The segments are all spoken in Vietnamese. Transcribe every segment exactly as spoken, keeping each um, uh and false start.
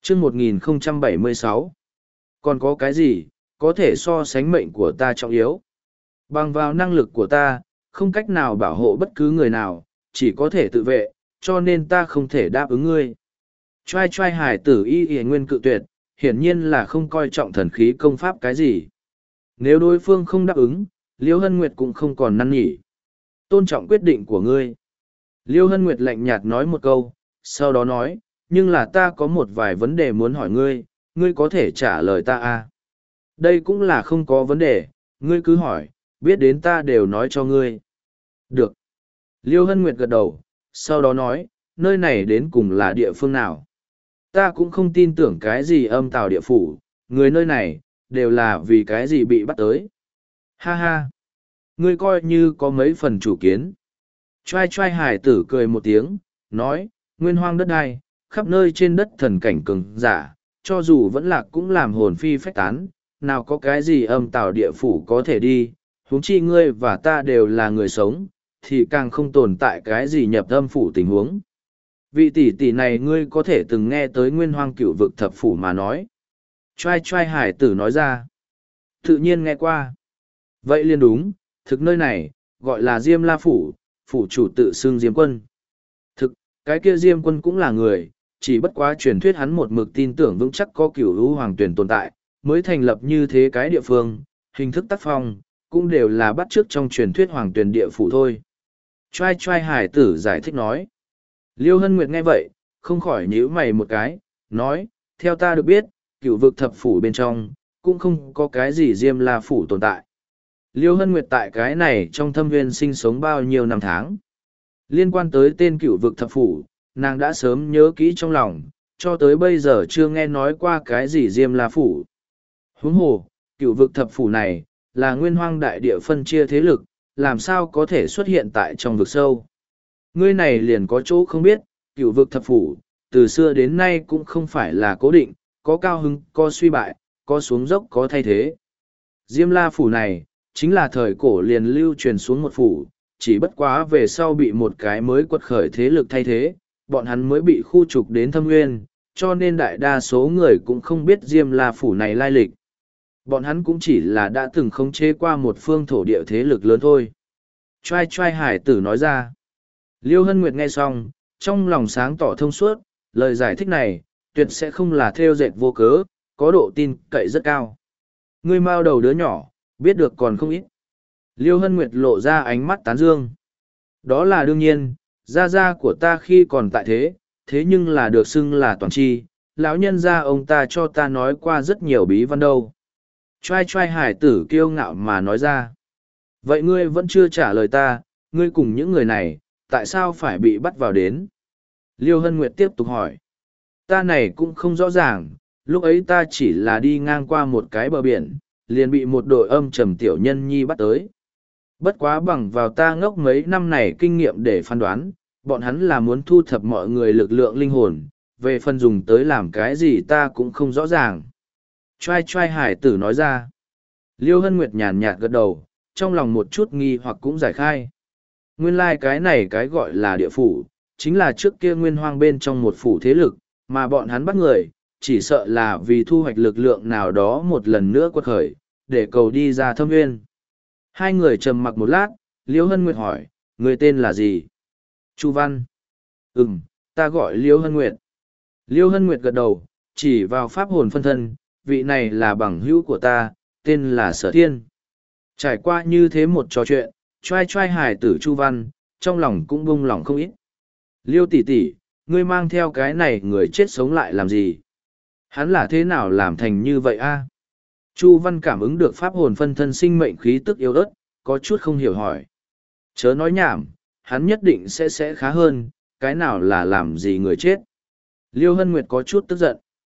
chương một nghìn không trăm bảy mươi sáu. Còn có cái gì, có thể so sánh mệnh của ta trọng yếu? Bằng vào năng lực của ta, không cách nào bảo hộ bất cứ người nào, chỉ có thể tự vệ, cho nên ta không thể đáp ứng ngươi. Trai trai hải tử y y nguyên cự tuyệt, hiển nhiên là không coi trọng thần khí công pháp cái gì. Nếu đối phương không đáp ứng, Liêu Hân Nguyệt cũng không còn năn nỉ. Tôn trọng quyết định của ngươi. Liêu Hân Nguyệt lạnh nhạt nói một câu, sau đó nói, nhưng là ta có một vài vấn đề muốn hỏi ngươi, ngươi có thể trả lời ta à? Đây cũng là không có vấn đề, ngươi cứ hỏi, biết đến ta đều nói cho ngươi. Được. Liêu Hân Nguyệt gật đầu, sau đó nói, nơi này đến cùng là địa phương nào? Ta cũng không tin tưởng cái gì âm tào địa phủ, người nơi này, đều là vì cái gì bị bắt tới. Ha ha! Ngươi coi như có mấy phần chủ kiến. Trai trai hải tử cười một tiếng, nói, nguyên hoang đất đai, khắp nơi trên đất thần cảnh cường giả, cho dù vẫn lạc cũng làm hồn phi phách tán, nào có cái gì âm tào địa phủ có thể đi, huống chi ngươi và ta đều là người sống, thì càng không tồn tại cái gì nhập âm phủ tình huống. Vị tỷ tỷ này ngươi có thể từng nghe tới nguyên hoang cửu vực thập phủ mà nói. Trai trai hải tử nói ra. Tự nhiên nghe qua. Vậy liền đúng, thực nơi này, gọi là Diêm La Phủ, phủ chủ tự xưng Diêm Quân. Thực, cái kia Diêm Quân cũng là người, chỉ bất quá truyền thuyết hắn một mực tin tưởng vững chắc có cửu lũ hoàng tuyển tồn tại, mới thành lập như thế cái địa phương, hình thức tác phong, cũng đều là bắt chước trong truyền thuyết hoàng tuyển địa phủ thôi. Trai trai hải tử giải thích nói. Liêu Hân Nguyệt nghe vậy, không khỏi nhíu mày một cái, nói, theo ta được biết, cửu vực thập phủ bên trong, cũng không có cái gì Diêm La Phủ tồn tại. Liêu Hân Nguyệt tại cái này trong thâm nguyên sinh sống bao nhiêu năm tháng. Liên quan tới tên cửu vực thập phủ, nàng đã sớm nhớ kỹ trong lòng, cho tới bây giờ chưa nghe nói qua cái gì Diêm La Phủ. Huống hồ, cửu vực thập phủ này, là nguyên hoang đại địa phân chia thế lực, làm sao có thể xuất hiện tại trong vực sâu. Ngươi này liền có chỗ không biết, cửu vực thập phủ, từ xưa đến nay cũng không phải là cố định, có cao hứng, có suy bại, có xuống dốc, có thay thế. Diêm La Phủ này, chính là thời cổ liền lưu truyền xuống một phủ, chỉ bất quá về sau bị một cái mới quật khởi thế lực thay thế, bọn hắn mới bị khu trục đến thâm nguyên, cho nên đại đa số người cũng không biết Diêm La Phủ này lai lịch. Bọn hắn cũng chỉ là đã từng khống chế qua một phương thổ địa thế lực lớn thôi. Trai trai hải tử nói ra. Liêu Hân Nguyệt nghe xong, trong lòng sáng tỏ thông suốt, lời giải thích này, tuyệt sẽ không là theo dệt vô cớ, có độ tin cậy rất cao. Ngươi mao đầu đứa nhỏ, biết được còn không ít. Liêu Hân Nguyệt lộ ra ánh mắt tán dương. Đó là đương nhiên, gia gia của ta khi còn tại thế, thế nhưng là được xưng là toàn tri, lão nhân gia ông ta cho ta nói qua rất nhiều bí văn đâu. Trai trai hải tử kiêu ngạo mà nói ra. Vậy ngươi vẫn chưa trả lời ta, ngươi cùng những người này, tại sao phải bị bắt vào đến? Liêu Hân Nguyệt tiếp tục hỏi. Ta này cũng không rõ ràng, lúc ấy ta chỉ là đi ngang qua một cái bờ biển, liền bị một đội âm trầm tiểu nhân nhi bắt tới. Bất quá bằng vào ta ngốc mấy năm này kinh nghiệm để phán đoán, bọn hắn là muốn thu thập mọi người lực lượng linh hồn, về phần dùng tới làm cái gì ta cũng không rõ ràng. Trai trai hải tử nói ra. Liêu Hân Nguyệt nhàn nhạt gật đầu, trong lòng một chút nghi hoặc cũng giải khai. Nguyên lai like cái này cái gọi là địa phủ, chính là trước kia nguyên hoang bên trong một phủ thế lực, mà bọn hắn bắt người, chỉ sợ là vì thu hoạch lực lượng nào đó một lần nữa quật khởi, để cầu đi ra thâm nguyên. Hai người trầm mặc một lát, Liêu Hân Nguyệt hỏi, người tên là gì? Chu Văn. Ừm, ta gọi Liêu Hân Nguyệt. Liêu Hân Nguyệt gật đầu, chỉ vào pháp hồn phân thân, vị này là bằng hữu của ta, tên là Sở Thiên. Trải qua như thế một trò chuyện, trai trai hài tử Chu Văn, trong lòng cũng bông lòng không ít. Liêu tỷ tỷ, ngươi mang theo cái này người chết sống lại làm gì? Hắn là thế nào làm thành như vậy a? Chu Văn cảm ứng được pháp hồn phân thân sinh mệnh khí tức yếu ớt, có chút không hiểu hỏi. Chớ nói nhảm, hắn nhất định sẽ sẽ khá hơn, cái nào là làm gì người chết? Liêu Hân Nguyệt có chút tức giận.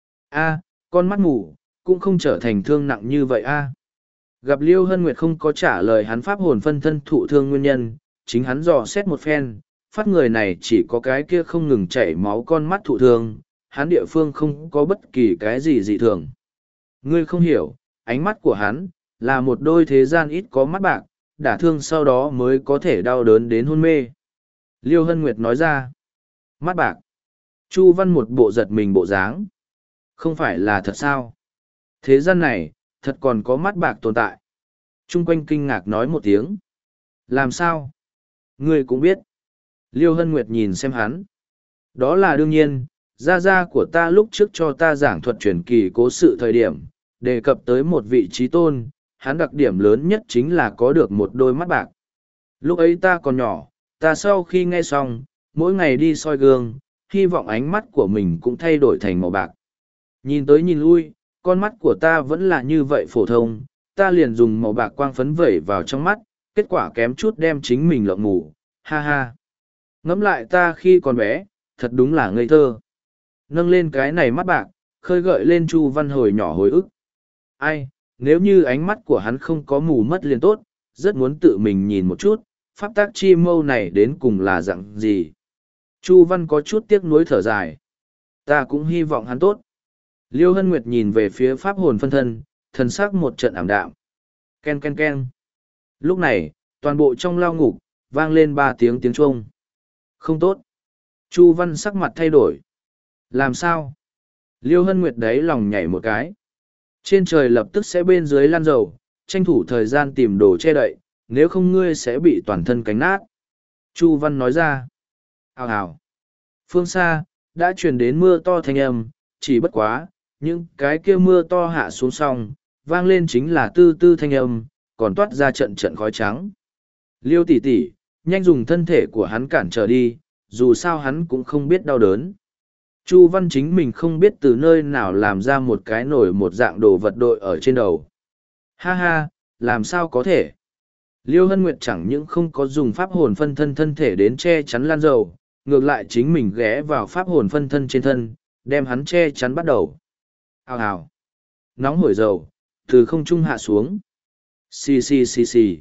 A, con mắt mù, cũng không trở thành thương nặng như vậy a. Gặp Liêu Hân Nguyệt không có trả lời hắn pháp hồn phân thân thụ thương nguyên nhân, chính hắn dò xét một phen, phát người này chỉ có cái kia không ngừng chảy máu con mắt thụ thương, hắn địa phương không có bất kỳ cái gì dị thường. Ngươi không hiểu, ánh mắt của hắn, là một đôi thế gian ít có mắt bạc, đả thương sau đó mới có thể đau đớn đến hôn mê. Liêu Hân Nguyệt nói ra, mắt bạc. Chu Văn một bộ giật mình bộ dáng. Không phải là thật sao? Thế gian này, thật còn có mắt bạc tồn tại. Trung quanh kinh ngạc nói một tiếng. Làm sao? Ngươi cũng biết. Liêu Hân Nguyệt nhìn xem hắn. Đó là đương nhiên, gia gia của ta lúc trước cho ta giảng thuật truyền kỳ cố sự thời điểm, đề cập tới một vị trí tôn, hắn đặc điểm lớn nhất chính là có được một đôi mắt bạc. Lúc ấy ta còn nhỏ, ta sau khi nghe xong, mỗi ngày đi soi gương, hy vọng ánh mắt của mình cũng thay đổi thành màu bạc. Nhìn tới nhìn lui, con mắt của ta vẫn là như vậy phổ thông, ta liền dùng màu bạc quang phấn vẩy vào trong mắt, kết quả kém chút đem chính mình lộng mù, ha ha. Ngẫm lại ta khi còn bé, thật đúng là ngây thơ. Nâng lên cái này mắt bạc, khơi gợi lên Chu Văn hồi nhỏ hồi ức. Ai, nếu như ánh mắt của hắn không có mù mất liền tốt, rất muốn tự mình nhìn một chút, pháp tác chi mâu này đến cùng là dạng gì. Chu Văn có chút tiếc nuối thở dài. Ta cũng hy vọng hắn tốt. Liêu Hân Nguyệt nhìn về phía pháp hồn phân thân, thần sắc một trận ảm đạm. Ken ken ken. Lúc này, toàn bộ trong lao ngục, vang lên ba tiếng tiếng chuông. Không tốt. Chu Văn sắc mặt thay đổi. Làm sao? Liêu Hân Nguyệt đấy lòng nhảy một cái. Trên trời lập tức sẽ bên dưới lan dầu, tranh thủ thời gian tìm đồ che đậy, nếu không ngươi sẽ bị toàn thân cánh nát. Chu Văn nói ra. Hào hào. Phương xa, đã truyền đến mưa to thanh âm, chỉ bất quá, những cái kia mưa to hạ xuống xong, vang lên chính là tư tư thanh âm, còn toát ra trận trận khói trắng. Liêu tỷ tỷ, nhanh dùng thân thể của hắn cản trở đi, dù sao hắn cũng không biết đau đớn. Chu Văn chính mình không biết từ nơi nào làm ra một cái nổi một dạng đồ vật đội ở trên đầu. Ha ha, làm sao có thể? Liêu Hân Nguyệt chẳng những không có dùng pháp hồn phân thân thân thể đến che chắn lan dầu, ngược lại chính mình ghé vào pháp hồn phân thân trên thân, đem hắn che chắn bắt đầu. Hào hào. Nóng hổi dầu, từ không trung hạ xuống. Xì xì xì xì.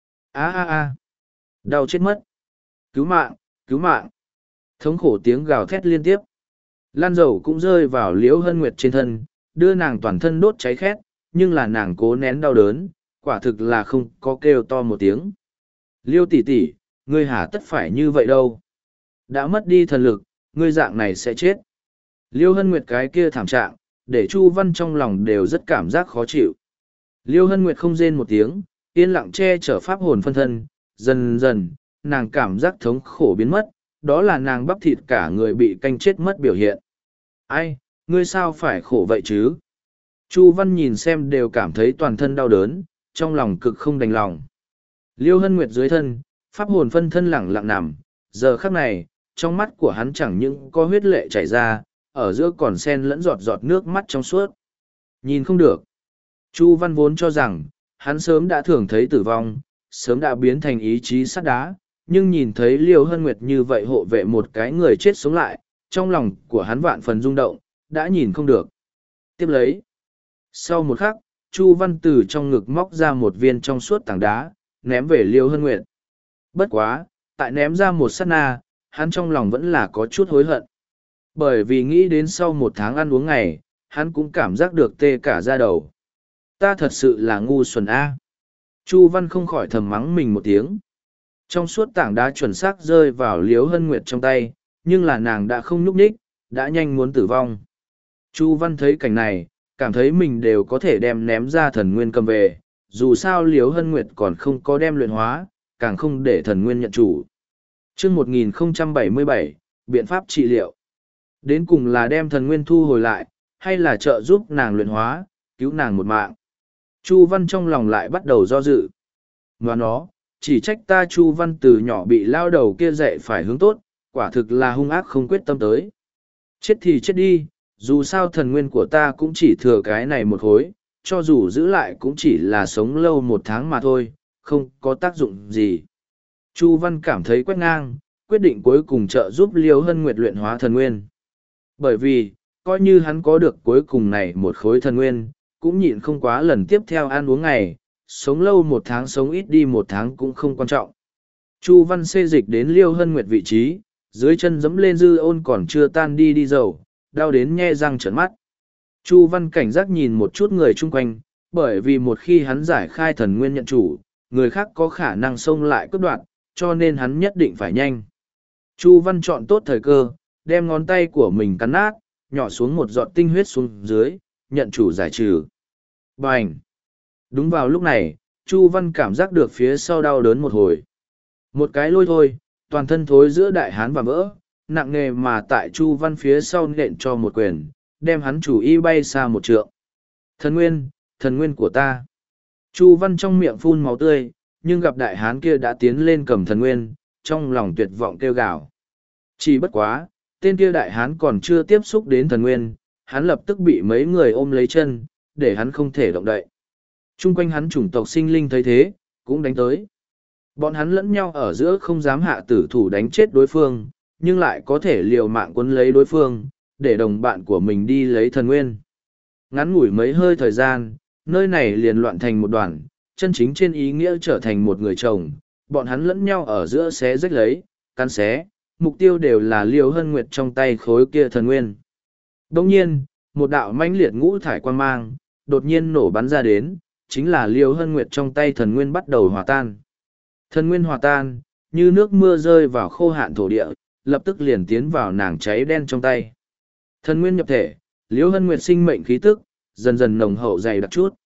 Á á á. Đau chết mất. Cứu mạng, cứu mạng. Thống khổ tiếng gào thét liên tiếp. Lan dầu cũng rơi vào Liễu Hân Nguyệt trên thân, đưa nàng toàn thân đốt cháy khét, nhưng là nàng cố nén đau đớn, quả thực là không có kêu to một tiếng. Liêu tỷ tỷ, ngươi hả tất phải như vậy đâu. Đã mất đi thần lực, ngươi dạng này sẽ chết. Liêu Hân Nguyệt cái kia thảm trạng, để Chu Văn trong lòng đều rất cảm giác khó chịu. Liêu Hân Nguyệt không rên một tiếng, yên lặng che chở pháp hồn phân thân, dần dần, nàng cảm giác thống khổ biến mất, đó là nàng bắp thịt cả người bị canh chết mất biểu hiện. Ai, ngươi sao phải khổ vậy chứ? Chu Văn nhìn xem đều cảm thấy toàn thân đau đớn, trong lòng cực không đành lòng. Liêu Hân Nguyệt dưới thân, pháp hồn phân thân lẳng lặng nằm, giờ khắc này, trong mắt của hắn chẳng những có huyết lệ chảy ra, ở giữa còn sen lẫn giọt giọt nước mắt trong suốt. Nhìn không được. Chu Văn vốn cho rằng, hắn sớm đã thường thấy tử vong, sớm đã biến thành ý chí sắt đá, nhưng nhìn thấy Liêu Hân Nguyệt như vậy hộ vệ một cái người chết sống lại, trong lòng của hắn vạn phần rung động, đã nhìn không được. Tiếp lấy. Sau một khắc, Chu Văn từ trong ngực móc ra một viên trong suốt tảng đá, ném về Liêu Hân Nguyệt. Bất quá, tại ném ra một sát na, hắn trong lòng vẫn là có chút hối hận. Bởi vì nghĩ đến sau một tháng ăn uống ngày, hắn cũng cảm giác được tê cả da đầu. Ta thật sự là ngu xuẩn A. Chu Văn không khỏi thầm mắng mình một tiếng. Trong suốt tảng đá chuẩn xác rơi vào Liêu Hân Nguyệt trong tay, nhưng là nàng đã không nhúc nhích, đã nhanh muốn tử vong. Chu Văn thấy cảnh này, cảm thấy mình đều có thể đem ném ra thần nguyên cầm về, dù sao Liêu Hân Nguyệt còn không có đem luyện hóa, càng không để thần nguyên nhận chủ. Chương một nghìn không trăm bảy mươi bảy, biện pháp trị liệu. Đến cùng là đem thần nguyên thu hồi lại, hay là trợ giúp nàng luyện hóa, cứu nàng một mạng. Chu Văn trong lòng lại bắt đầu do dự. Và nó, chỉ trách ta Chu Văn từ nhỏ bị lao đầu kia dạy phải hướng tốt, quả thực là hung ác không quyết tâm tới. Chết thì chết đi, dù sao thần nguyên của ta cũng chỉ thừa cái này một khối, cho dù giữ lại cũng chỉ là sống lâu một tháng mà thôi, không có tác dụng gì. Chu Văn cảm thấy quét ngang, quyết định cuối cùng trợ giúp Liêu Hân Nguyệt luyện hóa thần nguyên. Bởi vì, coi như hắn có được cuối cùng này một khối thần nguyên, cũng nhịn không quá lần tiếp theo ăn uống ngày, sống lâu một tháng sống ít đi một tháng cũng không quan trọng. Chu Văn xê dịch đến Liêu Hân Nguyệt vị trí, dưới chân dẫm lên dư ôn còn chưa tan đi đi dầu, đau đến nhe răng trợn mắt. Chu Văn cảnh giác nhìn một chút người chung quanh, bởi vì một khi hắn giải khai thần nguyên nhận chủ, người khác có khả năng xông lại cướp đoạt, cho nên hắn nhất định phải nhanh. Chu Văn chọn tốt thời cơ, đem ngón tay của mình cắn nát, nhỏ xuống một giọt tinh huyết xuống dưới, nhận chủ giải trừ. Bành! Đúng vào lúc này, Chu Văn cảm giác được phía sau đau đớn một hồi. Một cái lôi thôi, toàn thân thối giữa đại hán và vỡ, nặng nề mà tại Chu Văn phía sau nện cho một quyền, đem hắn chủ y bay xa một trượng. Thần nguyên, thần nguyên của ta. Chu Văn trong miệng phun máu tươi, nhưng gặp đại hán kia đã tiến lên cầm thần nguyên, trong lòng tuyệt vọng kêu gào. Chỉ bất quá, tên kia đại hán còn chưa tiếp xúc đến thần nguyên, hắn lập tức bị mấy người ôm lấy chân, để hắn không thể động đậy. Trung quanh hắn chủng tộc sinh linh thấy thế, cũng đánh tới. Bọn hắn lẫn nhau ở giữa không dám hạ tử thủ đánh chết đối phương, nhưng lại có thể liều mạng quấn lấy đối phương, để đồng bạn của mình đi lấy thần nguyên. Ngắn ngủi mấy hơi thời gian, nơi này liền loạn thành một đoàn, chân chính trên ý nghĩa trở thành một người chồng, bọn hắn lẫn nhau ở giữa xé rách lấy, cắn xé, mục tiêu đều là Liêu Hân Nguyệt trong tay khối kia thần nguyên. Đồng nhiên, một đạo mãnh liệt ngũ thải quang mang, đột nhiên nổ bắn ra đến, chính là Liêu Hân Nguyệt trong tay thần nguyên bắt đầu hòa tan. Thần nguyên hòa tan, như nước mưa rơi vào khô hạn thổ địa, lập tức liền tiến vào nàng cháy đen trong tay. Thần nguyên nhập thể, Liêu Hân Nguyệt sinh mệnh khí tức, dần dần nồng hậu dày đặc chút.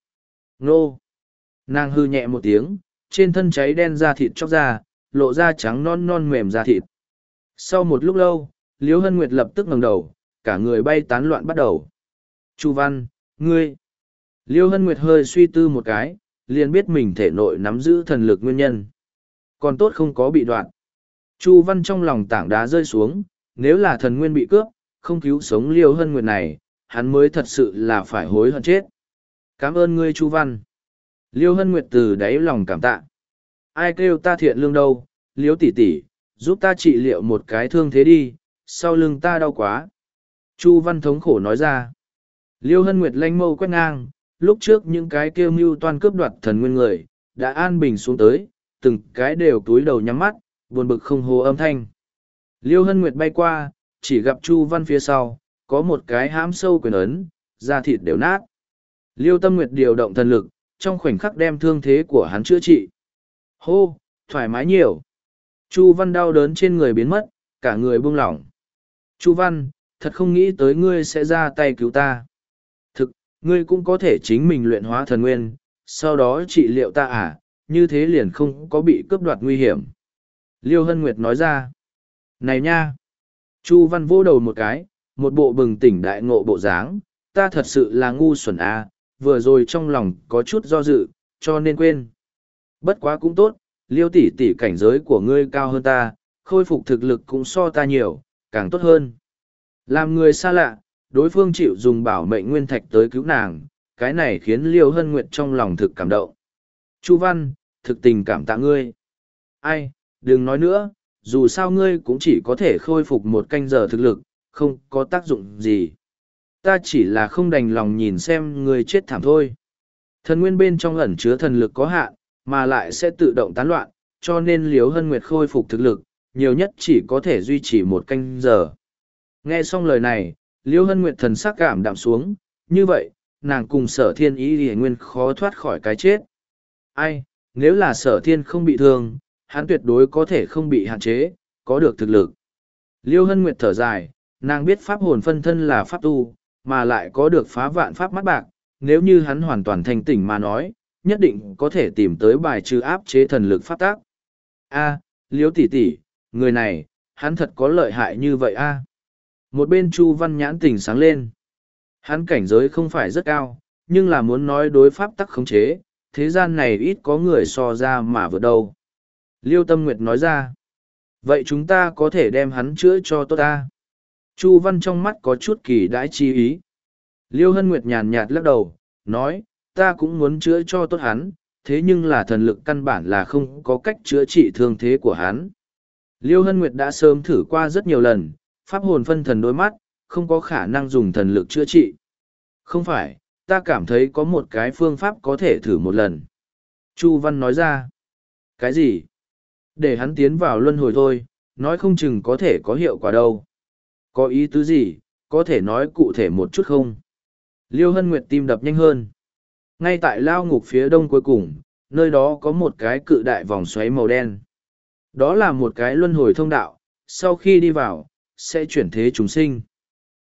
Nô! Nàng hư nhẹ một tiếng, trên thân cháy đen da thịt chóc ra, lộ ra trắng non non mềm da thịt. Sau một lúc lâu, Liêu Hân Nguyệt lập tức ngẩng đầu, cả người bay tán loạn bắt đầu. Chu Văn, ngươi! Liêu Hân Nguyệt hơi suy tư một cái, liền biết mình thể nội nắm giữ thần lực nguyên nhân. Còn tốt không có bị đoạn. Chu Văn trong lòng tảng đá rơi xuống, nếu là thần nguyên bị cướp, không cứu sống Liêu Hân Nguyệt này, hắn mới thật sự là phải hối hận chết. Cảm ơn ngươi Chu Văn. Liêu Hân Nguyệt từ đáy lòng cảm tạ. Ai kêu ta thiện lương đâu, Liêu tỷ tỷ, giúp ta trị liệu một cái thương thế đi, sau lưng ta đau quá. Chu Văn thống khổ nói ra. Liêu Hân Nguyệt lanh mâu quét ngang, lúc trước những cái kêu mưu toan cướp đoạt thần nguyên người, đã an bình xuống tới, từng cái đều túi đầu nhắm mắt, buồn bực không hô âm thanh. Liêu Hân Nguyệt bay qua, chỉ gặp Chu Văn phía sau, có một cái hãm sâu quyền ấn, da thịt đều nát. Liêu Tâm Nguyệt điều động thần lực, trong khoảnh khắc đem thương thế của hắn chữa trị. Hô, thoải mái nhiều. Chu Văn đau đớn trên người biến mất, cả người buông lỏng. Chu Văn, thật không nghĩ tới ngươi sẽ ra tay cứu ta. Thực, ngươi cũng có thể chính mình luyện hóa thần nguyên, sau đó trị liệu ta à, như thế liền không có bị cướp đoạt nguy hiểm. Liêu Hân Nguyệt nói ra. Này nha! Chu Văn vỗ đầu một cái, một bộ bừng tỉnh đại ngộ bộ dáng, ta thật sự là ngu xuẩn à, vừa rồi trong lòng có chút do dự, cho nên quên. Bất quá cũng tốt, Liêu tỷ tỷ cảnh giới của ngươi cao hơn ta, khôi phục thực lực cũng so ta nhiều, càng tốt hơn. Làm người xa lạ, đối phương chịu dùng bảo mệnh nguyên thạch tới cứu nàng, cái này khiến Liêu Hân Nguyệt trong lòng thực cảm động. Chu Văn, thực tình cảm tạ ngươi. Ai, đừng nói nữa, dù sao ngươi cũng chỉ có thể khôi phục một canh giờ thực lực, không có tác dụng gì. Ta chỉ là không đành lòng nhìn xem ngươi chết thảm thôi. Thần nguyên bên trong ẩn chứa thần lực có hạn, mà lại sẽ tự động tán loạn, cho nên Liêu Hân Nguyệt khôi phục thực lực, nhiều nhất chỉ có thể duy trì một canh giờ. Nghe xong lời này, Liêu Hân Nguyệt thần sắc cảm đạm xuống, như vậy, nàng cùng sở thiên ý thì nguyên khó thoát khỏi cái chết. Ai, nếu là sở thiên không bị thương, hắn tuyệt đối có thể không bị hạn chế, có được thực lực. Liêu Hân Nguyệt thở dài, nàng biết pháp hồn phân thân là pháp tu, mà lại có được phá vạn pháp mắt bạc, nếu như hắn hoàn toàn thành tỉnh mà nói, nhất định có thể tìm tới bài trừ áp chế thần lực pháp tác. A, Liêu tỷ tỷ, người này, hắn thật có lợi hại như vậy a. Một bên Chu Văn nhãn tỉnh sáng lên. Hắn cảnh giới không phải rất cao, nhưng là muốn nói đối pháp tắc khống chế, thế gian này ít có người so ra mà vượt đâu. Liêu Tâm Nguyệt nói ra. Vậy chúng ta có thể đem hắn chữa cho tốt ta. Chu Văn trong mắt có chút kỳ đãi chi ý. Liêu Hân Nguyệt nhàn nhạt lắc đầu, nói, ta cũng muốn chữa cho tốt hắn, thế nhưng là thần lực căn bản là không có cách chữa trị thương thế của hắn. Liêu Hân Nguyệt đã sớm thử qua rất nhiều lần, pháp hồn phân thần đôi mắt, không có khả năng dùng thần lực chữa trị. Không phải, ta cảm thấy có một cái phương pháp có thể thử một lần. Chu Văn nói ra. Cái gì? Để hắn tiến vào luân hồi thôi, nói không chừng có thể có hiệu quả đâu. Có ý tứ gì, có thể nói cụ thể một chút không? Liêu Hân Nguyệt tim đập nhanh hơn. Ngay tại lao ngục phía đông cuối cùng, nơi đó có một cái cự đại vòng xoáy màu đen. Đó là một cái luân hồi thông đạo, sau khi đi vào, sẽ chuyển thế chúng sinh.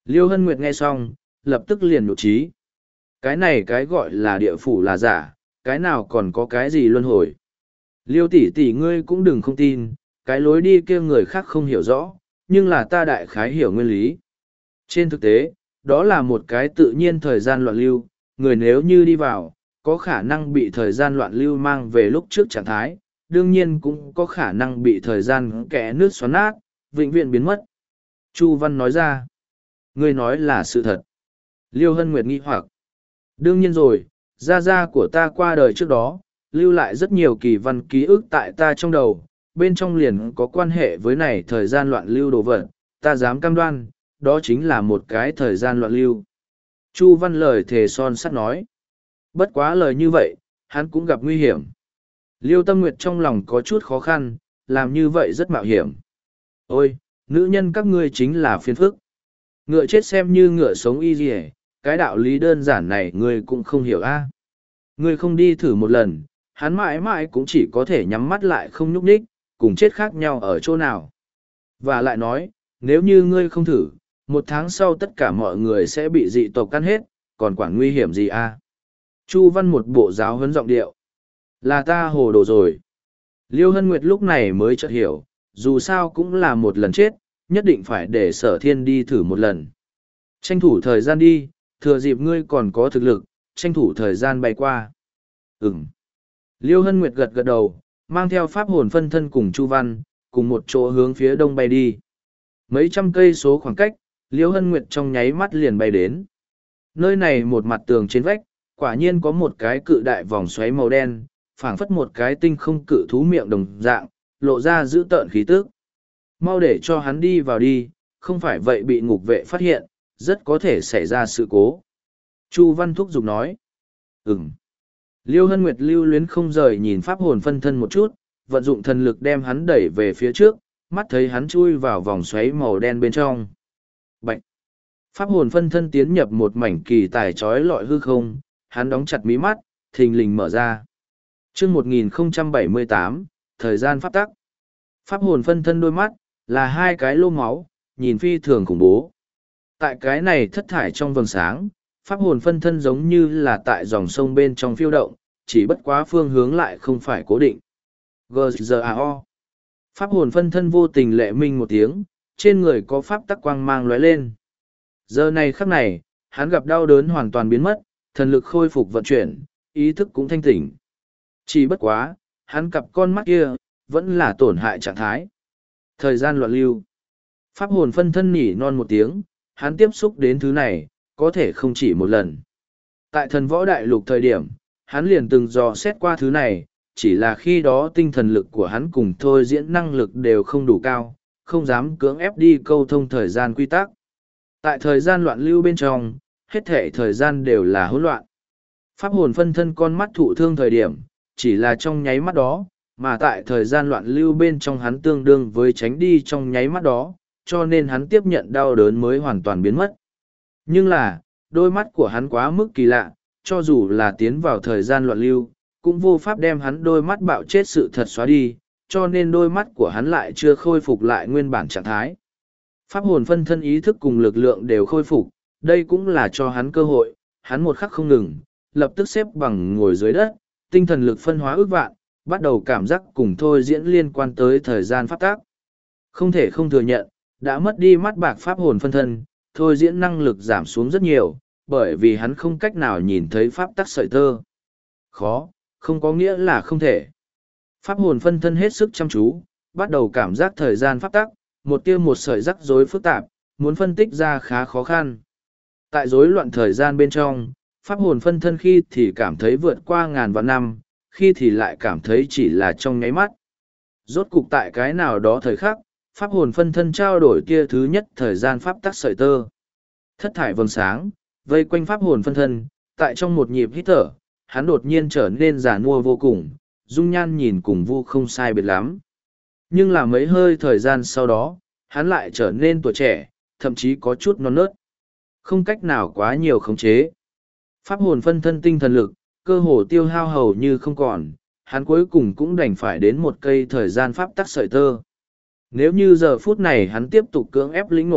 Liêu Hân Nguyệt nghe xong, lập tức liền nhụ trí. Cái này cái gọi là địa phủ là giả, cái nào còn có cái gì luân hồi. Liêu tỷ tỷ ngươi cũng đừng không tin, cái lối đi kia người khác không hiểu rõ, nhưng là ta đại khái hiểu nguyên lý. Trên thực tế, đó là một cái tự nhiên thời gian loạn lưu, người nếu như đi vào, có khả năng bị thời gian loạn lưu mang về lúc trước trạng thái, đương nhiên cũng có khả năng bị thời gian kẽ nước xoắn nát, vĩnh viễn biến mất. Chu Văn nói ra, ngươi nói là sự thật. Liêu Hân Nguyệt nghi hoặc, đương nhiên rồi, gia gia của ta qua đời trước đó, lưu lại rất nhiều kỳ văn ký ức tại ta trong đầu, bên trong liền có quan hệ với này thời gian loạn lưu đồ vật, ta dám cam đoan, đó chính là một cái thời gian loạn lưu. Chu Văn lời thề son sắt nói, bất quá lời như vậy, hắn cũng gặp nguy hiểm. Liêu Tâm Nguyệt trong lòng có chút khó khăn, làm như vậy rất mạo hiểm. Ôi, nữ nhân các ngươi chính là phiền phức. Ngựa chết xem như ngựa sống y dì cái đạo lý đơn giản này ngươi cũng không hiểu a. Ngươi không đi thử một lần, hắn mãi mãi cũng chỉ có thể nhắm mắt lại không nhúc nhích, cùng chết khác nhau ở chỗ nào. Và lại nói, nếu như ngươi không thử, một tháng sau tất cả mọi người sẽ bị dị tộc căn hết, còn quản nguy hiểm gì a? Chu Văn một bộ giáo huấn giọng điệu. Là ta hồ đồ rồi. Liêu Hân Nguyệt lúc này mới chợt hiểu, dù sao cũng là một lần chết, nhất định phải để sở thiên đi thử một lần. Tranh thủ thời gian đi, thừa dịp ngươi còn có thực lực, tranh thủ thời gian bay qua. Ừm. Liêu Hân Nguyệt gật gật đầu, mang theo pháp hồn phân thân cùng Chu Văn, cùng một chỗ hướng phía đông bay đi. Mấy trăm cây số khoảng cách, Liêu Hân Nguyệt trong nháy mắt liền bay đến. Nơi này một mặt tường trên vách, quả nhiên có một cái cự đại vòng xoáy màu đen, phảng phất một cái tinh không cự thú miệng đồng dạng, lộ ra dữ tợn khí tức. Mau để cho hắn đi vào đi, không phải vậy bị ngục vệ phát hiện, rất có thể xảy ra sự cố. Chu Văn thúc giục nói. Ừm. Liêu Hân Nguyệt lưu luyến không rời nhìn pháp hồn phân thân một chút, vận dụng thần lực đem hắn đẩy về phía trước, mắt thấy hắn chui vào vòng xoáy màu đen bên trong. Bạch! Pháp hồn phân thân tiến nhập một mảnh kỳ tài trói lọi hư không, hắn đóng chặt mí mắt, thình lình mở ra. chương một nghìn không trăm bảy mươi tám, thời gian pháp tắc. Pháp hồn phân thân đôi mắt, là hai cái lô máu, nhìn phi thường khủng bố. Tại cái này thất thải trong vầng sáng, pháp hồn phân thân giống như là tại dòng sông bên trong phiêu động, chỉ bất quá phương hướng lại không phải cố định. giê giê a o. Pháp hồn phân thân vô tình lệ minh một tiếng, trên người có pháp tắc quang mang lóe lên. Giờ này khắc này, hắn gặp đau đớn hoàn toàn biến mất, thần lực khôi phục vận chuyển, ý thức cũng thanh tỉnh. Chỉ bất quá, hắn cặp con mắt kia, vẫn là tổn hại trạng thái. Thời gian loạn lưu. Pháp hồn phân thân nhỉ non một tiếng, hắn tiếp xúc đến thứ này, có thể không chỉ một lần. Tại thần võ đại lục thời điểm, hắn liền từng dò xét qua thứ này, chỉ là khi đó tinh thần lực của hắn cùng thôi diễn năng lực đều không đủ cao, không dám cưỡng ép đi câu thông thời gian quy tắc. Tại thời gian loạn lưu bên trong, hết thể thời gian đều là hỗn loạn. Pháp hồn phân thân con mắt thụ thương thời điểm, chỉ là trong nháy mắt đó, mà tại thời gian loạn lưu bên trong hắn tương đương với tránh đi trong nháy mắt đó, cho nên hắn tiếp nhận đau đớn mới hoàn toàn biến mất. Nhưng là, đôi mắt của hắn quá mức kỳ lạ, cho dù là tiến vào thời gian loạn lưu, cũng vô pháp đem hắn đôi mắt bạo chết sự thật xóa đi, cho nên đôi mắt của hắn lại chưa khôi phục lại nguyên bản trạng thái. Pháp hồn phân thân ý thức cùng lực lượng đều khôi phục, đây cũng là cho hắn cơ hội, hắn một khắc không ngừng, lập tức xếp bằng ngồi dưới đất, tinh thần lực phân hóa ước vạn, bắt đầu cảm giác cùng thôi diễn liên quan tới thời gian pháp tác. Không thể không thừa nhận, đã mất đi mắt bạc pháp hồn phân thân, thôi diễn năng lực giảm xuống rất nhiều, bởi vì hắn không cách nào nhìn thấy pháp tắc sợi tơ. Khó, không có nghĩa là không thể. Pháp hồn phân thân hết sức chăm chú, bắt đầu cảm giác thời gian pháp tắc, một tia một sợi rắc rối phức tạp, muốn phân tích ra khá khó khăn. Tại rối loạn thời gian bên trong, pháp hồn phân thân khi thì cảm thấy vượt qua ngàn vạn năm, khi thì lại cảm thấy chỉ là trong nháy mắt. Rốt cục tại cái nào đó thời khắc, pháp hồn phân thân trao đổi tia thứ nhất thời gian pháp tắc sợi tơ. Thất thải vầng sáng, vây quanh pháp hồn phân thân, tại trong một nhịp hít thở, hắn đột nhiên trở nên già nua vô cùng, dung nhan nhìn cùng vu không sai biệt lắm. Nhưng là mấy hơi thời gian sau đó, hắn lại trở nên tuổi trẻ, thậm chí có chút non nớt. Không cách nào quá nhiều khống chế. Pháp hồn phân thân tinh thần lực, cơ hồ tiêu hao hầu như không còn, hắn cuối cùng cũng đành phải đến một cây thời gian pháp tắc sợi tơ. Nếu như giờ phút này hắn tiếp tục cưỡng ép lĩnh ngộ,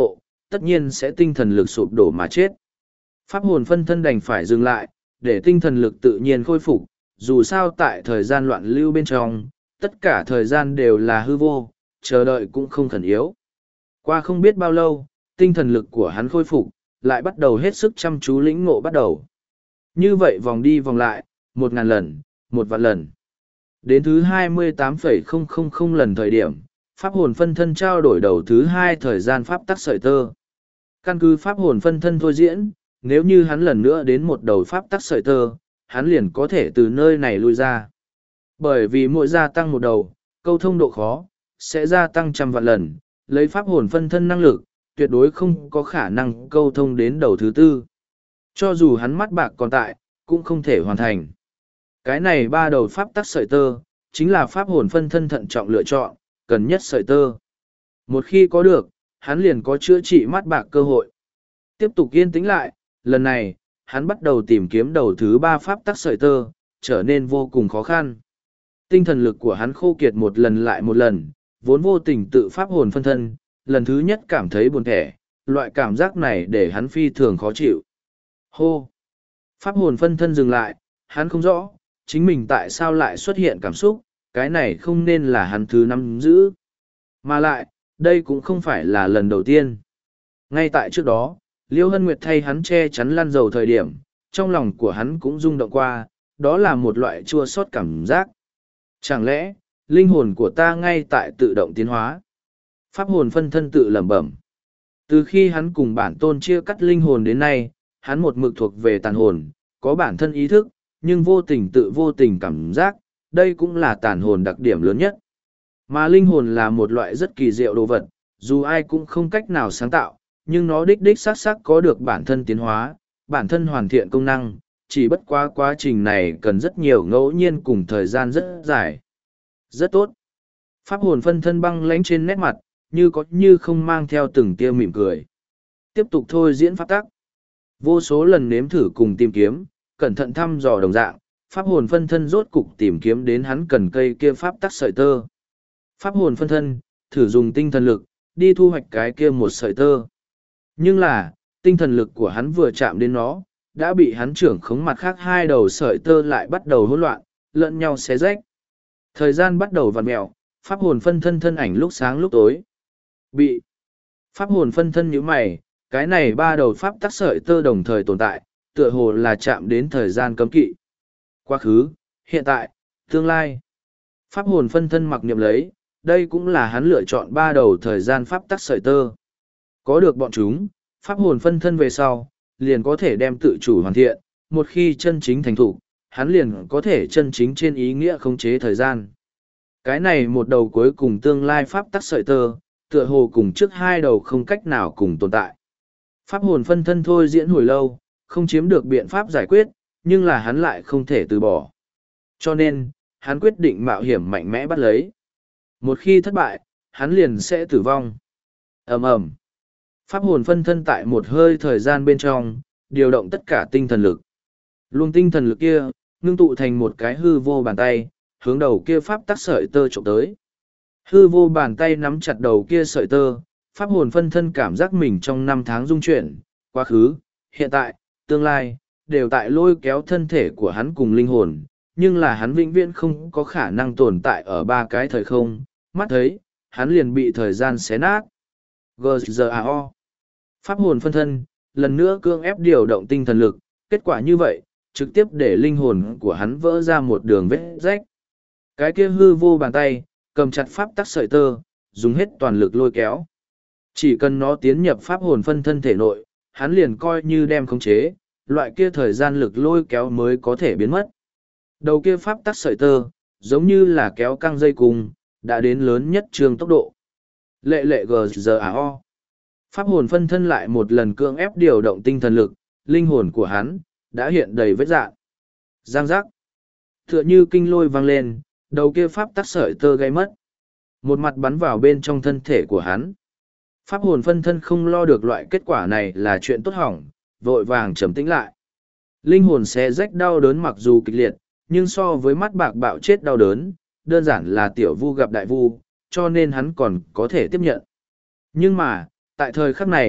tất nhiên sẽ tinh thần lực sụp đổ mà chết. Pháp hồn phân thân đành phải dừng lại, để tinh thần lực tự nhiên khôi phục, dù sao tại thời gian loạn lưu bên trong, tất cả thời gian đều là hư vô, chờ đợi cũng không khẩn yếu. Qua không biết bao lâu, tinh thần lực của hắn khôi phục, lại bắt đầu hết sức chăm chú lĩnh ngộ bắt đầu. Như vậy vòng đi vòng lại, một ngàn lần, một vạn lần. Đến thứ hai mươi tám phẩy không không không lần thời điểm, pháp hồn phân thân trao đổi đầu thứ hai thời gian pháp tắc sợi tơ. Căn cứ pháp hồn phân thân thôi diễn, nếu như hắn lần nữa đến một đầu pháp tắc sợi tơ, hắn liền có thể từ nơi này lui ra. Bởi vì mỗi gia tăng một đầu, câu thông độ khó, sẽ gia tăng trăm vạn lần, lấy pháp hồn phân thân năng lực, tuyệt đối không có khả năng câu thông đến đầu thứ tư. Cho dù hắn mắt bạc còn tại, cũng không thể hoàn thành. Cái này ba đầu pháp tắc sợi tơ, chính là pháp hồn phân thân thận trọng lựa chọn, cần nhất sợi tơ. Một khi có được, hắn liền có chữa trị mắt bạc cơ hội. Tiếp tục yên tĩnh lại, lần này, hắn bắt đầu tìm kiếm đầu thứ ba pháp tắc sợi tơ, trở nên vô cùng khó khăn. Tinh thần lực của hắn khô kiệt một lần lại một lần, vốn vô tình tự pháp hồn phân thân, lần thứ nhất cảm thấy buồn thẻ, loại cảm giác này để hắn phi thường khó chịu. Hô! Pháp hồn phân thân dừng lại, hắn không rõ, chính mình tại sao lại xuất hiện cảm xúc, cái này không nên là hắn thứ nắm giữ. Mà lại, đây cũng không phải là lần đầu tiên. Ngay tại trước đó, Liêu Hân Nguyệt thay hắn che chắn lăn dầu thời điểm, trong lòng của hắn cũng rung động qua, đó là một loại chua xót cảm giác. Chẳng lẽ, linh hồn của ta ngay tại tự động tiến hóa? Pháp hồn phân thân tự lẩm bẩm. Từ khi hắn cùng bản tôn chia cắt linh hồn đến nay, hắn một mực thuộc về tàn hồn, có bản thân ý thức, nhưng vô tình tự vô tình cảm giác, đây cũng là tàn hồn đặc điểm lớn nhất. Mà linh hồn là một loại rất kỳ diệu đồ vật, dù ai cũng không cách nào sáng tạo, nhưng nó đích đích xác xác có được bản thân tiến hóa, bản thân hoàn thiện công năng, chỉ bất quá quá trình này cần rất nhiều ngẫu nhiên cùng thời gian rất dài. Rất tốt. Pháp hồn phân thân băng lãnh trên nét mặt, như có như không mang theo từng tia mỉm cười. Tiếp tục thôi diễn pháp tắc. Vô số lần nếm thử cùng tìm kiếm, cẩn thận thăm dò đồng dạng, pháp hồn phân thân rốt cục tìm kiếm đến hắn cần cây kia pháp tắc sợi tơ. Pháp hồn phân thân, thử dùng tinh thần lực, đi thu hoạch cái kia một sợi tơ. Nhưng là, tinh thần lực của hắn vừa chạm đến nó, đã bị hắn trưởng khống mặt khác hai đầu sợi tơ lại bắt đầu hỗn loạn, lẫn nhau xé rách. Thời gian bắt đầu vặn mẹo, pháp hồn phân thân thân ảnh lúc sáng lúc tối. Bị pháp hồn phân thân nhíu mày, cái này ba đầu pháp tắc sợi tơ đồng thời tồn tại, tựa hồ là chạm đến thời gian cấm kỵ. Quá khứ, hiện tại, tương lai. Pháp hồn phân thân mặc niệm lấy, đây cũng là hắn lựa chọn ba đầu thời gian pháp tắc sợi tơ. Có được bọn chúng, pháp hồn phân thân về sau, liền có thể đem tự chủ hoàn thiện, một khi chân chính thành thủ, hắn liền có thể chân chính trên ý nghĩa khống chế thời gian. Cái này một đầu cuối cùng tương lai pháp tắc sợi tơ, tựa hồ cùng trước hai đầu không cách nào cùng tồn tại. Pháp hồn phân thân thôi diễn hồi lâu, không chiếm được biện pháp giải quyết, nhưng là hắn lại không thể từ bỏ. Cho nên, hắn quyết định mạo hiểm mạnh mẽ bắt lấy. Một khi thất bại, hắn liền sẽ tử vong. Ầm ầm. Pháp hồn phân thân tại một hơi thời gian bên trong, điều động tất cả tinh thần lực. Luồng tinh thần lực kia, ngưng tụ thành một cái hư vô bàn tay, hướng đầu kia pháp tắc sợi tơ trộm tới. Hư vô bàn tay nắm chặt đầu kia sợi tơ, pháp hồn phân thân cảm giác mình trong năm tháng dung chuyển, quá khứ, hiện tại, tương lai, đều tại lôi kéo thân thể của hắn cùng linh hồn, nhưng là hắn vĩnh viễn không có khả năng tồn tại ở ba cái thời không, mắt thấy, hắn liền bị thời gian xé nát. giê giê a o. Pháp hồn phân thân, lần nữa cưỡng ép điều động tinh thần lực, kết quả như vậy, trực tiếp để linh hồn của hắn vỡ ra một đường vết rách. Cái kia hư vô bàn tay, cầm chặt pháp tắc sợi tơ, dùng hết toàn lực lôi kéo. Chỉ cần nó tiến nhập pháp hồn phân thân thể nội, hắn liền coi như đem khống chế, loại kia thời gian lực lôi kéo mới có thể biến mất. Đầu kia pháp tắc sợi tơ, giống như là kéo căng dây cung, đã đến lớn nhất trường tốc độ. Lệ lệ giê giê a o. Pháp hồn phân thân lại một lần cưỡng ép điều động tinh thần lực, linh hồn của hắn, đã hiện đầy vết dạn. Giang giác. Tựa như kinh lôi vang lên, đầu kia pháp tắc sợi tơ gây mất. Một mặt bắn vào bên trong thân thể của hắn. Pháp hồn phân thân không lo được loại kết quả này là chuyện tốt hỏng, vội vàng trầm tĩnh lại. Linh hồn xé rách đau đớn mặc dù kịch liệt, nhưng so với mắt bạc bạo chết đau đớn, đơn giản là tiểu vu gặp đại vu, cho nên hắn còn có thể tiếp nhận. Nhưng mà, tại thời khắc này,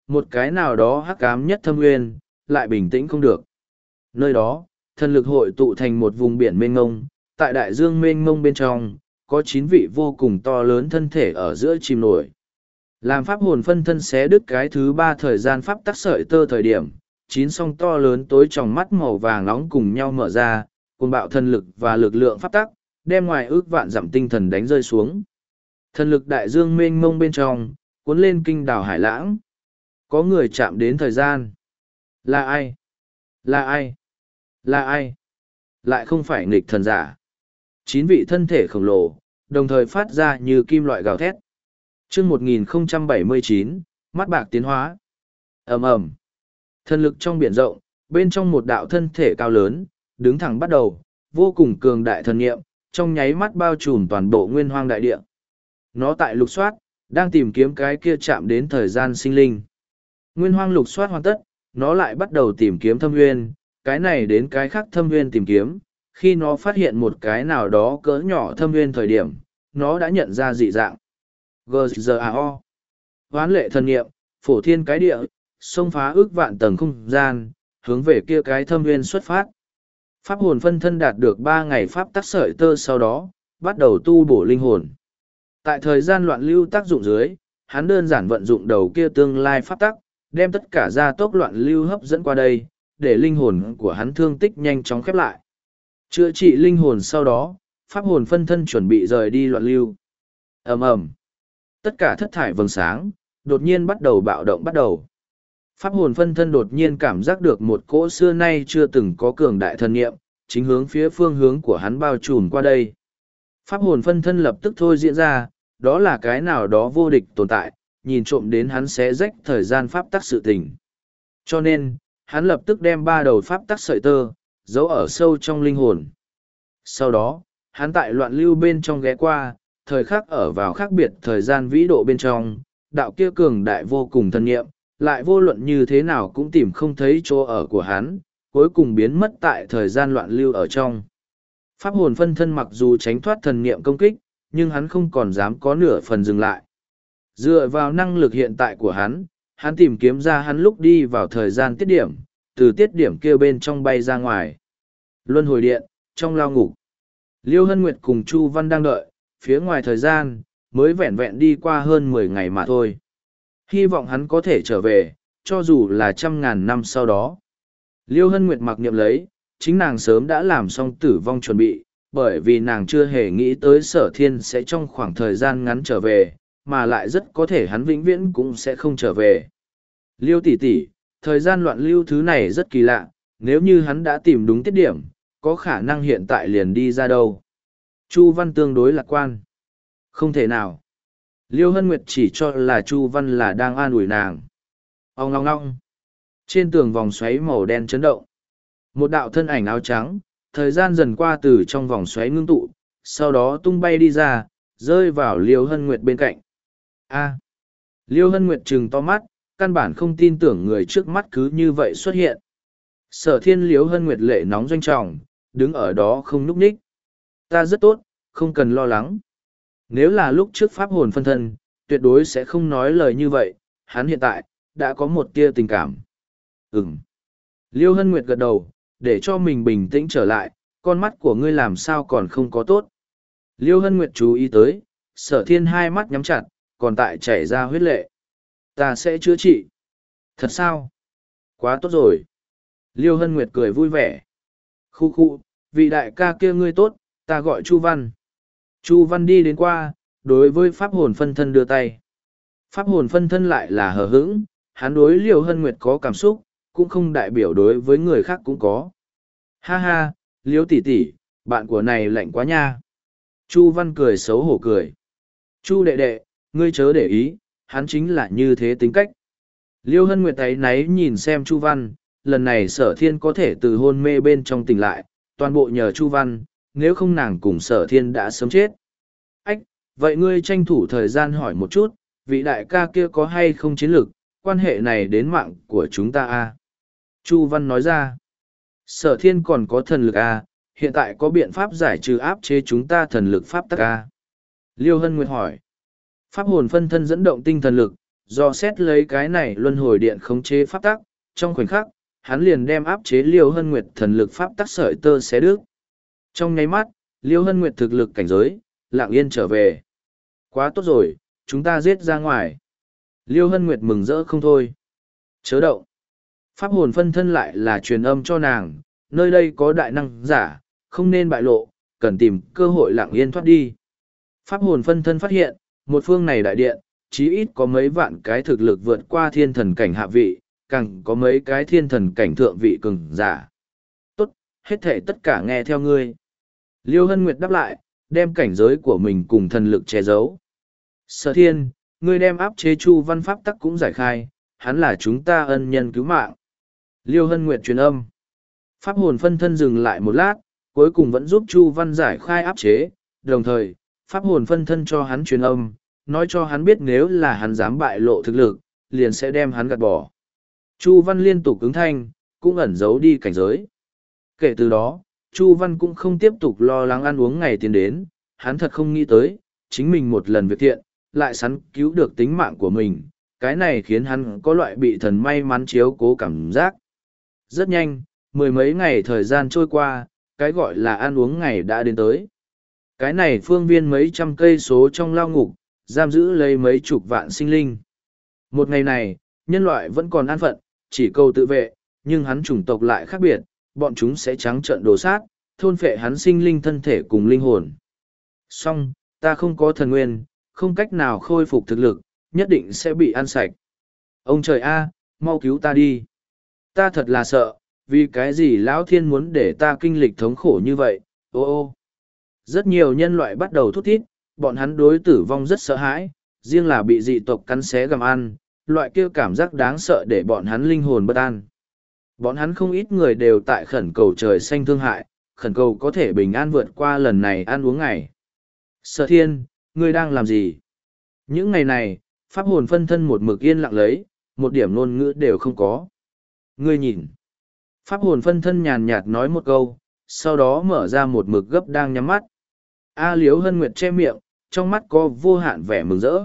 một cái nào đó hắc ám nhất thâm nguyên, lại bình tĩnh không được. Nơi đó, thần lực hội tụ thành một vùng biển mênh mông, tại đại dương mênh mông bên trong, có chín vị vô cùng to lớn thân thể ở giữa chìm nổi. Làm pháp hồn phân thân xé đứt cái thứ ba thời gian pháp tắc sợi tơ thời điểm, chín song to lớn tối trong mắt màu vàng nóng cùng nhau mở ra, cùng bạo thần lực và lực lượng pháp tắc, đem ngoài ước vạn dặm tinh thần đánh rơi xuống. Thần lực đại dương mênh mông bên trong, cuốn lên kinh đảo hải lãng. Có người chạm đến thời gian. Là ai? Là ai? Là ai? Lại không phải nghịch thần giả. Chín vị thân thể khổng lồ, đồng thời phát ra như kim loại gào thét. chương một nghìn không trăm bảy mươi chín, mắt bạc tiến hóa. ầm ầm Thần lực trong biển rộng, bên trong một đạo thân thể cao lớn, đứng thẳng bắt đầu, vô cùng cường đại thần nghiệm, trong nháy mắt bao trùm toàn bộ nguyên hoang đại địa. Nó tại lục soát, đang tìm kiếm cái kia chạm đến thời gian sinh linh. Nguyên hoang lục soát hoàn tất, nó lại bắt đầu tìm kiếm thâm nguyên, cái này đến cái khác thâm nguyên tìm kiếm. Khi nó phát hiện một cái nào đó cỡ nhỏ thâm nguyên thời điểm, nó đã nhận ra dị dạng. giê giê a o Hoán lệ thần nghiệm, phổ thiên cái địa, xông phá ước vạn tầng không gian, hướng về kia cái thâm nguyên xuất phát. Pháp hồn phân thân đạt được ba ngày pháp tắc sợi tơ sau đó, bắt đầu tu bổ linh hồn. Tại thời gian loạn lưu tác dụng dưới, hắn đơn giản vận dụng đầu kia tương lai pháp tắc, đem tất cả gia tốc loạn lưu hấp dẫn qua đây, để linh hồn của hắn thương tích nhanh chóng khép lại. Chữa trị linh hồn sau đó, pháp hồn phân thân chuẩn bị rời đi loạn lưu. ầm ầm Tất cả thất thải vầng sáng, đột nhiên bắt đầu bạo động bắt đầu. Pháp hồn phân thân đột nhiên cảm giác được một cỗ xưa nay chưa từng có cường đại thần nghiệm, chính hướng phía phương hướng của hắn bao trùm qua đây. Pháp hồn phân thân lập tức thôi diễn ra, đó là cái nào đó vô địch tồn tại, nhìn trộm đến hắn xé rách thời gian pháp tắc sự tình. Cho nên, hắn lập tức đem ba đầu pháp tắc sợi tơ, giấu ở sâu trong linh hồn. Sau đó, hắn tại loạn lưu bên trong ghé qua, thời khắc ở vào khác biệt thời gian vĩ độ bên trong, đạo kia cường đại vô cùng thân nghiệm, lại vô luận như thế nào cũng tìm không thấy chỗ ở của hắn, cuối cùng biến mất tại thời gian loạn lưu ở trong. Pháp hồn phân thân mặc dù tránh thoát thần nghiệm công kích, nhưng hắn không còn dám có nửa phần dừng lại. Dựa vào năng lực hiện tại của hắn, hắn tìm kiếm ra hắn lúc đi vào thời gian tiết điểm, từ tiết điểm kia bên trong bay ra ngoài. Luân hồi điện, trong lao ngục. Liêu Hân Nguyệt cùng Chu Văn đang đợi, phía ngoài thời gian, mới vẹn vẹn đi qua hơn mười ngày mà thôi. Hy vọng hắn có thể trở về, cho dù là trăm ngàn năm sau đó. Liêu Hân Nguyệt mặc niệm lấy, chính nàng sớm đã làm xong tử vong chuẩn bị, bởi vì nàng chưa hề nghĩ tới Sở Thiên sẽ trong khoảng thời gian ngắn trở về, mà lại rất có thể hắn vĩnh viễn cũng sẽ không trở về. Liêu tỷ tỷ, thời gian loạn lưu thứ này rất kỳ lạ, nếu như hắn đã tìm đúng tiết điểm, có khả năng hiện tại liền đi ra đâu. Chu Văn tương đối lạc quan. Không thể nào. Liêu Hân Nguyệt chỉ cho là Chu Văn là đang an ủi nàng. Ông ngong ngong. Trên tường vòng xoáy màu đen chấn động. Một đạo thân ảnh áo trắng, thời gian dần qua từ trong vòng xoáy ngưng tụ, sau đó tung bay đi ra, rơi vào Liêu Hân Nguyệt bên cạnh. A. Liêu Hân Nguyệt trừng to mắt, căn bản không tin tưởng người trước mắt cứ như vậy xuất hiện. Sở Thiên Liêu Hân Nguyệt lệ nóng doanh trọng, đứng ở đó không núp ních. Ta rất tốt, không cần lo lắng. Nếu là lúc trước pháp hồn phân thân, tuyệt đối sẽ không nói lời như vậy, hắn hiện tại, đã có một tia tình cảm. Ừm. Liêu Hân Nguyệt gật đầu, để cho mình bình tĩnh trở lại, con mắt của ngươi làm sao còn không có tốt. Liêu Hân Nguyệt chú ý tới, Sở Thiên hai mắt nhắm chặt, còn tại chảy ra huyết lệ. Ta sẽ chữa trị. Thật sao? Quá tốt rồi. Liêu Hân Nguyệt cười vui vẻ. Khu khu, vị đại ca kia ngươi tốt, ta gọi Chu Văn. Chu Văn đi đến qua, đối với pháp hồn phân thân đưa tay. Pháp hồn phân thân lại là hờ hững, hắn đối Liêu Hân Nguyệt có cảm xúc, cũng không đại biểu đối với người khác cũng có. Ha ha, Liêu tỷ tỷ, bạn của này lạnh quá nha. Chu Văn cười xấu hổ cười. Chu đệ đệ, ngươi chớ để ý, hắn chính là như thế tính cách. Liêu Hân Nguyệt ấy náy nhìn xem Chu Văn, lần này Sở Thiên có thể từ hôn mê bên trong tỉnh lại, toàn bộ nhờ Chu Văn, nếu không nàng cùng Sở Thiên đã sớm chết. Ách, vậy ngươi tranh thủ thời gian hỏi một chút, vị đại ca kia có hay không chiến lược, quan hệ này đến mạng của chúng ta a? Chu Văn nói ra, Sở Thiên còn có thần lực a, hiện tại có biện pháp giải trừ áp chế chúng ta thần lực pháp tắc a? Liêu Hân Nguyệt hỏi, pháp hồn phân thân dẫn động tinh thần lực, Do xét lấy cái này luân hồi điện khống chế pháp tắc, trong khoảnh khắc, hắn liền đem áp chế Liêu Hân Nguyệt thần lực pháp tắc sợi tơ xé đứt. Trong nháy mắt, Liêu Hân Nguyệt thực lực cảnh giới, lặng yên trở về. Quá tốt rồi, chúng ta giết ra ngoài. Liêu Hân Nguyệt mừng rỡ không thôi. Chớ động. Pháp hồn phân thân lại là truyền âm cho nàng, nơi đây có đại năng giả, không nên bại lộ, cần tìm cơ hội lặng yên thoát đi. Pháp hồn phân thân phát hiện, một phương này đại điện, chí ít có mấy vạn cái thực lực vượt qua thiên thần cảnh hạ vị, càng có mấy cái thiên thần cảnh thượng vị cường giả. Tốt, hết thể tất cả nghe theo ngươi. Liêu Hân Nguyệt đáp lại, đem cảnh giới của mình cùng thần lực che giấu. Sở thiên, ngươi đem áp chế Chu Văn pháp tắc cũng giải khai, hắn là chúng ta ân nhân cứu mạng. Liêu Hân Nguyệt truyền âm. Pháp hồn phân thân dừng lại một lát, cuối cùng vẫn giúp Chu Văn giải khai áp chế, đồng thời, pháp hồn phân thân cho hắn truyền âm, nói cho hắn biết nếu là hắn dám bại lộ thực lực, liền sẽ đem hắn gạt bỏ. Chu Văn liên tục ứng thanh, cũng ẩn giấu đi cảnh giới. Kể từ đó, Chu Văn cũng không tiếp tục lo lắng ăn uống ngày tiến đến, hắn thật không nghĩ tới, chính mình một lần việc thiện, lại sắn cứu được tính mạng của mình, cái này khiến hắn có loại bị thần may mắn chiếu cố cảm giác. Rất nhanh, mười mấy ngày thời gian trôi qua, cái gọi là ăn uống ngày đã đến tới. Cái này phương viên mấy trăm cây số trong lao ngục, giam giữ lấy mấy chục vạn sinh linh. Một ngày này, nhân loại vẫn còn an phận, chỉ cầu tự vệ, nhưng hắn chủng tộc lại khác biệt, bọn chúng sẽ trắng trợn đồ sát, thôn phệ hắn sinh linh thân thể cùng linh hồn. Song, ta không có thần nguyên, không cách nào khôi phục thực lực, nhất định sẽ bị ăn sạch. Ông trời a, mau cứu ta đi. Ta thật là sợ, vì cái gì lão thiên muốn để ta kinh lịch thống khổ như vậy, ô ô. Rất nhiều nhân loại bắt đầu thút thít, bọn hắn đối tử vong rất sợ hãi, riêng là bị dị tộc cắn xé gặm ăn, loại kia cảm giác đáng sợ để bọn hắn linh hồn bất an. Bọn hắn không ít người đều tại khẩn cầu trời xanh thương hại, khẩn cầu có thể bình an vượt qua lần này ăn uống ngày. Sở thiên, ngươi đang làm gì? Những ngày này, pháp hồn phân thân một mực yên lặng lấy, một điểm ngôn ngữ đều không có. Ngươi nhìn. Pháp hồn phân thân nhàn nhạt nói một câu, sau đó mở ra một mực gấp đang nhắm mắt. A Liếu Hân Nguyệt che miệng, trong mắt có vô hạn vẻ mừng rỡ.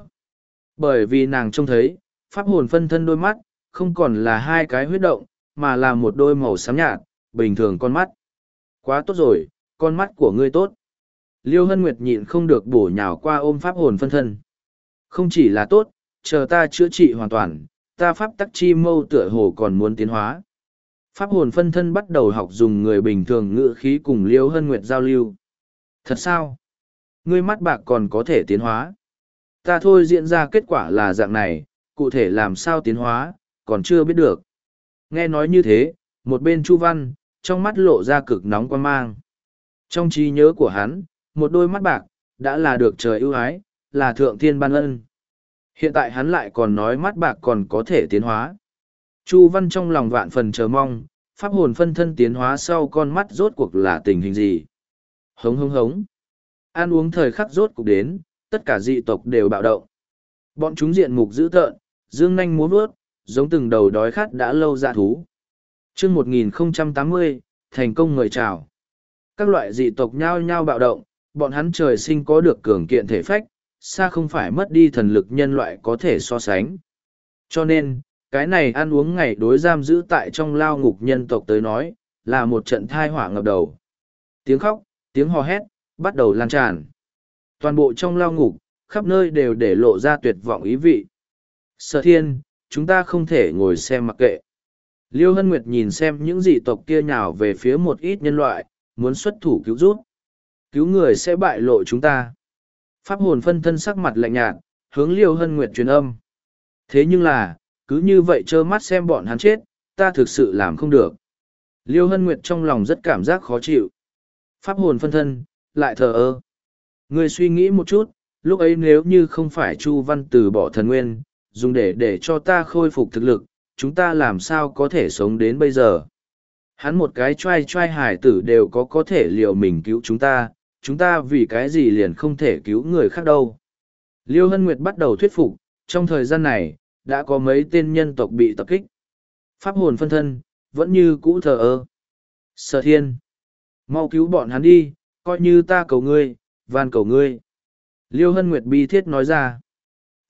Bởi vì nàng trông thấy, pháp hồn phân thân đôi mắt, không còn là hai cái huyết động, mà là một đôi màu xám nhạt, bình thường con mắt. Quá tốt rồi, con mắt của ngươi tốt. Liêu Hân Nguyệt nhịn không được bổ nhào qua ôm pháp hồn phân thân. Không chỉ là tốt, chờ ta chữa trị hoàn toàn, ta pháp tắc chi mâu tựa hồ còn muốn tiến hóa. Pháp hồn phân thân bắt đầu học dùng người bình thường ngữ khí cùng Liêu Hân Nguyệt giao lưu. Thật sao? Ngươi mắt bạc còn có thể tiến hóa. Ta thôi diễn ra kết quả là dạng này, cụ thể làm sao tiến hóa, còn chưa biết được. Nghe nói như thế, một bên Chu Văn, trong mắt lộ ra cực nóng quan mang. Trong trí nhớ của hắn, một đôi mắt bạc, đã là được trời ưu ái, là thượng thiên ban ân. Hiện tại hắn lại còn nói mắt bạc còn có thể tiến hóa. Chu Văn trong lòng vạn phần chờ mong, pháp hồn phân thân tiến hóa sau con mắt rốt cuộc là tình hình gì. Hống hống hống. Ăn uống thời khắc rốt cuộc đến, tất cả dị tộc đều bạo động. Bọn chúng diện mục dữ tợn, dương nanh múa vuốt, giống từng đầu đói khát đã lâu dạ thú. Chương một nghìn không trăm tám mươi, thành công mời chào. Các loại dị tộc nhao nhao bạo động, bọn hắn trời sinh có được cường kiện thể phách, xa không phải mất đi thần lực nhân loại có thể so sánh. Cho nên, cái này ăn uống ngày đối giam giữ tại trong lao ngục nhân tộc tới nói, là một trận thai họa ngập đầu. Tiếng khóc, tiếng hò hét, bắt đầu lan tràn. Toàn bộ trong lao ngục, khắp nơi đều để lộ ra tuyệt vọng ý vị. Sở thiên, chúng ta không thể ngồi xem mặc kệ. Liêu Hân Nguyệt nhìn xem những dị tộc kia nhào về phía một ít nhân loại, muốn xuất thủ cứu giúp. Cứu người sẽ bại lộ chúng ta. Pháp hồn phân thân sắc mặt lạnh nhạt, hướng Liêu Hân Nguyệt truyền âm. Thế nhưng là, cứ như vậy trơ mắt xem bọn hắn chết, ta thực sự làm không được. Liêu Hân Nguyệt trong lòng rất cảm giác khó chịu. Pháp hồn phân thân, lại thờ ơ. Người suy nghĩ một chút, lúc ấy nếu như không phải Chu Văn từ bỏ thần nguyên, dùng để để cho ta khôi phục thực lực, chúng ta làm sao có thể sống đến bây giờ. Hắn một cái trai trai hải tử đều có có thể liệu mình cứu chúng ta, chúng ta vì cái gì liền không thể cứu người khác đâu. Liêu Hân Nguyệt bắt đầu thuyết phục, trong thời gian này, đã có mấy tên nhân tộc bị tập kích. Pháp hồn phân thân, vẫn như cũ thờ ơ. Sở thiên, mau cứu bọn hắn đi, coi như ta cầu ngươi, van cầu ngươi. Liêu Hân Nguyệt bi thiết nói ra.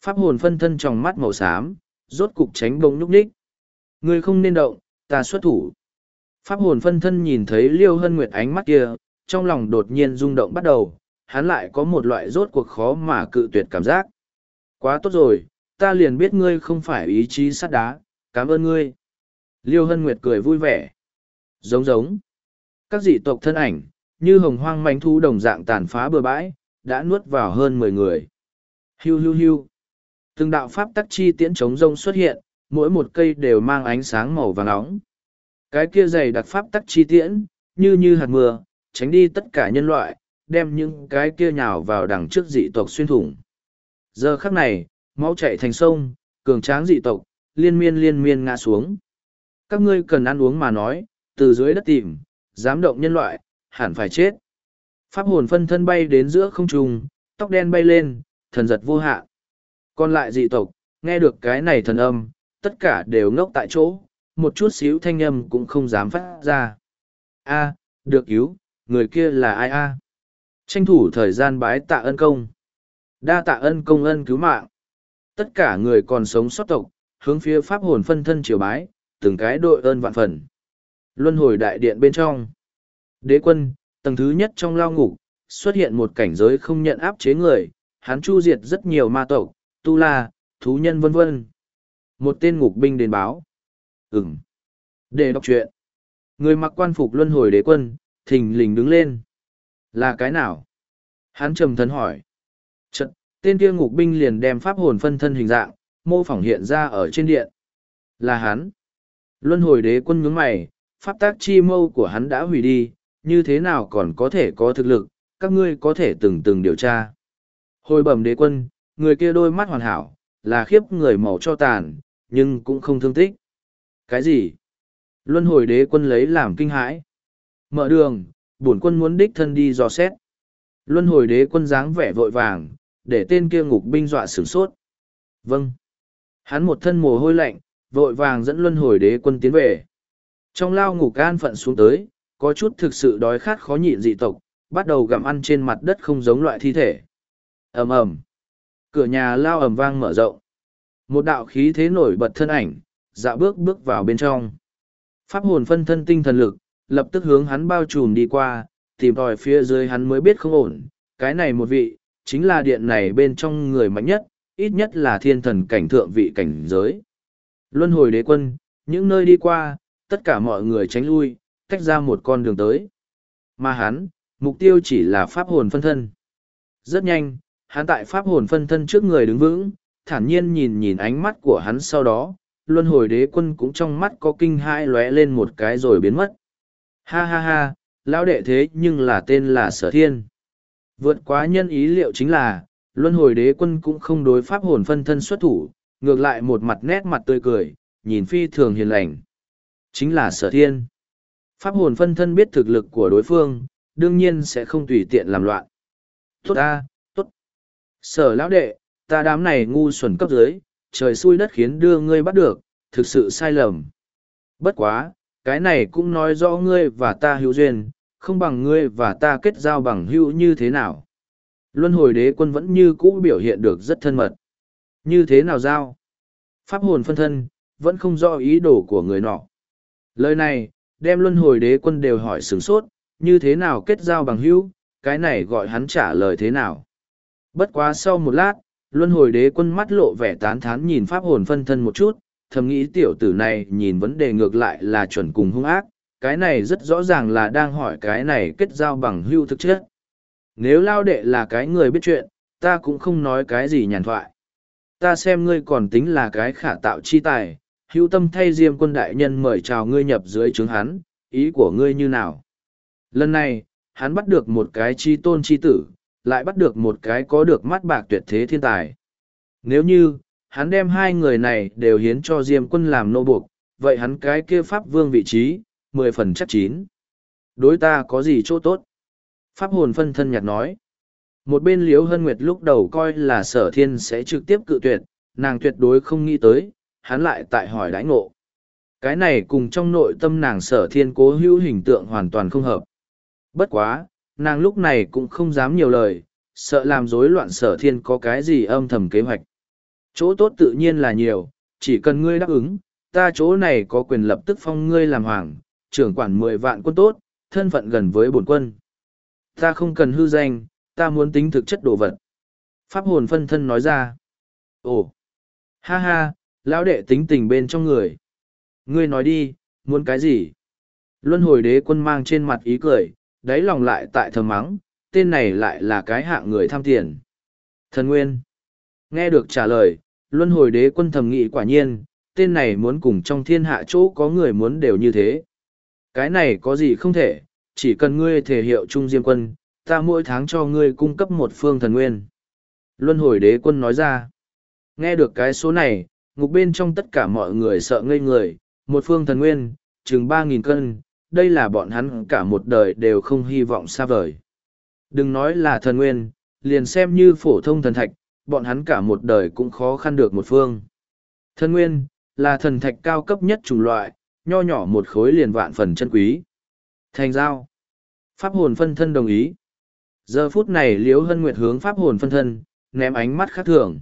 Pháp hồn phân thân trong mắt màu xám, rốt cục tránh bông nhúc nhích. Ngươi không nên động, ta xuất thủ. Pháp hồn phân thân nhìn thấy Liêu Hân Nguyệt ánh mắt kia, trong lòng đột nhiên rung động bắt đầu, hắn lại có một loại rốt cuộc khó mà cự tuyệt cảm giác. Quá tốt rồi, ta liền biết ngươi không phải ý chí sắt đá, cảm ơn ngươi. Liêu Hân Nguyệt cười vui vẻ. Giống giống. Các dị tộc thân ảnh, như hồng hoang manh thu đồng dạng tàn phá bừa bãi, đã nuốt vào hơn mười người. Hiu hiu hiu. Từng đạo pháp tắc chi tiễn chống rông xuất hiện, mỗi một cây đều mang ánh sáng màu vàng nóng. Cái kia dày đặc pháp tắc chi tiễn, như như hạt mưa, tránh đi tất cả nhân loại, đem những cái kia nhào vào đằng trước dị tộc xuyên thủng. Giờ khắc này, máu chảy thành sông, cường tráng dị tộc, liên miên liên miên ngã xuống. Các ngươi cần ăn uống mà nói, từ dưới đất tìm, dám động nhân loại, hẳn phải chết. Pháp hồn phân thân bay đến giữa không trung, tóc đen bay lên, thần giật vô hạn. Còn lại dị tộc, nghe được cái này thần âm, tất cả đều ngốc tại chỗ, một chút xíu thanh âm cũng không dám phát ra. A, được cứu, người kia là ai a? Tranh thủ thời gian bái tạ ân công. Đa tạ ân công ân cứu mạng. Tất cả người còn sống sót tộc, hướng phía pháp hồn phân thân triều bái, từng cái đội ơn vạn phần. Luân hồi đại điện bên trong. Đế quân, tầng thứ nhất trong lao ngục, xuất hiện một cảnh giới không nhận áp chế người, hắn chu diệt rất nhiều ma tộc, tu la, thú nhân vân vân. Một tên ngục binh đến báo. Ừm. Để đọc truyện. Người mặc quan phục luân hồi đế quân, thình lình đứng lên. Là cái nào? Hắn trầm thân hỏi. Chật, tên kia ngục binh liền đem pháp hồn phân thân hình dạng, mô phỏng hiện ra ở trên điện. Là hắn. Luân hồi đế quân nhướng mày, pháp tác chi mâu của hắn đã hủy đi, như thế nào còn có thể có thực lực, các ngươi có thể từng từng điều tra. Hồi bẩm đế quân, người kia đôi mắt hoàn hảo, là khiếp người màu cho tàn, nhưng cũng không thương tích. Cái gì? Luân hồi đế quân lấy làm kinh hãi. Mở đường, bổn quân muốn đích thân đi dò xét. Luân hồi đế quân dáng vẻ vội vàng, để tên kia ngục binh dọa sửng sốt. Vâng. Hắn một thân mồ hôi lạnh, vội vàng dẫn luân hồi đế quân tiến về. Trong lao ngục an phận xuống tới, có chút thực sự đói khát khó nhịn dị tộc, bắt đầu gặm ăn trên mặt đất không giống loại thi thể. Ầm ầm. Cửa nhà lao ầm vang mở rộng. Một đạo khí thế nổi bật thân ảnh, dạo bước bước vào bên trong. Pháp hồn phân thân tinh thần lực, lập tức hướng hắn bao trùm đi qua, tìm tòi phía dưới hắn mới biết không ổn. Cái này một vị, chính là điện này bên trong người mạnh nhất, ít nhất là thiên thần cảnh thượng vị cảnh giới. Luân hồi đế quân, những nơi đi qua, tất cả mọi người tránh lui, tách ra một con đường tới. Mà hắn, mục tiêu chỉ là pháp hồn phân thân. Rất nhanh, hắn tại pháp hồn phân thân trước người đứng vững, thản nhiên nhìn nhìn ánh mắt của hắn sau đó, luân hồi đế quân cũng trong mắt có kinh hãi lóe lên một cái rồi biến mất. Ha ha ha, lão đệ thế nhưng là tên là Sở Thiên. Vượt quá nhân ý liệu chính là, luân hồi đế quân cũng không đối pháp hồn phân thân xuất thủ, ngược lại một mặt nét mặt tươi cười, nhìn phi thường hiền lành. Chính là Sở Thiên. Pháp hồn phân thân biết thực lực của đối phương, đương nhiên sẽ không tùy tiện làm loạn. Tốt ta, tốt. Sở lão đệ, ta đám này ngu xuẩn cấp dưới, trời xui đất khiến đưa ngươi bắt được, thực sự sai lầm. Bất quá, cái này cũng nói rõ ngươi và ta hữu duyên, không bằng ngươi và ta kết giao bằng hữu như thế nào. Luân hồi đế quân vẫn như cũ biểu hiện được rất thân mật. Như thế nào giao? Pháp hồn phân thân, vẫn không rõ ý đồ của người nọ. Lời này, đem luân hồi đế quân đều hỏi sửng sốt, như thế nào kết giao bằng hữu, cái này gọi hắn trả lời thế nào. Bất quá sau một lát, luân hồi đế quân mắt lộ vẻ tán thán nhìn pháp hồn phân thân một chút, thầm nghĩ tiểu tử này nhìn vấn đề ngược lại là chuẩn cùng hung ác, cái này rất rõ ràng là đang hỏi cái này kết giao bằng hữu thực chất. Nếu lao đệ là cái người biết chuyện, ta cũng không nói cái gì nhàn thoại. Ta xem ngươi còn tính là cái khả tạo chi tài, hữu tâm thay Diêm quân đại nhân mời chào ngươi nhập dưới trướng hắn, ý của ngươi như nào? Lần này, hắn bắt được một cái chi tôn chi tử, lại bắt được một cái có được mắt bạc tuyệt thế thiên tài. Nếu như, hắn đem hai người này đều hiến cho Diêm quân làm nô buộc, vậy hắn cái kia pháp vương vị trí, mười phần chắc chín. Đối ta có gì chỗ tốt? Pháp hồn phân thân nhạt nói. Một bên Liễu Hân Nguyệt lúc đầu coi là Sở Thiên sẽ trực tiếp cự tuyệt, nàng tuyệt đối không nghĩ tới, hắn lại tại hỏi đãi ngộ. Cái này cùng trong nội tâm nàng Sở Thiên cố hữu hình tượng hoàn toàn không hợp. Bất quá, nàng lúc này cũng không dám nhiều lời, sợ làm rối loạn Sở Thiên có cái gì âm thầm kế hoạch. Chỗ tốt tự nhiên là nhiều, chỉ cần ngươi đáp ứng, ta chỗ này có quyền lập tức phong ngươi làm hoàng, trưởng quản mười vạn quân tốt, thân phận gần với bổn quân. Ta không cần hư danh, ta muốn tính thực chất đồ vật. Pháp hồn phân thân nói ra. Ồ, ha ha, lão đệ tính tình bên trong người. Ngươi nói đi, muốn cái gì? Luân hồi đế quân mang trên mặt ý cười, đáy lòng lại tại thầm mắng, tên này lại là cái hạng người tham tiền. Thần Nguyên. Nghe được trả lời, luân hồi đế quân thầm nghĩ quả nhiên, tên này muốn cùng trong thiên hạ chỗ có người muốn đều như thế. Cái này có gì không thể, chỉ cần ngươi thể hiệu trung diêm quân, ta mỗi tháng cho ngươi cung cấp một phương thần nguyên. Luân hồi đế quân nói ra. Nghe được cái số này, ngục bên trong tất cả mọi người sợ ngây người, một phương thần nguyên, chừng ba nghìn cân, đây là bọn hắn cả một đời đều không hy vọng xa vời. Đừng nói là thần nguyên, liền xem như phổ thông thần thạch, bọn hắn cả một đời cũng khó khăn được một phương. Thần nguyên, là thần thạch cao cấp nhất chủng loại, nho nhỏ một khối liền vạn phần chân quý. Thành giao. Pháp hồn phân thân đồng ý. Giờ phút này Liễu Hân Nguyệt hướng pháp hồn phân thân, ném ánh mắt khác thường.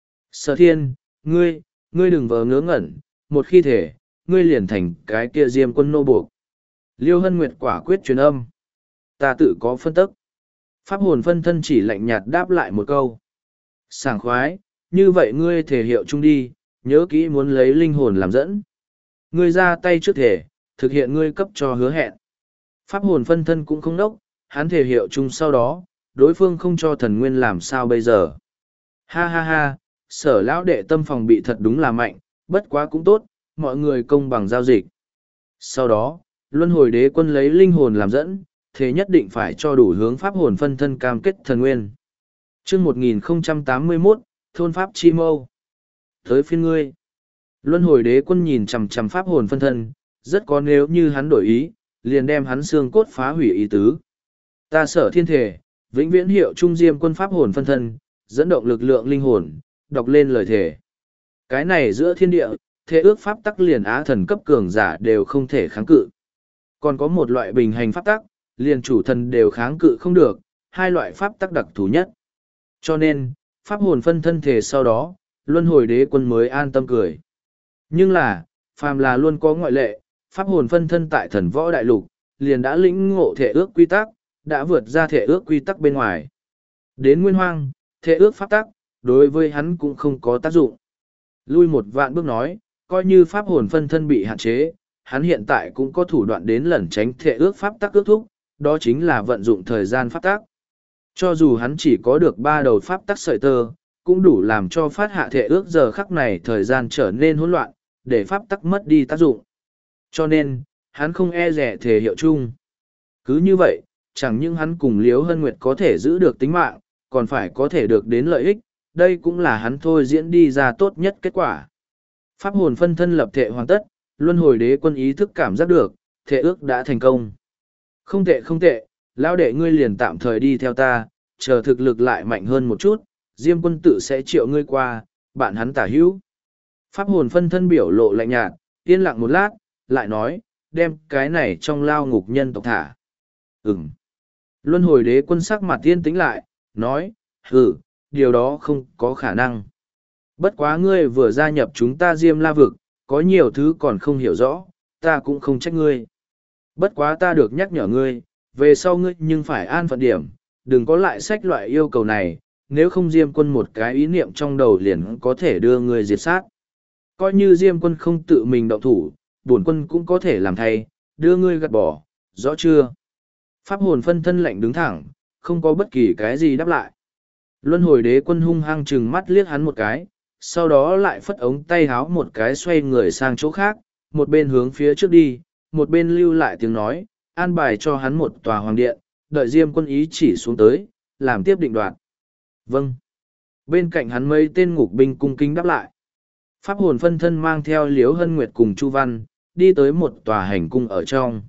Sở thiên, ngươi, ngươi đừng vờ ngớ ngẩn, một khi thể, ngươi liền thành cái kia diêm quân nô buộc. Liêu Hân Nguyệt quả quyết truyền âm. Ta tự có phân tức. Pháp hồn phân thân chỉ lạnh nhạt đáp lại một câu. Sảng khoái, như vậy ngươi thể hiệu chung đi, nhớ kỹ muốn lấy linh hồn làm dẫn. Ngươi ra tay trước thể, thực hiện ngươi cấp cho hứa hẹn. Pháp hồn phân thân cũng không đốc, hắn thể hiệu chung sau đó, đối phương không cho thần nguyên làm sao bây giờ. Ha ha ha, sở lão đệ tâm phòng bị thật đúng là mạnh, bất quá cũng tốt, mọi người công bằng giao dịch. Sau đó, luân hồi đế quân lấy linh hồn làm dẫn, thế nhất định phải cho đủ hướng pháp hồn phân thân cam kết thần nguyên. Chương một nghìn không trăm tám mươi mốt, Thôn Pháp Chi Mâu. Tới phiên ngươi. Luân hồi đế quân nhìn chằm chằm pháp hồn phân thân, rất có nếu như hắn đổi ý, liền đem hắn xương cốt phá hủy ý tứ. Ta sở thiên thể, vĩnh viễn hiệu trung diêm quân pháp hồn phân thân, dẫn động lực lượng linh hồn, đọc lên lời thể. Cái này giữa thiên địa, thế ước pháp tắc liền á thần cấp cường giả đều không thể kháng cự. Còn có một loại bình hành pháp tắc, liền chủ thần đều kháng cự không được, hai loại pháp tắc đặc thù nhất. Cho nên, pháp hồn phân thân thể sau đó, luân hồi đế quân mới an tâm cười. Nhưng là, phàm là luôn có ngoại lệ, pháp hồn phân thân tại thần võ đại lục, liền đã lĩnh ngộ thể ước quy tắc, đã vượt ra thể ước quy tắc bên ngoài. Đến nguyên hoang, thể ước pháp tắc, đối với hắn cũng không có tác dụng. Lui một vạn bước nói, coi như pháp hồn phân thân bị hạn chế, hắn hiện tại cũng có thủ đoạn đến lẩn tránh thể ước pháp tắc ước thúc, đó chính là vận dụng thời gian pháp tắc. Cho dù hắn chỉ có được ba đầu pháp tắc sợi tơ, cũng đủ làm cho phát hạ thể ước giờ khắc này thời gian trở nên hỗn loạn, để pháp tắc mất đi tác dụng. Cho nên, hắn không e rẻ thể hiệu chung. Cứ như vậy, chẳng những hắn cùng Liễu Hân Nguyệt có thể giữ được tính mạng, còn phải có thể được đến lợi ích, đây cũng là hắn thôi diễn đi ra tốt nhất kết quả. Pháp hồn phân thân lập thể hoàn tất, luân hồi đế quân ý thức cảm giác được, thể ước đã thành công. Không tệ không tệ, lão đệ ngươi liền tạm thời đi theo ta, chờ thực lực lại mạnh hơn một chút, Diêm quân tự sẽ triệu ngươi qua, bạn hắn tả hữu. Pháp hồn phân thân biểu lộ lạnh nhạt, yên lặng một lát, lại nói, đem cái này trong lao ngục nhân tộc thả. Ừm. Luân hồi đế quân sắc mặt tiên tĩnh lại, nói, hừ, điều đó không có khả năng. Bất quá ngươi vừa gia nhập chúng ta Diêm La Vực, có nhiều thứ còn không hiểu rõ, ta cũng không trách ngươi. Bất quá ta được nhắc nhở ngươi, về sau ngươi nhưng phải an phận điểm, đừng có lại sách loại yêu cầu này, nếu không Diêm quân một cái ý niệm trong đầu liền có thể đưa ngươi diệt sát. Coi như Diêm quân không tự mình động thủ, bổn quân cũng có thể làm thay, đưa ngươi gạt bỏ, rõ chưa? Pháp hồn phân thân lạnh đứng thẳng, không có bất kỳ cái gì đáp lại. Luân hồi đế quân hung hăng chừng mắt liếc hắn một cái, sau đó lại phất ống tay háo một cái xoay người sang chỗ khác, một bên hướng phía trước đi, một bên lưu lại tiếng nói, an bài cho hắn một tòa hoàng điện, đợi Diêm quân ý chỉ xuống tới, làm tiếp định đoạt. Vâng. Bên cạnh hắn mấy tên ngục binh cung kính đáp lại. Pháp hồn phân thân mang theo Liễu Hân Nguyệt cùng Chu Văn, đi tới một tòa hành cung ở trong.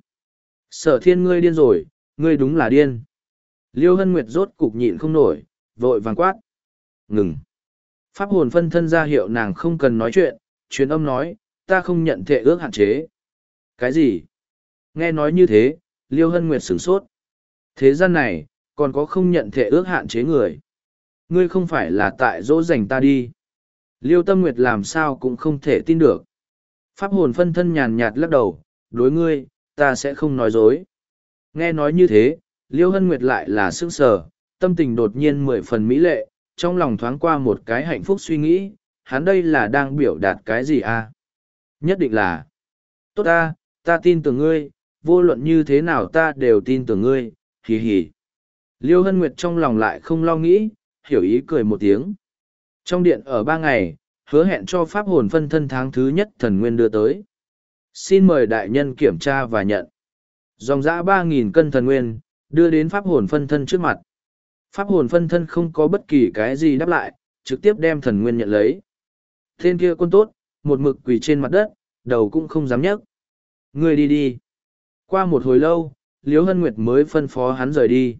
Sở thiên ngươi điên rồi, ngươi đúng là điên. Liễu Hân Nguyệt rốt cục nhịn không nổi, vội vàng quát. Ngừng. Pháp hồn phân thân ra hiệu nàng không cần nói chuyện, truyền âm nói, ta không nhận thệ ước hạn chế. Cái gì? Nghe nói như thế, Liễu Hân Nguyệt sửng sốt. Thế gian này, còn có không nhận thệ ước hạn chế người. Ngươi không phải là tại dỗ dành ta đi. Liêu Tâm Nguyệt làm sao cũng không thể tin được. Pháp hồn phân thân nhàn nhạt lắc đầu, đối ngươi, ta sẽ không nói dối. Nghe nói như thế, Liêu Hân Nguyệt lại là sững sờ, tâm tình đột nhiên mười phần mỹ lệ, trong lòng thoáng qua một cái hạnh phúc suy nghĩ, hắn đây là đang biểu đạt cái gì à? Nhất định là, tốt ta, ta tin tưởng ngươi, vô luận như thế nào ta đều tin tưởng ngươi, hì hì. Liêu Hân Nguyệt trong lòng lại không lo nghĩ, hiểu ý cười một tiếng. Trong điện ở ba ngày, hứa hẹn cho pháp hồn phân thân tháng thứ nhất thần nguyên đưa tới. Xin mời đại nhân kiểm tra và nhận. Dòng dã ba nghìn cân thần nguyên, đưa đến pháp hồn phân thân trước mặt. Pháp hồn phân thân không có bất kỳ cái gì đáp lại, trực tiếp đem thần nguyên nhận lấy. Tên kia quân tốt, một mực quỳ trên mặt đất, đầu cũng không dám nhấc. Ngươi đi đi. Qua một hồi lâu, Liễu Hân Nguyệt mới phân phó hắn rời đi.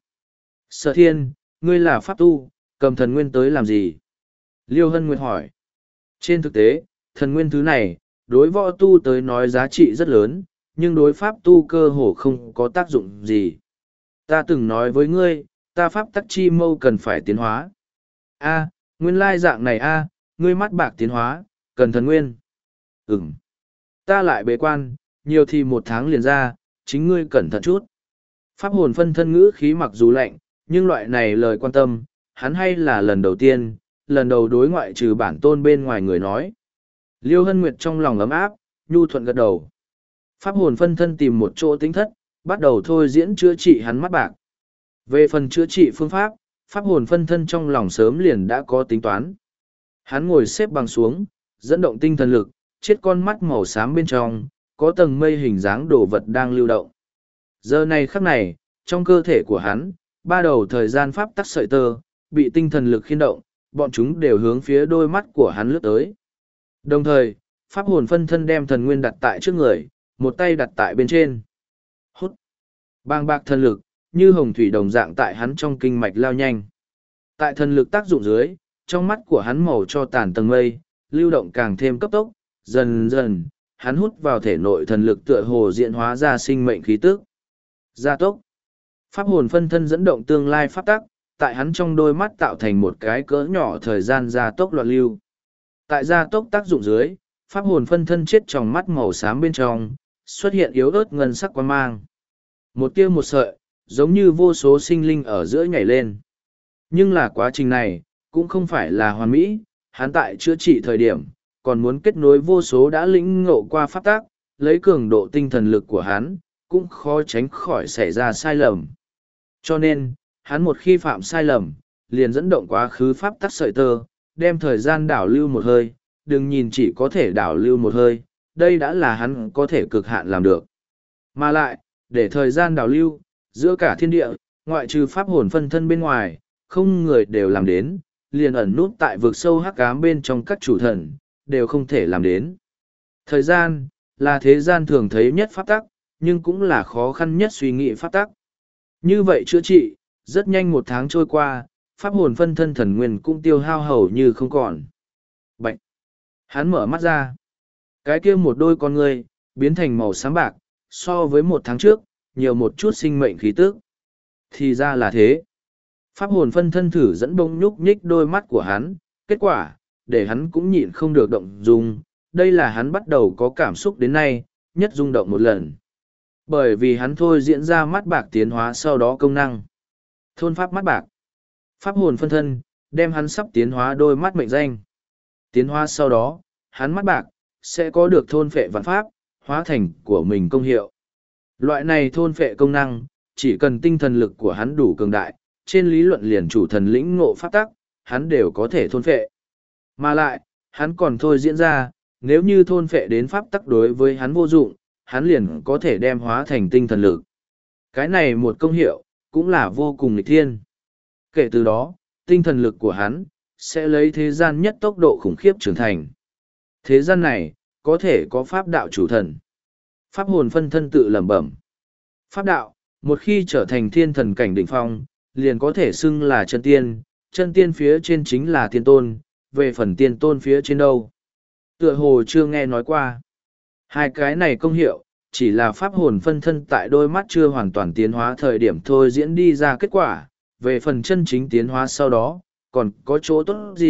Sở Thiên, ngươi là pháp tu, cầm thần nguyên tới làm gì? Liêu Hân Nguyệt hỏi. Trên thực tế, thần nguyên thứ này, đối võ tu tới nói giá trị rất lớn, nhưng đối pháp tu cơ hồ không có tác dụng gì. Ta từng nói với ngươi, ta pháp tắc chi mâu cần phải tiến hóa. A, nguyên lai dạng này a, ngươi mắt bạc tiến hóa, cần thần nguyên. Ừm. Ta lại bế quan, nhiều thì một tháng liền ra, chính ngươi cẩn thận chút. Pháp hồn phân thân ngữ khí mặc dù lạnh, nhưng loại này lời quan tâm, hắn hay là lần đầu tiên, lần đầu đối ngoại trừ bản tôn bên ngoài người nói. Liêu Hân Nguyệt trong lòng ấm áp, nhu thuận gật đầu. Pháp hồn phân thân tìm một chỗ tính thất, bắt đầu thôi diễn chữa trị hắn mắt bạc. Về phần chữa trị phương pháp, pháp hồn phân thân trong lòng sớm liền đã có tính toán. Hắn ngồi xếp bằng xuống, dẫn động tinh thần lực, chết con mắt màu xám bên trong, có tầng mây hình dáng đồ vật đang lưu động. Giờ này khắc này, trong cơ thể của hắn, ba đầu thời gian pháp tắc sợi tơ, bị tinh thần lực khiên động, bọn chúng đều hướng phía đôi mắt của hắn lướt tới. Đồng thời, pháp hồn phân thân đem thần nguyên đặt tại trước người, một tay đặt tại bên trên. Hút! Bang bạc thần lực, như hồng thủy đồng dạng tại hắn trong kinh mạch lao nhanh. Tại thần lực tác dụng dưới, trong mắt của hắn màu cho tàn tầng mây, lưu động càng thêm cấp tốc, dần dần, hắn hút vào thể nội thần lực tựa hồ diễn hóa ra sinh mệnh khí tức. Gia tốc! Pháp hồn phân thân dẫn động tương lai pháp tắc, tại hắn trong đôi mắt tạo thành một cái cỡ nhỏ thời gian gia tốc loạn lưu. Tại gia tốc tác dụng dưới, pháp hồn phân thân chết trong mắt màu xám bên trong, xuất hiện yếu ớt ngân sắc quang mang. Một tia một sợi, giống như vô số sinh linh ở giữa nhảy lên. Nhưng là quá trình này, cũng không phải là hoàn mỹ, hắn tại chữa trị thời điểm, còn muốn kết nối vô số đã lĩnh ngộ qua pháp tác, lấy cường độ tinh thần lực của hắn, cũng khó tránh khỏi xảy ra sai lầm. Cho nên, hắn một khi phạm sai lầm, liền dẫn động quá khứ pháp tắc sợi tơ, đem thời gian đảo lưu một hơi, đừng nhìn chỉ có thể đảo lưu một hơi, đây đã là hắn có thể cực hạn làm được. Mà lại, để thời gian đảo lưu, giữa cả thiên địa, ngoại trừ pháp hồn phân thân bên ngoài, không người đều làm đến, liền ẩn nút tại vực sâu hắc ám bên trong các chủ thần, đều không thể làm đến. Thời gian, là thế gian thường thấy nhất pháp tắc, nhưng cũng là khó khăn nhất suy nghĩ pháp tắc. Như vậy chữa trị, rất nhanh một tháng trôi qua, pháp hồn phân thân thần nguyên cũng tiêu hao hầu như không còn. Bạch! Hắn mở mắt ra. Cái kia một đôi con ngươi, biến thành màu xám bạc, so với một tháng trước, nhiều một chút sinh mệnh khí tức. Thì ra là thế. Pháp hồn phân thân thử dẫn bông nhúc nhích đôi mắt của hắn, kết quả, để hắn cũng nhịn không được động dung, đây là hắn bắt đầu có cảm xúc đến nay, nhất rung động một lần. Bởi vì hắn thôi diễn ra mắt bạc tiến hóa sau đó công năng. Thôn pháp mắt bạc. Pháp hồn phân thân, đem hắn sắp tiến hóa đôi mắt mệnh danh. Tiến hóa sau đó, hắn mắt bạc, sẽ có được thôn phệ vạn pháp, hóa thành của mình công hiệu. Loại này thôn phệ công năng, chỉ cần tinh thần lực của hắn đủ cường đại, trên lý luận liền chủ thần lĩnh ngộ pháp tắc, hắn đều có thể thôn phệ. Mà lại, hắn còn thôi diễn ra, nếu như thôn phệ đến pháp tắc đối với hắn vô dụng, hắn liền có thể đem hóa thành tinh thần lực. Cái này một công hiệu, cũng là vô cùng nghịch thiên. Kể từ đó, tinh thần lực của hắn, sẽ lấy thế gian nhất tốc độ khủng khiếp trưởng thành. Thế gian này, có thể có pháp đạo chủ thần. Pháp hồn phân thân tự lẩm bẩm. Pháp đạo, một khi trở thành thiên thần cảnh đỉnh phong, liền có thể xưng là chân tiên, chân tiên phía trên chính là tiên tôn, về phần tiên tôn phía trên đâu. Tựa hồ chưa nghe nói qua. Hai cái này công hiệu, chỉ là pháp hồn phân thân tại đôi mắt chưa hoàn toàn tiến hóa thời điểm thôi diễn đi ra kết quả, về phần chân chính tiến hóa sau đó, còn có chỗ tốt gì,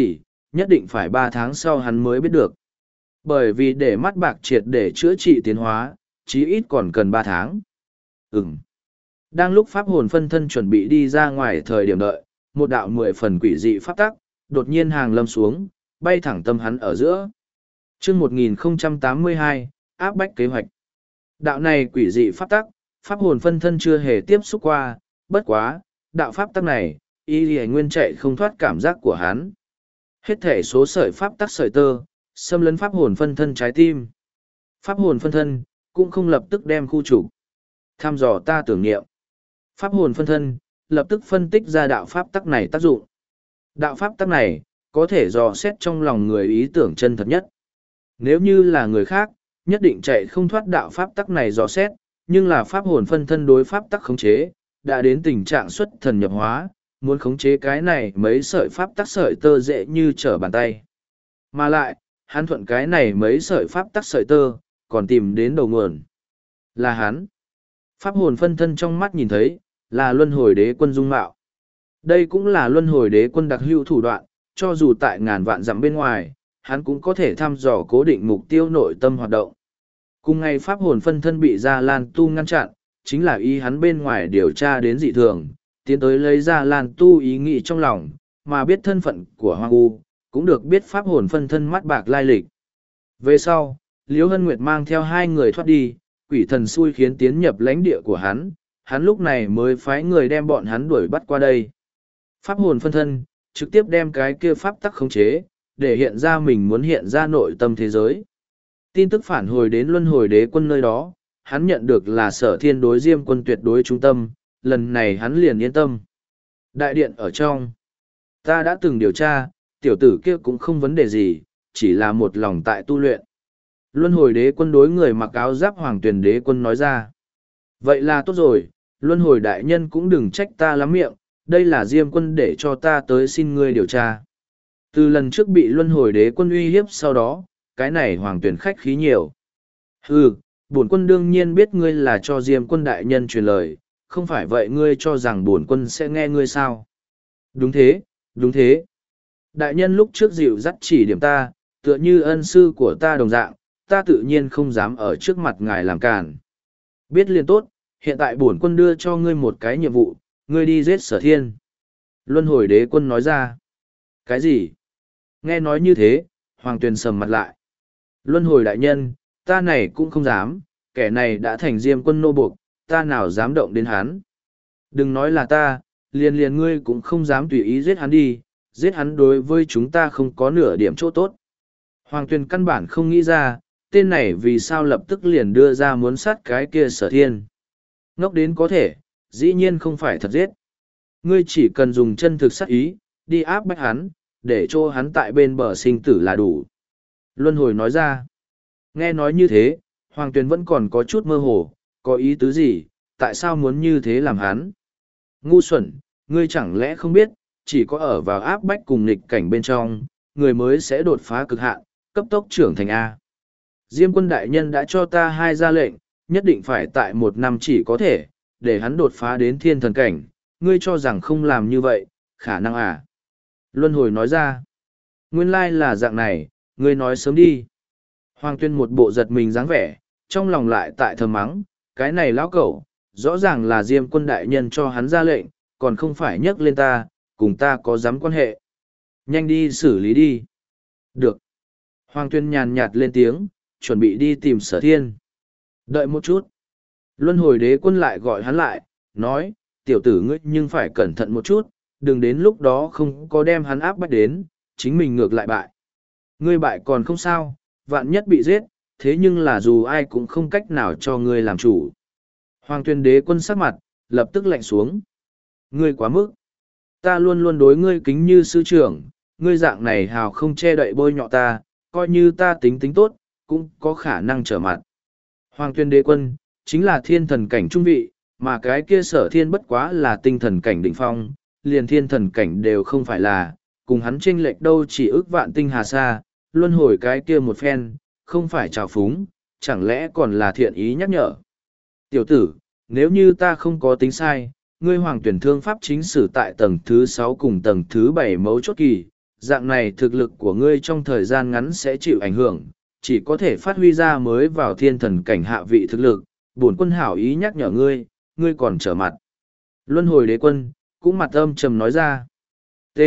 nhất định phải ba tháng sau hắn mới biết được. Bởi vì để mắt bạc triệt để chữa trị tiến hóa, chí ít còn cần ba tháng. Ừm. Đang lúc pháp hồn phân thân chuẩn bị đi ra ngoài thời điểm đợi, một đạo mười phần quỷ dị pháp tắc, đột nhiên hàng lâm xuống, bay thẳng tâm hắn ở giữa. chương một nghìn không trăm tám mươi hai, áp bách kế hoạch. Đạo này quỷ dị pháp tắc, pháp hồn phân thân chưa hề tiếp xúc qua, bất quá, đạo pháp tắc này, y lì nguyên chạy không thoát cảm giác của hắn. Hết thể số sợi pháp tắc sợi tơ, xâm lấn pháp hồn phân thân trái tim. Pháp hồn phân thân, cũng không lập tức đem khu trục. Tham dò ta tưởng niệm. Pháp hồn phân thân, lập tức phân tích ra đạo pháp tắc này tác dụng. Đạo pháp tắc này, có thể dò xét trong lòng người ý tưởng chân thật nhất. Nếu như là người khác, nhất định chạy không thoát đạo pháp tắc này dò xét, nhưng là pháp hồn phân thân đối pháp tắc khống chế, đã đến tình trạng xuất thần nhập hóa, muốn khống chế cái này mấy sợi pháp tắc sợi tơ dễ như trở bàn tay. Mà lại, hắn thuận cái này mấy sợi pháp tắc sợi tơ, còn tìm đến đầu nguồn. Là hắn. Pháp hồn phân thân trong mắt nhìn thấy, là luân hồi đế quân dung mạo. Đây cũng là luân hồi đế quân đặc hữu thủ đoạn, cho dù tại ngàn vạn dặm bên ngoài, hắn cũng có thể thăm dò cố định mục tiêu nội tâm hoạt động. Cùng ngày pháp hồn phân thân bị Gia Lan Tu ngăn chặn, chính là ý hắn bên ngoài điều tra đến dị thường, tiến tới lấy Gia Lan Tu ý nghĩ trong lòng, mà biết thân phận của Hoang U, cũng được biết pháp hồn phân thân mắt bạc lai lịch. Về sau, Liễu Hân Nguyệt mang theo hai người thoát đi, quỷ thần xui khiến tiến nhập lãnh địa của hắn, hắn lúc này mới phái người đem bọn hắn đuổi bắt qua đây. Pháp hồn phân thân, trực tiếp đem cái kia pháp tắc khống chế, để hiện ra mình muốn hiện ra nội tâm thế giới. Tin tức phản hồi đến luân hồi đế quân nơi đó, hắn nhận được là Sở Thiên đối Diêm quân tuyệt đối trung tâm, lần này hắn liền yên tâm. Đại điện ở trong, ta đã từng điều tra, tiểu tử kia cũng không vấn đề gì, chỉ là một lòng tại tu luyện. Luân hồi đế quân đối người mặc áo giáp hoàng tuyển đế quân nói ra. Vậy là tốt rồi, luân hồi đại nhân cũng đừng trách ta lắm miệng, đây là Diêm quân để cho ta tới xin ngươi điều tra. Từ lần trước bị luân hồi đế quân uy hiếp sau đó, cái này hoàng tuyển khách khí nhiều. Ừ, bổn quân đương nhiên biết ngươi là cho Diêm quân đại nhân truyền lời, không phải vậy ngươi cho rằng bổn quân sẽ nghe ngươi sao? Đúng thế, đúng thế. Đại nhân lúc trước dịu dắt chỉ điểm ta, tựa như ân sư của ta đồng dạng, ta tự nhiên không dám ở trước mặt ngài làm cản. Biết liền tốt, hiện tại bổn quân đưa cho ngươi một cái nhiệm vụ, ngươi đi giết Sở Thiên. Luân hồi đế quân nói ra. Cái gì? Nghe nói như thế, hoàng tuyền sầm mặt lại. Luân hồi đại nhân, ta này cũng không dám, kẻ này đã thành Diêm quân nô buộc, ta nào dám động đến hắn. Đừng nói là ta, liền liền ngươi cũng không dám tùy ý giết hắn đi, giết hắn đối với chúng ta không có nửa điểm chỗ tốt. Hoàng tuyền căn bản không nghĩ ra, tên này vì sao lập tức liền đưa ra muốn sát cái kia Sở Thiên. Ngốc đến có thể, dĩ nhiên không phải thật giết. Ngươi chỉ cần dùng chân thực sát ý, đi áp bách hắn, để cho hắn tại bên bờ sinh tử là đủ. Luân hồi nói ra. Nghe nói như thế, Hoàng Tuyền vẫn còn có chút mơ hồ, có ý tứ gì, tại sao muốn như thế làm hắn? Ngu xuẩn, ngươi chẳng lẽ không biết, chỉ có ở vào áp bách cùng nghịch cảnh bên trong, người mới sẽ đột phá cực hạn, cấp tốc trưởng thành A. Diêm quân đại nhân đã cho ta hai ra lệnh, nhất định phải tại một năm chỉ có thể, để hắn đột phá đến thiên thần cảnh, ngươi cho rằng không làm như vậy, khả năng à? Luân hồi nói ra, nguyên lai là dạng này, ngươi nói sớm đi. Hoàng Tuyên một bộ giật mình dáng vẻ, trong lòng lại tại thầm mắng, cái này lão cẩu, rõ ràng là Diêm quân đại nhân cho hắn ra lệnh, còn không phải nhắc lên ta, cùng ta có dám quan hệ. Nhanh đi xử lý đi. Được. Hoàng Tuyên nhàn nhạt lên tiếng, chuẩn bị đi tìm Sở Thiên. Đợi một chút. Luân hồi đế quân lại gọi hắn lại, nói, tiểu tử ngươi nhưng phải cẩn thận một chút, đừng đến lúc đó không có đem hắn áp bách đến, chính mình ngược lại bại. Ngươi bại còn không sao, vạn nhất bị giết, thế nhưng là dù ai cũng không cách nào cho ngươi làm chủ. Hoàng Tuyên đế quân sắc mặt, lập tức lạnh xuống. Ngươi quá mức. Ta luôn luôn đối ngươi kính như sư trưởng, ngươi dạng này hào không che đậy bôi nhọ ta, coi như ta tính tính tốt, cũng có khả năng trở mặt. Hoàng Tuyên đế quân, chính là thiên thần cảnh trung vị, mà cái kia Sở Thiên bất quá là tinh thần cảnh đỉnh phong, liền thiên thần cảnh đều không phải là, cùng hắn chênh lệch đâu chỉ ước vạn tinh hà xa, luân hồi cái kia một phen, không phải trào phúng, chẳng lẽ còn là thiện ý nhắc nhở. Tiểu tử, nếu như ta không có tính sai, ngươi Hoàng Tuyển thương pháp chính sử tại tầng thứ sáu cùng tầng thứ bảy mấu chốt kỳ, dạng này thực lực của ngươi trong thời gian ngắn sẽ chịu ảnh hưởng, chỉ có thể phát huy ra mới vào thiên thần cảnh hạ vị thực lực, bổn quân hảo ý nhắc nhở ngươi, ngươi còn trở mặt. Luân hồi đế quân, cũng mặt âm trầm nói ra. T.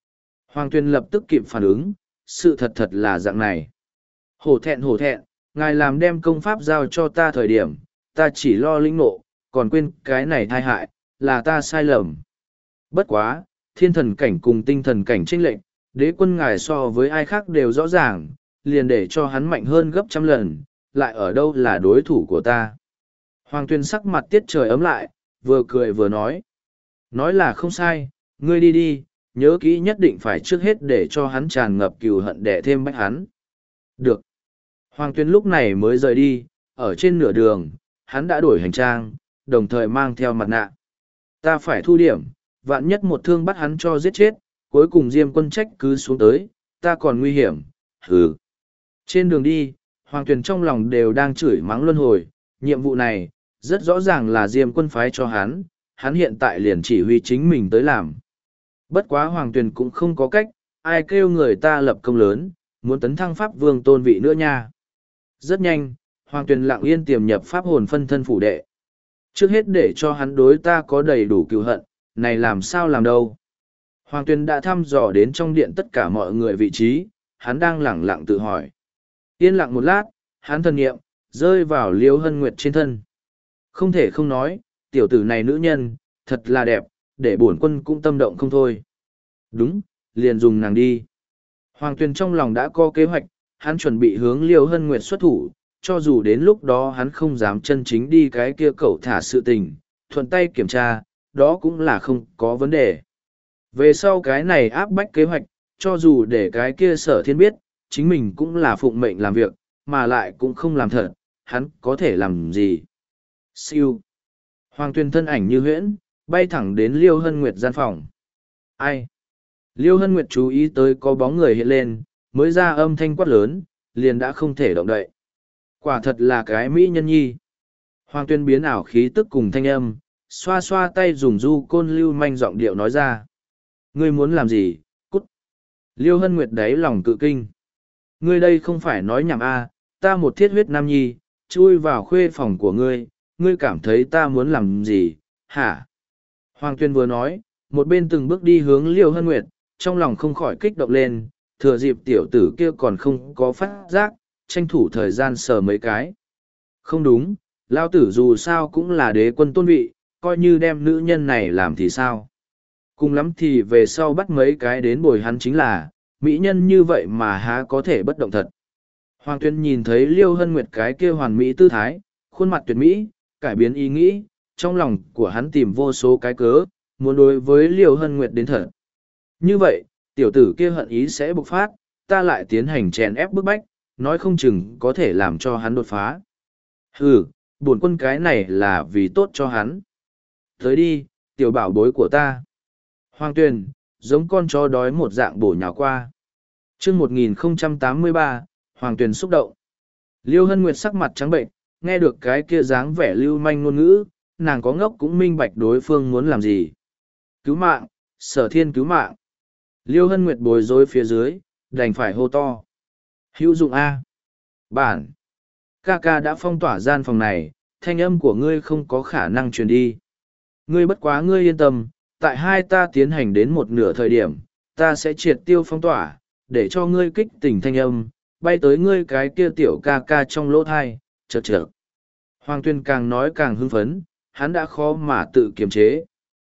Hoàng Tuyền lập tức kịp phản ứng, sự thật thật là dạng này. Hổ thẹn hổ thẹn, ngài làm đem công pháp giao cho ta thời điểm, ta chỉ lo lĩnh ngộ, còn quên cái này thai hại, là ta sai lầm. Bất quá, thiên thần cảnh cùng tinh thần cảnh chênh lệnh, đế quân ngài so với ai khác đều rõ ràng, liền để cho hắn mạnh hơn gấp trăm lần, lại ở đâu là đối thủ của ta. Hoàng Tuyền sắc mặt tiết trời ấm lại, vừa cười vừa nói. Nói là không sai, ngươi đi đi, nhớ kỹ nhất định phải trước hết để cho hắn tràn ngập cừu hận để thêm bách hắn. Được. Hoàng Tuyền lúc này mới rời đi, ở trên nửa đường, hắn đã đổi hành trang, đồng thời mang theo mặt nạ. Ta phải thu điểm, vạn nhất một thương bắt hắn cho giết chết, cuối cùng Diêm Quân trách cứ xuống tới, ta còn nguy hiểm, hừ. Trên đường đi, Hoàng Tuyền trong lòng đều đang chửi mắng luân hồi, nhiệm vụ này, rất rõ ràng là Diêm Quân phái cho hắn, hắn hiện tại liền chỉ huy chính mình tới làm. Bất quá Hoàng Tuyền cũng không có cách, ai kêu người ta lập công lớn, muốn tấn thăng Pháp Vương tôn vị nữa nha. Rất nhanh, Hoàng Tuyền lặng yên tiềm nhập Pháp hồn phân thân phủ đệ. Trước hết để cho hắn đối ta có đầy đủ cừu hận, này làm sao làm đâu. Hoàng Tuyền đã thăm dò đến trong điện tất cả mọi người vị trí, hắn đang lẳng lặng tự hỏi. Yên lặng một lát, hắn thần niệm, rơi vào Liêu Hân Nguyệt trên thân. Không thể không nói, tiểu tử này nữ nhân, thật là đẹp, để bổn quân cũng tâm động không thôi. Đúng, liền dùng nàng đi. Hoàng Tuyền trong lòng đã có kế hoạch, hắn chuẩn bị hướng Liêu Hân Nguyệt xuất thủ, cho dù đến lúc đó hắn không dám chân chính đi cái kia cậu thả sự tình, thuận tay kiểm tra, đó cũng là không có vấn đề. Về sau cái này áp bách kế hoạch, cho dù để cái kia Sở Thiên biết, chính mình cũng là phụng mệnh làm việc, mà lại cũng không làm thật, hắn có thể làm gì. Siêu. Hoàng Tuyền thân ảnh như huyễn, bay thẳng đến Liêu Hân Nguyệt gian phòng. Ai? Liêu Hân Nguyệt chú ý tới có bóng người hiện lên, mới ra âm thanh quát lớn, liền đã không thể động đậy. Quả thật là cái mỹ nhân nhi. Hoàng Tuyền biến ảo khí tức cùng thanh âm, xoa xoa tay dùng du côn lưu manh giọng điệu nói ra. Ngươi muốn làm gì? Cút. Liêu Hân Nguyệt đáy lòng cự kinh. Ngươi đây không phải nói nhảm a, ta một thiết huyết nam nhi, chui vào khuê phòng của ngươi, ngươi cảm thấy ta muốn làm gì, hả? Hoàng Tuyền vừa nói, một bên từng bước đi hướng Liêu Hân Nguyệt, trong lòng không khỏi kích động lên, thừa dịp tiểu tử kia còn không có phát giác, tranh thủ thời gian sờ mấy cái. Không đúng, lao tử dù sao cũng là đế quân tôn vị, coi như đem nữ nhân này làm thì sao? Cùng lắm thì về sau bắt mấy cái đến bồi hắn chính là, mỹ nhân như vậy mà há có thể bất động thật. Hoàng Tuyền nhìn thấy Liêu Hân Nguyệt cái kia hoàn mỹ tư thái, khuôn mặt tuyệt mỹ, cải biến ý nghĩ, trong lòng của hắn tìm vô số cái cớ, muốn đối với Liêu Hân Nguyệt đến thật. Như vậy, tiểu tử kia hận ý sẽ bộc phát, ta lại tiến hành chèn ép bức bách, nói không chừng có thể làm cho hắn đột phá. Hừ, bổn quân cái này là vì tốt cho hắn. Tới đi, tiểu bảo bối của ta. Hoàng Tuyền, giống con chó đói một dạng bổ nhào qua. Chương một nghìn không trăm tám mươi ba, Hoàng Tuyền xúc động. Liêu Hân Nguyệt sắc mặt trắng bệnh, nghe được cái kia dáng vẻ lưu manh ngôn ngữ, nàng có ngốc cũng minh bạch đối phương muốn làm gì. Cứu mạng, Sở Thiên cứu mạng. Liêu Hân Nguyệt bối rối phía dưới, đành phải hô to. Hữu dụng A. Bản. Ca ca đã phong tỏa gian phòng này, thanh âm của ngươi không có khả năng truyền đi. Ngươi bất quá ngươi yên tâm, tại hai ta tiến hành đến một nửa thời điểm, ta sẽ triệt tiêu phong tỏa, để cho ngươi kích tỉnh thanh âm, bay tới ngươi cái kia tiểu ca ca trong lỗ thai, chợt chợt. Hoàng Tuyền càng nói càng hưng phấn, hắn đã khó mà tự kiềm chế.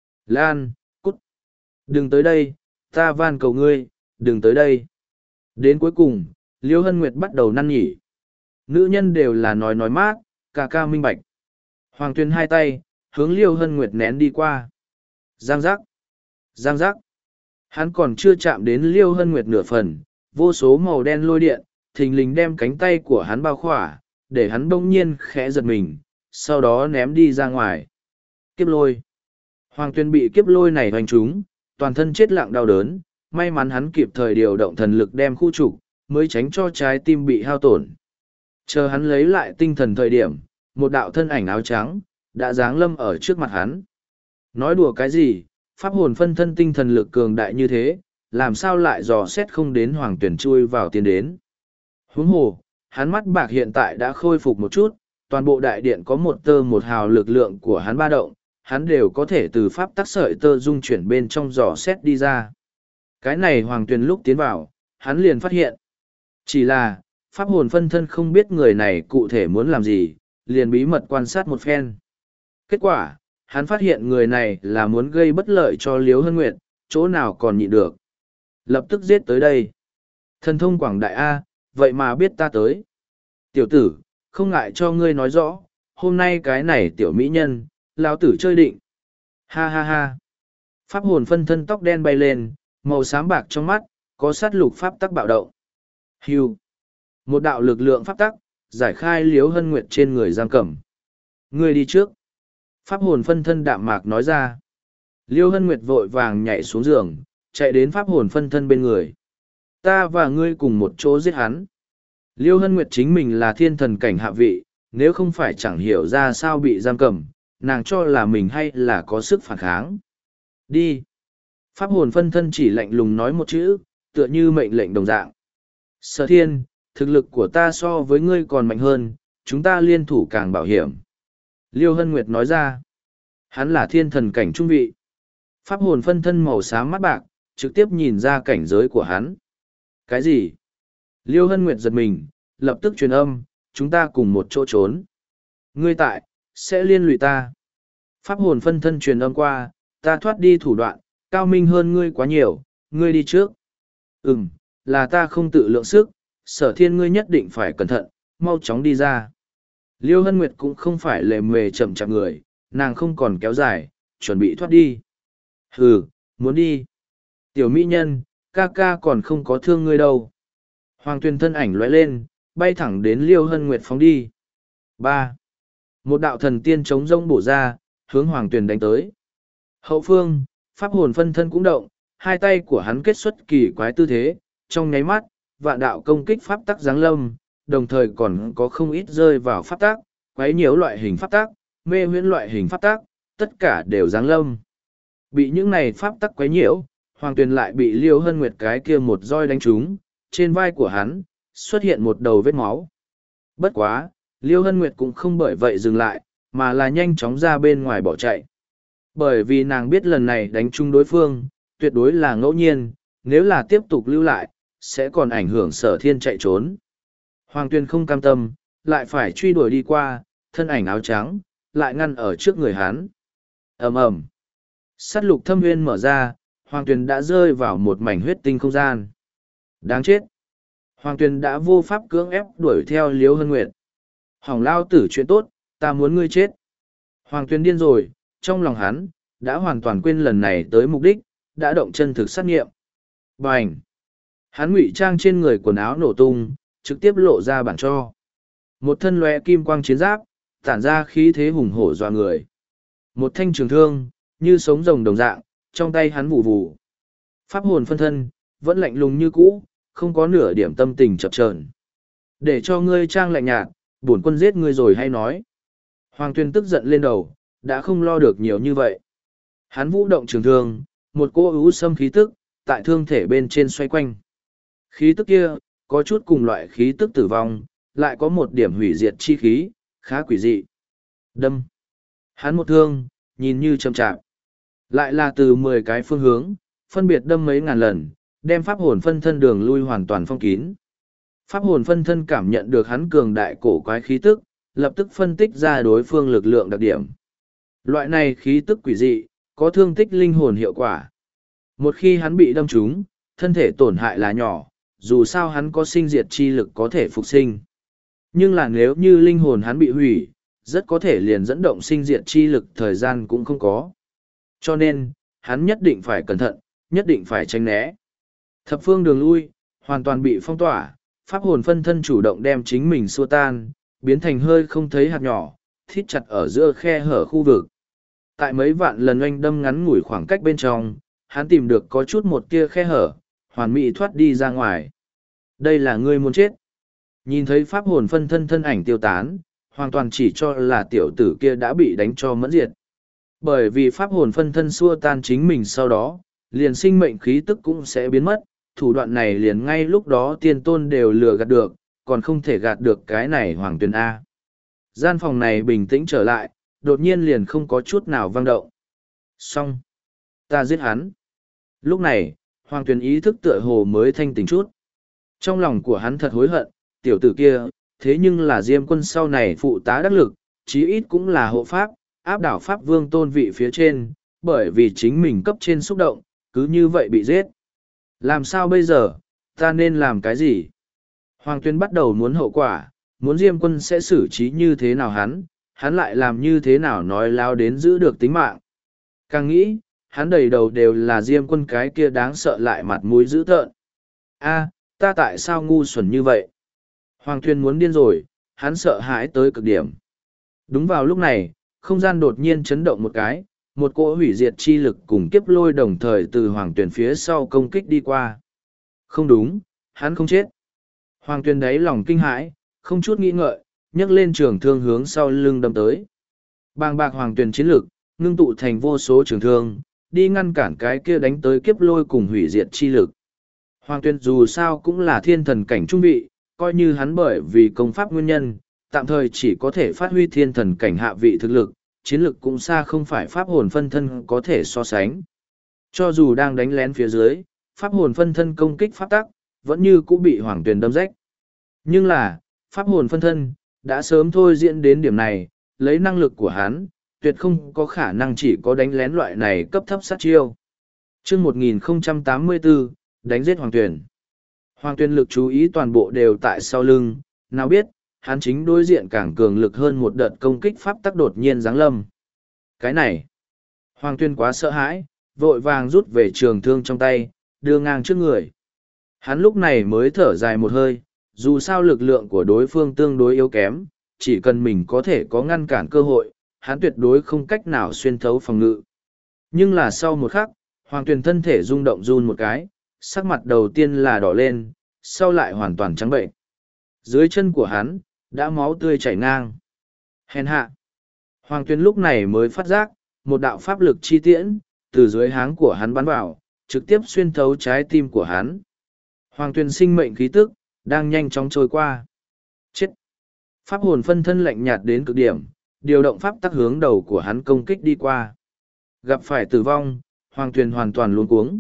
Lan, cút. Đừng tới đây, ta van cầu ngươi, đừng tới đây. Đến cuối cùng, Liêu Hân Nguyệt bắt đầu năn nỉ. Nữ nhân đều là nói nói mát, ca ca minh bạch. Hoàng Tuyền hai tay, hướng Liêu Hân Nguyệt nén đi qua. Giang giác. Giang giác. Hắn còn chưa chạm đến Liêu Hân Nguyệt nửa phần, vô số màu đen lôi điện, thình lình đem cánh tay của hắn bao khỏa, để hắn bỗng nhiên khẽ giật mình, sau đó ném đi ra ngoài. Kiếp lôi. Hoàng Tuyền bị kiếp lôi này hoành trúng, toàn thân chết lặng đau đớn, may mắn hắn kịp thời điều động thần lực đem khu trục, mới tránh cho trái tim bị hao tổn. Chờ hắn lấy lại tinh thần thời điểm, một đạo thân ảnh áo trắng, đã giáng lâm ở trước mặt hắn. Nói đùa cái gì, pháp hồn phân thân tinh thần lực cường đại như thế, làm sao lại dò xét không đến Hoàng Tuyền chui vào tiến đến. Huống hồ, hắn mắt bạc hiện tại đã khôi phục một chút, toàn bộ đại điện có một tơ một hào lực lượng của hắn ba động, hắn đều có thể từ pháp tắc sợi tơ dung chuyển bên trong dò xét đi ra. Cái này Hoàng Tuyền lúc tiến vào, hắn liền phát hiện. Chỉ là, pháp hồn phân thân không biết người này cụ thể muốn làm gì, liền bí mật quan sát một phen. Kết quả, hắn phát hiện người này là muốn gây bất lợi cho Liễu Hân Nguyệt, chỗ nào còn nhịn được. Lập tức giết tới đây. Thần thông quảng đại A, vậy mà biết ta tới. Tiểu tử, không ngại cho ngươi nói rõ, hôm nay cái này tiểu mỹ nhân, lão tử chơi định. Ha ha ha. Pháp hồn phân thân tóc đen bay lên, màu xám bạc trong mắt, có sát lục pháp tắc bạo động. Hưu. Một đạo lực lượng pháp tắc, giải khai Liễu Hân Nguyệt trên người giam cầm. Ngươi đi trước. Pháp hồn phân thân đạm mạc nói ra. Liễu Hân Nguyệt vội vàng nhảy xuống giường, chạy đến pháp hồn phân thân bên người. Ta và ngươi cùng một chỗ giết hắn. Liễu Hân Nguyệt chính mình là thiên thần cảnh hạ vị, nếu không phải chẳng hiểu ra sao bị giam cầm, nàng cho là mình hay là có sức phản kháng. Đi. Pháp hồn phân thân chỉ lạnh lùng nói một chữ, tựa như mệnh lệnh đồng dạng. Sở thiên, thực lực của ta so với ngươi còn mạnh hơn, chúng ta liên thủ càng bảo hiểm. Liêu Hân Nguyệt nói ra. Hắn là thiên thần cảnh trung vị. Pháp hồn phân thân màu xám mắt bạc, trực tiếp nhìn ra cảnh giới của hắn. Cái gì? Liêu Hân Nguyệt giật mình, lập tức truyền âm, chúng ta cùng một chỗ trốn. Ngươi tại, sẽ liên lụy ta. Pháp hồn phân thân truyền âm qua, ta thoát đi thủ đoạn, cao minh hơn ngươi quá nhiều, ngươi đi trước. Ừm, là ta không tự lượng sức, sở thiên ngươi nhất định phải cẩn thận, mau chóng đi ra. Liêu Hân Nguyệt cũng không phải lề mề chậm chạp người, nàng không còn kéo dài, chuẩn bị thoát đi. Hừ, muốn đi. Tiểu mỹ nhân, ca ca còn không có thương ngươi đâu. Hoàng Tuyền thân ảnh lóe lên, bay thẳng đến Liêu Hân Nguyệt phóng đi. ba. Một đạo thần tiên chống rông bổ ra, hướng Hoàng Tuyền đánh tới. Hậu phương, pháp hồn phân thân cũng động, hai tay của hắn kết xuất kỳ quái tư thế, trong nháy mắt, vạn đạo công kích pháp tắc giáng lâm, đồng thời còn có không ít rơi vào pháp tắc, quấy nhiễu loại hình pháp tắc, mê huyễn loại hình pháp tắc, tất cả đều giáng lâm. Bị những này pháp tắc quấy nhiễu, Hoàng Tuyền lại bị Liêu Hân Nguyệt cái kia một roi đánh trúng, trên vai của hắn xuất hiện một đầu vết máu. Bất quá, Liêu Hân Nguyệt cũng không bởi vậy dừng lại, mà là nhanh chóng ra bên ngoài bỏ chạy. Bởi vì nàng biết lần này đánh trúng đối phương, tuyệt đối là ngẫu nhiên, nếu là tiếp tục lưu lại, sẽ còn ảnh hưởng sở thiên chạy trốn. Hoàng Tuyền không cam tâm, lại phải truy đuổi đi qua, thân ảnh áo trắng, lại ngăn ở trước người hắn. ầm ầm, sát lục thâm nguyên mở ra, Hoàng Tuyền đã rơi vào một mảnh huyết tinh không gian. Đáng chết! Hoàng Tuyền đã vô pháp cưỡng ép đuổi theo Liêu Hân Nguyệt. Hỏng lao tử chuyện tốt, ta muốn ngươi chết. Hoàng Tuyền điên rồi, trong lòng hắn, đã hoàn toàn quên lần này tới mục đích, đã động chân thực sát nghiệm. Bành! Hắn ngụy trang trên người quần áo nổ tung, trực tiếp lộ ra bản cho. Một thân lóe kim quang chiến giáp, tản ra khí thế hùng hổ dọa người. Một thanh trường thương, như sống rồng đồng dạng, trong tay hắn vụ vụ. Pháp hồn phân thân, vẫn lạnh lùng như cũ, không có nửa điểm tâm tình chập chờn. Để cho ngươi trang lạnh nhạt, bổn quân giết ngươi rồi hay nói. Hoàng Tuyền tức giận lên đầu, đã không lo được nhiều như vậy. Hắn vũ động trường thương, một cô ưu xâm khí tức, tại thương thể bên trên xoay quanh. Khí tức kia, có chút cùng loại khí tức tử vong, lại có một điểm hủy diệt chi khí, khá quỷ dị. Đâm. Hắn một thương, nhìn như chậm chạp. Lại là từ mười cái phương hướng, phân biệt đâm mấy ngàn lần, đem pháp hồn phân thân đường lui hoàn toàn phong kín. Pháp hồn phân thân cảm nhận được hắn cường đại cổ quái khí tức, lập tức phân tích ra đối phương lực lượng đặc điểm. Loại này khí tức quỷ dị, có thương tích linh hồn hiệu quả. Một khi hắn bị đâm trúng, thân thể tổn hại là nhỏ, dù sao hắn có sinh diệt chi lực có thể phục sinh. Nhưng là nếu như linh hồn hắn bị hủy, rất có thể liền dẫn động sinh diệt chi lực thời gian cũng không có. Cho nên, hắn nhất định phải cẩn thận, nhất định phải tránh né. Thập phương đường lui, hoàn toàn bị phong tỏa, pháp hồn phân thân chủ động đem chính mình xua tan, biến thành hơi không thấy hạt nhỏ, thít chặt ở giữa khe hở khu vực. Tại mấy vạn lần oanh đâm ngắn ngủi khoảng cách bên trong, hắn tìm được có chút một tia khe hở, hoàn mỹ thoát đi ra ngoài. Đây là ngươi muốn chết. Nhìn thấy pháp hồn phân thân thân ảnh tiêu tán, hoàn toàn chỉ cho là tiểu tử kia đã bị đánh cho mẫn diệt. Bởi vì pháp hồn phân thân xua tan chính mình sau đó, liền sinh mệnh khí tức cũng sẽ biến mất, thủ đoạn này liền ngay lúc đó tiên tôn đều lừa gạt được, còn không thể gạt được cái này Hoàng Tuyền A. Gian phòng này bình tĩnh trở lại, đột nhiên liền không có chút nào vang động. Xong. Ta giết hắn. Lúc này, Hoàng Tuyền ý thức tựa hồ mới thanh tỉnh chút. Trong lòng của hắn thật hối hận, tiểu tử kia, thế nhưng là Diêm Quân sau này phụ tá đắc lực, chí ít cũng là hộ pháp, áp đảo pháp vương tôn vị phía trên, bởi vì chính mình cấp trên xúc động, cứ như vậy bị giết. Làm sao bây giờ, ta nên làm cái gì? Hoàng Tuyền bắt đầu muốn hậu quả, muốn Diêm Quân sẽ xử trí như thế nào hắn, hắn lại làm như thế nào nói lao đến giữ được tính mạng. Càng nghĩ, hắn đầy đầu đều là Diêm Quân cái kia đáng sợ lại mặt mũi dữ tợn. A, ta tại sao ngu xuẩn như vậy? Hoàng Tuyền muốn điên rồi, hắn sợ hãi tới cực điểm. Đúng vào lúc này, không gian đột nhiên chấn động một cái, một cỗ hủy diệt chi lực cùng kiếp lôi đồng thời từ Hoàng Tuyền phía sau công kích đi qua. Không đúng, hắn không chết. Hoàng Tuyền đáy lòng kinh hãi, không chút nghĩ ngợi, nhấc lên trường thương hướng sau lưng đâm tới. Bàng bạc Hoàng Tuyền chiến lực, ngưng tụ thành vô số trường thương, đi ngăn cản cái kia đánh tới kiếp lôi cùng hủy diệt chi lực. Hoàng Tuyền dù sao cũng là thiên thần cảnh trung vị, coi như hắn bởi vì công pháp nguyên nhân, tạm thời chỉ có thể phát huy thiên thần cảnh hạ vị thực lực, chiến lực cũng xa không phải pháp hồn phân thân có thể so sánh. Cho dù đang đánh lén phía dưới, pháp hồn phân thân công kích pháp tắc, vẫn như cũng bị Hoàng Tuyền đâm rách. Nhưng là, pháp hồn phân thân, đã sớm thôi diễn đến điểm này, lấy năng lực của hắn, tuyệt không có khả năng chỉ có đánh lén loại này cấp thấp sát chiêu. chương một nghìn không trăm tám mươi bốn, đánh giết Hoàng Tuyền. Hoàng Tuyền lực chú ý toàn bộ đều tại sau lưng, nào biết, hắn chính đối diện càng cường lực hơn một đợt công kích pháp tắc đột nhiên giáng lâm. Cái này, Hoàng Tuyền quá sợ hãi, vội vàng rút về trường thương trong tay, đưa ngang trước người. Hắn lúc này mới thở dài một hơi, dù sao lực lượng của đối phương tương đối yếu kém, chỉ cần mình có thể có ngăn cản cơ hội, hắn tuyệt đối không cách nào xuyên thấu phòng ngự. Nhưng là sau một khắc, Hoàng Tuyền thân thể rung động run một cái, sắc mặt đầu tiên là đỏ lên, sau lại hoàn toàn trắng bệnh. Dưới chân của hắn, đã máu tươi chảy ngang. Hèn hạ. Hoàng Tuyền lúc này mới phát giác, một đạo pháp lực chi tiễn, từ dưới háng của hắn bắn vào, trực tiếp xuyên thấu trái tim của hắn. Hoàng Tuyền sinh mệnh khí tức, đang nhanh chóng trôi qua. Chết! Pháp hồn phân thân lạnh nhạt đến cực điểm, điều động pháp tắc hướng đầu của hắn công kích đi qua. Gặp phải tử vong, Hoàng Tuyền hoàn toàn luống cuống.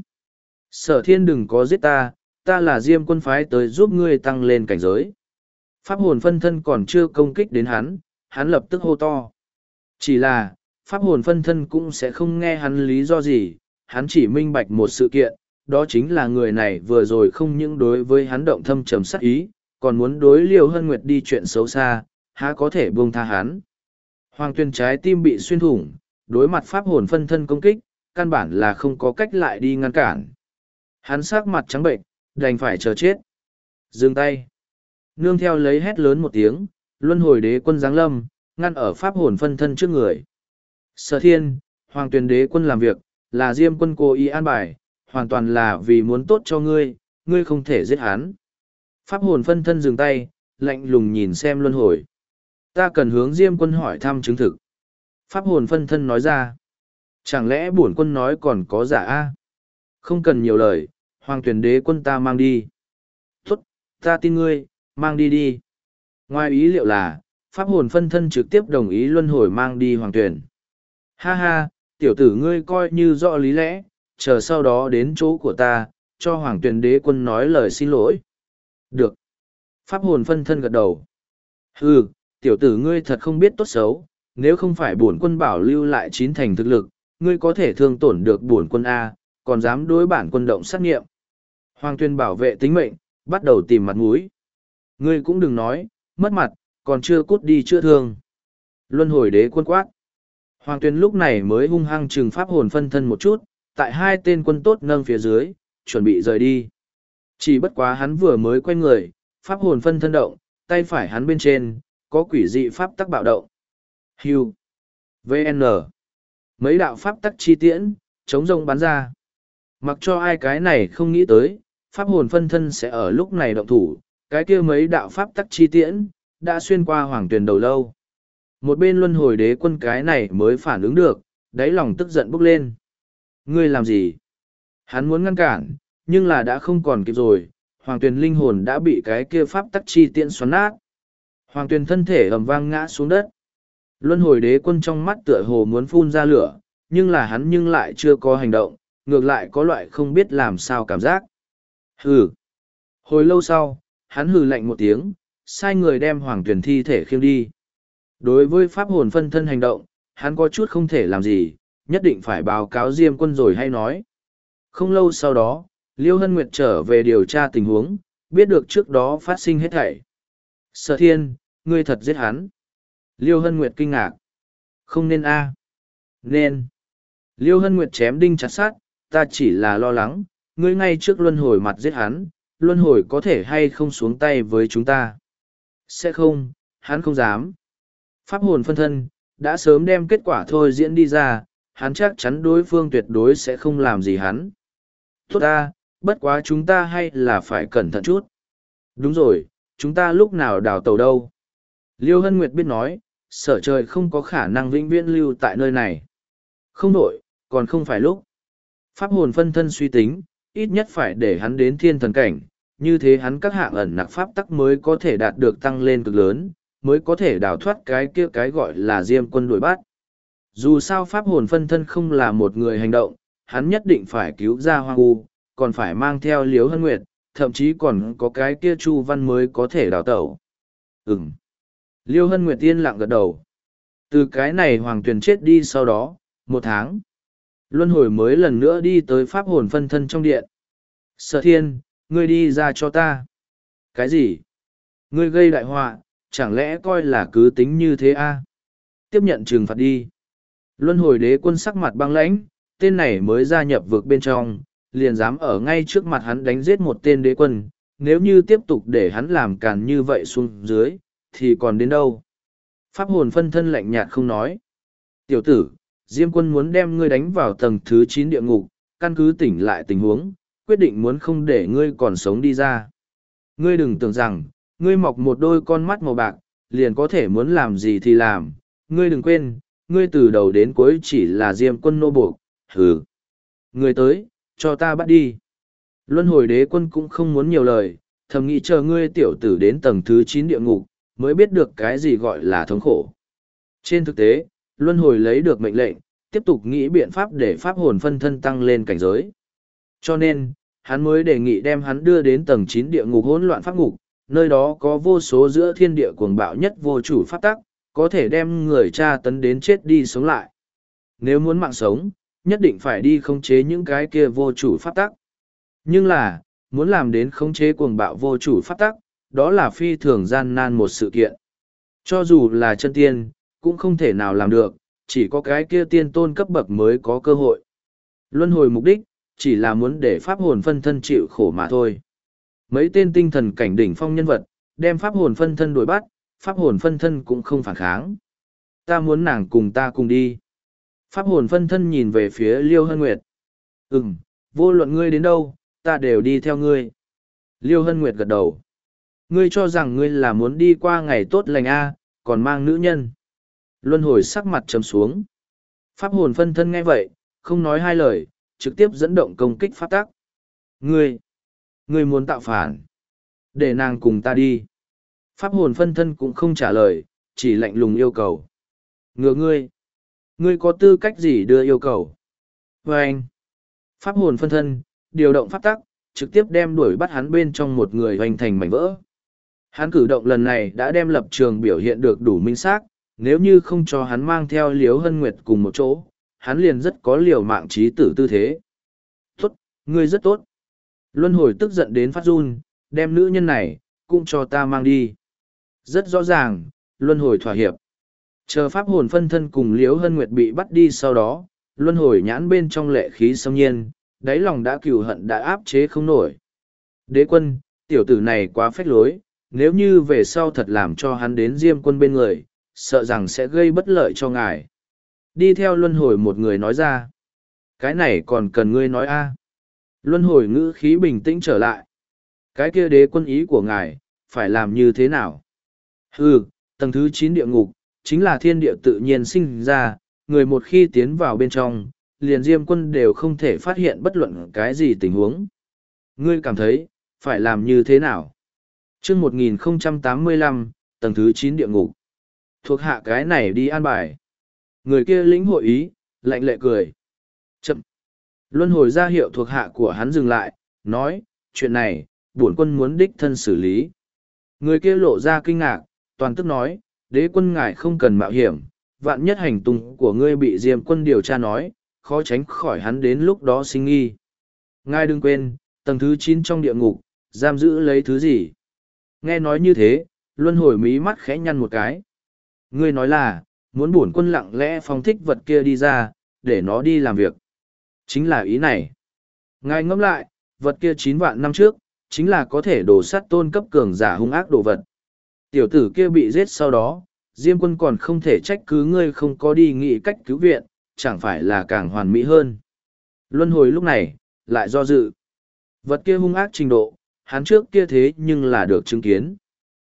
Sở Thiên đừng có giết ta, ta là Diêm Quân phái tới giúp ngươi tăng lên cảnh giới. Pháp hồn phân thân còn chưa công kích đến hắn, hắn lập tức hô to. Chỉ là, pháp hồn phân thân cũng sẽ không nghe hắn lý do gì, hắn chỉ minh bạch một sự kiện, đó chính là người này vừa rồi không những đối với hắn động thâm trầm sát ý, còn muốn đối Liêu Hân Nguyệt đi chuyện xấu xa, há có thể buông tha hắn. Hoàng Tuyền trái tim bị xuyên thủng, đối mặt pháp hồn phân thân công kích, căn bản là không có cách lại đi ngăn cản. Hắn sắc mặt trắng bệnh, đành phải chờ chết. Dừng tay. Nương theo lấy hét lớn một tiếng, luân hồi đế quân giáng lâm, ngăn ở pháp hồn phân thân trước người. Sở Thiên, Hoàng Tuyền đế quân làm việc, là Diêm Quân cố ý an bài, hoàn toàn là vì muốn tốt cho ngươi, ngươi không thể giết hắn. Pháp hồn phân thân dừng tay, lạnh lùng nhìn xem luân hồi. Ta cần hướng Diêm Quân hỏi thăm chứng thực. Pháp hồn phân thân nói ra. Chẳng lẽ bổn quân nói còn có giả a? Không cần nhiều lời, Hoàng Tuyền đế quân ta mang đi. Tốt, ta tin ngươi, mang đi đi. Ngoài ý liệu là, pháp hồn phân thân trực tiếp đồng ý luân hồi mang đi Hoàng Tuyền. Ha ha, tiểu tử ngươi coi như rõ lý lẽ, chờ sau đó đến chỗ của ta, cho Hoàng Tuyền đế quân nói lời xin lỗi. Được. Pháp hồn phân thân gật đầu. Hừ, tiểu tử ngươi thật không biết tốt xấu, nếu không phải bổn quân bảo lưu lại chín thành thực lực, ngươi có thể thương tổn được bổn quân A, còn dám đối bản quân động sát nghiệm. Hoàng Tuyền bảo vệ tính mệnh, bắt đầu tìm mặt mũi. Ngươi cũng đừng nói, mất mặt, còn chưa cút đi chữa thương. Luân hồi đế quân quát. Hoàng Tuyền lúc này mới hung hăng trừng pháp hồn phân thân một chút, tại hai tên quân tốt nâng phía dưới, chuẩn bị rời đi. Chỉ bất quá hắn vừa mới quay người, pháp hồn phân thân động, tay phải hắn bên trên, có quỷ dị pháp tắc bạo động. Hưu. vê en Mấy đạo pháp tắc chi tiễn, chống rông bắn ra. Mặc cho ai cái này không nghĩ tới, pháp hồn phân thân sẽ ở lúc này động thủ, cái kia mấy đạo pháp tắc chi tiễn, đã xuyên qua Hoàng Tuyền đầu lâu. Một bên luân hồi đế quân cái này mới phản ứng được, đáy lòng tức giận bốc lên. Ngươi làm gì? Hắn muốn ngăn cản, nhưng là đã không còn kịp rồi, Hoàng Tuyền linh hồn đã bị cái kia pháp tắc chi tiễn xoắn nát. Hoàng Tuyền thân thể ầm vang ngã xuống đất. Luân hồi đế quân trong mắt tựa hồ muốn phun ra lửa, nhưng là hắn nhưng lại chưa có hành động, ngược lại có loại không biết làm sao cảm giác. Hừ. Hồi lâu sau, hắn hừ lạnh một tiếng, sai người đem Hoàng Tuyền thi thể khiêng đi. Đối với pháp hồn phân thân hành động, hắn có chút không thể làm gì, nhất định phải báo cáo Diêm Quân rồi hay nói. Không lâu sau đó, Liêu Hân Nguyệt trở về điều tra tình huống, biết được trước đó phát sinh hết thảy. Sở Thiên, ngươi thật giết hắn. Liêu Hân Nguyệt kinh ngạc. Không nên a. Nên. Liêu Hân Nguyệt chém đinh chặt sát, ta chỉ là lo lắng, ngươi ngay trước luân hồi mặt giết hắn, luân hồi có thể hay không xuống tay với chúng ta. Sẽ không, hắn không dám. Pháp hồn phân thân, đã sớm đem kết quả thôi diễn đi ra, hắn chắc chắn đối phương tuyệt đối sẽ không làm gì hắn. Tốt ta, bất quá chúng ta hay là phải cẩn thận chút. Đúng rồi, chúng ta lúc nào đào tàu đâu. Liêu Hân Nguyệt biết nói, sở trời không có khả năng vĩnh viễn lưu tại nơi này. Không đổi, còn không phải lúc. Pháp hồn phân thân suy tính, ít nhất phải để hắn đến thiên thần cảnh, như thế hắn các hạng ẩn nặc pháp tắc mới có thể đạt được tăng lên cực lớn, mới có thể đào thoát cái kia cái gọi là Diêm Quân đuổi bắt. Dù sao pháp hồn phân thân không là một người hành động, hắn nhất định phải cứu ra Hoang U, còn phải mang theo Liễu Hân Nguyệt, thậm chí còn có cái kia Chu Văn mới có thể đào tẩu. Ừm. Liêu Hân Nguyệt yên lặng gật đầu. Từ cái này Hoàng Tuyền chết đi sau đó, một tháng. Luân hồi mới lần nữa đi tới pháp hồn phân thân trong điện. Sở Thiên, ngươi đi ra cho ta. Cái gì? Ngươi gây đại họa, chẳng lẽ coi là cứ tính như thế a? Tiếp nhận trừng phạt đi. Luân hồi đế quân sắc mặt băng lãnh, tên này mới gia nhập vực bên trong, liền dám ở ngay trước mặt hắn đánh giết một tên đế quân, nếu như tiếp tục để hắn làm càn như vậy xuống dưới, thì còn đến đâu? Pháp hồn phân thân lạnh nhạt không nói. Tiểu tử, Diêm Quân muốn đem ngươi đánh vào tầng thứ chín địa ngục, căn cứ tỉnh lại tình huống, quyết định muốn không để ngươi còn sống đi ra. Ngươi đừng tưởng rằng, ngươi mọc một đôi con mắt màu bạc, liền có thể muốn làm gì thì làm. Ngươi đừng quên, ngươi từ đầu đến cuối chỉ là Diêm Quân nô buộc, hừ. Ngươi tới, cho ta bắt đi. Luân hồi đế quân cũng không muốn nhiều lời, thầm nghĩ chờ ngươi tiểu tử đến tầng thứ chín địa ngục, mới biết được cái gì gọi là thống khổ. Trên thực tế, Luân hồi lấy được mệnh lệnh, tiếp tục nghĩ biện pháp để pháp hồn phân thân tăng lên cảnh giới. Cho nên, hắn mới đề nghị đem hắn đưa đến tầng chín địa ngục hỗn loạn pháp ngục, nơi đó có vô số giữa thiên địa cuồng bạo nhất vô chủ pháp tắc, có thể đem người tra tấn đến chết đi sống lại. Nếu muốn mạng sống, nhất định phải đi khống chế những cái kia vô chủ pháp tắc. Nhưng là, muốn làm đến khống chế cuồng bạo vô chủ pháp tắc, đó là phi thường gian nan một sự kiện. Cho dù là chân tiên, cũng không thể nào làm được, chỉ có cái kia tiên tôn cấp bậc mới có cơ hội. Luân hồi mục đích, chỉ là muốn để pháp hồn phân thân chịu khổ mà thôi. Mấy tên tinh thần cảnh đỉnh phong nhân vật, đem pháp hồn phân thân đuổi bắt, pháp hồn phân thân cũng không phản kháng. Ta muốn nàng cùng ta cùng đi. Pháp hồn phân thân nhìn về phía Liêu Hân Nguyệt. Ừm, vô luận ngươi đến đâu, ta đều đi theo ngươi. Liêu Hân Nguyệt gật đầu. Ngươi cho rằng ngươi là muốn đi qua ngày tốt lành a, còn mang nữ nhân. Luân hồi sắc mặt trầm xuống. Pháp hồn phân thân nghe vậy, không nói hai lời, trực tiếp dẫn động công kích pháp tắc. Ngươi, ngươi muốn tạo phản. Để nàng cùng ta đi. Pháp hồn phân thân cũng không trả lời, chỉ lạnh lùng yêu cầu. Ngừa ngươi. Ngươi có tư cách gì đưa yêu cầu? Và anh. Pháp hồn phân thân, điều động pháp tắc, trực tiếp đem đuổi bắt hắn bên trong một người hoành thành mảnh vỡ. Hắn cử động lần này đã đem lập trường biểu hiện được đủ minh xác, nếu như không cho hắn mang theo Liễu Hân Nguyệt cùng một chỗ, hắn liền rất có liều mạng trí tử tư thế. Tốt, ngươi rất tốt. Luân hồi tức giận đến phát run, đem nữ nhân này, cũng cho ta mang đi. Rất rõ ràng, Luân hồi thỏa hiệp. Chờ pháp hồn phân thân cùng Liễu Hân Nguyệt bị bắt đi sau đó, Luân hồi nhãn bên trong lệ khí xâm nhiên, đáy lòng đã cừu hận đã áp chế không nổi. Đế quân, tiểu tử này quá phách lối, nếu như về sau thật làm cho hắn đến Diêm Quân bên người, sợ rằng sẽ gây bất lợi cho ngài. Đi theo Luân hồi một người nói ra. Cái này còn cần ngươi nói a? Luân hồi ngữ khí bình tĩnh trở lại. Cái kia đế quân ý của ngài, phải làm như thế nào? Hừ, tầng thứ chín địa ngục, chính là thiên địa tự nhiên sinh ra, người một khi tiến vào bên trong, liền Diêm Quân đều không thể phát hiện bất luận cái gì tình huống. Ngươi cảm thấy, phải làm như thế nào? Chương một nghìn không trăm tám mươi lăm, tầng thứ chín địa ngục. Thuộc hạ cái này đi an bài. Người kia lĩnh hội ý, lạnh lệ cười. Chậm. Luân hồi ra hiệu thuộc hạ của hắn dừng lại, nói, chuyện này, bổn quân muốn đích thân xử lý. Người kia lộ ra kinh ngạc, toàn tức nói, đế quân ngài không cần mạo hiểm, vạn nhất hành tung của ngươi bị Diêm Quân điều tra nói, khó tránh khỏi hắn đến lúc đó sinh nghi. Ngài đừng quên, tầng thứ chín trong địa ngục, giam giữ lấy thứ gì? Nghe nói như thế, luân hồi mí mắt khẽ nhăn một cái. Ngươi nói là, muốn bổn quân lặng lẽ phóng thích vật kia đi ra, để nó đi làm việc. Chính là ý này. Ngài ngẫm lại, vật kia chín vạn năm trước, chính là có thể đổ sát tôn cấp cường giả hung ác đồ vật. Tiểu tử kia bị giết sau đó, Diêm Quân còn không thể trách cứ ngươi không có đi nghĩ cách cứu viện, chẳng phải là càng hoàn mỹ hơn. Luân hồi lúc này, lại do dự. Vật kia hung ác trình độ, hắn trước kia thế nhưng là được chứng kiến.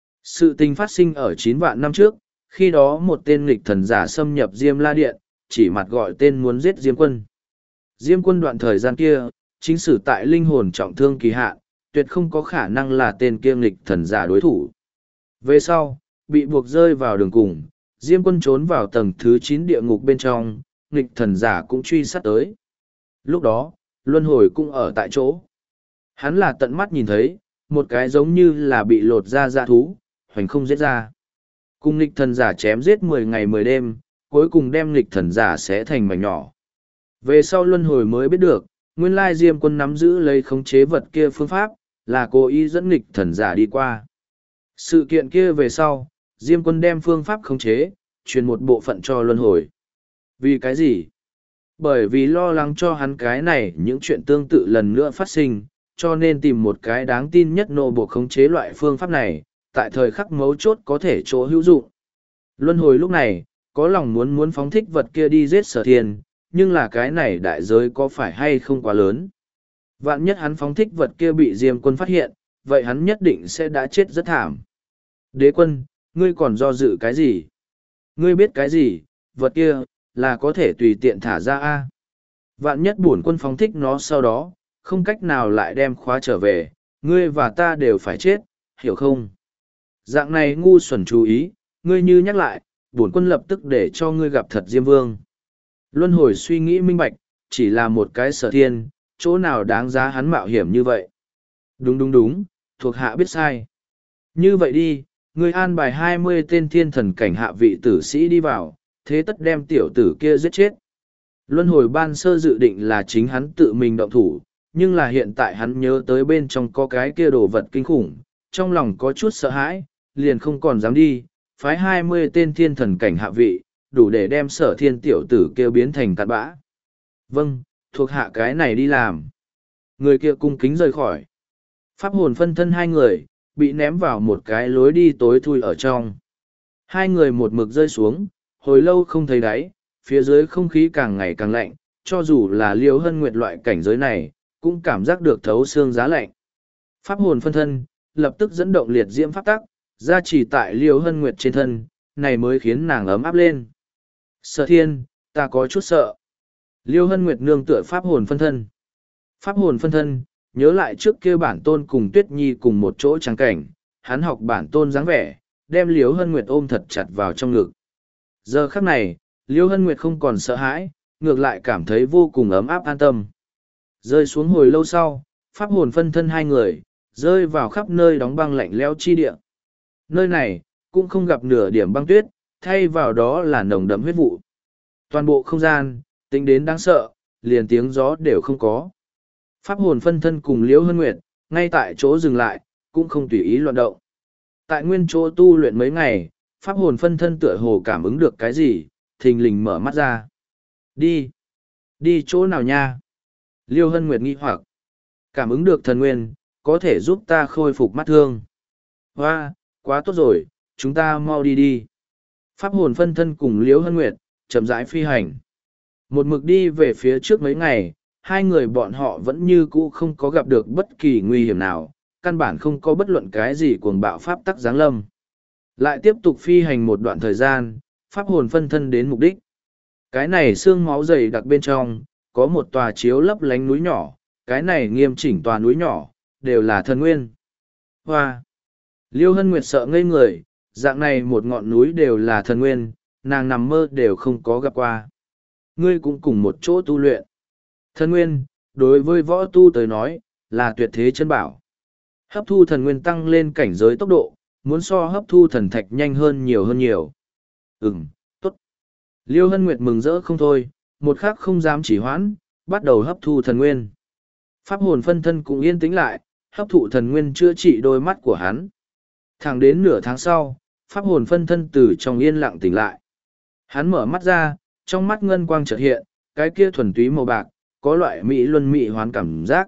Sự tình phát sinh ở chín vạn năm trước, khi đó một tên nghịch thần giả xâm nhập Diêm La Điện, chỉ mặt gọi tên muốn giết Diêm Quân. Diêm Quân đoạn thời gian kia, chính sử tại linh hồn trọng thương kỳ hạn, tuyệt không có khả năng là tên kia nghịch thần giả đối thủ. Về sau, bị buộc rơi vào đường cùng, Diêm Quân trốn vào tầng thứ chín địa ngục bên trong, nghịch thần giả cũng truy sát tới. Lúc đó, Luân Hồi cũng ở tại chỗ. Hắn là tận mắt nhìn thấy, một cái giống như là bị lột ra dã thú, hoành không giết ra. Cùng nghịch thần giả chém giết mười ngày mười đêm, cuối cùng đem nghịch thần giả sẽ thành mảnh nhỏ. Về sau Luân Hồi mới biết được, nguyên lai Diêm Quân nắm giữ lấy khống chế vật kia phương pháp, là cố ý dẫn nghịch thần giả đi qua. Sự kiện kia về sau, Diêm Quân đem phương pháp khống chế, truyền một bộ phận cho Luân Hồi. Vì cái gì? Bởi vì lo lắng cho hắn cái này những chuyện tương tự lần nữa phát sinh, cho nên tìm một cái đáng tin nhất nô bộ khống chế loại phương pháp này, tại thời khắc mấu chốt có thể chỗ hữu dụng. Luân Hồi lúc này, có lòng muốn muốn phóng thích vật kia đi giết Sở Thiên, nhưng là cái này đại giới có phải hay không quá lớn. Vạn nhất hắn phóng thích vật kia bị Diêm Quân phát hiện, vậy hắn nhất định sẽ đã chết rất thảm. Đế quân, ngươi còn do dự cái gì? Ngươi biết cái gì, vật kia, là có thể tùy tiện thả ra a. Vạn nhất bổn quân phóng thích nó sau đó, không cách nào lại đem khóa trở về, ngươi và ta đều phải chết, hiểu không? Dạng này ngu xuẩn chú ý, ngươi như nhắc lại, bổn quân lập tức để cho ngươi gặp thật Diêm Vương. Luân Hồi suy nghĩ minh bạch, chỉ là một cái Sở Thiên, chỗ nào đáng giá hắn mạo hiểm như vậy? Đúng đúng đúng, thuộc hạ biết sai. Như vậy đi, ngươi an bài hai mươi tên thiên thần cảnh hạ vị tử sĩ đi vào, thế tất đem tiểu tử kia giết chết. Luân Hồi ban sơ dự định là chính hắn tự mình động thủ, nhưng là hiện tại hắn nhớ tới bên trong có cái kia đồ vật kinh khủng, trong lòng có chút sợ hãi, liền không còn dám đi, phái hai mươi tên thiên thần cảnh hạ vị, đủ để đem Sở Thiên tiểu tử kia biến thành cát bã. Vâng, thuộc hạ cái này đi làm. Người kia cung kính rời khỏi. Pháp hồn phân thân hai người, bị ném vào một cái lối đi tối thui ở trong. Hai người một mực rơi xuống, hồi lâu không thấy đáy, phía dưới không khí càng ngày càng lạnh, cho dù là Liêu Hân Nguyệt loại cảnh giới này, cũng cảm giác được thấu xương giá lạnh. Pháp hồn phân thân, lập tức dẫn động liệt diễm pháp tắc, ra chỉ tại Liêu Hân Nguyệt trên thân, này mới khiến nàng ấm áp lên. Sở Thiên, ta có chút sợ. Liêu Hân Nguyệt nương tựa pháp hồn phân thân. Pháp hồn phân thân, nhớ lại trước kia bản tôn cùng Tuyết Nhi cùng một chỗ trắng cảnh, hắn học bản tôn dáng vẻ, đem Liêu Hân Nguyệt ôm thật chặt vào trong ngực. Giờ khắc này, Liêu Hân Nguyệt không còn sợ hãi, ngược lại cảm thấy vô cùng ấm áp an tâm. Rơi xuống hồi lâu sau, pháp hồn phân thân hai người, rơi vào khắp nơi đóng băng lạnh lẽo chi địa. Nơi này, cũng không gặp nửa điểm băng tuyết, thay vào đó là nồng đậm huyết vụ. Toàn bộ không gian, tính đến đáng sợ, liền tiếng gió đều không có. Pháp hồn phân thân cùng Liễu Hân Nguyệt, ngay tại chỗ dừng lại, cũng không tùy ý loạn động. Tại nguyên chỗ tu luyện mấy ngày, pháp hồn phân thân tựa hồ cảm ứng được cái gì, thình lình mở mắt ra. Đi! Đi chỗ nào nha? Liêu Hân Nguyệt nghi hoặc. Cảm ứng được thần nguyên, có thể giúp ta khôi phục mắt thương. Hoa, quá tốt rồi, chúng ta mau đi đi. Pháp hồn phân thân cùng Liễu Hân Nguyệt, chậm rãi phi hành. Một mực đi về phía trước mấy ngày, hai người bọn họ vẫn như cũ không có gặp được bất kỳ nguy hiểm nào, căn bản không có bất luận cái gì cuồng bạo pháp tắc giáng lâm. Lại tiếp tục phi hành một đoạn thời gian, pháp hồn phân thân đến mục đích. Cái này xương máu dày đặc bên trong, có một tòa chiếu lấp lánh núi nhỏ, cái này nghiêm chỉnh tòa núi nhỏ, đều là thần nguyên. Hoa! Liêu Hân Nguyệt sợ ngây người, dạng này một ngọn núi đều là thần nguyên, nàng nằm mơ đều không có gặp qua. Ngươi cũng cùng một chỗ tu luyện. Thần nguyên, đối với võ tu tới nói, là tuyệt thế chân bảo. Hấp thu thần nguyên tăng lên cảnh giới tốc độ, muốn so hấp thu thần thạch nhanh hơn nhiều hơn nhiều. Ừm, tốt. Liêu Hân Nguyệt mừng rỡ không thôi, một khắc không dám chỉ hoãn, bắt đầu hấp thu thần nguyên. Pháp hồn phân thân cũng yên tĩnh lại, hấp thụ thần nguyên chữa trị đôi mắt của hắn. Thẳng đến nửa tháng sau, pháp hồn phân thân từ trong yên lặng tỉnh lại. Hắn mở mắt ra, trong mắt ngân quang chợt hiện, cái kia thuần túy màu bạc, có loại mỹ luân mỹ hoán cảm giác.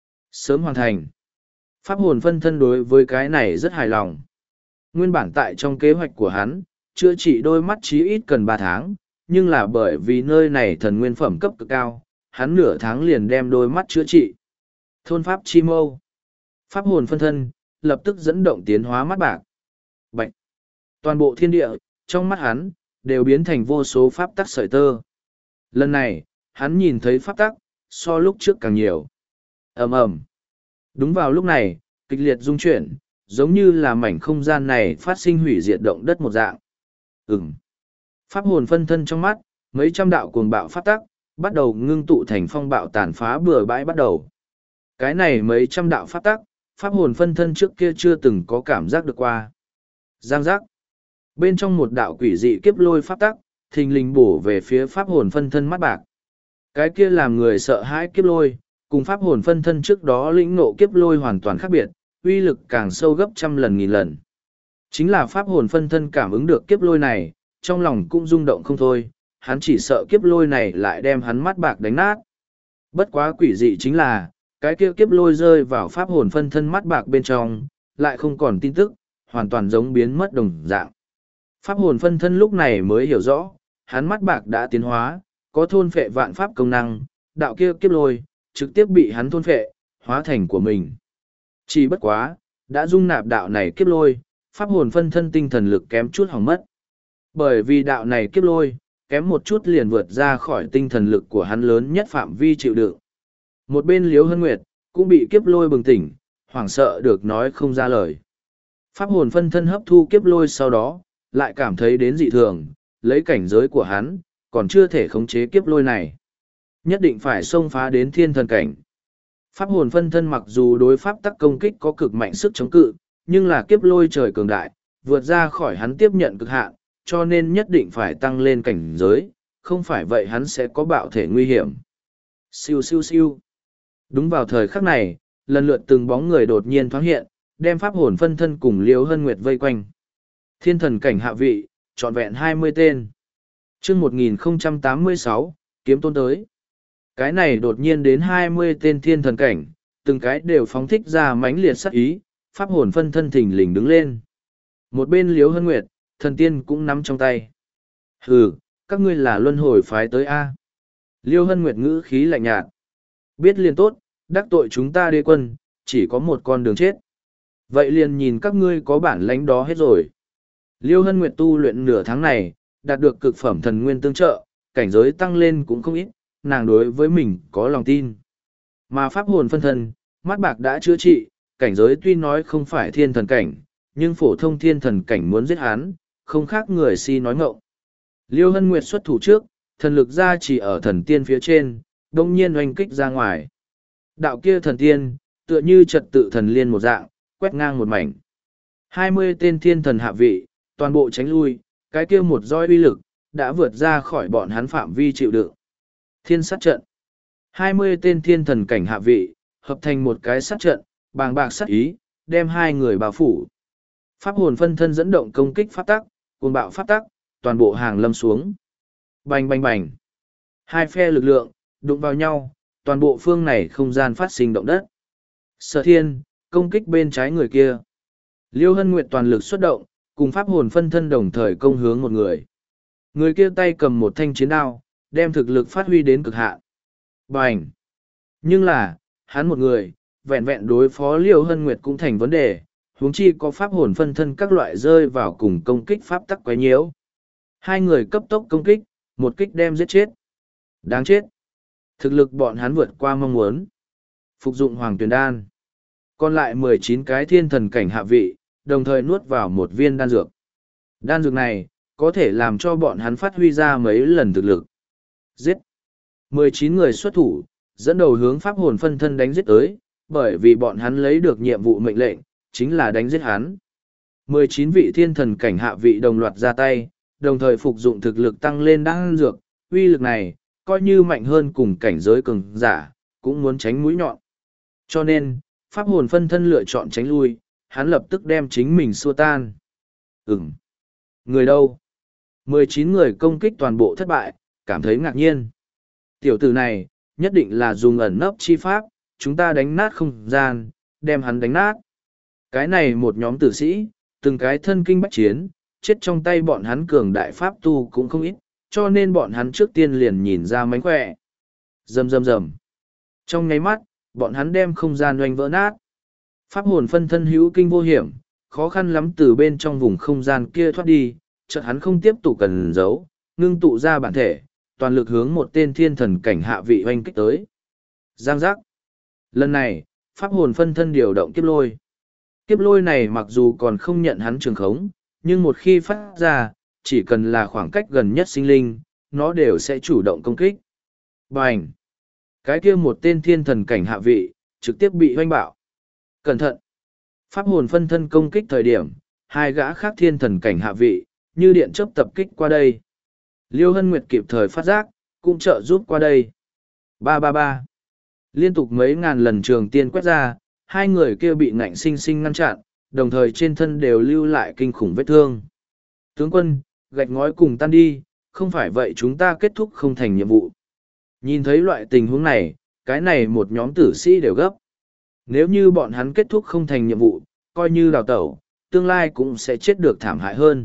Sớm hoàn thành. Pháp hồn phân thân đối với cái này rất hài lòng. Nguyên bản tại trong kế hoạch của hắn, chữa trị đôi mắt chí ít cần ba tháng, nhưng là bởi vì nơi này thần nguyên phẩm cấp cực cao, hắn nửa tháng liền đem đôi mắt chữa trị. Thôn pháp chi mâu. Pháp hồn phân thân, lập tức dẫn động tiến hóa mắt bạc. Bạch. Toàn bộ thiên địa, trong mắt hắn, đều biến thành vô số pháp tắc sợi tơ. Lần này, hắn nhìn thấy pháp tắc, so lúc trước càng nhiều. Ầm ầm. Đúng vào lúc này, kịch liệt rung chuyển, giống như là mảnh không gian này phát sinh hủy diệt động đất một dạng. Ừm. Pháp hồn phân thân trong mắt, mấy trăm đạo cuồng bạo pháp tắc, bắt đầu ngưng tụ thành phong bạo tàn phá bừa bãi bắt đầu. Cái này mấy trăm đạo pháp tắc, pháp hồn phân thân trước kia chưa từng có cảm giác được qua. Giang giác. Bên trong một đạo quỷ dị kiếp lôi pháp tắc, thình lình bổ về phía pháp hồn phân thân mắt bạc. Cái kia làm người sợ hãi kiếp lôi, cùng pháp hồn phân thân trước đó lĩnh ngộ kiếp lôi hoàn toàn khác biệt, uy lực càng sâu gấp trăm lần nghìn lần. Chính là pháp hồn phân thân cảm ứng được kiếp lôi này, trong lòng cũng rung động không thôi, hắn chỉ sợ kiếp lôi này lại đem hắn mắt bạc đánh nát. Bất quá quỷ dị chính là, cái kia kiếp lôi rơi vào pháp hồn phân thân mắt bạc bên trong, lại không còn tin tức, hoàn toàn giống biến mất đồng dạng. Pháp hồn phân thân lúc này mới hiểu rõ, hắn mắt bạc đã tiến hóa, có thôn phệ vạn pháp công năng, đạo kia kiếp lôi, trực tiếp bị hắn thôn phệ, hóa thành của mình. Chỉ bất quá, đã dung nạp đạo này kiếp lôi, pháp hồn phân thân tinh thần lực kém chút hỏng mất. Bởi vì đạo này kiếp lôi, kém một chút liền vượt ra khỏi tinh thần lực của hắn lớn nhất phạm vi chịu đựng. Một bên Liễu Hân Nguyệt, cũng bị kiếp lôi bừng tỉnh, hoảng sợ được nói không ra lời. Pháp hồn phân thân hấp thu kiếp lôi sau đó, lại cảm thấy đến dị thường, lấy cảnh giới của hắn, còn chưa thể khống chế kiếp lôi này. Nhất định phải xông phá đến thiên thần cảnh. Pháp hồn phân thân mặc dù đối pháp tắc công kích có cực mạnh sức chống cự, nhưng là kiếp lôi trời cường đại, vượt ra khỏi hắn tiếp nhận cực hạn, cho nên nhất định phải tăng lên cảnh giới, không phải vậy hắn sẽ có bạo thể nguy hiểm. Siêu siêu siêu. Đúng vào thời khắc này, lần lượt từng bóng người đột nhiên thoáng hiện, đem pháp hồn phân thân cùng Liễu Hân Nguyệt vây quanh. Thiên thần cảnh hạ vị, trọn vẹn hai mươi tên. Chương một nghìn không trăm tám mươi sáu, kiếm tôn tới. Cái này đột nhiên đến hai mươi tên thiên thần cảnh, từng cái đều phóng thích ra mãnh liệt sát ý, pháp hồn phân thân thình lình đứng lên. Một bên Liễu Hân Nguyệt, thần tiên cũng nắm trong tay. Hừ, các ngươi là luân hồi phái tới A. Liễu Hân Nguyệt ngữ khí lạnh nhạt. Biết liền tốt, đắc tội chúng ta đế quân, chỉ có một con đường chết. Vậy liền nhìn các ngươi có bản lãnh đó hết rồi. Liễu Hân Nguyệt tu luyện nửa tháng này, đạt được cực phẩm thần nguyên tương trợ, cảnh giới tăng lên cũng không ít, nàng đối với mình có lòng tin. Mà pháp hồn phân thân, mắt bạc đã chữa trị, cảnh giới tuy nói không phải thiên thần cảnh, nhưng phổ thông thiên thần cảnh muốn giết hắn, không khác người si nói ngọng. Liễu Hân Nguyệt xuất thủ trước, thần lực ra chỉ ở thần tiên phía trên, đông nhiên oanh kích ra ngoài. Đạo kia thần tiên, tựa như trật tự thần liên một dạng, quét ngang một mảnh. Hai mươi tên thiên thần hạ vị, toàn bộ tránh lui, cái kia một roi uy lực, đã vượt ra khỏi bọn hắn phạm vi chịu đựng. Thiên sát trận. Hai mươi tên thiên thần cảnh hạ vị, hợp thành một cái sát trận, bàng bạc sát ý, đem hai người bao phủ. Pháp hồn phân thân dẫn động công kích pháp tắc, cuồng bạo pháp tắc, toàn bộ hàng lâm xuống. Bành bành bành. Hai phe lực lượng, đụng vào nhau, toàn bộ phương này không gian phát sinh động đất. Sở thiên, công kích bên trái người kia. Liễu Hân Nguyệt toàn lực xuất động, cùng pháp hồn phân thân đồng thời công hướng một người. Người kia tay cầm một thanh chiến đao, đem thực lực phát huy đến cực hạn. Bành! Nhưng là, hắn một người, vẹn vẹn đối phó Liễu Hân Nguyệt cũng thành vấn đề, huống chi có pháp hồn phân thân các loại rơi vào cùng công kích pháp tắc quấy nhiễu. Hai người cấp tốc công kích, một kích đem giết chết. Đáng chết! Thực lực bọn hắn vượt qua mong muốn. Phục dụng hoàng tuyền đan. Còn lại mười chín cái thiên thần cảnh hạ vị, đồng thời nuốt vào một viên đan dược. Đan dược này, có thể làm cho bọn hắn phát huy ra mấy lần thực lực. Giết! mười chín người xuất thủ, dẫn đầu hướng pháp hồn phân thân đánh giết tới, bởi vì bọn hắn lấy được nhiệm vụ mệnh lệnh, chính là đánh giết hắn. mười chín vị thiên thần cảnh hạ vị đồng loạt ra tay, đồng thời phục dụng thực lực tăng lên đan dược, uy lực này, coi như mạnh hơn cùng cảnh giới cường giả, cũng muốn tránh mũi nhọn. Cho nên, pháp hồn phân thân lựa chọn tránh lui, hắn lập tức đem chính mình xua tan. Ừm. Người đâu? mười chín người công kích toàn bộ thất bại, cảm thấy ngạc nhiên. Tiểu tử này, nhất định là dùng ẩn nấp chi pháp, chúng ta đánh nát không gian, đem hắn đánh nát. Cái này một nhóm tử sĩ, từng cái thân kinh bách chiến, chết trong tay bọn hắn cường đại pháp tu cũng không ít, cho nên bọn hắn trước tiên liền nhìn ra mánh khỏe. Rầm rầm rầm. Trong nháy mắt, bọn hắn đem không gian oanh vỡ nát. Pháp hồn phân thân hữu kinh vô hiểm, khó khăn lắm từ bên trong vùng không gian kia thoát đi, chợt hắn không tiếp tục cần giấu, ngưng tụ ra bản thể, toàn lực hướng một tên thiên thần cảnh hạ vị oanh kích tới. Giang giác. Lần này, pháp hồn phân thân điều động kiếp lôi. Kiếp lôi này mặc dù còn không nhận hắn trường khống, nhưng một khi phát ra, chỉ cần là khoảng cách gần nhất sinh linh, nó đều sẽ chủ động công kích. Bành! Cái kia một tên thiên thần cảnh hạ vị, trực tiếp bị hoanh bạo. Cẩn thận! Pháp hồn phân thân công kích thời điểm, hai gã khác thiên thần cảnh hạ vị, như điện chớp tập kích qua đây. Liêu Hân Nguyệt kịp thời phát giác, cũng trợ giúp qua đây. Ba ba ba. Liên tục mấy ngàn lần trường tiên quét ra, hai người kia bị ngạnh sinh sinh ngăn chặn, đồng thời trên thân đều lưu lại kinh khủng vết thương. Tướng quân, gạch ngói cùng tan đi, không phải vậy chúng ta kết thúc không thành nhiệm vụ. Nhìn thấy loại tình huống này, cái này một nhóm tử sĩ đều gấp. Nếu như bọn hắn kết thúc không thành nhiệm vụ, coi như đào tẩu, tương lai cũng sẽ chết được thảm hại hơn.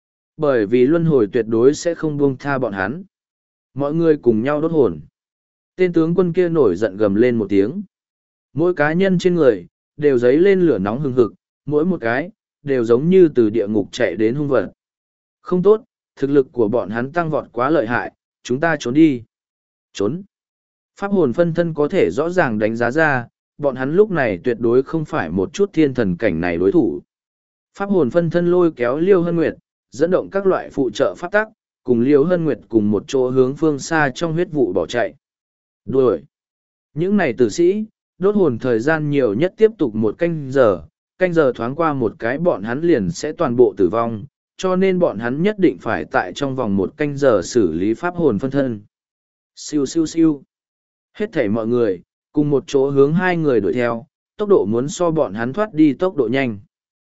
Bởi vì luân hồi tuyệt đối sẽ không buông tha bọn hắn. Mọi người cùng nhau đốt hồn. Tên tướng quân kia nổi giận gầm lên một tiếng. Mỗi cá nhân trên người, đều dấy lên lửa nóng hừng hực, mỗi một cái, đều giống như từ địa ngục chạy đến hung vật. Không tốt, thực lực của bọn hắn tăng vọt quá lợi hại, chúng ta trốn đi. Trốn. Pháp hồn phân thân có thể rõ ràng đánh giá ra, bọn hắn lúc này tuyệt đối không phải một chút thiên thần cảnh này đối thủ. Pháp hồn phân thân lôi kéo Liêu Hân Nguyệt, dẫn động các loại phụ trợ pháp tắc, cùng Liêu Hân Nguyệt cùng một chỗ hướng phương xa trong huyết vụ bỏ chạy. Đuổi. Những này tử sĩ, đốt hồn thời gian nhiều nhất tiếp tục một canh giờ, canh giờ thoáng qua một cái bọn hắn liền sẽ toàn bộ tử vong, cho nên bọn hắn nhất định phải tại trong vòng một canh giờ xử lý pháp hồn phân thân. Siêu siêu siêu. Hết thảy mọi người, cùng một chỗ hướng hai người đuổi theo, tốc độ muốn so bọn hắn thoát đi tốc độ nhanh.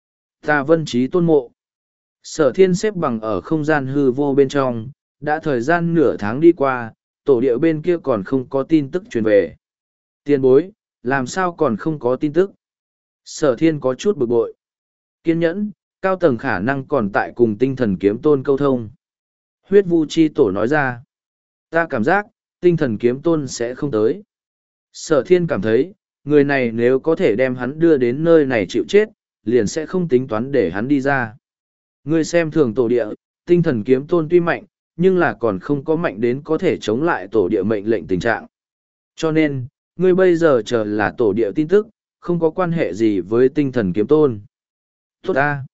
Tà Vân Trí tôn mộ. Sở Thiên xếp bằng ở không gian hư vô bên trong, đã thời gian nửa tháng đi qua, tổ địa bên kia còn không có tin tức truyền về. Tiền bối, làm sao còn không có tin tức? Sở Thiên có chút bực bội. Kiên nhẫn, cao tầng khả năng còn tại cùng tinh thần kiếm tôn câu thông. Huyết Vu Chi Tổ nói ra. Ta cảm giác, tinh thần kiếm tôn sẽ không tới. Sở Thiên cảm thấy, người này nếu có thể đem hắn đưa đến nơi này chịu chết, liền sẽ không tính toán để hắn đi ra. Ngươi xem thường tổ địa, tinh thần kiếm tôn tuy mạnh, nhưng là còn không có mạnh đến có thể chống lại tổ địa mệnh lệnh tình trạng. Cho nên, ngươi bây giờ chờ là tổ địa tin tức, không có quan hệ gì với tinh thần kiếm tôn. Tốt ta.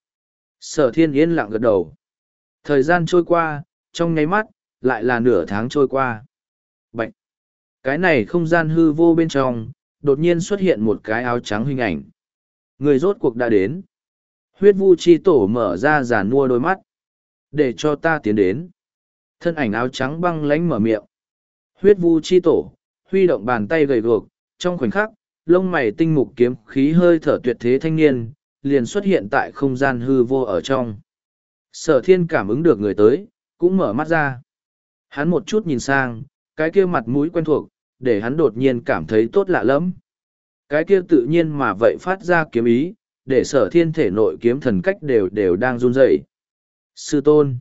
Sở Thiên yên lặng gật đầu. Thời gian trôi qua, trong nháy mắt, lại là nửa tháng trôi qua. Bạch. Cái này không gian hư vô bên trong, đột nhiên xuất hiện một cái áo trắng hình ảnh. Người rốt cuộc đã đến. Huyết Vu Chi Tổ mở ra giàn mua đôi mắt. Để cho ta tiến đến. Thân ảnh áo trắng băng lánh mở miệng. Huyết Vu Chi Tổ, huy động bàn tay gầy guộc, trong khoảnh khắc, lông mày tinh mục kiếm khí hơi thở tuyệt thế thanh niên, liền xuất hiện tại không gian hư vô ở trong. Sở Thiên cảm ứng được người tới, cũng mở mắt ra. Hắn một chút nhìn sang, cái kia mặt mũi quen thuộc, để hắn đột nhiên cảm thấy tốt lạ lắm. Cái kia tự nhiên mà vậy phát ra kiếm ý, để Sở Thiên thể nội kiếm thần cách đều đều đang run rẩy. Sư tôn.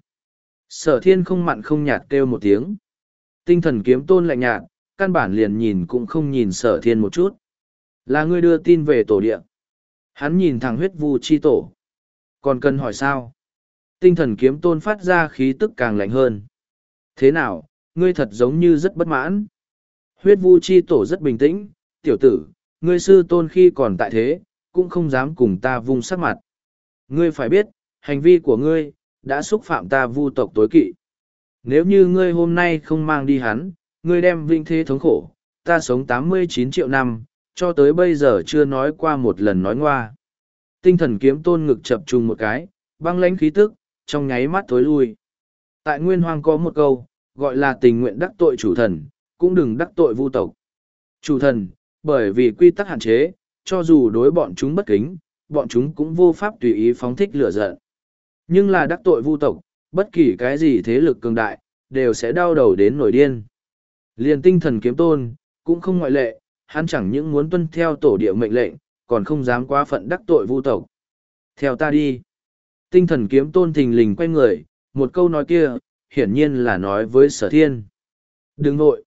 Sở Thiên không mặn không nhạt kêu một tiếng. Tinh thần kiếm tôn lạnh nhạt, căn bản liền nhìn cũng không nhìn Sở Thiên một chút. Là ngươi đưa tin về tổ địa. Hắn nhìn thẳng Huyết Vu Chi Tổ. Còn cần hỏi sao? Tinh thần kiếm tôn phát ra khí tức càng lạnh hơn. Thế nào, ngươi thật giống như rất bất mãn. Huyết Vu Chi Tổ rất bình tĩnh, tiểu tử, ngươi sư tôn khi còn tại thế, cũng không dám cùng ta vung sắc mặt. Ngươi phải biết, hành vi của ngươi, đã xúc phạm ta Vu tộc tối kỵ. Nếu như ngươi hôm nay không mang đi hắn, ngươi đem vinh thế thống khổ, ta sống tám mươi chín triệu năm, cho tới bây giờ chưa nói qua một lần nói ngoa. Tinh thần kiếm tôn ngực chập trùng một cái, băng lãnh khí tức, trong nháy mắt tối lui. Tại Nguyên Hoang có một câu, gọi là tình nguyện đắc tội chủ thần, cũng đừng đắc tội Vu tộc. Chủ thần, bởi vì quy tắc hạn chế, cho dù đối bọn chúng bất kính, bọn chúng cũng vô pháp tùy ý phóng thích lửa giận. Nhưng là đắc tội Vu tộc, bất kỳ cái gì thế lực cường đại, đều sẽ đau đầu đến nổi điên. Liền tinh thần kiếm tôn, cũng không ngoại lệ, hắn chẳng những muốn tuân theo tổ địa mệnh lệnh, còn không dám quá phận đắc tội Vu tộc. Theo ta đi. Tinh thần kiếm tôn thình lình quay người, một câu nói kia, hiển nhiên là nói với sở thiên. Đừng nội.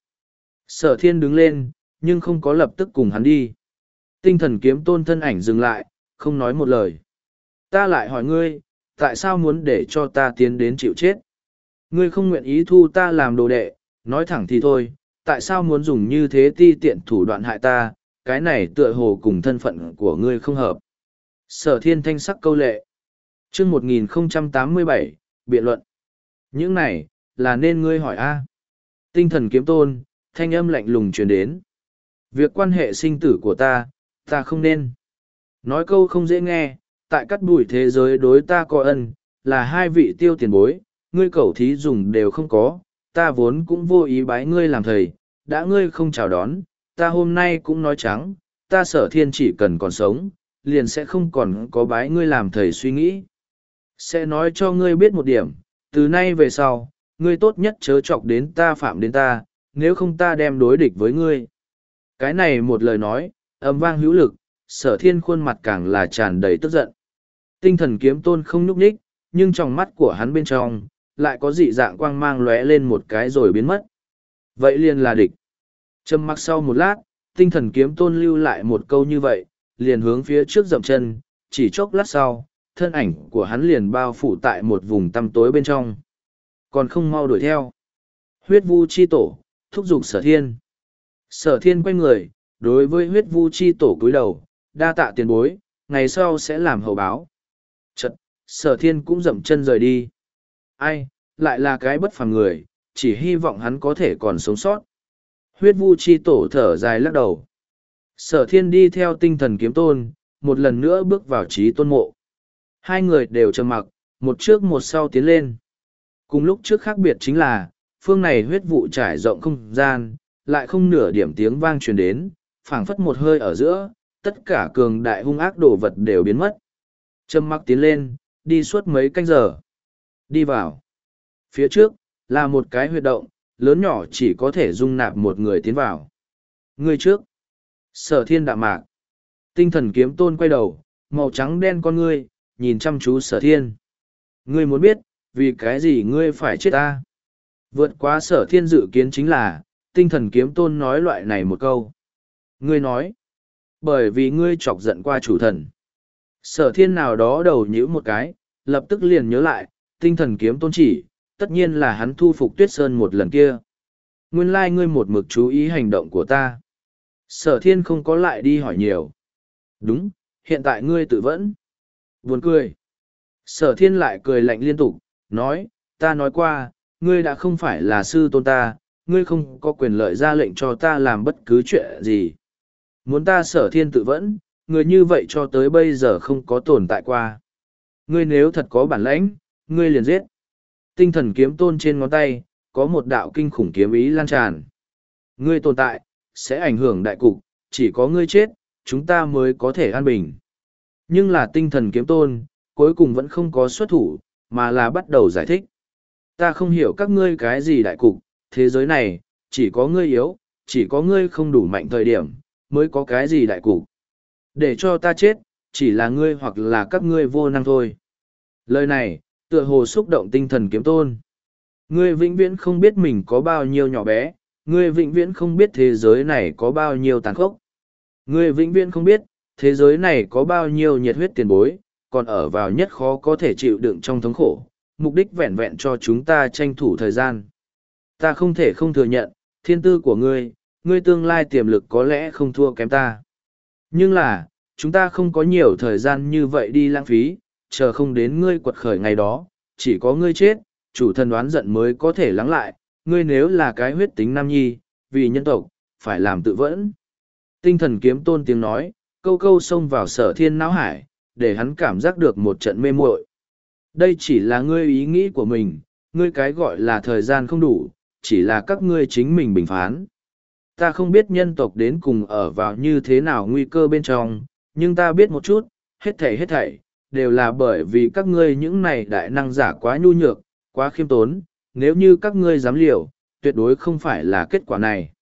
Sở thiên đứng lên, nhưng không có lập tức cùng hắn đi. Tinh thần kiếm tôn thân ảnh dừng lại, không nói một lời. Ta lại hỏi ngươi, tại sao muốn để cho ta tiến đến chịu chết? Ngươi không nguyện ý thu ta làm đồ đệ, nói thẳng thì thôi, tại sao muốn dùng như thế ti tiện thủ đoạn hại ta, cái này tựa hồ cùng thân phận của ngươi không hợp. Sở thiên thanh sắc câu lệ. chương một nghìn không trăm tám mươi bảy, biện luận. Những này, là nên ngươi hỏi a. Tinh thần kiếm tôn, thanh âm lạnh lùng truyền đến. Việc quan hệ sinh tử của ta, ta không nên. Nói câu không dễ nghe, tại cắt bụi thế giới đối ta có ân, là hai vị tiêu tiền bối, ngươi cẩu thí dùng đều không có, ta vốn cũng vô ý bái ngươi làm thầy, đã ngươi không chào đón, ta hôm nay cũng nói trắng, ta sở thiên chỉ cần còn sống, liền sẽ không còn có bái ngươi làm thầy suy nghĩ. Sẽ nói cho ngươi biết một điểm, từ nay về sau, ngươi tốt nhất chớ chọc đến ta phạm đến ta, nếu không ta đem đối địch với ngươi. Cái này một lời nói, âm vang hữu lực, sở thiên khuôn mặt càng là tràn đầy tức giận. Tinh thần kiếm tôn không nhúc nhích, nhưng trong mắt của hắn bên trong, lại có dị dạng quang mang lóe lên một cái rồi biến mất. Vậy liền là địch. Trầm mặc sau một lát, tinh thần kiếm tôn lưu lại một câu như vậy, liền hướng phía trước dậm chân, chỉ chốc lát sau, thân ảnh của hắn liền bao phủ tại một vùng tăm tối bên trong. Còn không mau đuổi theo. Huyết Vu Chi Tổ, thúc giục sở thiên. Sở thiên quay người, đối với huyết Vu Chi Tổ cúi đầu, đa tạ tiền bối, ngày sau sẽ làm hậu báo. Chật, sở thiên cũng dậm chân rời đi. Ai, lại là cái bất phàm người, chỉ hy vọng hắn có thể còn sống sót. Huyết Vu Chi Tổ thở dài lắc đầu. Sở thiên đi theo tinh thần kiếm tôn, một lần nữa bước vào trí tôn mộ. Hai người đều trầm mặc, một trước một sau tiến lên. Cùng lúc trước khác biệt chính là, phương này huyết vụ trải rộng không gian, lại không nửa điểm tiếng vang truyền đến, phảng phất một hơi ở giữa, tất cả cường đại hung ác đồ vật đều biến mất. Trầm mặc tiến lên, đi suốt mấy canh giờ. Đi vào. Phía trước, là một cái huyệt động, lớn nhỏ chỉ có thể dung nạp một người tiến vào. Người trước. Sở thiên đạm mạc. Tinh thần kiếm tôn quay đầu, màu trắng đen con ngươi, nhìn chăm chú sở thiên. Ngươi muốn biết, vì cái gì ngươi phải chết ta? Vượt quá sở thiên dự kiến chính là, tinh thần kiếm tôn nói loại này một câu. Ngươi nói, bởi vì ngươi chọc giận qua chủ thần. Sở thiên nào đó đầu nhíu một cái, lập tức liền nhớ lại, tinh thần kiếm tôn chỉ, tất nhiên là hắn thu phục tuyết sơn một lần kia. Nguyên lai ngươi một mực chú ý hành động của ta. Sở thiên không có lại đi hỏi nhiều. Đúng, hiện tại ngươi tự vẫn. Buồn cười. Sở thiên lại cười lạnh liên tục, nói, ta nói qua, ngươi đã không phải là sư tôn ta, ngươi không có quyền lợi ra lệnh cho ta làm bất cứ chuyện gì. Muốn ta sở thiên tự vẫn, người như vậy cho tới bây giờ không có tồn tại qua. Ngươi nếu thật có bản lãnh, ngươi liền giết. Tinh thần kiếm tôn trên ngón tay, có một đạo kinh khủng kiếm ý lan tràn. Ngươi tồn tại, sẽ ảnh hưởng đại cục, chỉ có ngươi chết, chúng ta mới có thể an bình. Nhưng là tinh thần kiếm tôn, cuối cùng vẫn không có xuất thủ, mà là bắt đầu giải thích. Ta không hiểu các ngươi cái gì đại cục, thế giới này, chỉ có ngươi yếu, chỉ có ngươi không đủ mạnh thời điểm, mới có cái gì đại cục. Để cho ta chết, chỉ là ngươi hoặc là các ngươi vô năng thôi. Lời này, tựa hồ xúc động tinh thần kiếm tôn. Ngươi vĩnh viễn không biết mình có bao nhiêu nhỏ bé, ngươi vĩnh viễn không biết thế giới này có bao nhiêu tàn khốc. Ngươi vĩnh viễn không biết, thế giới này có bao nhiêu nhiệt huyết tiền bối, còn ở vào nhất khó có thể chịu đựng trong thống khổ, mục đích vẹn vẹn cho chúng ta tranh thủ thời gian. Ta không thể không thừa nhận, thiên tư của ngươi, ngươi tương lai tiềm lực có lẽ không thua kém ta. Nhưng là, chúng ta không có nhiều thời gian như vậy đi lãng phí, chờ không đến ngươi quật khởi ngày đó, chỉ có ngươi chết, chủ thần đoán giận mới có thể lắng lại, ngươi nếu là cái huyết tính nam nhi, vì nhân tộc, phải làm tự vẫn. Tinh thần kiếm tôn tiếng nói, câu câu xông vào sở thiên não hải, để hắn cảm giác được một trận mê muội. Đây chỉ là ngươi ý nghĩ của mình, ngươi cái gọi là thời gian không đủ, chỉ là các ngươi chính mình bình phán. Ta không biết nhân tộc đến cùng ở vào như thế nào nguy cơ bên trong, nhưng ta biết một chút, hết thảy hết thảy, đều là bởi vì các ngươi những này đại năng giả quá nhu nhược, quá khiêm tốn, nếu như các ngươi dám liều, tuyệt đối không phải là kết quả này.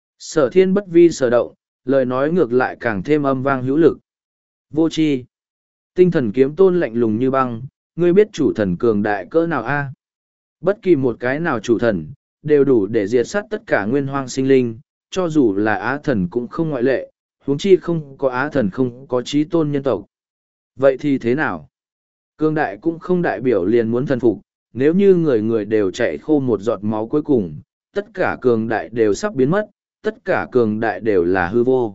Sở thiên bất vi sở động, lời nói ngược lại càng thêm âm vang hữu lực. Vô tri. Tinh thần kiếm tôn lạnh lùng như băng, ngươi biết chủ thần cường đại cỡ nào a? Bất kỳ một cái nào chủ thần, đều đủ để diệt sát tất cả nguyên hoang sinh linh, cho dù là á thần cũng không ngoại lệ, huống chi không có á thần không có trí tôn nhân tộc. Vậy thì thế nào? Cường đại cũng không đại biểu liền muốn thần phục, nếu như người người đều chạy khô một giọt máu cuối cùng, tất cả cường đại đều sắp biến mất, tất cả cường đại đều là hư vô.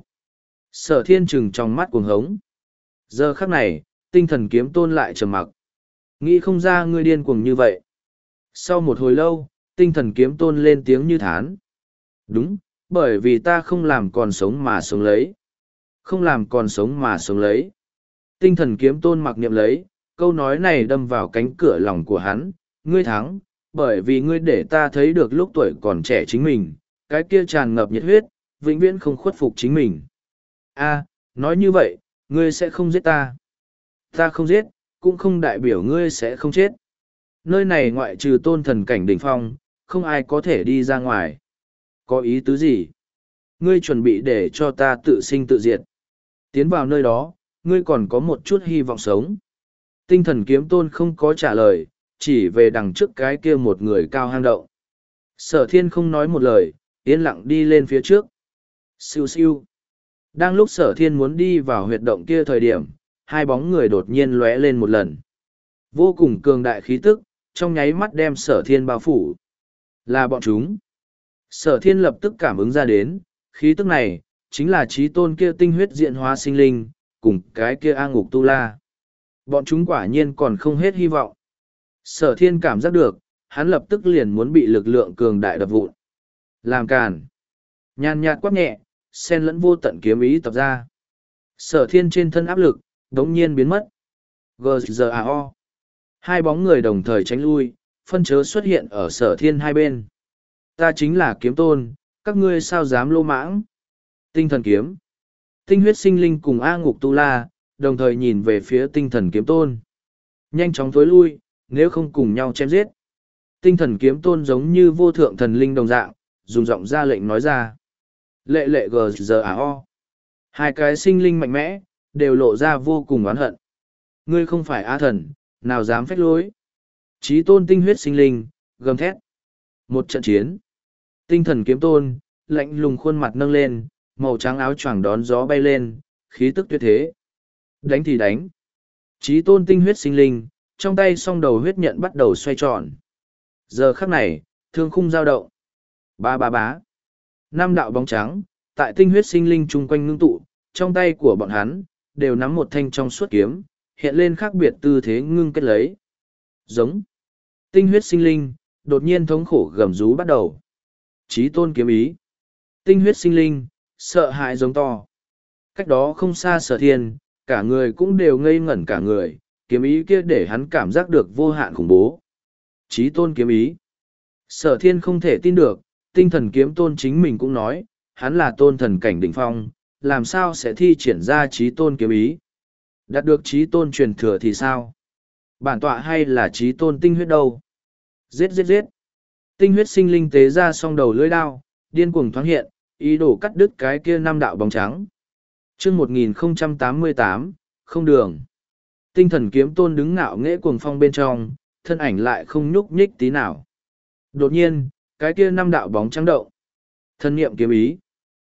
Sở thiên trừng trong mắt cuồng hống. Giờ khắc này, tinh thần kiếm tôn lại trầm mặc. Nghĩ không ra ngươi điên cuồng như vậy. Sau một hồi lâu, tinh thần kiếm tôn lên tiếng như thán. Đúng, bởi vì ta không làm còn sống mà sống lấy. Không làm còn sống mà sống lấy. Tinh thần kiếm tôn mặc niệm lấy, câu nói này đâm vào cánh cửa lòng của hắn. Ngươi thắng, bởi vì ngươi để ta thấy được lúc tuổi còn trẻ chính mình, cái kia tràn ngập nhiệt huyết, vĩnh viễn không khuất phục chính mình. A, nói như vậy, ngươi sẽ không giết ta. Ta không giết, cũng không đại biểu ngươi sẽ không chết. Nơi này ngoại trừ tôn thần cảnh đỉnh phong, không ai có thể đi ra ngoài. Có ý tứ gì? Ngươi chuẩn bị để cho ta tự sinh tự diệt. Tiến vào nơi đó, ngươi còn có một chút hy vọng sống. Tinh thần kiếm tôn không có trả lời, chỉ về đằng trước cái kia một người cao hang động. Sở thiên không nói một lời, yên lặng đi lên phía trước. Siêu siêu. Đang lúc sở thiên muốn đi vào huyệt động kia thời điểm, hai bóng người đột nhiên lóe lên một lần. Vô cùng cường đại khí tức, trong nháy mắt đem sở thiên bao phủ. Là bọn chúng. Sở thiên lập tức cảm ứng ra đến, khí tức này, chính là trí tôn kia tinh huyết diện hóa sinh linh, cùng cái kia A Ngục Tu La. Bọn chúng quả nhiên còn không hết hy vọng. Sở thiên cảm giác được, hắn lập tức liền muốn bị lực lượng cường đại đập vụn. Làm càn. Nhàn nhạt quát nhẹ, sen lẫn vô tận kiếm ý tập ra. Sở thiên trên thân áp lực, đống nhiên biến mất. giê giê a o. Hai bóng người đồng thời tránh lui, phân chớ xuất hiện ở sở thiên hai bên. Ta chính là kiếm tôn, các ngươi sao dám lô mãng. Tinh thần kiếm. Tinh huyết sinh linh cùng A Ngục Tu La, đồng thời nhìn về phía tinh thần kiếm tôn. Nhanh chóng thối lui, nếu không cùng nhau chém giết. Tinh thần kiếm tôn giống như vô thượng thần linh đồng dạng, dùng giọng ra lệnh nói ra. Lệ lệ giê giê a o. Hai cái sinh linh mạnh mẽ, đều lộ ra vô cùng oán hận. Ngươi không phải á thần, nào dám phách lối. Chí tôn tinh huyết sinh linh, gầm thét. Một trận chiến. Tinh thần kiếm tôn, lạnh lùng khuôn mặt nâng lên, màu trắng áo choàng đón gió bay lên, khí tức tuyệt thế. Đánh thì đánh. Chí tôn tinh huyết sinh linh, trong tay song đầu huyết nhận bắt đầu xoay tròn. Giờ khắc này, thương khung dao động. Ba ba bá. Năm đạo bóng trắng, tại tinh huyết sinh linh chung quanh ngưng tụ, trong tay của bọn hắn, đều nắm một thanh trong suốt kiếm, hiện lên khác biệt tư thế ngưng kết lấy. Giống. Tinh huyết sinh linh, đột nhiên thống khổ gầm rú bắt đầu. Chí tôn kiếm ý. Tinh huyết sinh linh, sợ hãi giống to. Cách đó không xa sở thiên, cả người cũng đều ngây ngẩn cả người, kiếm ý kia để hắn cảm giác được vô hạn khủng bố. Chí tôn kiếm ý. Sở thiên không thể tin được, tinh thần kiếm tôn chính mình cũng nói, hắn là tôn thần cảnh đỉnh phong, làm sao sẽ thi triển ra chí tôn kiếm ý. Đạt được chí tôn truyền thừa thì sao? Bản tọa hay là chí tôn tinh huyết đâu? Giết giết giết. Tinh huyết sinh linh tế ra song đầu lưỡi đao, điên cuồng thoáng hiện, ý đồ cắt đứt cái kia năm đạo bóng trắng. Chương một nghìn không trăm tám mươi tám, không đường. Tinh thần kiếm tôn đứng ngạo nghễ cuồng phong bên trong, thân ảnh lại không nhúc nhích tí nào. Đột nhiên, cái kia năm đạo bóng trắng động. Thân niệm kiếm ý.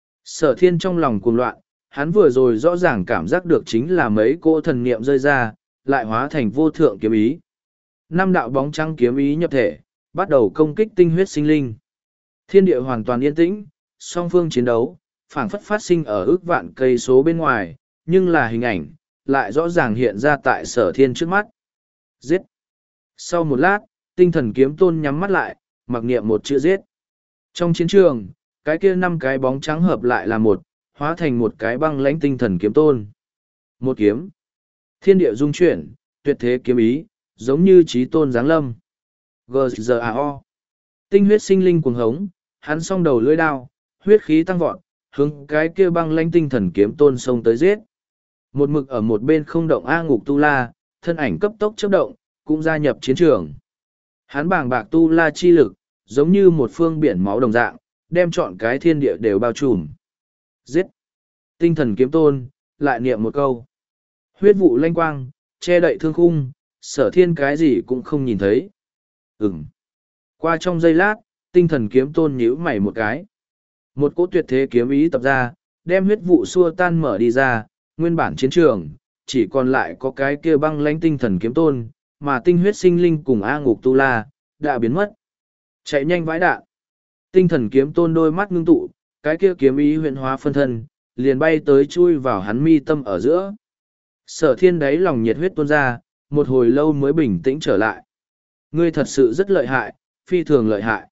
Sở thiên trong lòng cuồng loạn, hắn vừa rồi rõ ràng cảm giác được chính là mấy cỗ thần niệm rơi ra, lại hóa thành vô thượng kiếm ý. Năm đạo bóng trắng kiếm ý nhập thể, bắt đầu công kích tinh huyết sinh linh. Thiên địa hoàn toàn yên tĩnh, song phương chiến đấu, phảng phất phát sinh ở ước vạn cây số bên ngoài, nhưng là hình ảnh, lại rõ ràng hiện ra tại sở thiên trước mắt. Giết! Sau một lát, tinh thần kiếm tôn nhắm mắt lại, mặc niệm một chữ giết. Trong chiến trường, cái kia năm cái bóng trắng hợp lại là một, hóa thành một cái băng lãnh tinh thần kiếm tôn. Một kiếm. Thiên địa dung chuyển, tuyệt thế kiếm ý, giống như chí tôn giáng lâm. giê giê a o. Tinh huyết sinh linh cuồng hống, hắn song đầu lưỡi đao, huyết khí tăng vọt, hướng cái kia băng lãnh tinh thần kiếm tôn xông tới giết. Một mực ở một bên không động A Ngục Tu La, thân ảnh cấp tốc chớp động, cũng gia nhập chiến trường. Hắn bàng bạc Tu La chi lực, giống như một phương biển máu đồng dạng, đem trọn cái thiên địa đều bao trùm. Giết! Tinh thần kiếm tôn, lại niệm một câu. Huyết vụ lanh quang, che đậy thương khung, sở thiên cái gì cũng không nhìn thấy. Ừm. Qua trong giây lát, tinh thần kiếm tôn nhíu mày một cái. Một cỗ tuyệt thế kiếm ý tập ra, đem huyết vụ xua tan mở đi ra, nguyên bản chiến trường, chỉ còn lại có cái kia băng lãnh tinh thần kiếm tôn, mà tinh huyết sinh linh cùng A Ngục Tu La, đã biến mất. Chạy nhanh vãi đạn. Tinh thần kiếm tôn đôi mắt ngưng tụ, cái kia kiếm ý huyện hóa phân thân, liền bay tới chui vào hắn mi tâm ở giữa. Sở thiên đáy lòng nhiệt huyết tuôn ra, một hồi lâu mới bình tĩnh trở lại. Ngươi thật sự rất lợi hại, phi thường lợi hại.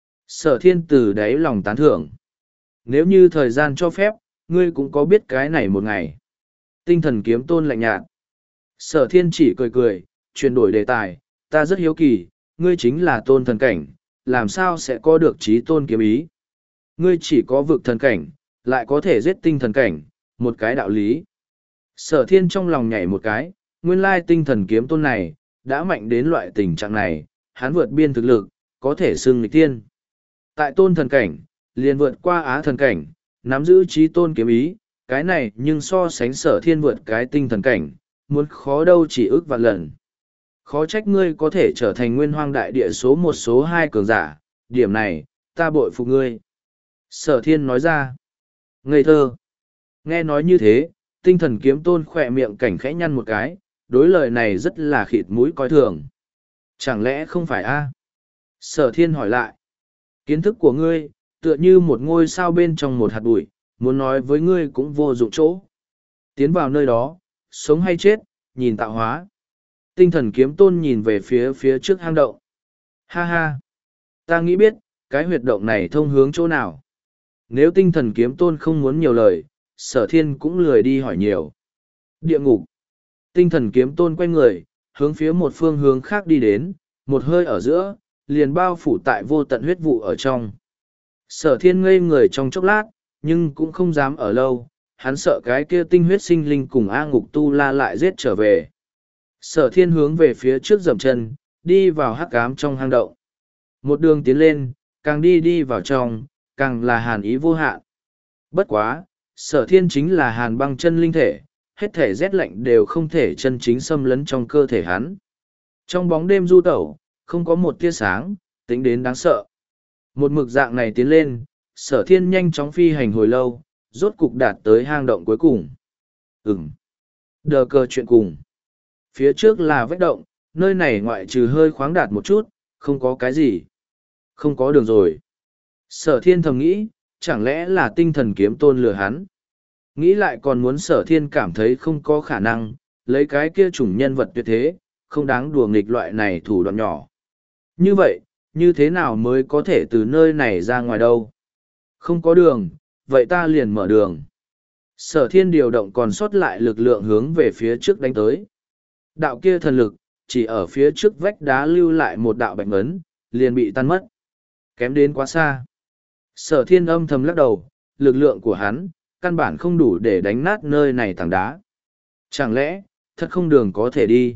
Sở thiên từ đáy lòng tán thưởng. Nếu như thời gian cho phép, ngươi cũng có biết cái này một ngày. Tinh thần kiếm tôn lạnh nhạt. Sở thiên chỉ cười cười, chuyển đổi đề tài, ta rất hiếu kỳ, ngươi chính là tôn thần cảnh, làm sao sẽ có được trí tôn kiếm ý. Ngươi chỉ có vực thần cảnh, lại có thể giết tinh thần cảnh, một cái đạo lý. Sở thiên trong lòng nhảy một cái, nguyên lai tinh thần kiếm tôn này, đã mạnh đến loại tình trạng này, hắn vượt biên thực lực, có thể xưng nghịch tiên. Tại tôn thần cảnh, liền vượt qua á thần cảnh, nắm giữ trí tôn kiếm ý, cái này nhưng so sánh sở thiên vượt cái tinh thần cảnh, muốn khó đâu chỉ ước vạn lần. Khó trách ngươi có thể trở thành nguyên hoang đại địa số một số hai cường giả, điểm này, ta bội phục ngươi. Sở thiên nói ra, ngây thơ. Nghe nói như thế, tinh thần kiếm tôn khỏe miệng cảnh khẽ nhăn một cái, đối lời này rất là khịt mũi coi thường. Chẳng lẽ không phải a? Sở thiên hỏi lại, kiến thức của ngươi, tựa như một ngôi sao bên trong một hạt bụi, muốn nói với ngươi cũng vô dụng chỗ. Tiến vào nơi đó, sống hay chết, nhìn tạo hóa. Tinh thần kiếm tôn nhìn về phía phía trước hang động. Ha ha! Ta nghĩ biết, cái huyệt động này thông hướng chỗ nào. Nếu tinh thần kiếm tôn không muốn nhiều lời, sở thiên cũng lười đi hỏi nhiều. Địa ngục. Tinh thần kiếm tôn quay người, hướng phía một phương hướng khác đi đến, một hơi ở giữa, liền bao phủ tại vô tận huyết vụ ở trong. Sở thiên ngây người trong chốc lát, nhưng cũng không dám ở lâu, hắn sợ cái kia tinh huyết sinh linh cùng A Ngục Tu La lại giết trở về. Sở thiên hướng về phía trước dậm chân, đi vào hắc ám trong hang động. Một đường tiến lên, càng đi đi vào trong, càng là hàn ý vô hạn. Bất quá, sở thiên chính là hàn băng chân linh thể, hết thể rét lạnh đều không thể chân chính xâm lấn trong cơ thể hắn. Trong bóng đêm du tẩu, không có một tia sáng, tính đến đáng sợ. Một mực dạng này tiến lên, sở thiên nhanh chóng phi hành hồi lâu, rốt cục đạt tới hang động cuối cùng. Ừm. Đờ cờ chuyện cùng. Phía trước là vách động, nơi này ngoại trừ hơi khoáng đạt một chút, không có cái gì. Không có đường rồi. Sở thiên thầm nghĩ, chẳng lẽ là tinh thần kiếm tôn lừa hắn. Nghĩ lại còn muốn sở thiên cảm thấy không có khả năng, lấy cái kia chủng nhân vật tuyệt thế, không đáng đùa nghịch loại này thủ đoạn nhỏ. Như vậy, như thế nào mới có thể từ nơi này ra ngoài đâu? Không có đường, vậy ta liền mở đường. Sở thiên điều động còn sót lại lực lượng hướng về phía trước đánh tới. Đạo kia thần lực, chỉ ở phía trước vách đá lưu lại một đạo bạch ấn, liền bị tan mất. Kém đến quá xa. Sở thiên âm thầm lắc đầu, lực lượng của hắn, căn bản không đủ để đánh nát nơi này tảng đá. Chẳng lẽ, thật không đường có thể đi.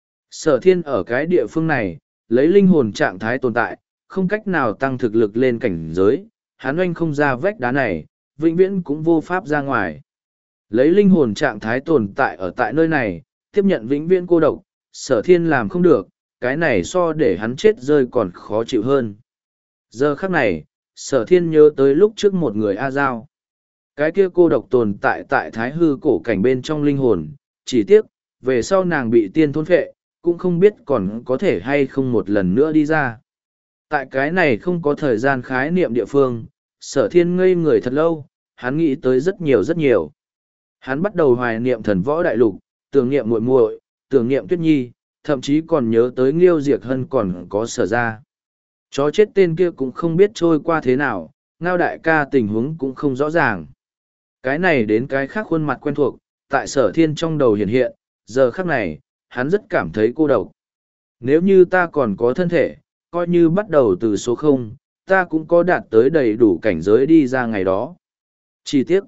Sở thiên ở cái địa phương này, lấy linh hồn trạng thái tồn tại, không cách nào tăng thực lực lên cảnh giới, hắn oanh không ra vách đá này, vĩnh viễn cũng vô pháp ra ngoài. Lấy linh hồn trạng thái tồn tại ở tại nơi này, tiếp nhận vĩnh viễn cô độc, sở thiên làm không được, cái này so để hắn chết rơi còn khó chịu hơn. Giờ khắc này, sở thiên nhớ tới lúc trước một người A Giao. Cái kia cô độc tồn tại tại thái hư cổ cảnh bên trong linh hồn, chỉ tiếc, về sau nàng bị tiên thôn phệ, cũng không biết còn có thể hay không một lần nữa đi ra. Tại cái này không có thời gian khái niệm địa phương, Sở thiên ngây người thật lâu, hắn nghĩ tới rất nhiều rất nhiều. Hắn bắt đầu hoài niệm thần võ đại lục, tưởng niệm muội muội, tưởng niệm Tuyết Nhi, thậm chí còn nhớ tới Nghiêu Diệc Hân còn có Sở ra. Chó chết tên kia cũng không biết trôi qua thế nào, Ngao đại ca tình huống cũng không rõ ràng. Cái này đến cái khác khuôn mặt quen thuộc, tại Sở thiên trong đầu hiện hiện, giờ khắc này, hắn rất cảm thấy cô độc. Nếu như ta còn có thân thể, coi như bắt đầu từ số không, ta cũng có đạt tới đầy đủ cảnh giới đi ra ngày đó. Chi tiết.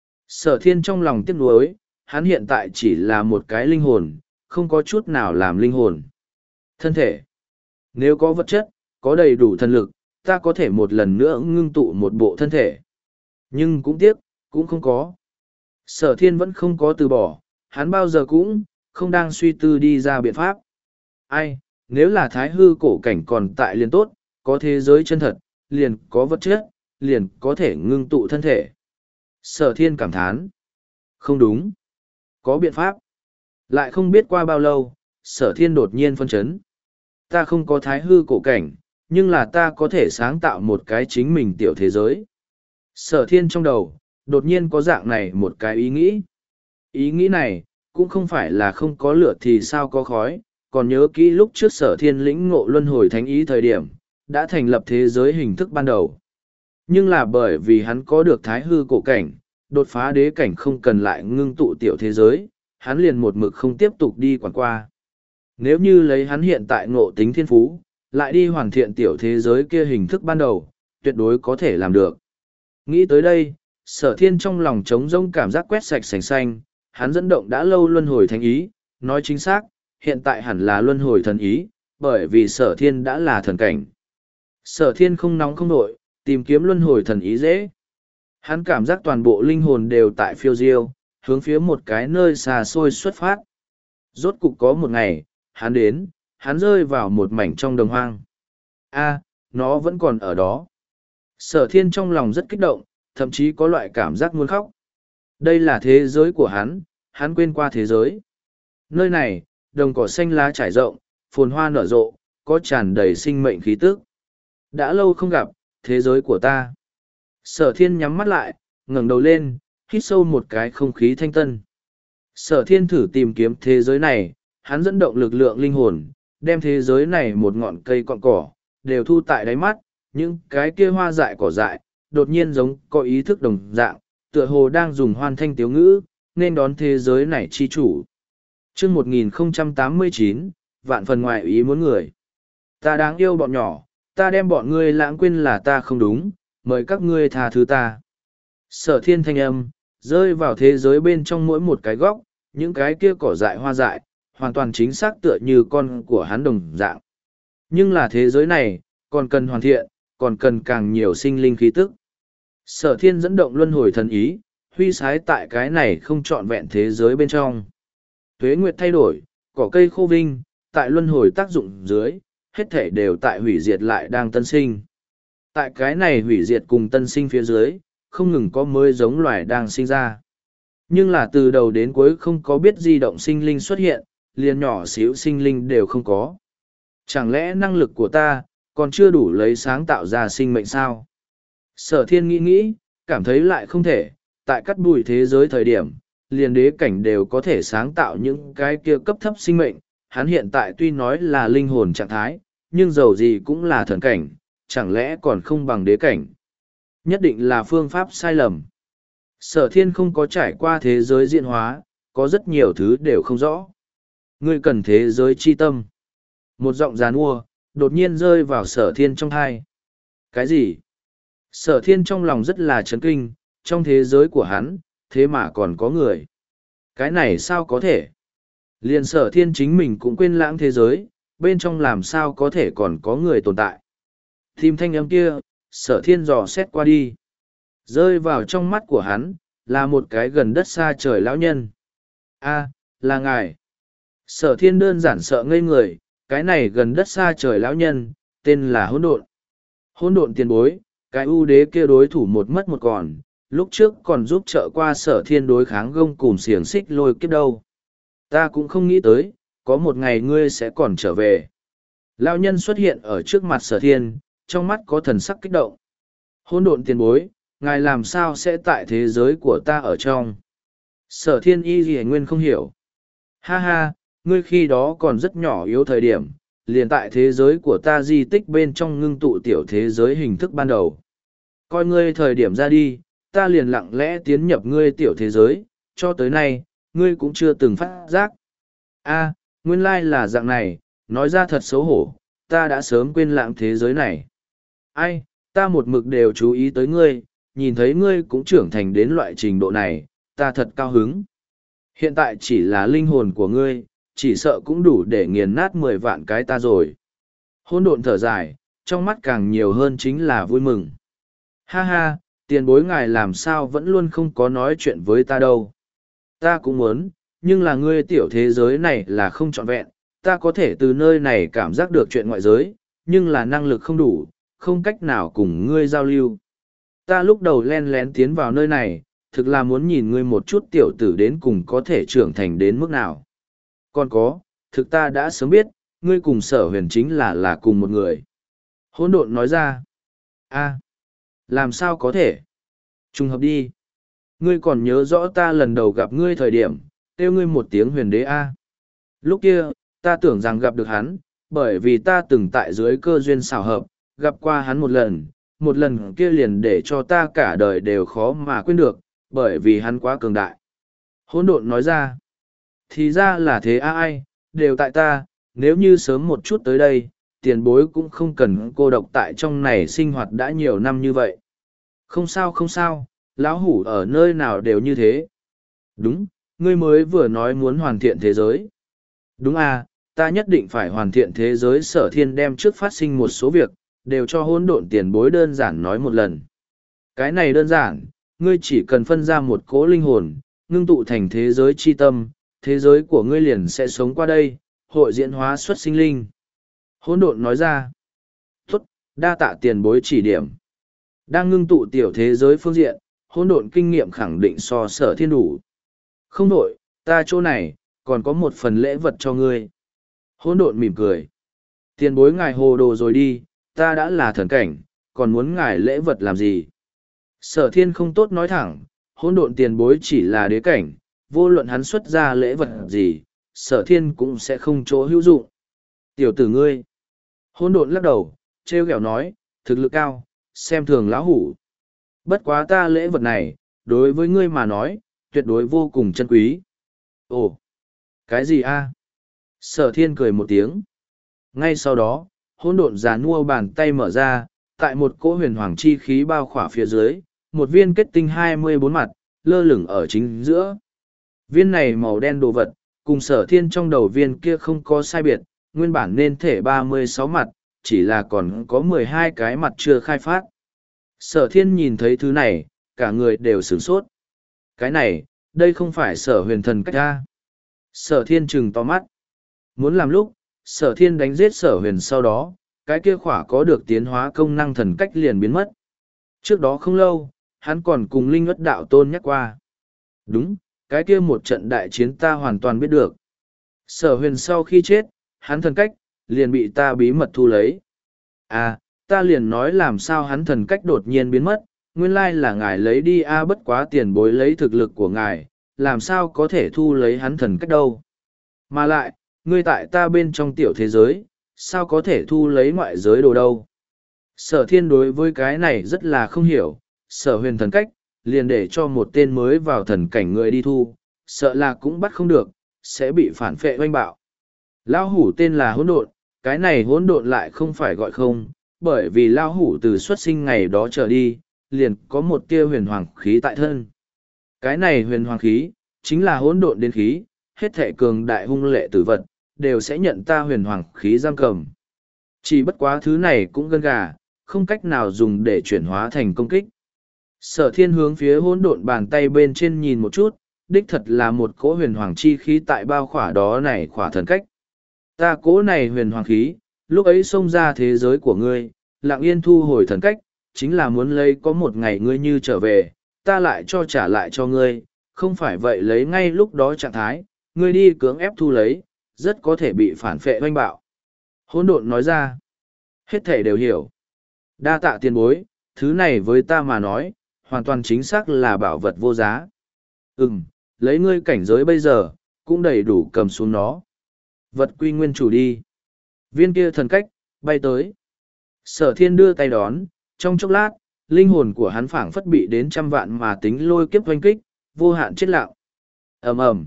Sở thiên trong lòng tiếc nuối, hắn hiện tại chỉ là một cái linh hồn, không có chút nào làm linh hồn. Thân thể. Nếu có vật chất, có đầy đủ thần lực, ta có thể một lần nữa ngưng tụ một bộ thân thể. Nhưng cũng tiếc, cũng không có. Sở thiên vẫn không có từ bỏ, hắn bao giờ cũng, không đang suy tư đi ra biện pháp. Ai, nếu là thái hư cổ cảnh còn tại liền tốt, có thế giới chân thật, liền có vật chất, liền có thể ngưng tụ thân thể. Sở thiên cảm thán. Không đúng. Có biện pháp. Lại không biết qua bao lâu, sở thiên đột nhiên phân chấn. Ta không có thái hư cổ cảnh, nhưng là ta có thể sáng tạo một cái chính mình tiểu thế giới. Sở thiên trong đầu, đột nhiên có dạng này một cái ý nghĩ. Ý nghĩ này, cũng không phải là không có lửa thì sao có khói, còn nhớ kỹ lúc trước sở thiên lĩnh ngộ luân hồi thánh ý thời điểm, đã thành lập thế giới hình thức ban đầu. Nhưng là bởi vì hắn có được thái hư cổ cảnh, đột phá đế cảnh không cần lại ngưng tụ tiểu thế giới, hắn liền một mực không tiếp tục đi quản qua. Nếu như lấy hắn hiện tại ngộ tính thiên phú, lại đi hoàn thiện tiểu thế giới kia hình thức ban đầu, tuyệt đối có thể làm được. Nghĩ tới đây, sở thiên trong lòng trống rỗng cảm giác quét sạch sành xanh, hắn dẫn động đã lâu luân hồi thánh ý, nói chính xác, hiện tại hẳn là luân hồi thần ý, bởi vì sở thiên đã là thần cảnh. Sở thiên không nóng không nội, tìm kiếm luân hồi thần ý dễ. Hắn cảm giác toàn bộ linh hồn đều tại phiêu diêu, hướng phía một cái nơi xa xôi xuất phát. Rốt cục có một ngày, hắn đến, hắn rơi vào một mảnh trong đồng hoang. A, nó vẫn còn ở đó. Sở thiên trong lòng rất kích động, thậm chí có loại cảm giác muốn khóc. Đây là thế giới của hắn, hắn quên qua thế giới. Nơi này, đồng cỏ xanh lá trải rộng, phồn hoa nở rộ, có tràn đầy sinh mệnh khí tức. Đã lâu không gặp, thế giới của ta. Sở thiên nhắm mắt lại, ngẩng đầu lên, hít sâu một cái không khí thanh tân. Sở thiên thử tìm kiếm thế giới này, hắn dẫn động lực lượng linh hồn, đem thế giới này một ngọn cây cọn cỏ, đều thu tại đáy mắt, những cái kia hoa dại cỏ dại, đột nhiên giống có ý thức đồng dạng, tựa hồ đang dùng hoan thanh tiếu ngữ, nên đón thế giới này chi chủ. chương một nghìn không trăm tám mươi chín, vạn phần ngoại ý muốn người. Ta đáng yêu bọn nhỏ, ta đem bọn ngươi lãng quên là ta không đúng, mời các ngươi tha thứ ta. Sở thiên thanh âm, rơi vào thế giới bên trong mỗi một cái góc, những cái kia cỏ dại hoa dại, hoàn toàn chính xác tựa như con của hắn đồng dạng. Nhưng là thế giới này, còn cần hoàn thiện, còn cần càng nhiều sinh linh khí tức. Sở thiên dẫn động luân hồi thần ý, huy sái tại cái này không trọn vẹn thế giới bên trong. Tuế nguyệt thay đổi, cỏ cây khô vinh, tại luân hồi tác dụng dưới, hết thể đều tại hủy diệt lại đang tân sinh. Tại cái này hủy diệt cùng tân sinh phía dưới, không ngừng có mới giống loài đang sinh ra. Nhưng là từ đầu đến cuối không có biết di động sinh linh xuất hiện, liền nhỏ xíu sinh linh đều không có. Chẳng lẽ năng lực của ta, còn chưa đủ lấy sáng tạo ra sinh mệnh sao? Sở thiên nghĩ nghĩ, cảm thấy lại không thể, tại cắt bụi thế giới thời điểm, liền đế cảnh đều có thể sáng tạo những cái kia cấp thấp sinh mệnh. Hắn hiện tại tuy nói là linh hồn trạng thái, nhưng dầu gì cũng là thần cảnh, chẳng lẽ còn không bằng đế cảnh. Nhất định là phương pháp sai lầm. Sở thiên không có trải qua thế giới diễn hóa, có rất nhiều thứ đều không rõ. Ngươi cần thế giới chi tâm. Một giọng giàn ua, đột nhiên rơi vào sở thiên trong thai. Cái gì? Sở thiên trong lòng rất là chấn kinh, trong thế giới của hắn, thế mà còn có người. Cái này sao có thể? Liền sở thiên chính mình cũng quên lãng thế giới, bên trong làm sao có thể còn có người tồn tại. Tìm thanh âm kia, sở thiên dò xét qua đi. Rơi vào trong mắt của hắn, là một cái gần đất xa trời lão nhân. A, là ngài. Sở thiên đơn giản sợ ngây người, cái này gần đất xa trời lão nhân, tên là hỗn độn. Hỗn độn tiền bối, cái ưu đế kia đối thủ một mất một còn, lúc trước còn giúp trợ qua sở thiên đối kháng gông cùm xiềng xích lôi kiếp đâu. Ta cũng không nghĩ tới, có một ngày ngươi sẽ còn trở về. Lão nhân xuất hiện ở trước mặt sở thiên, trong mắt có thần sắc kích động. Hỗn độn tiền bối, ngài làm sao sẽ tại thế giới của ta ở trong? Sở thiên y gì nguyên không hiểu. Ha ha, ngươi khi đó còn rất nhỏ yếu thời điểm, liền tại thế giới của ta di tích bên trong ngưng tụ tiểu thế giới hình thức ban đầu. Coi ngươi thời điểm ra đi, ta liền lặng lẽ tiến nhập ngươi tiểu thế giới, cho tới nay, ngươi cũng chưa từng phát giác. A, nguyên lai là dạng này, nói ra thật xấu hổ, ta đã sớm quên lãng thế giới này. Ai, ta một mực đều chú ý tới ngươi, nhìn thấy ngươi cũng trưởng thành đến loại trình độ này, ta thật cao hứng. Hiện tại chỉ là linh hồn của ngươi, chỉ sợ cũng đủ để nghiền nát mười vạn cái ta rồi. Hôn độn thở dài, trong mắt càng nhiều hơn chính là vui mừng. Ha ha, tiền bối ngài làm sao vẫn luôn không có nói chuyện với ta đâu. Ta cũng muốn, nhưng là ngươi tiểu thế giới này là không trọn vẹn, ta có thể từ nơi này cảm giác được chuyện ngoại giới, nhưng là năng lực không đủ, không cách nào cùng ngươi giao lưu. Ta lúc đầu len lén tiến vào nơi này, thực là muốn nhìn ngươi một chút tiểu tử đến cùng có thể trưởng thành đến mức nào. Còn có, thực ta đã sớm biết, ngươi cùng sở huyền chính là là cùng một người. Hỗn độn nói ra. A, làm sao có thể? Trùng hợp đi. Ngươi còn nhớ rõ ta lần đầu gặp ngươi thời điểm, kêu ngươi một tiếng huyền đế A. Lúc kia, ta tưởng rằng gặp được hắn, bởi vì ta từng tại dưới cơ duyên xảo hợp, gặp qua hắn một lần, một lần kia liền để cho ta cả đời đều khó mà quên được, bởi vì hắn quá cường đại. Hỗn độn nói ra. Thì ra là thế a ai, đều tại ta, nếu như sớm một chút tới đây, tiền bối cũng không cần cô độc tại trong này sinh hoạt đã nhiều năm như vậy. Không sao không sao, lão hủ ở nơi nào đều như thế. Đúng, ngươi mới vừa nói muốn hoàn thiện thế giới. Đúng à, ta nhất định phải hoàn thiện thế giới. Sở thiên đem trước phát sinh một số việc, đều cho hỗn độn tiền bối đơn giản nói một lần. Cái này đơn giản, ngươi chỉ cần phân ra một cỗ linh hồn, ngưng tụ thành thế giới chi tâm, thế giới của ngươi liền sẽ sống qua đây, hội diễn hóa xuất sinh linh. Hỗn độn nói ra. Tốt, đa tạ tiền bối chỉ điểm. Đang ngưng tụ tiểu thế giới phương diện, hỗn độn kinh nghiệm khẳng định so sở thiên đủ. Không đổi, ta chỗ này, còn có một phần lễ vật cho ngươi. Hỗn độn mỉm cười. Tiền bối ngài hồ đồ rồi đi, ta đã là thần cảnh, còn muốn ngài lễ vật làm gì? Sở thiên không tốt nói thẳng, hỗn độn tiền bối chỉ là đế cảnh, vô luận hắn xuất ra lễ vật gì, sở thiên cũng sẽ không chỗ hữu dụng. Tiểu tử ngươi. Hỗn độn lắc đầu, trêu ghẹo nói, thực lực cao, xem thường lão hủ. Bất quá ta lễ vật này, đối với ngươi mà nói, tuyệt đối vô cùng chân quý. Ồ, cái gì a? Sở thiên cười một tiếng. Ngay sau đó, hỗn độn già nua bàn tay mở ra, tại một cỗ huyền hoàng chi khí bao khỏa phía dưới, một viên kết tinh hai mươi bốn mặt, lơ lửng ở chính giữa. Viên này màu đen đồ vật, cùng sở thiên trong đầu viên kia không có sai biệt, nguyên bản nên thể ba mươi sáu mặt, chỉ là còn có mười hai cái mặt chưa khai phát. Sở thiên nhìn thấy thứ này, cả người đều sửng sốt. Cái này, đây không phải sở huyền thần cách ra. Sở thiên trừng to mắt. Muốn làm lúc, sở thiên đánh giết sở huyền sau đó, cái kia khỏa có được tiến hóa công năng thần cách liền biến mất. Trước đó không lâu, hắn còn cùng Linh Ất Đạo Tôn nhắc qua. Đúng, cái kia một trận đại chiến ta hoàn toàn biết được. Sở huyền sau khi chết, hắn thần cách, liền bị ta bí mật thu lấy. À, ta liền nói làm sao hắn thần cách đột nhiên biến mất, nguyên lai là ngài lấy đi a bất quá tiền bối lấy thực lực của ngài, làm sao có thể thu lấy hắn thần cách đâu. Mà lại, ngươi tại ta bên trong tiểu thế giới, sao có thể thu lấy ngoại giới đồ đâu. Sở thiên đối với cái này rất là không hiểu, sở huyền thần cách, liền để cho một tên mới vào thần cảnh người đi thu, sợ là cũng bắt không được, sẽ bị phản phệ oanh bạo. Lão hủ tên là hỗn độn, cái này hỗn độn lại không phải gọi không, bởi vì lão hủ từ xuất sinh ngày đó trở đi, liền có một tia huyền hoàng khí tại thân. Cái này huyền hoàng khí, chính là hỗn độn đến khí, hết thể cường đại hung lệ tử vật, đều sẽ nhận ta huyền hoàng khí giam cầm. Chỉ bất quá thứ này cũng gân gà, không cách nào dùng để chuyển hóa thành công kích. Sở thiên hướng phía hỗn độn bàn tay bên trên nhìn một chút, đích thật là một cỗ huyền hoàng chi khí tại bao khỏa đó này khỏa thần cách. Ta cỗ này huyền hoàng khí, lúc ấy xông ra thế giới của ngươi, lặng yên thu hồi thần cách, chính là muốn lấy có một ngày ngươi như trở về, ta lại cho trả lại cho ngươi, không phải vậy lấy ngay lúc đó trạng thái, ngươi đi cưỡng ép thu lấy, rất có thể bị phản phệ oanh bạo. Hỗn độn nói ra, hết thể đều hiểu. Đa tạ tiền bối, thứ này với ta mà nói, hoàn toàn chính xác là bảo vật vô giá. Ừm, lấy ngươi cảnh giới bây giờ, cũng đầy đủ cầm xuống nó. Vật quy nguyên chủ đi. Viên kia thần cách, bay tới. Sở thiên đưa tay đón, trong chốc lát, linh hồn của hắn phảng phất bị đến trăm vạn mà tính lôi kiếp oanh kích, vô hạn chết lặng. ầm ầm.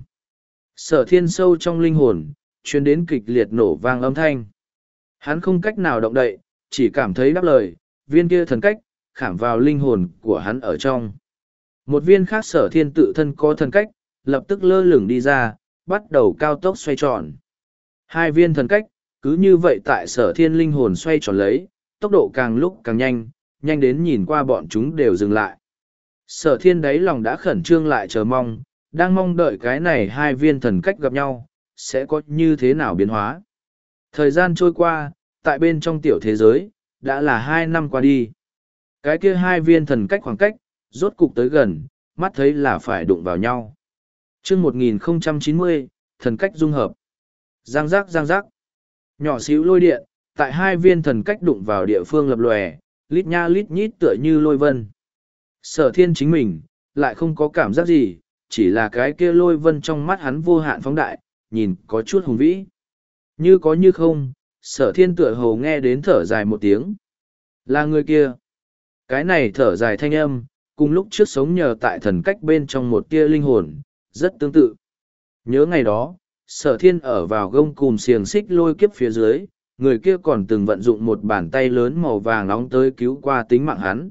Sở thiên sâu trong linh hồn, chuyến đến kịch liệt nổ vang âm thanh. Hắn không cách nào động đậy, chỉ cảm thấy đáp lời, viên kia thần cách, khảm vào linh hồn của hắn ở trong. Một viên khác sở thiên tự thân có thần cách, lập tức lơ lửng đi ra, bắt đầu cao tốc xoay tròn. Hai viên thần cách, cứ như vậy tại sở thiên linh hồn xoay tròn lấy, tốc độ càng lúc càng nhanh, nhanh đến nhìn qua bọn chúng đều dừng lại. Sở thiên đáy lòng đã khẩn trương lại chờ mong, đang mong đợi cái này hai viên thần cách gặp nhau, sẽ có như thế nào biến hóa. Thời gian trôi qua, tại bên trong tiểu thế giới, đã là hai năm qua đi. Cái kia hai viên thần cách khoảng cách, rốt cục tới gần, mắt thấy là phải đụng vào nhau. chương một nghìn không trăm chín mươi, thần cách dung hợp. Giang giác giang giác. Nhỏ xíu lôi điện, tại hai viên thần cách đụng vào địa phương lập lòe, lít nha lít nhít tựa như lôi vân. Sở thiên chính mình, lại không có cảm giác gì, chỉ là cái kia lôi vân trong mắt hắn vô hạn phóng đại, nhìn có chút hùng vĩ. Như có như không, sở thiên tựa hồ nghe đến thở dài một tiếng. Là người kia. Cái này thở dài thanh âm, cùng lúc trước sống nhờ tại thần cách bên trong một tia linh hồn, rất tương tự. Nhớ ngày đó, sở thiên ở vào gông cùm xiềng xích lôi kiếp phía dưới, người kia còn từng vận dụng một bàn tay lớn màu vàng nóng tới cứu qua tính mạng hắn.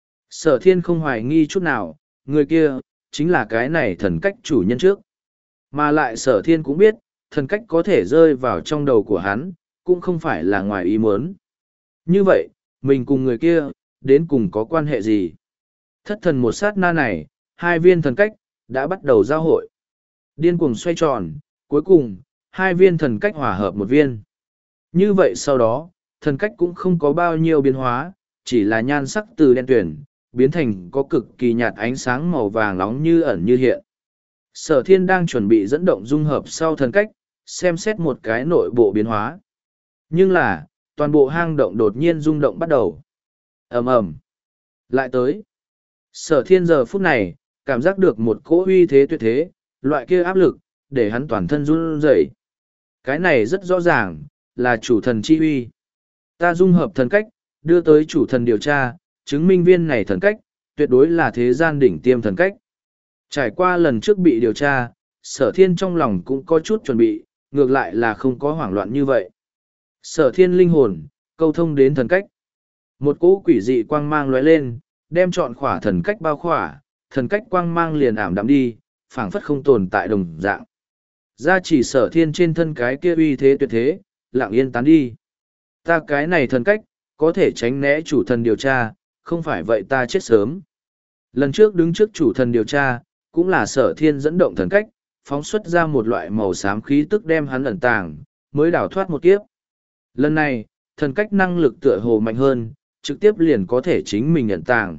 Sở thiên không hoài nghi chút nào, người kia, chính là cái này thần cách chủ nhân trước. Mà lại sở thiên cũng biết, thần cách có thể rơi vào trong đầu của hắn, cũng không phải là ngoài ý muốn. Như vậy, mình cùng người kia, đến cùng có quan hệ gì? Thất thần một sát na này, hai viên thần cách, đã bắt đầu giao hội. Điên cuồng xoay tròn, cuối cùng, hai viên thần cách hòa hợp một viên. Như vậy sau đó, thần cách cũng không có bao nhiêu biến hóa, chỉ là nhan sắc từ đen tuyển, biến thành có cực kỳ nhạt ánh sáng màu vàng nóng như ẩn như hiện. Sở thiên đang chuẩn bị dẫn động dung hợp sau thần cách, xem xét một cái nội bộ biến hóa. Nhưng là, toàn bộ hang động đột nhiên rung động bắt đầu. ầm ầm Lại tới. Sở thiên giờ phút này, cảm giác được một cỗ uy thế tuyệt thế, loại kia áp lực, để hắn toàn thân run rẩy. Cái này rất rõ ràng, là chủ thần chi uy. Ta dung hợp thần cách, đưa tới chủ thần điều tra, chứng minh viên này thần cách, tuyệt đối là thế gian đỉnh tiêm thần cách. Trải qua lần trước bị điều tra, sở thiên trong lòng cũng có chút chuẩn bị, ngược lại là không có hoảng loạn như vậy. Sở thiên linh hồn, câu thông đến thần cách. Một cỗ quỷ dị quang mang lóe lên, đem trọn khỏa thần cách bao khỏa, thần cách quang mang liền ảm đạm đi, phảng phất không tồn tại đồng dạng. Gia chỉ sở thiên trên thân cái kia uy thế tuyệt thế, lặng yên tán đi. Ta cái này thần cách, có thể tránh né chủ thần điều tra, không phải vậy ta chết sớm. Lần trước đứng trước chủ thần điều tra, cũng là sở thiên dẫn động thần cách, phóng xuất ra một loại màu xám khí tức đem hắn ẩn tàng, mới đào thoát một kiếp. Lần này, thần cách năng lực tựa hồ mạnh hơn, trực tiếp liền có thể chính mình ẩn tàng.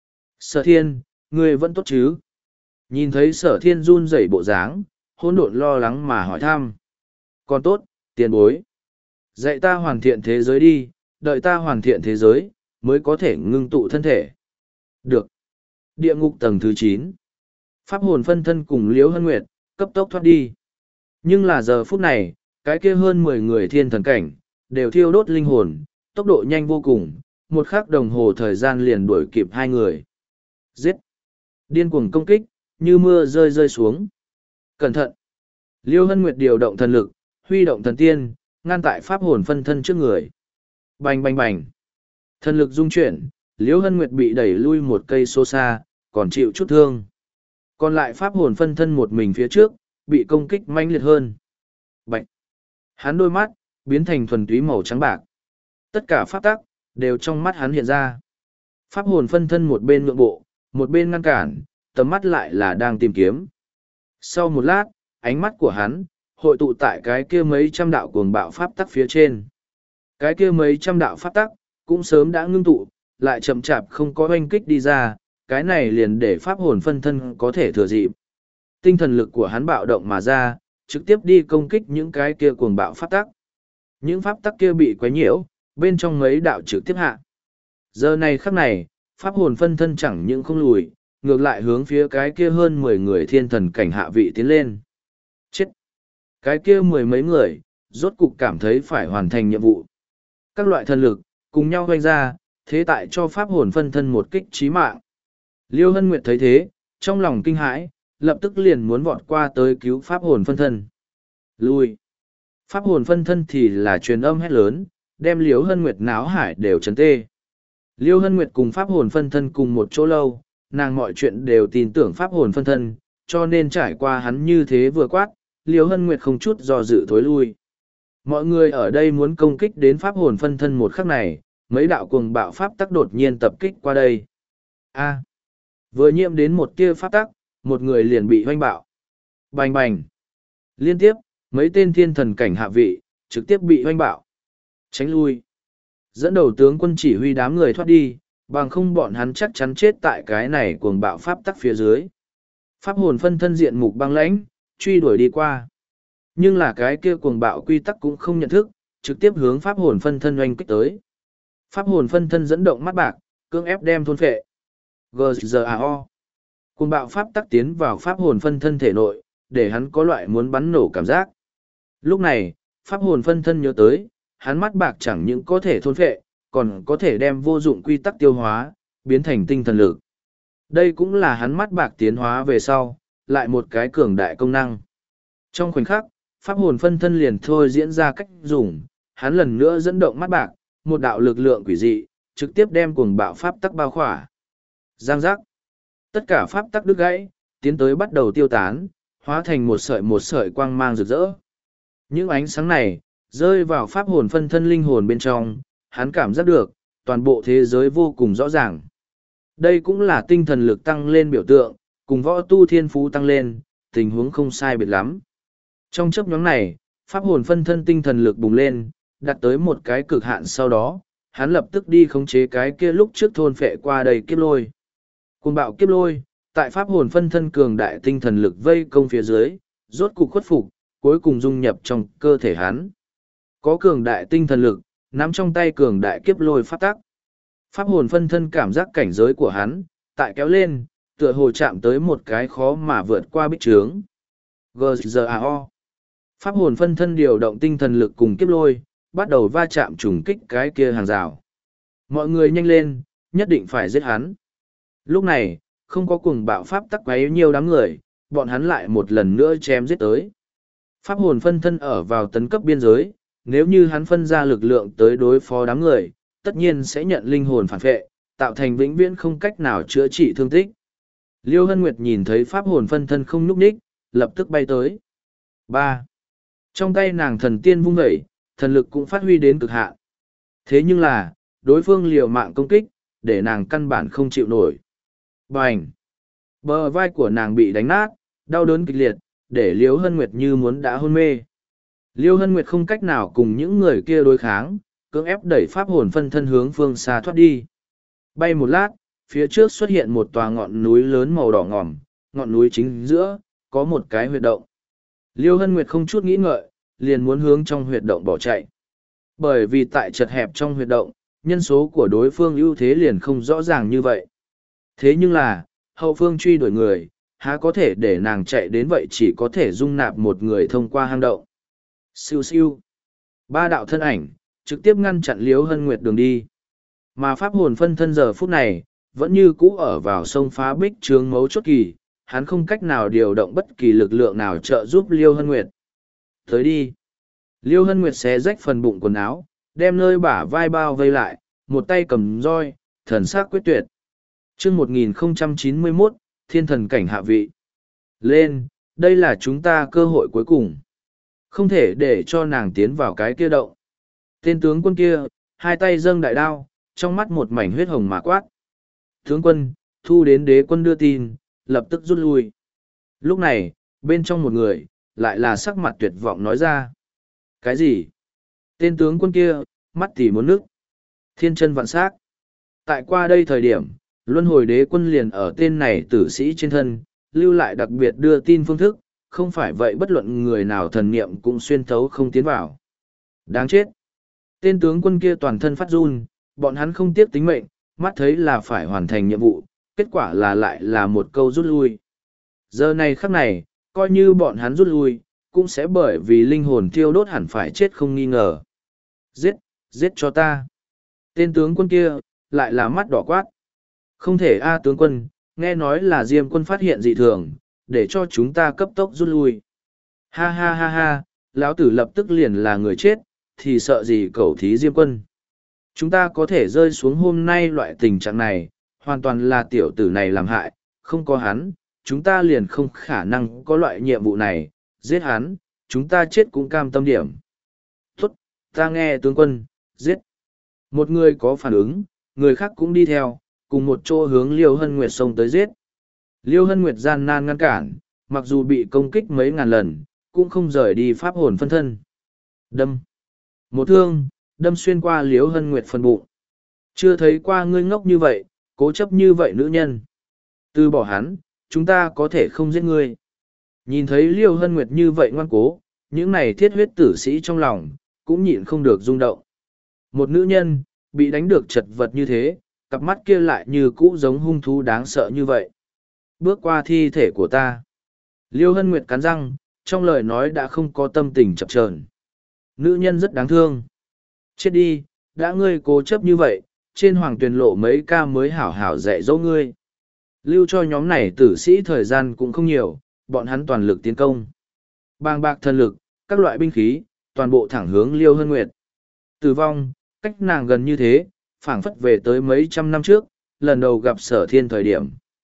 Sở thiên, ngươi vẫn tốt chứ? Nhìn thấy sở thiên run rẩy bộ dáng, hỗn độn lo lắng mà hỏi thăm. Còn tốt, tiền bối. Dạy ta hoàn thiện thế giới đi, đợi ta hoàn thiện thế giới, mới có thể ngưng tụ thân thể. Được. Địa ngục tầng thứ chín. Pháp hồn phân thân cùng Liễu Hân Nguyệt, cấp tốc thoát đi. Nhưng là giờ phút này, cái kia hơn mười người thiên thần cảnh, đều thiêu đốt linh hồn, tốc độ nhanh vô cùng, một khắc đồng hồ thời gian liền đuổi kịp hai người. Giết! Điên cuồng công kích, như mưa rơi rơi xuống. Cẩn thận! Liêu Hân Nguyệt điều động thần lực, huy động thần tiên, ngăn tại pháp hồn phân thân trước người. Bành bành bành! Thần lực dung chuyển, Liêu Hân Nguyệt bị đẩy lui một cây xô xa, còn chịu chút thương. Còn lại pháp hồn phân thân một mình phía trước, bị công kích manh liệt hơn. Bạch! Hắn đôi mắt, biến thành thuần túy màu trắng bạc. Tất cả pháp tắc, đều trong mắt hắn hiện ra. Pháp hồn phân thân một bên nhượng bộ, một bên ngăn cản, tầm mắt lại là đang tìm kiếm. Sau một lát, ánh mắt của hắn, hội tụ tại cái kia mấy trăm đạo cuồng bạo pháp tắc phía trên. Cái kia mấy trăm đạo pháp tắc, cũng sớm đã ngưng tụ, lại chậm chạp không có oanh kích đi ra, cái này liền để pháp hồn phân thân có thể thừa dịp. Tinh thần lực của hắn bạo động mà ra, trực tiếp đi công kích những cái kia cuồng bạo pháp tắc. Những pháp tắc kia bị quấy nhiễu, bên trong mấy đạo trực tiếp hạ. Giờ này khắc này, pháp hồn phân thân chẳng những không lùi, ngược lại hướng phía cái kia hơn mười người thiên thần cảnh hạ vị tiến lên. Chết! Cái kia mười mấy người, rốt cục cảm thấy phải hoàn thành nhiệm vụ. Các loại thần lực, cùng nhau hoanh ra, thế tại cho pháp hồn phân thân một kích trí mạng. Liêu Hân Nguyệt thấy thế, trong lòng kinh hãi, lập tức liền muốn vọt qua tới cứu pháp hồn phân thân. Lui! Pháp hồn phân thân thì là truyền âm hét lớn, đem Liêu Hân Nguyệt náo hải đều chấn tê. Liêu Hân Nguyệt cùng pháp hồn phân thân cùng một chỗ lâu, nàng mọi chuyện đều tin tưởng pháp hồn phân thân, cho nên trải qua hắn như thế vừa quát, Liêu Hân Nguyệt không chút do dự thối lui. Mọi người ở đây muốn công kích đến pháp hồn phân thân một khắc này, mấy đạo cuồng bạo pháp tắc đột nhiên tập kích qua đây. A. Vừa nhiễm đến một tia pháp tắc, một người liền bị hoanh bạo. Bành bành. Liên tiếp, mấy tên thiên thần cảnh hạ vị, trực tiếp bị hoanh bạo. Tránh lui. Dẫn đầu tướng quân chỉ huy đám người thoát đi, bằng không bọn hắn chắc chắn chết tại cái này cuồng bạo pháp tắc phía dưới. Pháp hồn phân thân diện mục băng lãnh, truy đuổi đi qua. Nhưng là cái kia cuồng bạo quy tắc cũng không nhận thức, trực tiếp hướng pháp hồn phân thân oanh kích tới. Pháp hồn phân thân dẫn động mắt bạc, cưỡng ép đem thôn phệ. giê giê a o. Cuồng bạo pháp tắc tiến vào pháp hồn phân thân thể nội, để hắn có loại muốn bắn nổ cảm giác. Lúc này, pháp hồn phân thân nhớ tới, hắn mắt bạc chẳng những có thể thôn phệ, còn có thể đem vô dụng quy tắc tiêu hóa, biến thành tinh thần lực. Đây cũng là hắn mắt bạc tiến hóa về sau, lại một cái cường đại công năng. Trong khoảnh khắc, pháp hồn phân thân liền thôi diễn ra cách dùng, hắn lần nữa dẫn động mắt bạc, một đạo lực lượng quỷ dị, trực tiếp đem cuồng bạo pháp tắc bao khỏa. Giang giác. Tất cả pháp tắc đứt gãy, tiến tới bắt đầu tiêu tán, hóa thành một sợi một sợi quang mang rực rỡ. Những ánh sáng này, rơi vào pháp hồn phân thân linh hồn bên trong, hắn cảm giác được, toàn bộ thế giới vô cùng rõ ràng. Đây cũng là tinh thần lực tăng lên biểu tượng, cùng võ tu thiên phú tăng lên, tình huống không sai biệt lắm. Trong chấp nhóm này, pháp hồn phân thân tinh thần lực bùng lên, đạt tới một cái cực hạn sau đó, hắn lập tức đi khống chế cái kia lúc trước thôn phệ qua đầy kiếp lôi. Cuồng bạo kiếp lôi, tại pháp hồn phân thân cường đại tinh thần lực vây công phía dưới, rốt cục khuất phục, cuối cùng dung nhập trong cơ thể hắn. Có cường đại tinh thần lực, nắm trong tay cường đại kiếp lôi pháp tắc. Pháp hồn phân thân cảm giác cảnh giới của hắn, tại kéo lên, tựa hồ chạm tới một cái khó mà vượt qua bích trướng. giê giê a o. Pháp hồn phân thân điều động tinh thần lực cùng kiếp lôi, bắt đầu va chạm trùng kích cái kia hàng rào. Mọi người nhanh lên, nhất định phải giết hắn. Lúc này, không có cuồng bạo pháp tắc quấy nhiều đám người, bọn hắn lại một lần nữa chém giết tới. Pháp hồn phân thân ở vào tấn cấp biên giới, nếu như hắn phân ra lực lượng tới đối phó đám người, tất nhiên sẽ nhận linh hồn phản phệ, tạo thành vĩnh viễn không cách nào chữa trị thương tích. Liêu Hân Nguyệt nhìn thấy pháp hồn phân thân không nhúc nhích, lập tức bay tới. ba. Trong tay nàng thần tiên vung vẩy, thần lực cũng phát huy đến cực hạn. Thế nhưng là, đối phương liều mạng công kích, để nàng căn bản không chịu nổi. Bành! Bờ vai của nàng bị đánh nát, đau đớn kịch liệt, để Liêu Hân Nguyệt như muốn đã hôn mê. Liêu Hân Nguyệt không cách nào cùng những người kia đối kháng, cưỡng ép đẩy pháp hồn phân thân hướng phương xa thoát đi. Bay một lát, phía trước xuất hiện một tòa ngọn núi lớn màu đỏ ngòm, ngọn núi chính giữa, có một cái huyệt động. Liêu Hân Nguyệt không chút nghĩ ngợi, liền muốn hướng trong huyệt động bỏ chạy. Bởi vì tại chật hẹp trong huyệt động, nhân số của đối phương ưu thế liền không rõ ràng như vậy. Thế nhưng là, hậu phương truy đuổi người, há có thể để nàng chạy đến vậy, chỉ có thể dung nạp một người thông qua hang động. Siêu siêu. Ba đạo thân ảnh, trực tiếp ngăn chặn Liêu Hân Nguyệt đường đi. Mà pháp hồn phân thân giờ phút này, vẫn như cũ ở vào sông phá bích trướng mấu chốt kỳ, hắn không cách nào điều động bất kỳ lực lượng nào trợ giúp Liêu Hân Nguyệt. Tới đi. Liêu Hân Nguyệt xé rách phần bụng quần áo, đem nơi bả vai bao vây lại, một tay cầm roi, thần sắc quyết tuyệt. chương một nghìn không trăm chín mươi mốt, thiên thần cảnh hạ vị. Lên, đây là chúng ta cơ hội cuối cùng. Không thể để cho nàng tiến vào cái kia động. Tên tướng quân kia, hai tay dâng đại đao, trong mắt một mảnh huyết hồng mà quát. Tướng quân, thu đến đế quân đưa tin, lập tức rút lui. Lúc này, bên trong một người, lại là sắc mặt tuyệt vọng nói ra. Cái gì? Tên tướng quân kia, mắt tỉ muốn nước. Thiên chân vạn sát. Tại qua đây thời điểm, luân hồi đế quân liền ở tên này tử sĩ trên thân, lưu lại đặc biệt đưa tin phương thức, không phải vậy bất luận người nào thần niệm cũng xuyên thấu không tiến vào. Đáng chết. Tên tướng quân kia toàn thân phát run, bọn hắn không tiếc tính mệnh, mắt thấy là phải hoàn thành nhiệm vụ, kết quả là lại là một câu rút lui. Giờ này khắc này, coi như bọn hắn rút lui, cũng sẽ bởi vì linh hồn thiêu đốt hẳn phải chết không nghi ngờ. Giết, giết cho ta. Tên tướng quân kia, lại là mắt đỏ quát. Không thể a tướng quân, nghe nói là Diêm quân phát hiện dị thường, để cho chúng ta cấp tốc rút lui. Ha ha ha ha, lão tử lập tức liền là người chết, thì sợ gì cẩu thí Diêm quân. Chúng ta có thể rơi xuống hôm nay loại tình trạng này, hoàn toàn là tiểu tử này làm hại, không có hắn, chúng ta liền không khả năng có loại nhiệm vụ này, giết hắn, chúng ta chết cũng cam tâm điểm. Tốt, ta nghe tướng quân, giết. Một người có phản ứng, người khác cũng đi theo, cùng một chỗ hướng Liêu Hân Nguyệt xông tới giết. Liêu Hân Nguyệt gian nan ngăn cản, mặc dù bị công kích mấy ngàn lần, cũng không rời đi pháp hồn phân thân. Đâm. Một thương, đâm xuyên qua Liêu Hân Nguyệt phần bụng. Chưa thấy qua ngươi ngốc như vậy, cố chấp như vậy nữ nhân. Từ bỏ hắn, chúng ta có thể không giết ngươi. Nhìn thấy Liêu Hân Nguyệt như vậy ngoan cố, những này thiết huyết tử sĩ trong lòng, cũng nhịn không được rung động. Một nữ nhân, bị đánh được chật vật như thế, cặp mắt kia lại như cũ giống hung thú đáng sợ như vậy. Bước qua thi thể của ta. Liêu Hân Nguyệt cắn răng, trong lời nói đã không có tâm tình chập chờn. Nữ nhân rất đáng thương. Chết đi, đã ngươi cố chấp như vậy, trên hoàng tuyền lộ mấy ca mới hảo hảo dạy dỗ ngươi. Lưu cho nhóm này tử sĩ thời gian cũng không nhiều, bọn hắn toàn lực tiến công. Bàng bạc thần lực, các loại binh khí, toàn bộ thẳng hướng Liêu Hân Nguyệt. Tử vong, cách nàng gần như thế, phảng phất về tới mấy trăm năm trước, lần đầu gặp Sở Thiên thời điểm.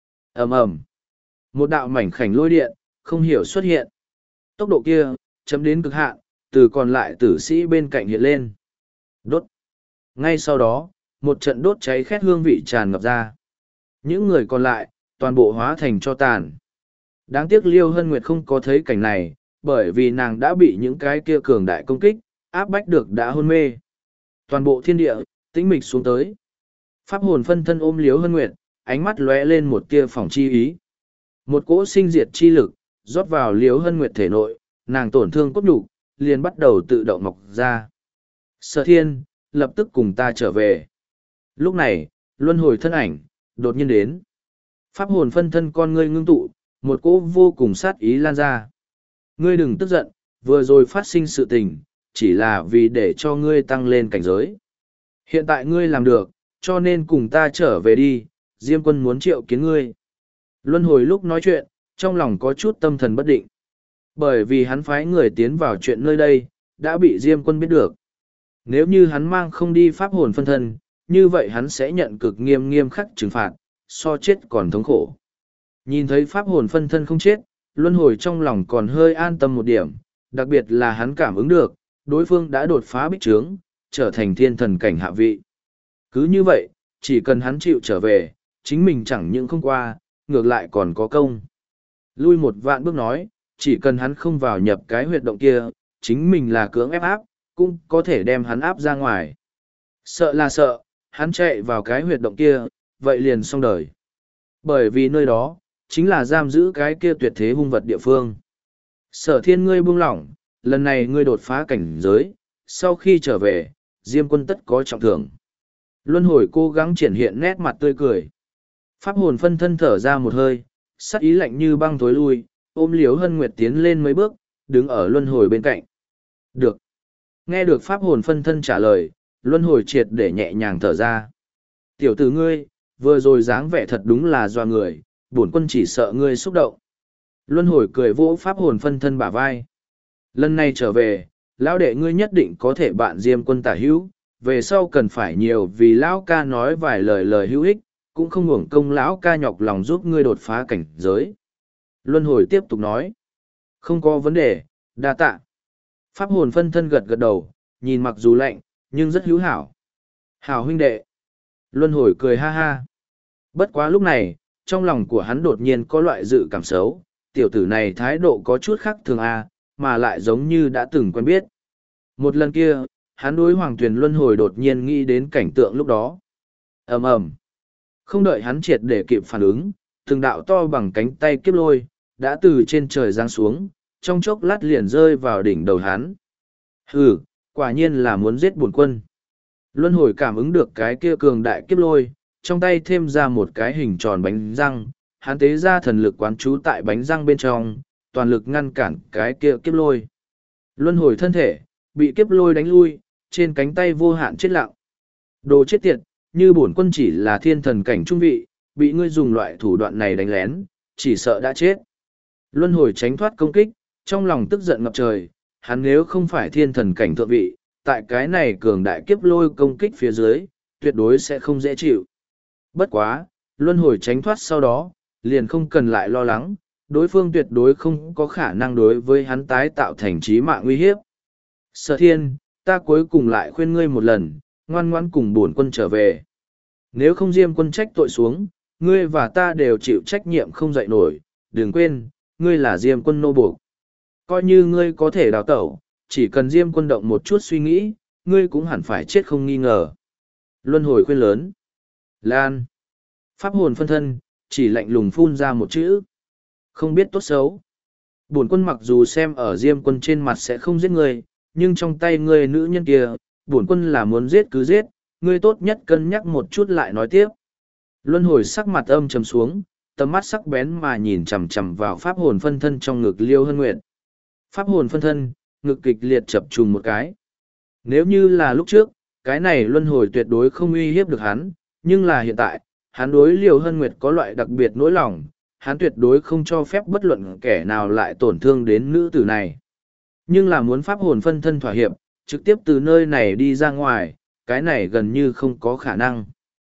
Ầm ầm, một đạo mảnh khảnh lôi điện, không hiểu xuất hiện. Tốc độ kia, chấm đến cực hạn, từ còn lại tử sĩ bên cạnh hiện lên. Đốt. Ngay sau đó, một trận đốt cháy khét hương vị tràn ngập ra. Những người còn lại, toàn bộ hóa thành cho tàn. Đáng tiếc Liêu Hân Nguyệt không có thấy cảnh này, bởi vì nàng đã bị những cái kia cường đại công kích, áp bách được đã hôn mê. Toàn bộ thiên địa, tĩnh mịch xuống tới. Pháp hồn phân thân ôm Liêu Hân Nguyệt, ánh mắt lóe lên một tia phỏng chi ý. Một cỗ sinh diệt chi lực, rót vào Liêu Hân Nguyệt thể nội, nàng tổn thương cốt nhục, liền bắt đầu tự động mọc ra. Sở Thiên, lập tức cùng ta trở về. Lúc này, luân hồi thân ảnh, đột nhiên đến. Pháp hồn phân thân con ngươi ngưng tụ, một cỗ vô cùng sát ý lan ra. Ngươi đừng tức giận, vừa rồi phát sinh sự tình, chỉ là vì để cho ngươi tăng lên cảnh giới. Hiện tại ngươi làm được, cho nên cùng ta trở về đi, Diêm quân muốn triệu kiến ngươi. Luân hồi lúc nói chuyện, trong lòng có chút tâm thần bất định. Bởi vì hắn phái người tiến vào chuyện nơi đây, đã bị Diêm quân biết được. Nếu như hắn mang không đi pháp hồn phân thân, như vậy hắn sẽ nhận cực nghiêm nghiêm khắc trừng phạt, so chết còn thống khổ. Nhìn thấy pháp hồn phân thân không chết, luân hồi trong lòng còn hơi an tâm một điểm, đặc biệt là hắn cảm ứng được, đối phương đã đột phá bích trướng, trở thành thiên thần cảnh hạ vị. Cứ như vậy, chỉ cần hắn chịu trở về, chính mình chẳng những không qua, ngược lại còn có công. Lui một vạn bước nói, chỉ cần hắn không vào nhập cái huyệt động kia, chính mình là cưỡng ép áp, cũng có thể đem hắn áp ra ngoài. Sợ là sợ, hắn chạy vào cái huyệt động kia, vậy liền xong đời. Bởi vì nơi đó, chính là giam giữ cái kia tuyệt thế hung vật địa phương. Sở Thiên ngươi buông lỏng, lần này ngươi đột phá cảnh giới, sau khi trở về, Diêm quân tất có trọng thưởng. Luân hồi cố gắng triển hiện nét mặt tươi cười. Pháp hồn phân thân thở ra một hơi, sắc ý lạnh như băng tối lui, ôm Liễu Hân Nguyệt tiến lên mấy bước, đứng ở luân hồi bên cạnh. Được. Nghe được pháp hồn phân thân trả lời, luân hồi triệt để nhẹ nhàng thở ra. Tiểu tử ngươi, vừa rồi dáng vẻ thật đúng là doa người, bổn quân chỉ sợ ngươi xúc động. Luân hồi cười vỗ pháp hồn phân thân bả vai. Lần này trở về, lão đệ ngươi nhất định có thể bạn Diêm quân tả hữu, về sau cần phải nhiều vì lão ca nói vài lời lời hữu ích, cũng không uổng công lão ca nhọc lòng giúp ngươi đột phá cảnh giới. Luân hồi tiếp tục nói. Không có vấn đề, đa tạ. Pháp hồn phân thân gật gật đầu, nhìn mặc dù lạnh, nhưng rất hữu hảo. Hảo huynh đệ. Luân hồi cười ha ha. Bất quá lúc này, trong lòng của hắn đột nhiên có loại dự cảm xấu, tiểu tử này thái độ có chút khác thường a, mà lại giống như đã từng quen biết. Một lần kia, hắn đối Hoàng Tuyền Luân hồi đột nhiên nghĩ đến cảnh tượng lúc đó. Ầm ầm. Không đợi hắn triệt để kịp phản ứng, từng đạo to bằng cánh tay kiếp lôi, đã từ trên trời giáng xuống, trong chốc lát liền rơi vào đỉnh đầu hắn. Hừ, quả nhiên là muốn giết bổn quân. Luân hồi cảm ứng được cái kia cường đại kiếp lôi, trong tay thêm ra một cái hình tròn bánh răng, hắn tế ra thần lực quán trú tại bánh răng bên trong, toàn lực ngăn cản cái kia kiếp lôi. Luân hồi thân thể, bị kiếp lôi đánh lui, trên cánh tay vô hạn chết lặng. Đồ chết tiệt, như bổn quân chỉ là thiên thần cảnh trung vị, bị ngươi dùng loại thủ đoạn này đánh lén, chỉ sợ đã chết. Luân hồi tránh thoát công kích, trong lòng tức giận ngập trời, hắn nếu không phải thiên thần cảnh thượng vị, tại cái này cường đại kiếp lôi công kích phía dưới, tuyệt đối sẽ không dễ chịu. Bất quá, luân hồi tránh thoát sau đó, liền không cần lại lo lắng, đối phương tuyệt đối không có khả năng đối với hắn tái tạo thành trí mạng uy hiếp. Sở thiên, ta cuối cùng lại khuyên ngươi một lần, ngoan ngoãn cùng bổn quân trở về. Nếu không Diêm quân trách tội xuống, ngươi và ta đều chịu trách nhiệm không dậy nổi, đừng quên, ngươi là Diêm quân nô buộc. Coi như ngươi có thể đào tẩu, chỉ cần Diêm quân động một chút suy nghĩ, ngươi cũng hẳn phải chết không nghi ngờ. Luân hồi khuyên lớn. Lan. Pháp hồn phân thân, chỉ lạnh lùng phun ra một chữ. Không biết tốt xấu. Bổn quân mặc dù xem ở Diêm quân trên mặt sẽ không giết ngươi, nhưng trong tay ngươi nữ nhân kia, bổn quân là muốn giết cứ giết, ngươi tốt nhất cân nhắc một chút lại nói tiếp. Luân hồi sắc mặt âm trầm xuống, tầm mắt sắc bén mà nhìn chằm chằm vào pháp hồn phân thân trong ngực Liêu Hân Nguyệt. Pháp hồn phân thân, ngực kịch liệt chập trùng một cái. Nếu như là lúc trước, cái này luân hồi tuyệt đối không uy hiếp được hắn, nhưng là hiện tại, hắn đối Liêu Hân Nguyệt có loại đặc biệt nỗi lòng, hắn tuyệt đối không cho phép bất luận kẻ nào lại tổn thương đến nữ tử này. Nhưng là muốn pháp hồn phân thân thỏa hiệp, trực tiếp từ nơi này đi ra ngoài, cái này gần như không có khả năng.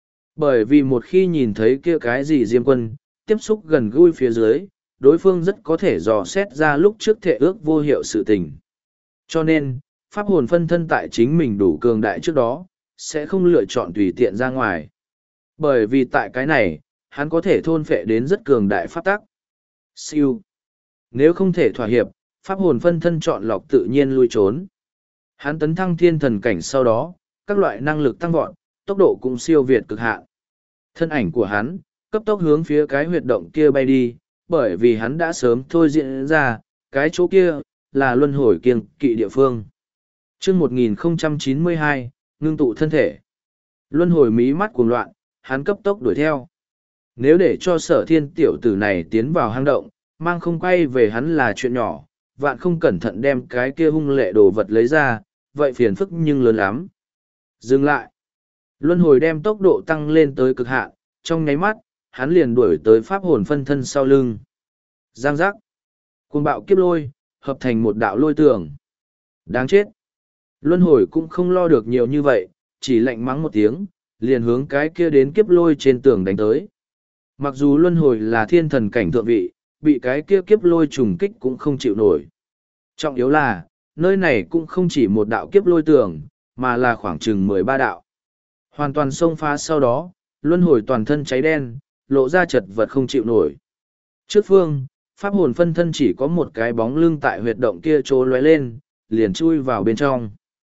Bởi vì một khi nhìn thấy kia cái gì Diêm quân, tiếp xúc gần gũi phía dưới, đối phương rất có thể dò xét ra lúc trước thệ ước vô hiệu sự tình. Cho nên, pháp hồn phân thân tại chính mình đủ cường đại trước đó, sẽ không lựa chọn tùy tiện ra ngoài. Bởi vì tại cái này, hắn có thể thôn phệ đến rất cường đại pháp tắc. Siêu. Nếu không thể thỏa hiệp, pháp hồn phân thân chọn lọc tự nhiên lui trốn. Hắn tấn thăng thiên thần cảnh sau đó, các loại năng lực tăng vọt, tốc độ cũng siêu việt cực hạn. Thân ảnh của hắn, cấp tốc hướng phía cái huyệt động kia bay đi, bởi vì hắn đã sớm thôi diễn ra, cái chỗ kia, là luân hồi kiêng kỵ địa phương. chương một nghìn không trăm chín mươi hai, ngưng tụ thân thể. Luân hồi mí mắt cuồng loạn, hắn cấp tốc đuổi theo. Nếu để cho sở thiên tiểu tử này tiến vào hang động, mang không quay về hắn là chuyện nhỏ, vạn không cẩn thận đem cái kia hung lệ đồ vật lấy ra, vậy phiền phức nhưng lớn lắm. Dừng lại. Luân hồi đem tốc độ tăng lên tới cực hạn, trong nháy mắt, hắn liền đuổi tới pháp hồn phân thân sau lưng. Giang giác. Cuồng bạo kiếp lôi, hợp thành một đạo lôi tường. Đáng chết. Luân hồi cũng không lo được nhiều như vậy, chỉ lạnh mắng một tiếng, liền hướng cái kia đến kiếp lôi trên tường đánh tới. Mặc dù luân hồi là thiên thần cảnh thượng vị, bị cái kia kiếp lôi trùng kích cũng không chịu nổi. Trọng yếu là, nơi này cũng không chỉ một đạo kiếp lôi tường, mà là khoảng chừng mười ba đạo. Hoàn toàn xông phá sau đó, luân hồi toàn thân cháy đen, lộ ra chật vật không chịu nổi. Trước phương, pháp hồn phân thân chỉ có một cái bóng lưng tại huyệt động kia trố lóe lên, liền chui vào bên trong.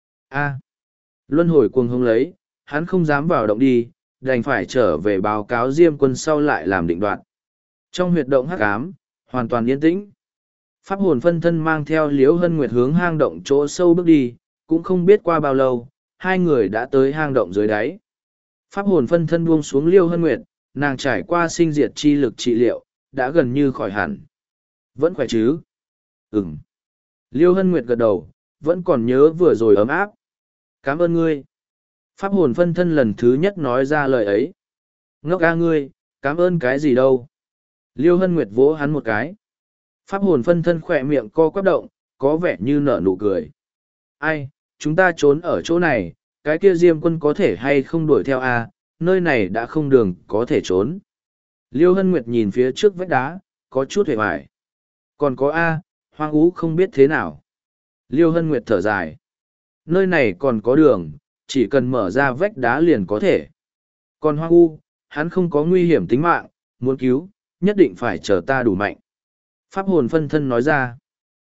A. Luân hồi cuồng hông lấy, hắn không dám vào động đi, đành phải trở về báo cáo Diêm quân sau lại làm định đoạt. Trong huyệt động hắc ám, hoàn toàn yên tĩnh. Pháp hồn phân thân mang theo Liễu Hân Nguyệt hướng hang động chỗ sâu bước đi, cũng không biết qua bao lâu, hai người đã tới hang động dưới đáy. Pháp hồn phân thân buông xuống Liễu Hân Nguyệt, nàng trải qua sinh diệt chi lực trị liệu, đã gần như khỏi hẳn. Vẫn khỏe chứ? Ừm. Liễu Hân Nguyệt gật đầu, vẫn còn nhớ vừa rồi ấm áp. Cảm ơn ngươi. Pháp hồn phân thân lần thứ nhất nói ra lời ấy. Ngốc a ngươi, cảm ơn cái gì đâu. Liêu Hân Nguyệt vỗ hắn một cái. Pháp hồn phân thân khỏe miệng co quắp động, có vẻ như nở nụ cười. Ai, chúng ta trốn ở chỗ này, cái kia Diêm quân có thể hay không đuổi theo a? Nơi này đã không đường có thể trốn. Liêu Hân Nguyệt nhìn phía trước vách đá, có chút hề hoài. Còn có a, hoang ú không biết thế nào. Liêu Hân Nguyệt thở dài. Nơi này còn có đường, chỉ cần mở ra vách đá liền có thể. Còn hoang u, hắn không có nguy hiểm tính mạng, muốn cứu, nhất định phải chờ ta đủ mạnh. Pháp hồn phân thân nói ra.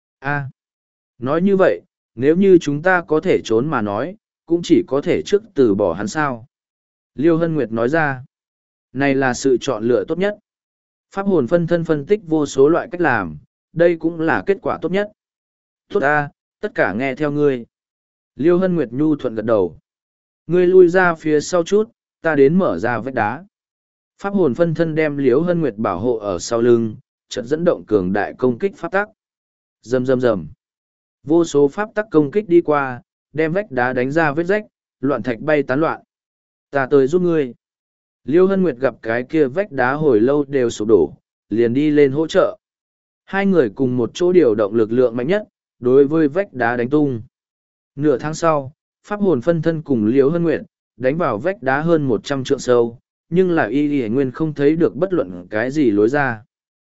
A, nói như vậy, nếu như chúng ta có thể trốn mà nói, cũng chỉ có thể trước từ bỏ hắn sao. Liêu Hân Nguyệt nói ra. Này là sự chọn lựa tốt nhất. Pháp hồn phân thân phân tích vô số loại cách làm, đây cũng là kết quả tốt nhất. Tốt ta, tất cả nghe theo ngươi. Liêu Hân Nguyệt nhu thuận gật đầu. Ngươi lui ra phía sau chút, ta đến mở ra vách đá. Pháp hồn phân thân đem Liễu Hân Nguyệt bảo hộ ở sau lưng, chợt dẫn động cường đại công kích pháp tắc. Rầm rầm rầm. Vô số pháp tắc công kích đi qua, đem vách đá đánh ra vết rách, loạn thạch bay tán loạn. Ta tới giúp ngươi. Liễu Hân Nguyệt gặp cái kia vách đá hồi lâu đều sụp đổ, liền đi lên hỗ trợ. Hai người cùng một chỗ điều động lực lượng mạnh nhất, đối với vách đá đánh tung. Nửa tháng sau, pháp hồn phân thân cùng Liễu Hân Nguyệt đánh vào vách đá hơn một trăm trượng sâu, nhưng là y y nguyên không thấy được bất luận cái gì lối ra.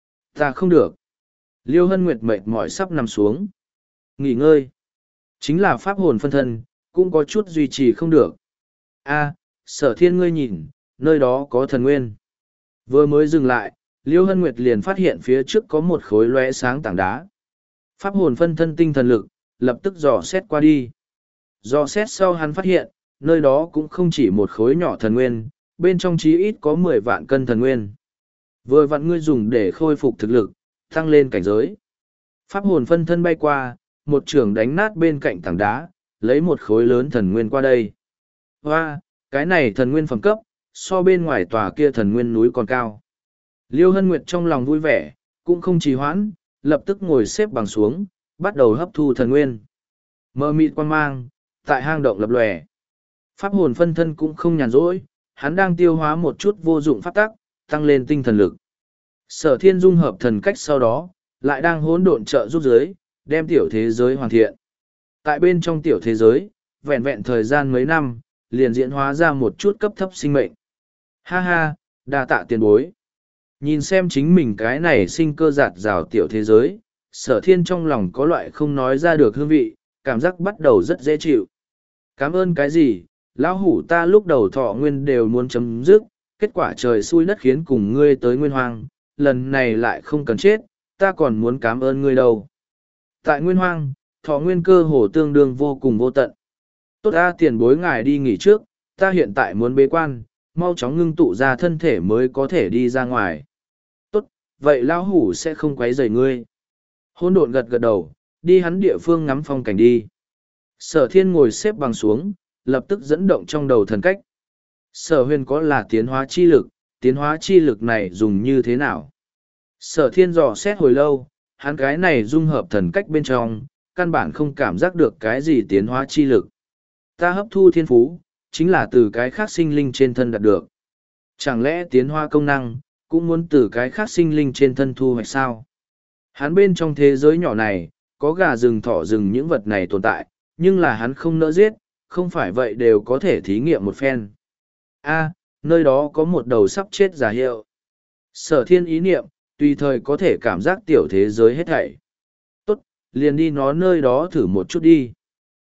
Ta không được. Liễu Hân Nguyệt mệt mỏi sắp nằm xuống. Nghỉ ngơi. Chính là pháp hồn phân thân, cũng có chút duy trì không được. A, Sở Thiên ngươi nhìn, nơi đó có thần nguyên. Vừa mới dừng lại, Liễu Hân Nguyệt liền phát hiện phía trước có một khối lóe sáng tảng đá. Pháp hồn phân thân tinh thần lực, lập tức dò xét qua đi. Dò xét sau hắn phát hiện, nơi đó cũng không chỉ một khối nhỏ thần nguyên, bên trong chí ít có mười vạn cân thần nguyên. Vừa vặn ngươi dùng để khôi phục thực lực, tăng lên cảnh giới. Pháp hồn phân thân bay qua, một trường đánh nát bên cạnh tảng đá, lấy một khối lớn thần nguyên qua đây. Hoa, cái này thần nguyên phẩm cấp, so bên ngoài tòa kia thần nguyên núi còn cao. Liêu Hân Nguyệt trong lòng vui vẻ, cũng không trì hoãn, lập tức ngồi xếp bằng xuống, bắt đầu hấp thu thần nguyên. Mơ mịt quan mang, tại hang động lập lòe. Pháp hồn phân thân cũng không nhàn rỗi, hắn đang tiêu hóa một chút vô dụng pháp tắc, tăng lên tinh thần lực. Sở Thiên dung hợp thần cách sau đó, lại đang hỗn độn trợ giúp giới, đem tiểu thế giới hoàn thiện. Tại bên trong tiểu thế giới, vẹn vẹn thời gian mấy năm, liền diễn hóa ra một chút cấp thấp sinh mệnh. Ha ha, đa tạ tiền bối. Nhìn xem chính mình cái này sinh cơ giạt rào tiểu thế giới, Sở Thiên trong lòng có loại không nói ra được hương vị, cảm giác bắt đầu rất dễ chịu. Cảm ơn cái gì, lão hủ ta lúc đầu thọ nguyên đều muốn chấm dứt, kết quả trời xui đất khiến cùng ngươi tới nguyên hoang, lần này lại không cần chết, ta còn muốn cảm ơn ngươi đâu. Tại nguyên hoang, thọ nguyên cơ hồ tương đương vô cùng vô tận. Tốt a, tiền bối ngài đi nghỉ trước, ta hiện tại muốn bế quan, mau chóng ngưng tụ ra thân thể mới có thể đi ra ngoài. Tốt, vậy lão hủ sẽ không quấy rầy ngươi. Hôn độn gật gật đầu, đi hắn địa phương ngắm phong cảnh đi. Sở Thiên ngồi xếp bằng xuống, lập tức dẫn động trong đầu thần cách. Sở huyền có là tiến hóa chi lực, tiến hóa chi lực này dùng như thế nào? Sở Thiên dò xét hồi lâu, hắn cái này dung hợp thần cách bên trong, căn bản không cảm giác được cái gì tiến hóa chi lực. Ta hấp thu thiên phú, chính là từ cái khác sinh linh trên thân đạt được. Chẳng lẽ tiến hóa công năng, cũng muốn từ cái khác sinh linh trên thân thu hoạch sao? Hắn bên trong thế giới nhỏ này, có gà rừng thỏ rừng những vật này tồn tại, nhưng là hắn không nỡ giết, không phải vậy đều có thể thí nghiệm một phen. A, nơi đó có một đầu sắp chết giả hiệu. Sở Thiên ý niệm, tùy thời có thể cảm giác tiểu thế giới hết thảy. Tốt, liền đi nó nơi đó thử một chút đi.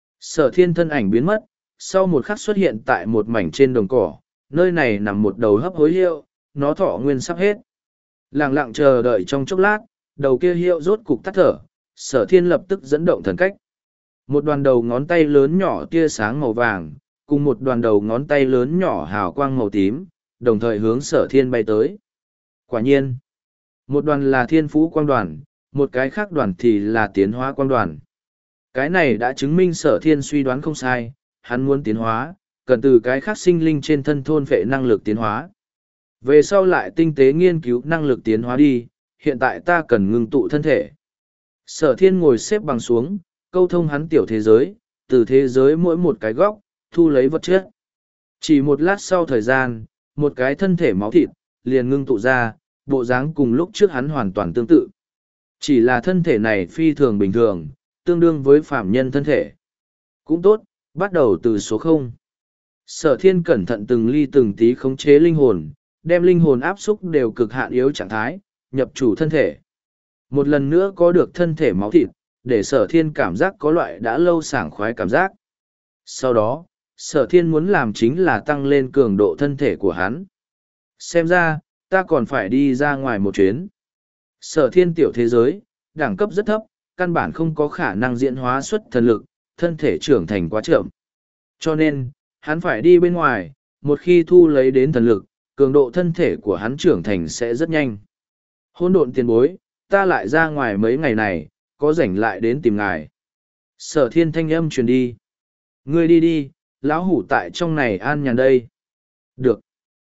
Sở Thiên thân ảnh biến mất, sau một khắc xuất hiện tại một mảnh trên đồng cỏ, nơi này nằm một đầu hấp hối hiệu, nó thọ nguyên sắp hết. Lặng lặng chờ đợi trong chốc lát, đầu kia hiệu rốt cục tắt thở, Sở Thiên lập tức dẫn động thần cách. Một đoàn đầu ngón tay lớn nhỏ tia sáng màu vàng, cùng một đoàn đầu ngón tay lớn nhỏ hào quang màu tím, đồng thời hướng Sở Thiên bay tới. Quả nhiên, một đoàn là thiên phú quang đoàn, một cái khác đoàn thì là tiến hóa quang đoàn. Cái này đã chứng minh Sở Thiên suy đoán không sai, hắn muốn tiến hóa, cần từ cái khác sinh linh trên thân thôn phệ năng lực tiến hóa. Về sau lại tinh tế nghiên cứu năng lực tiến hóa đi, hiện tại ta cần ngưng tụ thân thể. Sở Thiên ngồi xếp bằng xuống, câu thông hắn tiểu thế giới, từ thế giới mỗi một cái góc, thu lấy vật chất. Chỉ một lát sau thời gian, một cái thân thể máu thịt, liền ngưng tụ ra, bộ dáng cùng lúc trước hắn hoàn toàn tương tự. Chỉ là thân thể này phi thường bình thường, tương đương với phạm nhân thân thể. Cũng tốt, bắt đầu từ số không. Sở Thiên cẩn thận từng ly từng tí khống chế linh hồn, đem linh hồn áp xúc đều cực hạn yếu trạng thái, nhập chủ thân thể. Một lần nữa có được thân thể máu thịt, để Sở Thiên cảm giác có loại đã lâu sảng khoái cảm giác. Sau đó, Sở Thiên muốn làm chính là tăng lên cường độ thân thể của hắn. Xem ra, ta còn phải đi ra ngoài một chuyến. Sở Thiên tiểu thế giới, đẳng cấp rất thấp, căn bản không có khả năng diễn hóa xuất thần lực, thân thể trưởng thành quá chậm. Cho nên, hắn phải đi bên ngoài, một khi thu lấy đến thần lực, cường độ thân thể của hắn trưởng thành sẽ rất nhanh. Hôn độn tiền bối, ta lại ra ngoài mấy ngày này, có rảnh lại đến tìm ngài. Sở Thiên thanh âm truyền đi. Ngươi đi đi, lão hủ tại trong này an nhàn đây. Được.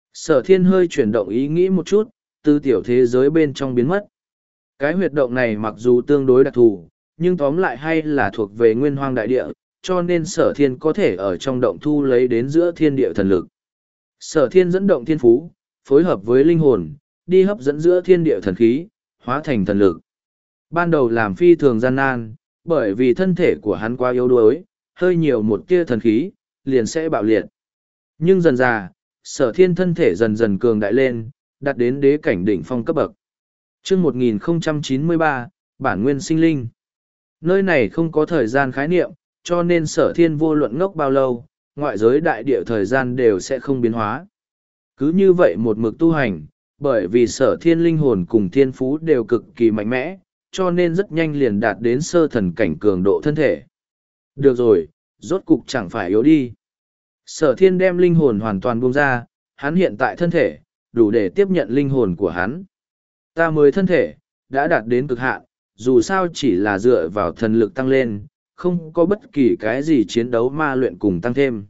Sở thiên hơi chuyển động ý nghĩ một chút, từ tiểu thế giới bên trong biến mất. Cái huyệt động này mặc dù tương đối đặc thù, nhưng tóm lại hay là thuộc về nguyên hoang đại địa, cho nên sở thiên có thể ở trong động thu lấy đến giữa thiên địa thần lực. Sở thiên dẫn động thiên phú, phối hợp với linh hồn, đi hấp dẫn giữa thiên địa thần khí, hóa thành thần lực. Ban đầu làm phi thường gian nan, bởi vì thân thể của hắn quá yếu đuối, hơi nhiều một tia thần khí, liền sẽ bạo liệt. Nhưng dần dà, sở thiên thân thể dần dần cường đại lên, đạt đến đế cảnh đỉnh phong cấp bậc. Chương một nghìn không trăm chín mươi ba, Bản nguyên sinh linh. Nơi này không có thời gian khái niệm, cho nên sở thiên vô luận ngốc bao lâu, ngoại giới đại địa thời gian đều sẽ không biến hóa. Cứ như vậy một mực tu hành, bởi vì sở thiên linh hồn cùng thiên phú đều cực kỳ mạnh mẽ, cho nên rất nhanh liền đạt đến sơ thần cảnh cường độ thân thể. Được rồi, rốt cục chẳng phải yếu đi. Sở thiên đem linh hồn hoàn toàn buông ra, hắn hiện tại thân thể, đủ để tiếp nhận linh hồn của hắn. Ta mới thân thể, đã đạt đến cực hạn, dù sao chỉ là dựa vào thần lực tăng lên, không có bất kỳ cái gì chiến đấu ma luyện cùng tăng thêm.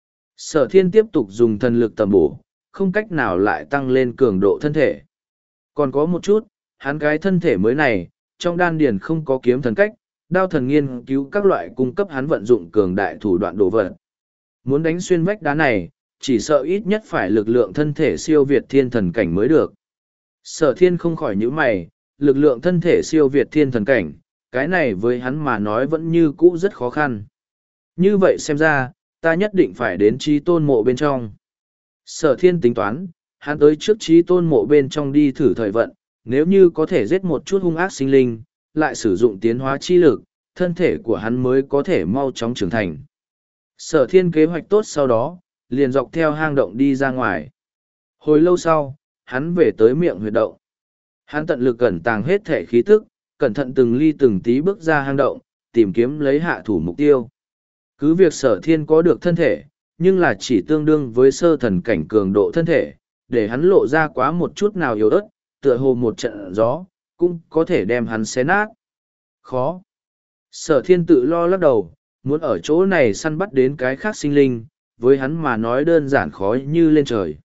Sở thiên tiếp tục dùng thần lực tầm bổ, không cách nào lại tăng lên cường độ thân thể. Còn có một chút, hắn cái thân thể mới này, trong đan điền không có kiếm thần cách, đao thần nghiên cứu các loại cung cấp hắn vận dụng cường đại thủ đoạn đồ vật. Muốn đánh xuyên vách đá này, chỉ sợ ít nhất phải lực lượng thân thể siêu việt thiên thần cảnh mới được. Sở thiên không khỏi nhíu mày, lực lượng thân thể siêu việt thiên thần cảnh, cái này với hắn mà nói vẫn như cũ rất khó khăn. Như vậy xem ra, ta nhất định phải đến trí tôn mộ bên trong. Sở thiên tính toán, hắn tới trước trí tôn mộ bên trong đi thử thời vận, nếu như có thể giết một chút hung ác sinh linh, lại sử dụng tiến hóa chi lực, thân thể của hắn mới có thể mau chóng trưởng thành. Sở thiên kế hoạch tốt sau đó, liền dọc theo hang động đi ra ngoài. Hồi lâu sau, hắn về tới miệng huyệt động. Hắn tận lực cẩn tàng hết thể khí tức, cẩn thận từng ly từng tí bước ra hang động, tìm kiếm lấy hạ thủ mục tiêu. Cứ việc sở thiên có được thân thể, nhưng là chỉ tương đương với sơ thần cảnh cường độ thân thể, để hắn lộ ra quá một chút nào yếu ớt, tựa hồ một trận gió, cũng có thể đem hắn xé nát. Khó. Sở thiên tự lo lắc đầu, muốn ở chỗ này săn bắt đến cái khác sinh linh, với hắn mà nói đơn giản khó như lên trời.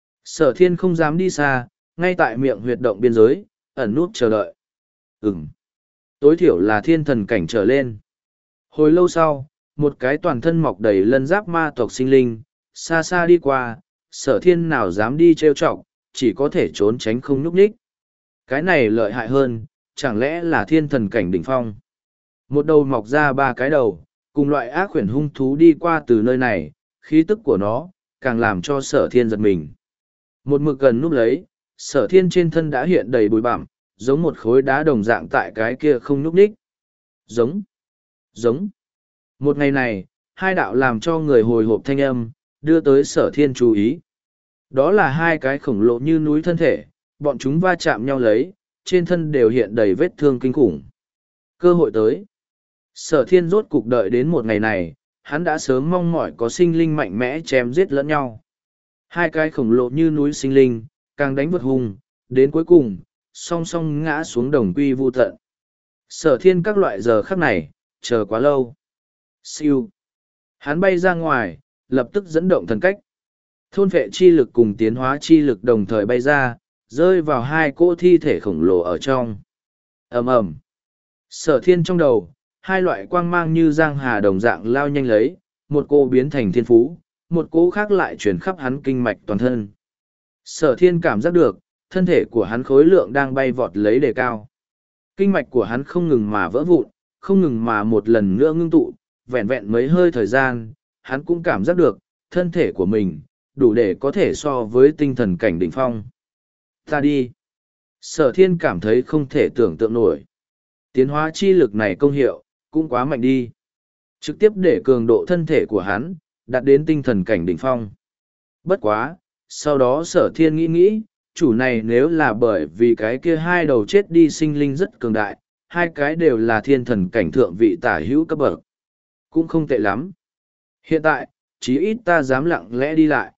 Sở thiên không dám đi xa, ngay tại miệng huyệt động biên giới, ẩn nút chờ đợi. Ừm. Tối thiểu là thiên thần cảnh trở lên. Hồi lâu sau, một cái toàn thân mọc đầy lân giáp ma tộc sinh linh, xa xa đi qua, sở thiên nào dám đi trêu chọc, chỉ có thể trốn tránh không nhúc nhích. Cái này lợi hại hơn, chẳng lẽ là thiên thần cảnh đỉnh phong. Một đầu mọc ra ba cái đầu, cùng loại ác khuyển hung thú đi qua từ nơi này, khí tức của nó, càng làm cho sở thiên giật mình. Một mực gần núp lấy, sở thiên trên thân đã hiện đầy bụi bặm, giống một khối đá đồng dạng tại cái kia không nhúc nhích. Giống, giống. Một ngày này, hai đạo làm cho người hồi hộp thanh âm, đưa tới sở thiên chú ý. Đó là hai cái khổng lồ như núi thân thể, bọn chúng va chạm nhau lấy, trên thân đều hiện đầy vết thương kinh khủng. Cơ hội tới. Sở thiên rốt cục đợi đến một ngày này, hắn đã sớm mong mỏi có sinh linh mạnh mẽ chém giết lẫn nhau. Hai cái khổng lồ như núi sinh linh, càng đánh vượt hùng, đến cuối cùng, song song ngã xuống đồng quy vu tận. Sở thiên các loại giờ khắc này, chờ quá lâu. Siêu. Hắn bay ra ngoài, lập tức dẫn động thần cách. Thôn vệ chi lực cùng tiến hóa chi lực đồng thời bay ra, rơi vào hai cỗ thi thể khổng lồ ở trong. Ầm ầm. Sở thiên trong đầu, hai loại quang mang như giang hà đồng dạng lao nhanh lấy, một cô biến thành thiên phú, một cỗ khác lại chuyển khắp hắn kinh mạch toàn thân. Sở thiên cảm giác được, thân thể của hắn khối lượng đang bay vọt lấy đề cao. Kinh mạch của hắn không ngừng mà vỡ vụn, không ngừng mà một lần nữa ngưng tụ, vẹn vẹn mấy hơi thời gian, hắn cũng cảm giác được, thân thể của mình, đủ để có thể so với tinh thần cảnh đỉnh phong. Ta đi. Sở thiên cảm thấy không thể tưởng tượng nổi. Tiến hóa chi lực này công hiệu, cũng quá mạnh đi. Trực tiếp để cường độ thân thể của hắn, đạt đến tinh thần cảnh đỉnh phong. Bất quá, sau đó sở thiên nghĩ nghĩ, chủ này nếu là bởi vì cái kia hai đầu chết đi sinh linh rất cường đại, hai cái đều là thiên thần cảnh thượng vị tả hữu cấp bậc. Cũng không tệ lắm. Hiện tại, chí ít ta dám lặng lẽ đi lại.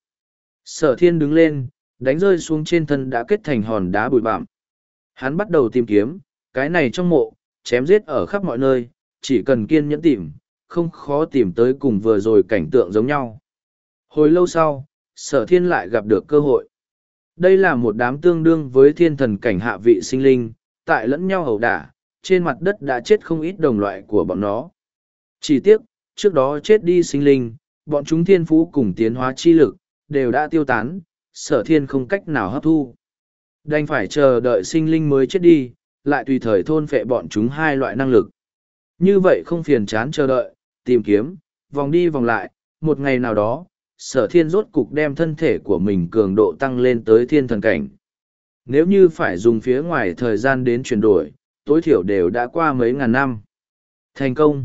Sở thiên đứng lên, đánh rơi xuống trên thân đã kết thành hòn đá bụi bặm. Hắn bắt đầu tìm kiếm, cái này trong mộ, chém giết ở khắp mọi nơi, chỉ cần kiên nhẫn tìm, không khó tìm tới cùng vừa rồi cảnh tượng giống nhau. Hồi lâu sau, Sở thiên lại gặp được cơ hội. Đây là một đám tương đương với thiên thần cảnh hạ vị sinh linh, tại lẫn nhau hầu đả, trên mặt đất đã chết không ít đồng loại của bọn nó. Chỉ tiếc, trước đó chết đi sinh linh, bọn chúng thiên phú cùng tiến hóa chi lực, đều đã tiêu tán, sở thiên không cách nào hấp thu. Đành phải chờ đợi sinh linh mới chết đi, lại tùy thời thôn phệ bọn chúng hai loại năng lực. Như vậy không phiền chán chờ đợi, tìm kiếm, vòng đi vòng lại, một ngày nào đó, sở thiên rốt cục đem thân thể của mình cường độ tăng lên tới thiên thần cảnh. Nếu như phải dùng phía ngoài thời gian đến chuyển đổi, tối thiểu đều đã qua mấy ngàn năm. Thành công!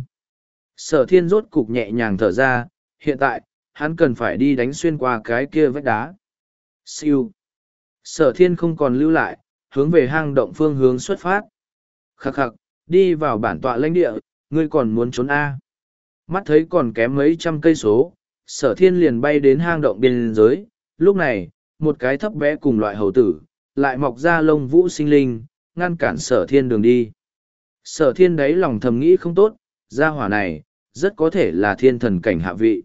Sở thiên rốt cục nhẹ nhàng thở ra, hiện tại, hắn cần phải đi đánh xuyên qua cái kia vách đá. Siêu! Sở thiên không còn lưu lại, hướng về hang động phương hướng xuất phát. Khắc khắc, đi vào bản tọa lãnh địa, ngươi còn muốn trốn A. Mắt thấy còn kém mấy trăm cây số, sở thiên liền bay đến hang động biên giới. Lúc này, một cái thấp bé cùng loại hầu tử, lại mọc ra lông vũ sinh linh, ngăn cản sở thiên đường đi. Sở thiên đấy lòng thầm nghĩ không tốt, gia hỏa này, rất có thể là thiên thần cảnh hạ vị.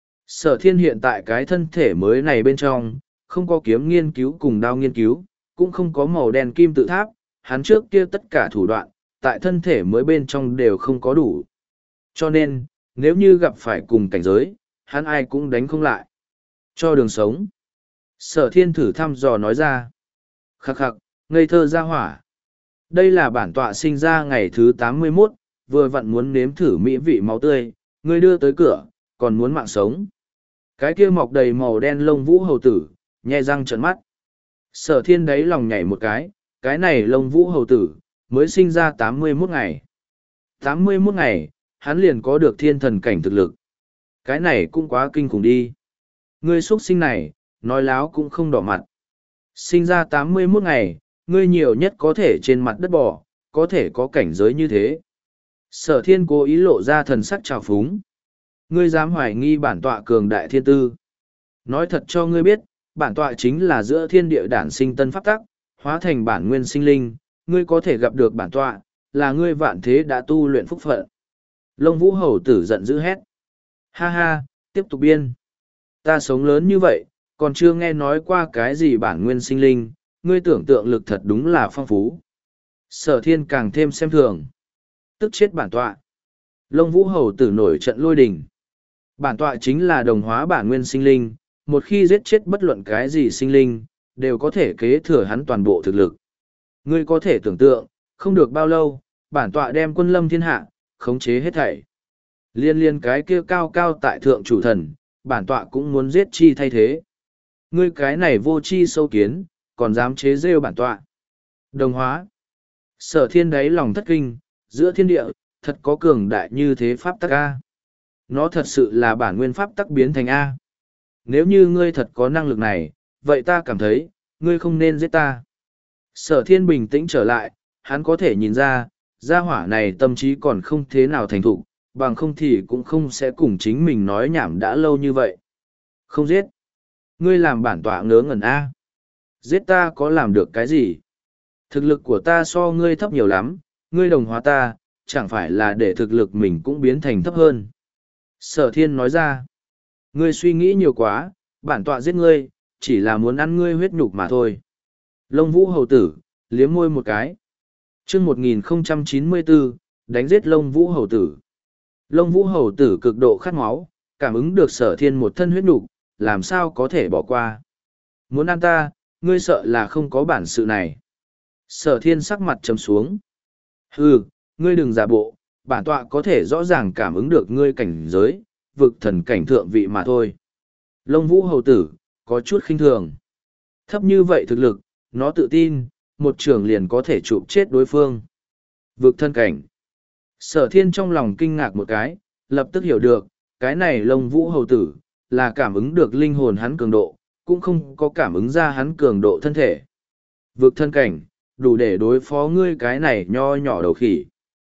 Sở thiên hiện tại cái thân thể mới này bên trong, không có kiếm nghiên cứu cùng đao nghiên cứu, cũng không có màu đen kim tự tháp, hắn trước kia tất cả thủ đoạn, tại thân thể mới bên trong đều không có đủ. Cho nên, nếu như gặp phải cùng cảnh giới, hắn ai cũng đánh không lại. Cho đường sống. Sở thiên thử thăm dò nói ra. Khắc khắc, ngây thơ ra hỏa. Đây là bản tọa sinh ra ngày thứ tám mươi mốt, vừa vặn muốn nếm thử mỹ vị máu tươi, ngươi đưa tới cửa, còn muốn mạng sống. Cái kia mọc đầy màu đen lông vũ hầu tử, nhe răng trợn mắt. Sở thiên đấy lòng nhảy một cái, cái này lông vũ hầu tử, mới sinh ra tám mươi mốt ngày. tám mươi mốt ngày, hắn liền có được thiên thần cảnh thực lực. Cái này cũng quá kinh khủng đi. Ngươi xuất sinh này, nói láo cũng không đỏ mặt. Sinh ra tám mươi mốt ngày, ngươi nhiều nhất có thể trên mặt đất bò, có thể có cảnh giới như thế. Sở thiên cố ý lộ ra thần sắc trào phúng. Ngươi dám hoài nghi bản tọa cường đại thiên tư. Nói thật cho ngươi biết, bản tọa chính là giữa thiên địa đản sinh tân pháp tắc, hóa thành bản nguyên sinh linh, ngươi có thể gặp được bản tọa, là ngươi vạn thế đã tu luyện phúc phận. Lông vũ hầu tử giận dữ hét. Ha ha, tiếp tục biên. Ta sống lớn như vậy, còn chưa nghe nói qua cái gì bản nguyên sinh linh, ngươi tưởng tượng lực thật đúng là phong phú. Sở thiên càng thêm xem thường. Tức chết bản tọa. Lông vũ hầu tử nổi trận lôi đình. Bản tọa chính là đồng hóa bản nguyên sinh linh, một khi giết chết bất luận cái gì sinh linh, đều có thể kế thừa hắn toàn bộ thực lực. Ngươi có thể tưởng tượng, không được bao lâu, bản tọa đem quân lâm thiên hạ, khống chế hết thảy. Liên liên cái kia cao cao tại thượng chủ thần, bản tọa cũng muốn giết chi thay thế. Ngươi cái này vô chi sâu kiến, còn dám chế rêu bản tọa. Đồng hóa. Sở thiên đáy lòng thất kinh, giữa thiên địa, thật có cường đại như thế pháp tắc A. Nó thật sự là bản nguyên pháp tắc biến thành A. Nếu như ngươi thật có năng lực này, vậy ta cảm thấy, ngươi không nên giết ta. Sở thiên bình tĩnh trở lại, hắn có thể nhìn ra, gia hỏa này tâm trí còn không thế nào thành thục, bằng không thì cũng không sẽ cùng chính mình nói nhảm đã lâu như vậy. Không giết. Ngươi làm bản tọa ngớ ngẩn A. Giết ta có làm được cái gì? Thực lực của ta so ngươi thấp nhiều lắm, ngươi đồng hóa ta, chẳng phải là để thực lực mình cũng biến thành thấp hơn. Sở thiên nói ra. Ngươi suy nghĩ nhiều quá, bản tọa giết ngươi, chỉ là muốn ăn ngươi huyết nhục mà thôi. Lông vũ hầu tử, liếm môi một cái. chương một nghìn không trăm chín mươi bốn, đánh giết lông vũ hầu tử. Lông vũ hầu tử cực độ khát máu, cảm ứng được sở thiên một thân huyết nhục, làm sao có thể bỏ qua. Muốn ăn ta, ngươi sợ là không có bản sự này. Sở thiên sắc mặt trầm xuống. Hừ, ngươi đừng giả bộ, bản tọa có thể rõ ràng cảm ứng được ngươi cảnh giới, vực thần cảnh thượng vị mà thôi. Lông vũ hầu tử, có chút khinh thường. Thấp như vậy thực lực, nó tự tin, một trường liền có thể chụp chết đối phương. Vực thân cảnh. Sở thiên trong lòng kinh ngạc một cái, lập tức hiểu được, cái này lông vũ hầu tử, là cảm ứng được linh hồn hắn cường độ, cũng không có cảm ứng ra hắn cường độ thân thể. Vực thân cảnh, đủ để đối phó ngươi cái này nho nhỏ đầu khỉ.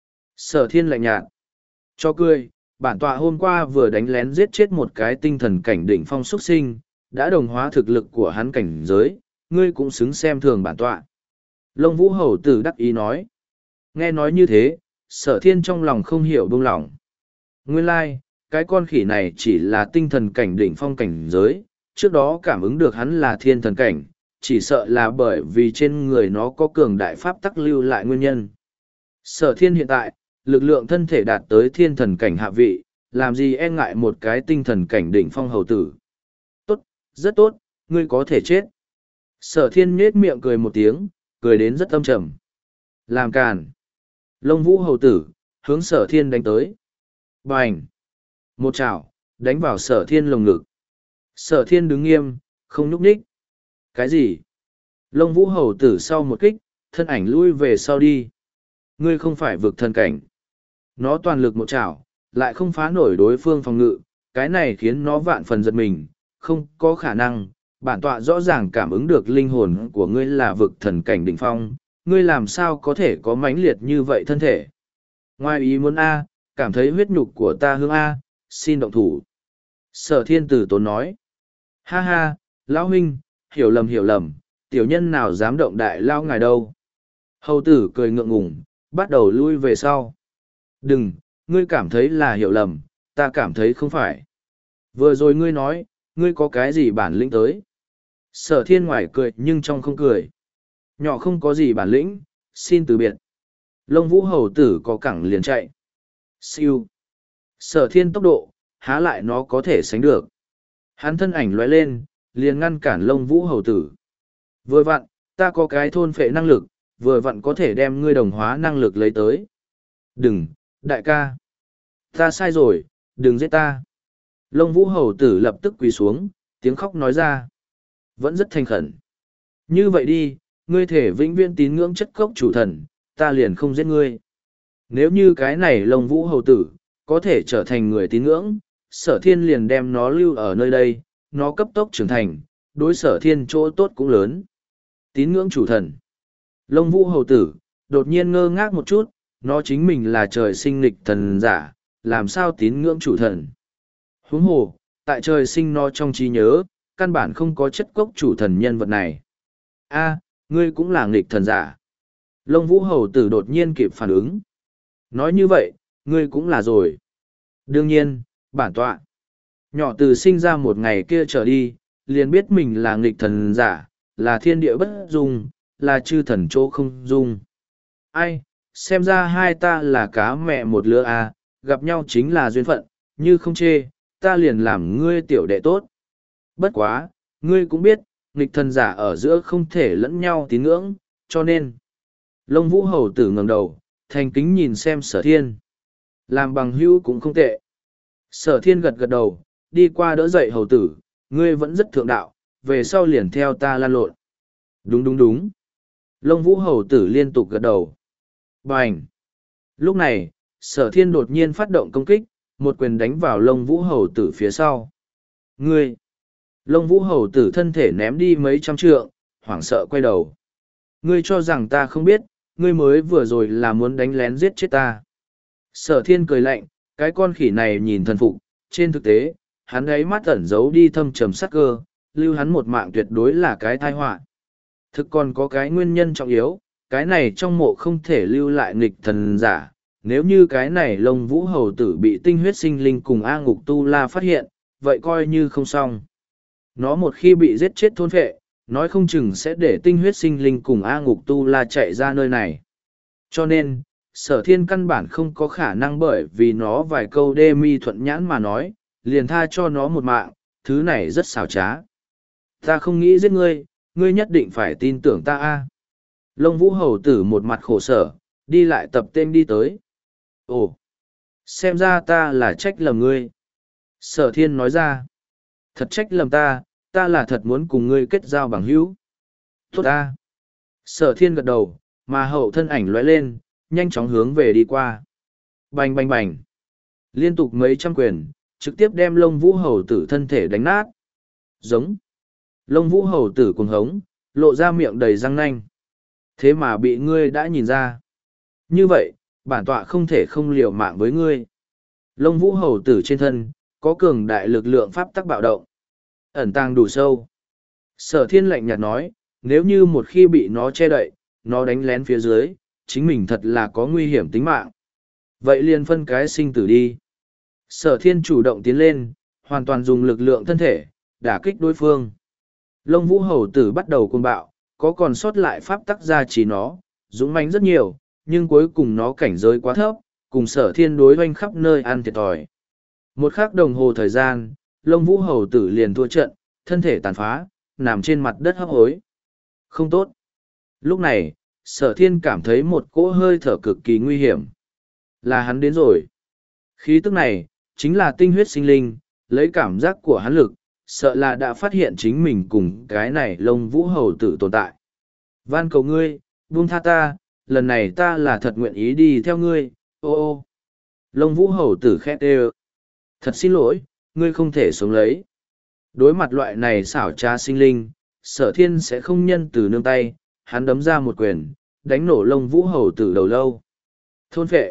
Sở thiên lạnh nhạt. Cho cười, bản tọa hôm qua vừa đánh lén giết chết một cái tinh thần cảnh đỉnh phong xuất sinh, đã đồng hóa thực lực của hắn cảnh giới, ngươi cũng xứng xem thường bản tọa. Lông vũ hầu tử đắc ý nói. Nghe nói như thế, sở thiên trong lòng không hiểu buông lỏng. Nguyên lai, like, cái con khỉ này chỉ là tinh thần cảnh đỉnh phong cảnh giới, trước đó cảm ứng được hắn là thiên thần cảnh, chỉ sợ là bởi vì trên người nó có cường đại pháp tắc lưu lại nguyên nhân. Sở thiên hiện tại, lực lượng thân thể đạt tới thiên thần cảnh hạ vị, làm gì e ngại một cái tinh thần cảnh đỉnh phong hầu tử. Tốt, rất tốt, ngươi có thể chết. Sở thiên nhết miệng cười một tiếng, cười đến rất âm trầm. Làm càn. Lông vũ hầu tử, hướng sở thiên đánh tới. Bành. Một chảo, đánh vào sở thiên lồng ngực. Sở thiên đứng nghiêm, không nhúc nhích. Cái gì? Lông vũ hầu tử sau một kích, thân ảnh lui về sau đi. Ngươi không phải vực thần cảnh. Nó toàn lực một chảo, lại không phá nổi đối phương phòng ngự, cái này khiến nó vạn phần giật mình, không có khả năng. Bản tọa rõ ràng cảm ứng được linh hồn của ngươi là vực thần cảnh đỉnh phong, ngươi làm sao có thể có mãnh liệt như vậy thân thể. Ngoài ý muốn A, cảm thấy huyết nhục của ta hương A, xin động thủ. Sở thiên tử tốn nói. Ha ha, lão huynh, hiểu lầm hiểu lầm, tiểu nhân nào dám động đại lao ngài đâu. Hầu tử cười ngượng ngùng, bắt đầu lui về sau. Đừng, ngươi cảm thấy là hiểu lầm, ta cảm thấy không phải. Vừa rồi ngươi nói, ngươi có cái gì bản lĩnh tới. Sở thiên ngoài cười nhưng trong không cười. Nhỏ không có gì bản lĩnh, xin từ biệt. Lông vũ hầu tử có cẳng liền chạy. Siêu. Sở thiên tốc độ, há lại nó có thể sánh được. Hắn thân ảnh lóe lên, liền ngăn cản lông vũ hầu tử. Vừa vặn, ta có cái thôn phệ năng lực, vừa vặn có thể đem ngươi đồng hóa năng lực lấy tới. Đừng, đại ca. Ta sai rồi, đừng giết ta. Lông vũ hầu tử lập tức quỳ xuống, tiếng khóc nói ra. Vẫn rất thành khẩn. Như vậy đi, ngươi thể vĩnh viễn tín ngưỡng chất cốc chủ thần, ta liền không giết ngươi. Nếu như cái này lông vũ hầu tử, có thể trở thành người tín ngưỡng, sở thiên liền đem nó lưu ở nơi đây, nó cấp tốc trưởng thành, đối sở thiên chỗ tốt cũng lớn. Tín ngưỡng chủ thần. Lông vũ hầu tử, đột nhiên ngơ ngác một chút, nó chính mình là trời sinh lịch thần giả, làm sao tín ngưỡng chủ thần. Huống hồ, tại trời sinh nó trong trí nhớ, căn bản không có chất cốc chủ thần nhân vật này. A, ngươi cũng là nghịch thần giả. Lông vũ hầu tử đột nhiên kịp phản ứng. Nói như vậy, ngươi cũng là rồi. Đương nhiên, bản tọa. Nhỏ từ sinh ra một ngày kia trở đi, liền biết mình là nghịch thần giả, là thiên địa bất dung, là chư thần chỗ không dung. Ai, xem ra hai ta là cá mẹ một lứa à, gặp nhau chính là duyên phận, như không chê, ta liền làm ngươi tiểu đệ tốt. Bất quá, ngươi cũng biết, nghịch thần giả ở giữa không thể lẫn nhau tín ngưỡng, cho nên. Lông vũ hầu tử ngẩng đầu, thành kính nhìn xem sở thiên. Làm bằng hữu cũng không tệ. Sở thiên gật gật đầu, đi qua đỡ dậy hầu tử, ngươi vẫn rất thượng đạo, về sau liền theo ta lan lộn. Đúng đúng đúng. Lông vũ hầu tử liên tục gật đầu. Bành! Lúc này, sở thiên đột nhiên phát động công kích, một quyền đánh vào lông vũ hầu tử phía sau. Ngươi! Lông vũ hầu tử thân thể ném đi mấy trăm trượng, hoảng sợ quay đầu. Ngươi cho rằng ta không biết, ngươi mới vừa rồi là muốn đánh lén giết chết ta. Sở thiên cười lạnh, cái con khỉ này nhìn thần phục, trên thực tế, hắn ấy mắt ẩn giấu đi thâm trầm sắc cơ, lưu hắn một mạng tuyệt đối là cái tai họa. Thực còn có cái nguyên nhân trọng yếu, cái này trong mộ không thể lưu lại nghịch thần giả, nếu như cái này lông vũ hầu tử bị tinh huyết sinh linh cùng A Ngục Tu La phát hiện, vậy coi như không xong. Nó một khi bị giết chết thôn phệ, nói không chừng sẽ để tinh huyết sinh linh cùng A Ngục Tu La chạy ra nơi này. Cho nên, sở thiên căn bản không có khả năng bởi vì nó vài câu đê mi thuận nhãn mà nói, liền tha cho nó một mạng, thứ này rất xảo trá. Ta không nghĩ giết ngươi, ngươi nhất định phải tin tưởng ta a. Lông vũ hầu tử một mặt khổ sở, đi lại tập tên đi tới. Ồ, xem ra ta là trách lầm ngươi. Sở thiên nói ra, thật trách lầm ta, ta là thật muốn cùng ngươi kết giao bằng hữu. Tốt ta. Sở thiên gật đầu, mà hậu thân ảnh lóe lên, nhanh chóng hướng về đi qua. Bành bành bành. Liên tục mấy trăm quyền, trực tiếp đem lông vũ hầu tử thân thể đánh nát. Giống. Lông vũ hầu tử cuồng hống, lộ ra miệng đầy răng nanh. Thế mà bị ngươi đã nhìn ra. Như vậy, bản tọa không thể không liều mạng với ngươi. Lông vũ hầu tử trên thân, có cường đại lực lượng pháp tắc bạo động. Ẩn tàng đủ sâu. Sở thiên lạnh nhạt nói, nếu như một khi bị nó che đậy, nó đánh lén phía dưới, chính mình thật là có nguy hiểm tính mạng. Vậy liền phân cái sinh tử đi. Sở thiên chủ động tiến lên, hoàn toàn dùng lực lượng thân thể, đả kích đối phương. Lông vũ hầu tử bắt đầu cuồng bạo, có còn sót lại pháp tắc gia trì nó, dũng mãnh rất nhiều, nhưng cuối cùng nó cảnh giới quá thấp, cùng sở thiên đối oanh khắp nơi ăn thiệt thòi. Một khắc đồng hồ thời gian, lông vũ hầu tử liền thua trận, thân thể tàn phá, nằm trên mặt đất hấp hối. Không tốt. Lúc này, sở thiên cảm thấy một cỗ hơi thở cực kỳ nguy hiểm. Là hắn đến rồi. Khí tức này, chính là tinh huyết sinh linh, lấy cảm giác của hắn lực, sợ là đã phát hiện chính mình cùng cái này lông vũ hầu tử tồn tại. Van cầu ngươi, buông tha ta, lần này ta là thật nguyện ý đi theo ngươi, ô ô. Lông vũ hầu tử khét ê. Thật xin lỗi, ngươi không thể sống lấy. Đối mặt loại này xảo trá sinh linh, sở thiên sẽ không nhân từ nương tay, hắn đấm ra một quyền, đánh nổ lông vũ hầu tử đầu lâu. Thôn phệ.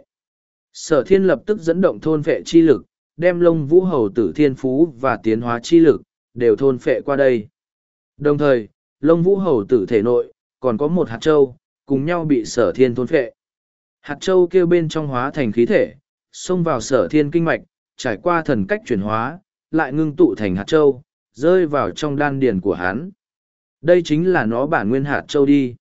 Sở thiên lập tức dẫn động thôn phệ chi lực, đem lông vũ hầu tử thiên phú và tiến hóa chi lực, đều thôn phệ qua đây. Đồng thời, lông vũ hầu tử thể nội, còn có một hạt châu, cùng nhau bị sở thiên thôn phệ. Hạt châu kêu bên trong hóa thành khí thể, xông vào sở thiên kinh mạch, trải qua thần cách chuyển hóa, lại ngưng tụ thành hạt châu, rơi vào trong đan điền của hắn. Đây chính là nó bản nguyên hạt châu đi.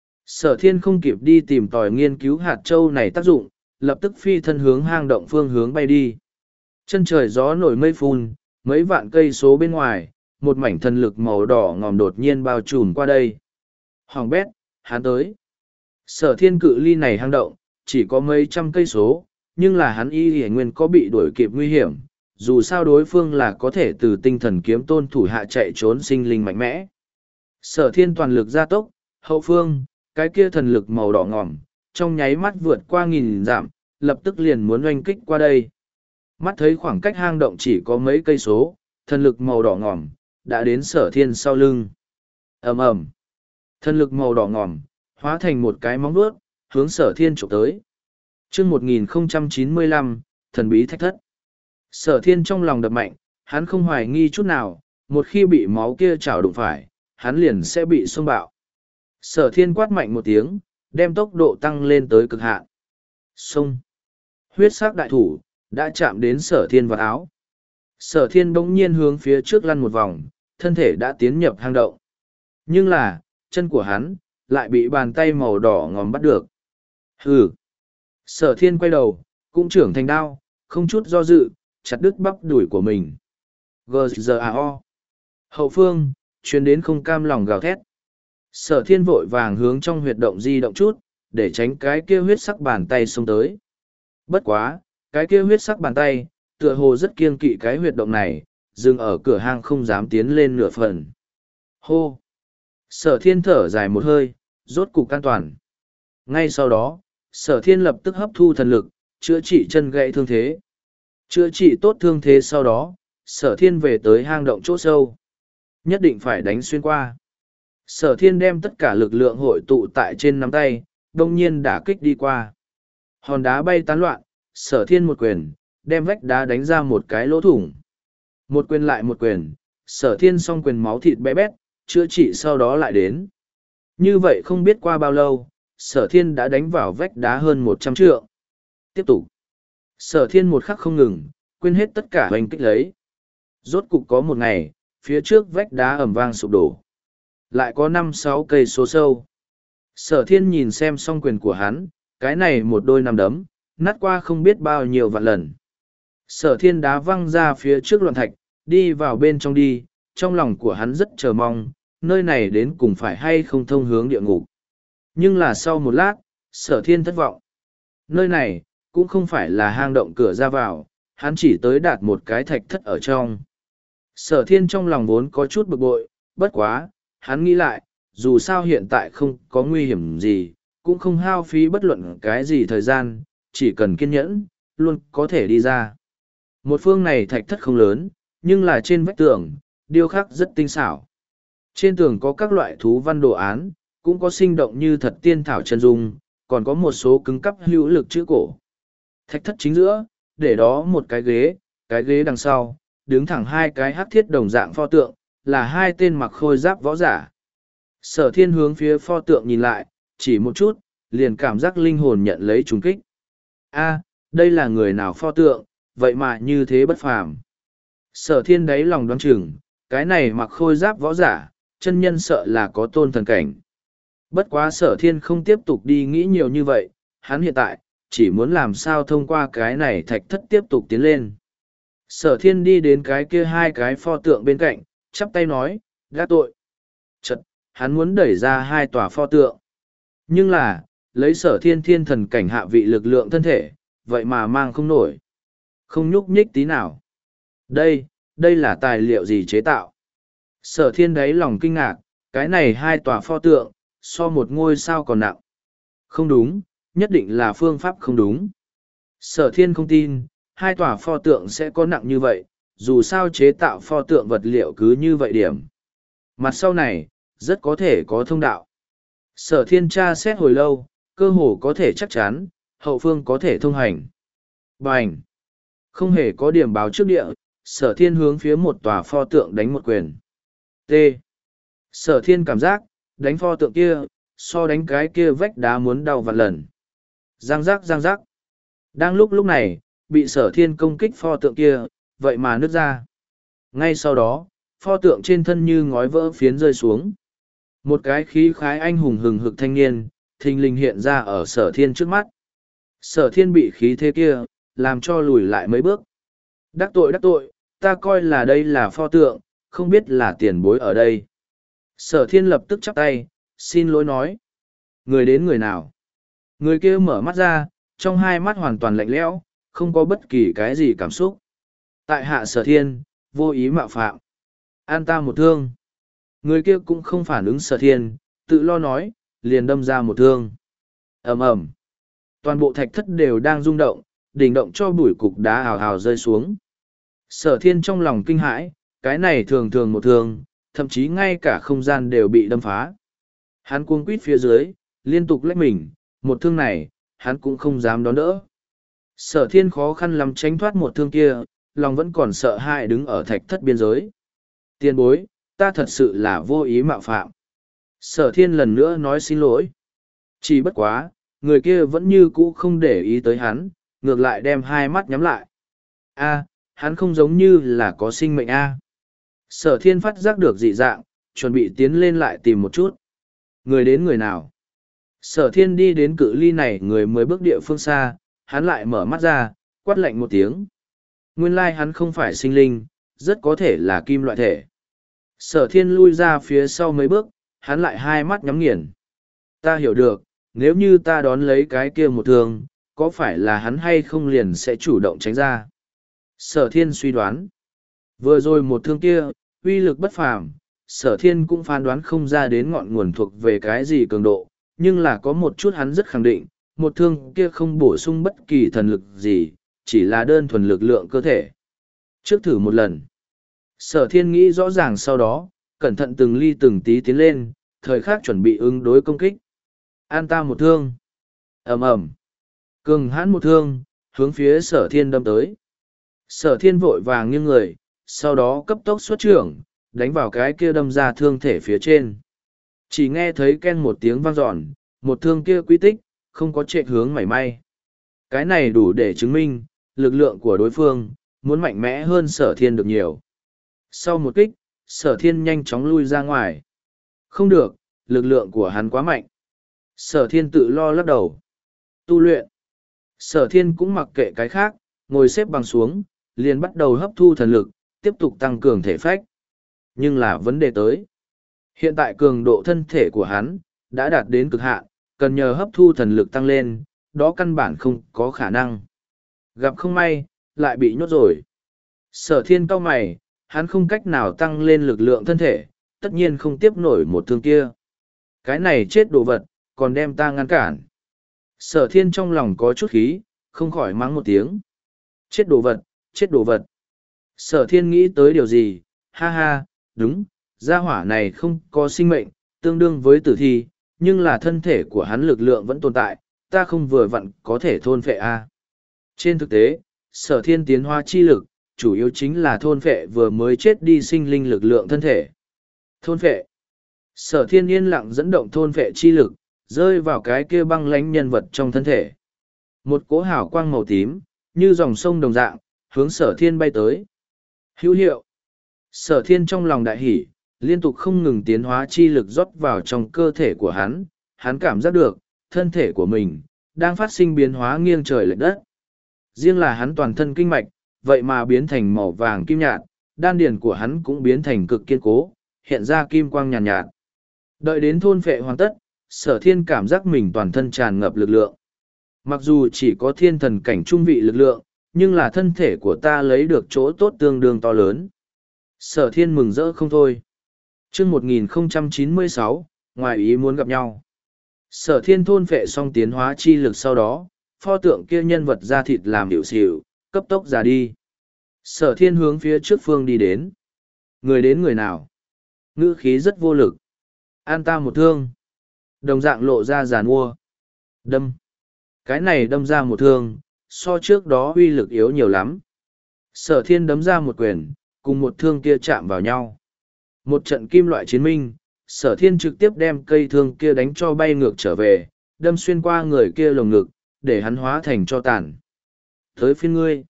Sở thiên không kịp đi tìm tòi nghiên cứu hạt châu này tác dụng, lập tức phi thân hướng hang động phương hướng bay đi. Chân trời gió nổi mây phun, mấy vạn cây số bên ngoài, một mảnh thần lực màu đỏ ngòm đột nhiên bao trùm qua đây. Hoàng bét, hắn tới. Sở thiên cự ly này hang động, chỉ có mấy trăm cây số, nhưng là hắn y hề nguyên có bị đuổi kịp nguy hiểm, dù sao đối phương là có thể từ tinh thần kiếm tôn thủ hạ chạy trốn sinh linh mạnh mẽ. Sở thiên toàn lực gia tốc, hậu phương, cái kia thần lực màu đỏ ngòm, trong nháy mắt vượt qua nghìn dặm, lập tức liền muốn oanh kích qua đây. Mắt thấy khoảng cách hang động chỉ có mấy cây số, thần lực màu đỏ ngòm, đã đến sở thiên sau lưng. ầm ầm, thần lực màu đỏ ngòm, hóa thành một cái móng vuốt, hướng sở thiên chụp tới. chương một nghìn không trăm chín mươi lăm, thần bí thách thất. Sở thiên trong lòng đập mạnh, hắn không hoài nghi chút nào, một khi bị máu kia chảo đụng phải, hắn liền sẽ bị xông bạo. Sở thiên quát mạnh một tiếng, đem tốc độ tăng lên tới cực hạn. Xông. Huyết sắc đại thủ, đã chạm đến sở thiên vào áo. Sở thiên bỗng nhiên hướng phía trước lăn một vòng, thân thể đã tiến nhập hang động. Nhưng là, chân của hắn, lại bị bàn tay màu đỏ ngòm bắt được. Hừ. Sở thiên quay đầu, cũng trưởng thành đao, không chút do dự, chặt đứt bắp đùi của mình. giê giê a o. Hậu phương, chuyến đến không cam lòng gào thét. Sở thiên vội vàng hướng trong huyệt động di động chút, để tránh cái kia huyết sắc bàn tay xông tới. Bất quá, cái kia huyết sắc bàn tay, tựa hồ rất kiêng kỵ cái huyệt động này, dừng ở cửa hang không dám tiến lên nửa phần. Hô! Sở thiên thở dài một hơi, rốt cục an toàn. Ngay sau đó, sở thiên lập tức hấp thu thần lực, chữa trị chân gãy thương thế. Chữa trị tốt thương thế sau đó, sở thiên về tới hang động chỗ sâu. Nhất định phải đánh xuyên qua. Sở thiên đem tất cả lực lượng hội tụ tại trên nắm tay, đông nhiên đả kích đi qua. Hòn đá bay tán loạn, sở thiên một quyền, đem vách đá đánh ra một cái lỗ thủng. Một quyền lại một quyền, sở thiên song quyền máu thịt bé bét, chữa trị sau đó lại đến. Như vậy không biết qua bao lâu, sở thiên đã đánh vào vách đá hơn một trăm trượng. Tiếp tục. Sở thiên một khắc không ngừng, quên hết tất cả hoành kích lấy. Rốt cục có một ngày, phía trước vách đá ầm vang sụp đổ. Lại có năm sáu cây số sâu. Sở thiên nhìn xem song quyền của hắn, cái này một đôi nằm đấm, nát qua không biết bao nhiêu vạn lần. Sở thiên đá văng ra phía trước loạn thạch, đi vào bên trong đi, trong lòng của hắn rất chờ mong, nơi này đến cùng phải hay không thông hướng địa ngục. Nhưng là sau một lát, sở thiên thất vọng. Nơi này, cũng không phải là hang động cửa ra vào, hắn chỉ tới đạt một cái thạch thất ở trong. Sở thiên trong lòng vốn có chút bực bội, bất quá, hắn nghĩ lại, dù sao hiện tại không có nguy hiểm gì, cũng không hao phí bất luận cái gì thời gian, chỉ cần kiên nhẫn, luôn có thể đi ra. Một phương này thạch thất không lớn, nhưng là trên vách tường, điêu khắc rất tinh xảo. Trên tường có các loại thú văn đồ án, cũng có sinh động như thật tiên thảo chân dung, còn có một số cứng cắp hữu lực chữ cổ. Thạch thất chính giữa, để đó một cái ghế, cái ghế đằng sau, đứng thẳng hai cái hắc thiết đồng dạng pho tượng, là hai tên mặc khôi giáp võ giả. Sở thiên hướng phía pho tượng nhìn lại, chỉ một chút, liền cảm giác linh hồn nhận lấy trùng kích. A, đây là người nào pho tượng, vậy mà như thế bất phàm. Sở thiên đáy lòng đoán chừng, cái này mặc khôi giáp võ giả, chân nhân sợ là có tôn thần cảnh. Bất quá sở thiên không tiếp tục đi nghĩ nhiều như vậy, hắn hiện tại, chỉ muốn làm sao thông qua cái này thạch thất tiếp tục tiến lên. Sở thiên đi đến cái kia hai cái pho tượng bên cạnh, chắp tay nói, gác tội. Chật, hắn muốn đẩy ra hai tòa pho tượng. Nhưng là, lấy sở thiên thiên thần cảnh hạ vị lực lượng thân thể, vậy mà mang không nổi. Không nhúc nhích tí nào. Đây, đây là tài liệu gì chế tạo? Sở thiên đáy lòng kinh ngạc, cái này hai tòa pho tượng, so một ngôi sao còn nặng. Không đúng, nhất định là phương pháp không đúng. Sở thiên không tin, hai tòa pho tượng sẽ có nặng như vậy, dù sao chế tạo pho tượng vật liệu cứ như vậy điểm. Mặt sau này, rất có thể có thông đạo. Sở thiên tra xét hồi lâu, cơ hồ có thể chắc chắn, hậu phương có thể thông hành. Bành! Không hề có điểm báo trước địa, sở thiên hướng phía một tòa pho tượng đánh một quyền. T. Sở thiên cảm giác, đánh pho tượng kia, so đánh cái kia vách đá muốn đau vạn lần. Giang giác giang giác. Đang lúc lúc này, bị sở thiên công kích pho tượng kia, vậy mà nứt ra. Ngay sau đó, pho tượng trên thân như ngói vỡ phiến rơi xuống. Một cái khí khái anh hùng hừng hực thanh niên, thình lình hiện ra ở sở thiên trước mắt. Sở thiên bị khí thế kia, làm cho lùi lại mấy bước. Đắc tội đắc tội, ta coi là đây là pho tượng, không biết là tiền bối ở đây. Sở thiên lập tức chắp tay, xin lỗi nói. Người đến người nào? Người kia mở mắt ra, trong hai mắt hoàn toàn lạnh lẽo, không có bất kỳ cái gì cảm xúc. Tại hạ sở thiên, vô ý mạo phạm. An ta một thương. Người kia cũng không phản ứng sở thiên, tự lo nói, liền đâm ra một thương. Ầm ầm. Toàn bộ thạch thất đều đang rung động, đỉnh động cho bụi cục đá hào hào rơi xuống. Sở thiên trong lòng kinh hãi, cái này thường thường một thương, thậm chí ngay cả không gian đều bị đâm phá. Hắn cuống quýt phía dưới, liên tục lách mình, một thương này, hắn cũng không dám đón đỡ. Sở thiên khó khăn lắm tránh thoát một thương kia, lòng vẫn còn sợ hãi đứng ở thạch thất biên giới. Tiền bối, ta thật sự là vô ý mạo phạm. Sở thiên lần nữa nói xin lỗi. Chỉ bất quá, người kia vẫn như cũ không để ý tới hắn, ngược lại đem hai mắt nhắm lại. A, hắn không giống như là có sinh mệnh A. Sở thiên phát giác được dị dạng, chuẩn bị tiến lên lại tìm một chút. Người đến người nào? Sở thiên đi đến cự ly này người mới bước địa phương xa, hắn lại mở mắt ra, quát lạnh một tiếng. Nguyên lai hắn không phải sinh linh, rất có thể là kim loại thể. Sở thiên lui ra phía sau mấy bước, hắn lại hai mắt nhắm nghiền. Ta hiểu được, nếu như ta đón lấy cái kia một thương, có phải là hắn hay không liền sẽ chủ động tránh ra? Sở thiên suy đoán. Vừa rồi một thương kia, uy lực bất phàm, sở thiên cũng phán đoán không ra đến ngọn nguồn thuộc về cái gì cường độ, nhưng là có một chút hắn rất khẳng định, một thương kia không bổ sung bất kỳ thần lực gì, chỉ là đơn thuần lực lượng cơ thể. Trước thử một lần. Sở thiên nghĩ rõ ràng sau đó, cẩn thận từng ly từng tí tiến lên, thời khắc chuẩn bị ứng đối công kích. An ta một thương. Ầm ầm. Cường hãn một thương, hướng phía sở thiên đâm tới. Sở thiên vội vàng nghiêng người, sau đó cấp tốc xuất trưởng, đánh vào cái kia đâm ra thương thể phía trên. Chỉ nghe thấy ken một tiếng vang dọn, một thương kia quy tích, không có trệ hướng mảy may. Cái này đủ để chứng minh, lực lượng của đối phương, muốn mạnh mẽ hơn sở thiên được nhiều. Sau một kích, sở thiên nhanh chóng lui ra ngoài. Không được, lực lượng của hắn quá mạnh. Sở thiên tự lo lắc đầu. Tu luyện. Sở thiên cũng mặc kệ cái khác, ngồi xếp bằng xuống, liền bắt đầu hấp thu thần lực, tiếp tục tăng cường thể phách. Nhưng là vấn đề tới. Hiện tại cường độ thân thể của hắn, đã đạt đến cực hạn, cần nhờ hấp thu thần lực tăng lên, đó căn bản không có khả năng. Gặp không may, lại bị nhốt rồi. Sở thiên cau mày, hắn không cách nào tăng lên lực lượng thân thể, tất nhiên không tiếp nổi một thương kia. Cái này chết đồ vật, còn đem ta ngăn cản. Sở thiên trong lòng có chút khí, không khỏi mắng một tiếng. Chết đồ vật, chết đồ vật. Sở thiên nghĩ tới điều gì, ha ha, đúng, gia hỏa này không có sinh mệnh, tương đương với tử thi, nhưng là thân thể của hắn lực lượng vẫn tồn tại, ta không vừa vặn có thể thôn phệ a. Trên thực tế, sở thiên tiến hóa chi lực, chủ yếu chính là thôn phệ vừa mới chết đi sinh linh lực lượng thân thể. Thôn phệ. Sở thiên yên lặng dẫn động thôn phệ chi lực, rơi vào cái kia băng lánh nhân vật trong thân thể. Một cỗ hào quang màu tím, như dòng sông đồng dạng, hướng sở thiên bay tới. Hữu hiệu. Sở thiên trong lòng đại hỷ, liên tục không ngừng tiến hóa chi lực rót vào trong cơ thể của hắn, hắn cảm giác được, thân thể của mình, đang phát sinh biến hóa nghiêng trời lệch đất. Riêng là hắn toàn thân kinh mạch, vậy mà biến thành màu vàng kim nhạt, đan điền của hắn cũng biến thành cực kiên cố, hiện ra kim quang nhàn nhạt, nhạt. Đợi đến thôn phệ hoàn tất, sở thiên cảm giác mình toàn thân tràn ngập lực lượng. Mặc dù chỉ có thiên thần cảnh trung vị lực lượng, nhưng là thân thể của ta lấy được chỗ tốt tương đương to lớn. Sở thiên mừng rỡ không thôi. Trước một nghìn không trăm chín mươi sáu, ngoài ý muốn gặp nhau. Sở thiên thôn phệ xong tiến hóa chi lực sau đó, pho tượng kia nhân vật da thịt làm hiệu xỉu, cấp tốc ra đi. Sở thiên hướng phía trước phương đi đến. Người đến người nào? Ngữ khí rất vô lực. An ta một thương. Đồng dạng lộ ra giàn mua. Đâm. Cái này đâm ra một thương, so trước đó uy lực yếu nhiều lắm. Sở thiên đấm ra một quyền, cùng một thương kia chạm vào nhau. Một trận kim loại chiến minh, sở thiên trực tiếp đem cây thương kia đánh cho bay ngược trở về, đâm xuyên qua người kia lồng ngực, để hắn hóa thành cho tàn. Tới phiên ngươi.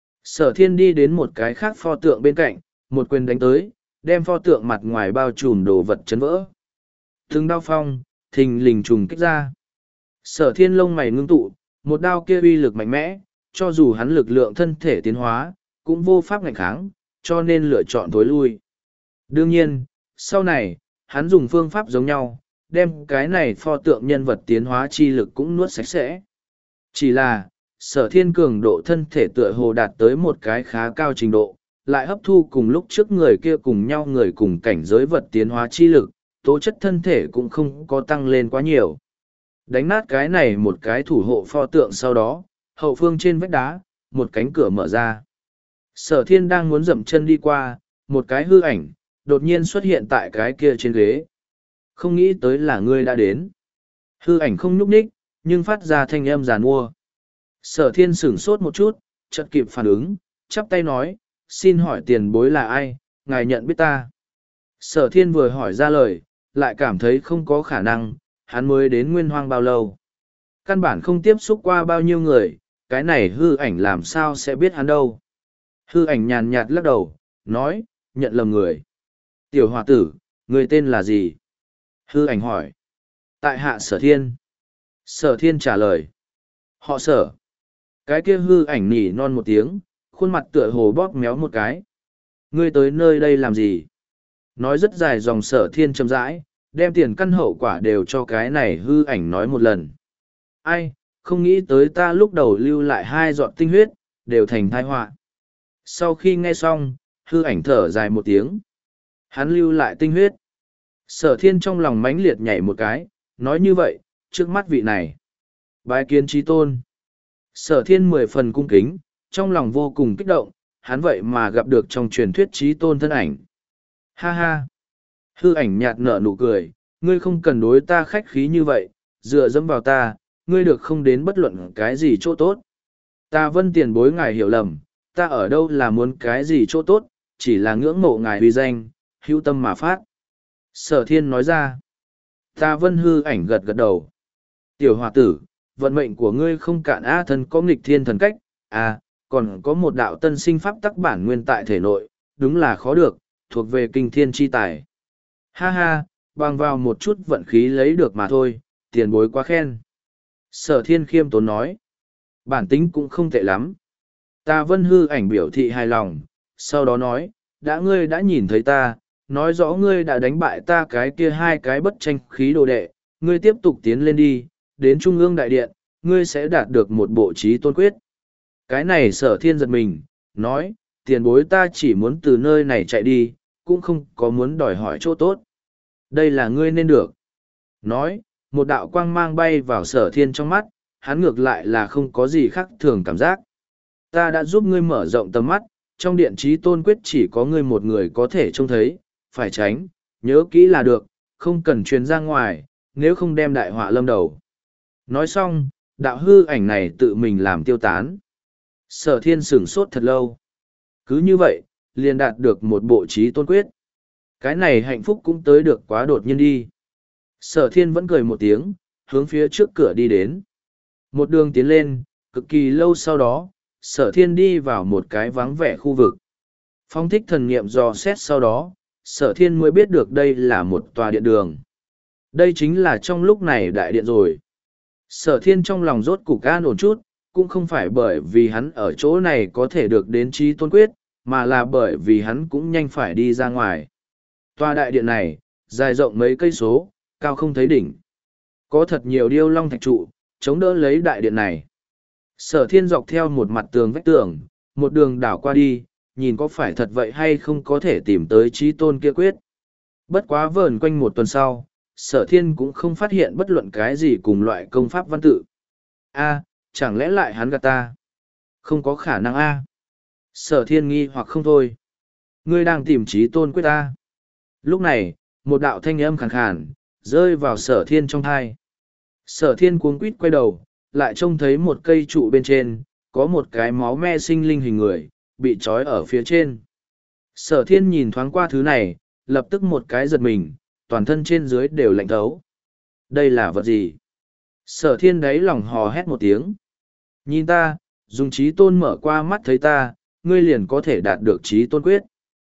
Sở thiên đi đến một cái khác pho tượng bên cạnh, một quyền đánh tới, đem pho tượng mặt ngoài bao trùm đồ vật chấn vỡ. Từng đao phong, thình lình trùng kích ra. Sở thiên lông mày ngưng tụ, một đao kia uy lực mạnh mẽ, cho dù hắn lực lượng thân thể tiến hóa, cũng vô pháp ngạnh kháng, cho nên lựa chọn tối lui. Đương nhiên, sau này, hắn dùng phương pháp giống nhau, đem cái này pho tượng nhân vật tiến hóa chi lực cũng nuốt sạch sẽ. Chỉ là, sở thiên cường độ thân thể tựa hồ đạt tới một cái khá cao trình độ, lại hấp thu cùng lúc trước người kia cùng nhau người cùng cảnh giới vật tiến hóa chi lực, tố chất thân thể cũng không có tăng lên quá nhiều. Đánh nát cái này một cái thủ hộ pho tượng sau đó, hậu phương trên vách đá, một cánh cửa mở ra. Sở thiên đang muốn dậm chân đi qua, một cái hư ảnh, đột nhiên xuất hiện tại cái kia trên ghế. Không nghĩ tới là ngươi đã đến. Hư ảnh không nhúc nhích, nhưng phát ra thanh âm giàn mua. Sở thiên sửng sốt một chút, chợt kịp phản ứng, chắp tay nói, xin hỏi tiền bối là ai, ngài nhận biết ta. Sở thiên vừa hỏi ra lời, lại cảm thấy không có khả năng, hắn mới đến nguyên hoang bao lâu. Căn bản không tiếp xúc qua bao nhiêu người, cái này hư ảnh làm sao sẽ biết hắn đâu. Hư ảnh nhàn nhạt lắc đầu, nói, nhận lầm người. Tiểu hòa tử, người tên là gì? Hư ảnh hỏi. Tại hạ sở thiên. Sở thiên trả lời. Họ sở. Cái kia hư ảnh nỉ non một tiếng, khuôn mặt tựa hồ bóp méo một cái. Ngươi tới nơi đây làm gì? Nói rất dài dòng sở thiên chậm rãi, đem tiền căn hậu quả đều cho cái này hư ảnh nói một lần. Ai, không nghĩ tới ta lúc đầu lưu lại hai giọt tinh huyết, đều thành tai họa. Sau khi nghe xong, hư ảnh thở dài một tiếng. Hắn lưu lại tinh huyết. Sở thiên trong lòng mãnh liệt nhảy một cái, nói như vậy, trước mắt vị này. Bái kiến trí tôn. Sở thiên mười phần cung kính, trong lòng vô cùng kích động, hắn vậy mà gặp được trong truyền thuyết trí tôn thân ảnh. Ha ha. Hư ảnh nhạt nở nụ cười, ngươi không cần đối ta khách khí như vậy, dựa dẫm vào ta, ngươi được không đến bất luận cái gì chỗ tốt. Ta vân tiền bối ngài hiểu lầm, ta ở đâu là muốn cái gì chỗ tốt, chỉ là ngưỡng mộ ngài uy danh, hữu tâm mà phát. Sở thiên nói ra. Ta vân hư ảnh gật gật đầu. Tiểu hòa tử, vận mệnh của ngươi không cạn A thân có nghịch thiên thần cách, à, còn có một đạo tân sinh pháp tắc bản nguyên tại thể nội, đúng là khó được, thuộc về kinh thiên chi tài. Ha ha, bằng vào một chút vận khí lấy được mà thôi, tiền bối quá khen. Sở thiên khiêm tốn nói. Bản tính cũng không tệ lắm. Ta vân hư ảnh biểu thị hài lòng, sau đó nói, đã ngươi đã nhìn thấy ta, nói rõ ngươi đã đánh bại ta cái kia hai cái bất tranh khí đồ đệ, ngươi tiếp tục tiến lên đi, đến Trung ương Đại Điện, ngươi sẽ đạt được một bộ trí tôn quyết. Cái này sở thiên giật mình, nói, tiền bối ta chỉ muốn từ nơi này chạy đi, cũng không có muốn đòi hỏi chỗ tốt. Đây là ngươi nên được. Nói, một đạo quang mang bay vào sở thiên trong mắt, hắn ngược lại là không có gì khác thường cảm giác. Ta đã giúp ngươi mở rộng tầm mắt, trong điện trí tôn quyết chỉ có ngươi một người có thể trông thấy, phải tránh, nhớ kỹ là được, không cần truyền ra ngoài, nếu không đem đại họa lâm đầu. Nói xong, đạo hư ảnh này tự mình làm tiêu tán. Sở thiên sửng sốt thật lâu. Cứ như vậy, liền đạt được một bộ trí tôn quyết. Cái này hạnh phúc cũng tới được quá đột nhiên đi. Sở thiên vẫn cười một tiếng, hướng phía trước cửa đi đến. Một đường tiến lên, cực kỳ lâu sau đó, sở thiên đi vào một cái vắng vẻ khu vực. Phong thích thần niệm dò xét sau đó, sở thiên mới biết được đây là một tòa điện đường. Đây chính là trong lúc này đại điện rồi. Sở thiên trong lòng rốt cục an ổn chút, cũng không phải bởi vì hắn ở chỗ này có thể được đến trí tôn quyết, mà là bởi vì hắn cũng nhanh phải đi ra ngoài. Tòa đại điện này, dài rộng mấy cây số, cao không thấy đỉnh. Có thật nhiều điêu long thạch trụ, chống đỡ lấy đại điện này. Sở thiên dọc theo một mặt tường vách tường, một đường đảo qua đi, nhìn có phải thật vậy hay không có thể tìm tới trí tôn kia quyết. Bất quá vờn quanh một tuần sau, sở thiên cũng không phát hiện bất luận cái gì cùng loại công pháp văn tự. A, chẳng lẽ lại hắn gạt ta? Không có khả năng a. Sở thiên nghi hoặc không thôi. Ngươi đang tìm trí tôn quyết ta. Lúc này, một đạo thanh âm khàn khàn, rơi vào sở thiên trong thai. Sở thiên cuống quýt quay đầu, lại trông thấy một cây trụ bên trên, có một cái máu me sinh linh hình người, bị trói ở phía trên. Sở thiên nhìn thoáng qua thứ này, lập tức một cái giật mình, toàn thân trên dưới đều lạnh thấu. Đây là vật gì? Sở thiên đáy lòng hò hét một tiếng. Nhìn ta, dùng trí tôn mở qua mắt thấy ta, ngươi liền có thể đạt được trí tôn quyết.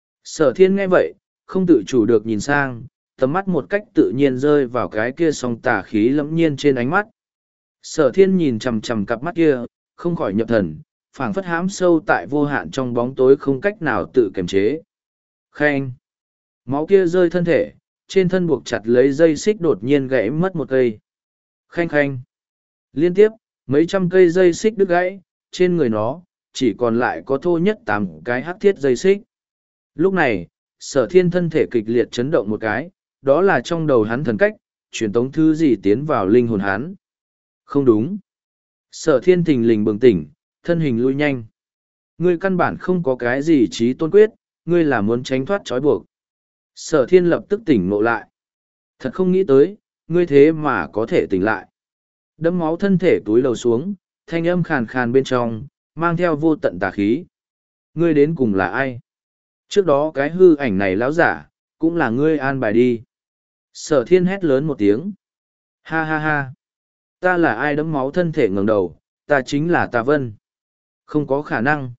Sở thiên nghe vậy, không tự chủ được nhìn sang, tầm mắt một cách tự nhiên rơi vào cái kia song tà khí lẫm nhiên trên ánh mắt. Sở thiên nhìn chằm chằm cặp mắt kia, không khỏi nhập thần, phảng phất hãm sâu tại vô hạn trong bóng tối không cách nào tự kiềm chế. Khen! Máu kia rơi thân thể, trên thân buộc chặt lấy dây xích đột nhiên gãy mất một cây. Khanh khanh! Liên tiếp, mấy trăm cây dây xích đứt gãy, trên người nó, chỉ còn lại có thô nhất tám cái hắc thiết dây xích. Lúc này, sở thiên thân thể kịch liệt chấn động một cái, đó là trong đầu hắn thần cách, truyền tống thứ gì tiến vào linh hồn hắn. Không đúng. Sở thiên thình lình bừng tỉnh, thân hình lui nhanh. Ngươi căn bản không có cái gì trí tôn quyết, ngươi là muốn tránh thoát trói buộc. Sở thiên lập tức tỉnh ngộ lại. Thật không nghĩ tới, ngươi thế mà có thể tỉnh lại. Đẫm máu thân thể túi lầu xuống, thanh âm khàn khàn bên trong, mang theo vô tận tà khí. Ngươi đến cùng là ai? Trước đó cái hư ảnh này lão giả, cũng là ngươi an bài đi. Sở thiên hét lớn một tiếng. Ha ha ha. Ta là ai? Đẫm máu thân thể ngẩng đầu, ta chính là Tà Vân. Không có khả năng.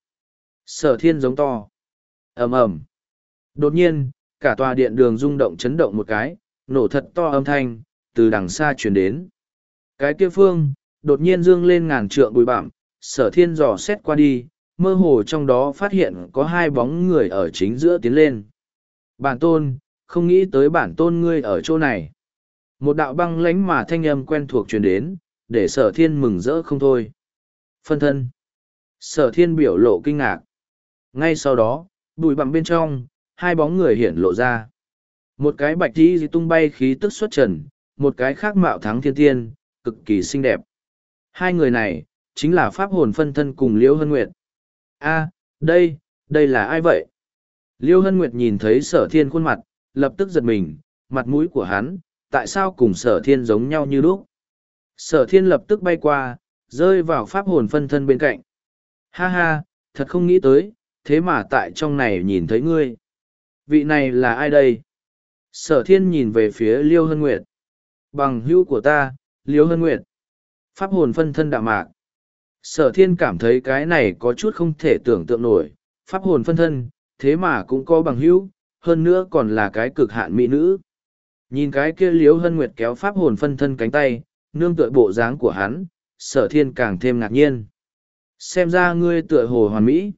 Sở thiên giống to. Ầm ầm. Đột nhiên, cả tòa điện đường rung động chấn động một cái, nổ thật to âm thanh, từ đằng xa truyền đến. Cái kia phương, đột nhiên dương lên ngàn trượng bụi bặm, sở thiên dò xét qua đi, mơ hồ trong đó phát hiện có hai bóng người ở chính giữa tiến lên. Bản tôn, không nghĩ tới bản tôn ngươi ở chỗ này. Một đạo băng lánh mà thanh âm quen thuộc truyền đến, để sở thiên mừng rỡ không thôi. Phân thân. Sở thiên biểu lộ kinh ngạc. Ngay sau đó, bụi bặm bên trong, hai bóng người hiển lộ ra. Một cái bạch tí tung bay khí tức xuất trần, một cái khác mạo thắng thiên tiên, cực kỳ xinh đẹp. Hai người này, chính là pháp hồn phân thân cùng Liễu Hân Nguyệt. A, đây, đây là ai vậy? Liễu Hân Nguyệt nhìn thấy sở thiên khuôn mặt, lập tức giật mình, mặt mũi của hắn, tại sao cùng sở thiên giống nhau như lúc? Sở thiên lập tức bay qua, rơi vào pháp hồn phân thân bên cạnh. Ha ha, thật không nghĩ tới, thế mà tại trong này nhìn thấy ngươi. Vị này là ai đây? Sở thiên nhìn về phía Liễu Hân Nguyệt. Bằng hữu của ta, Liễu Hân Nguyệt. Pháp hồn phân thân đạm mạc. Sở thiên cảm thấy cái này có chút không thể tưởng tượng nổi. Pháp hồn phân thân, thế mà cũng có bằng hữu, hơn nữa còn là cái cực hạn mỹ nữ. Nhìn cái kia Liễu Hân Nguyệt kéo pháp hồn phân thân cánh tay, nương tựa bộ dáng của hắn, sở thiên càng thêm ngạc nhiên. Xem ra ngươi tựa hồ hoàn mỹ.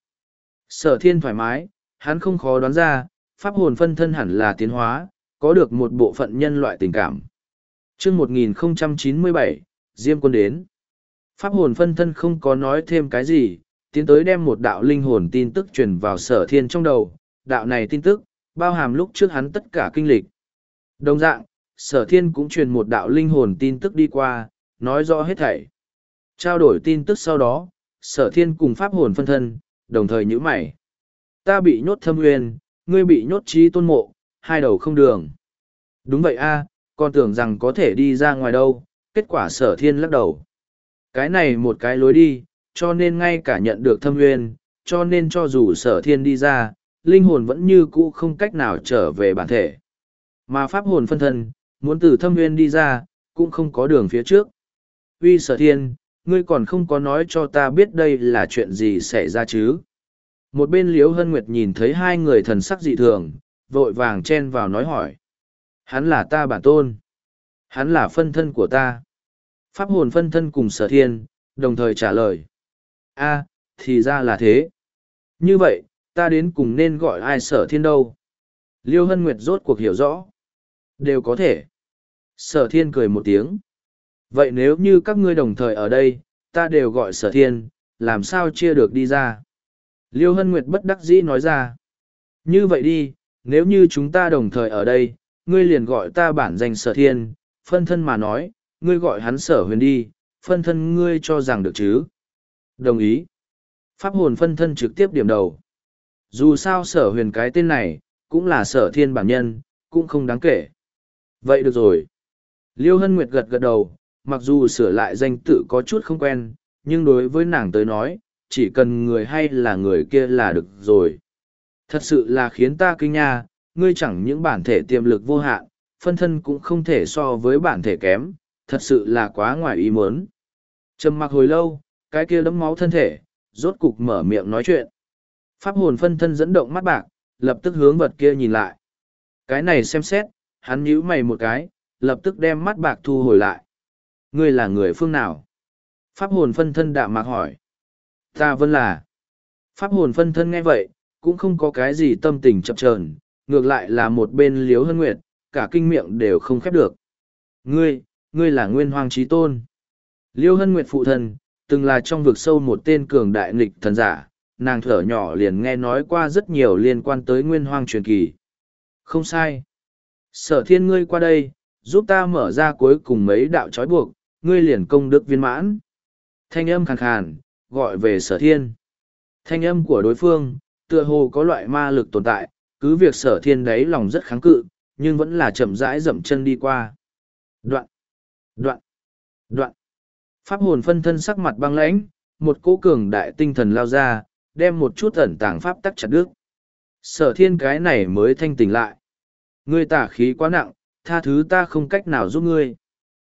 Sở thiên thoải mái, hắn không khó đoán ra, pháp hồn phân thân hẳn là tiến hóa, có được một bộ phận nhân loại tình cảm. Trước một nghìn không trăm chín mươi bảy, Diêm Quân đến. Pháp hồn phân thân không có nói thêm cái gì, tiến tới đem một đạo linh hồn tin tức truyền vào sở thiên trong đầu. Đạo này tin tức, bao hàm lúc trước hắn tất cả kinh lịch. Đồng dạng, sở thiên cũng truyền một đạo linh hồn tin tức đi qua, nói rõ hết thảy. Trao đổi tin tức sau đó, sở thiên cùng pháp hồn phân thân, đồng thời nhíu mày. Ta bị nhốt thâm nguyên, ngươi bị nhốt trí tôn mộ, hai đầu không đường. Đúng vậy a, con tưởng rằng có thể đi ra ngoài đâu, kết quả sở thiên lắc đầu. Cái này một cái lối đi, cho nên ngay cả nhận được thâm nguyên, cho nên cho dù sở thiên đi ra, linh hồn vẫn như cũ không cách nào trở về bản thể. Mà pháp hồn phân thân, muốn từ thâm nguyên đi ra, cũng không có đường phía trước. Uy sở thiên, ngươi còn không có nói cho ta biết đây là chuyện gì xảy ra chứ? Một bên Liễu Hân Nguyệt nhìn thấy hai người thần sắc dị thường, vội vàng chen vào nói hỏi. Hắn là ta bản tôn. Hắn là phân thân của ta. Pháp hồn phân thân cùng Sở Thiên, đồng thời trả lời. A, thì ra là thế. Như vậy, ta đến cùng nên gọi ai Sở Thiên đâu? Liêu Hân Nguyệt rốt cuộc hiểu rõ. Đều có thể. Sở Thiên cười một tiếng. Vậy nếu như các ngươi đồng thời ở đây, ta đều gọi Sở Thiên, làm sao chia được đi ra? Liêu Hân Nguyệt bất đắc dĩ nói ra. Như vậy đi, nếu như chúng ta đồng thời ở đây, ngươi liền gọi ta bản danh Sở Thiên, phân thân mà nói, ngươi gọi hắn Sở Huyền đi, phân thân ngươi cho rằng được chứ? Đồng ý. Pháp hồn phân thân trực tiếp điểm đầu. Dù sao Sở Huyền cái tên này, cũng là Sở Thiên bản nhân, cũng không đáng kể. Vậy được rồi. Liêu Hân Nguyệt gật gật đầu, mặc dù sửa lại danh tự có chút không quen, nhưng đối với nàng tới nói, chỉ cần người hay là người kia là được rồi. Thật sự là khiến ta kinh nha, ngươi chẳng những bản thể tiềm lực vô hạn, phân thân cũng không thể so với bản thể kém, thật sự là quá ngoài ý muốn. Trầm mặc hồi lâu, cái kia đấm máu thân thể, rốt cục mở miệng nói chuyện. Pháp hồn phân thân dẫn động mắt bạc, lập tức hướng vật kia nhìn lại. Cái này xem xét, hắn nhíu mày một cái, lập tức đem mắt bạc thu hồi lại. Ngươi là người phương nào? Pháp hồn phân thân đạm mạc hỏi. Ta vân là. Pháp hồn phân thân nghe vậy, cũng không có cái gì tâm tình chập chờn, ngược lại là một bên Liếu Hân Nguyệt, cả kinh miệng đều không khép được. Ngươi, ngươi là Nguyên Hoang Chí Tôn. Liêu Hân Nguyệt phụ thân, từng là trong vực sâu một tên cường đại nghịch thần giả, nàng thở nhỏ liền nghe nói qua rất nhiều liên quan tới Nguyên Hoang truyền kỳ. Không sai. Sở Thiên ngươi qua đây, giúp ta mở ra cuối cùng mấy đạo trói buộc, ngươi liền công đức viên mãn. Thanh âm khàn khàn, gọi về Sở Thiên. Thanh âm của đối phương, tựa hồ có loại ma lực tồn tại, cứ việc Sở Thiên đấy lòng rất kháng cự, nhưng vẫn là chậm rãi dậm chân đi qua. Đoạn, đoạn, đoạn. Pháp hồn phân thân sắc mặt băng lãnh, một cỗ cường đại tinh thần lao ra, đem một chút ẩn tàng pháp tắc chặt đứt. Sở Thiên cái này mới thanh tỉnh lại. Ngươi tà khí quá nặng, tha thứ ta không cách nào giúp ngươi.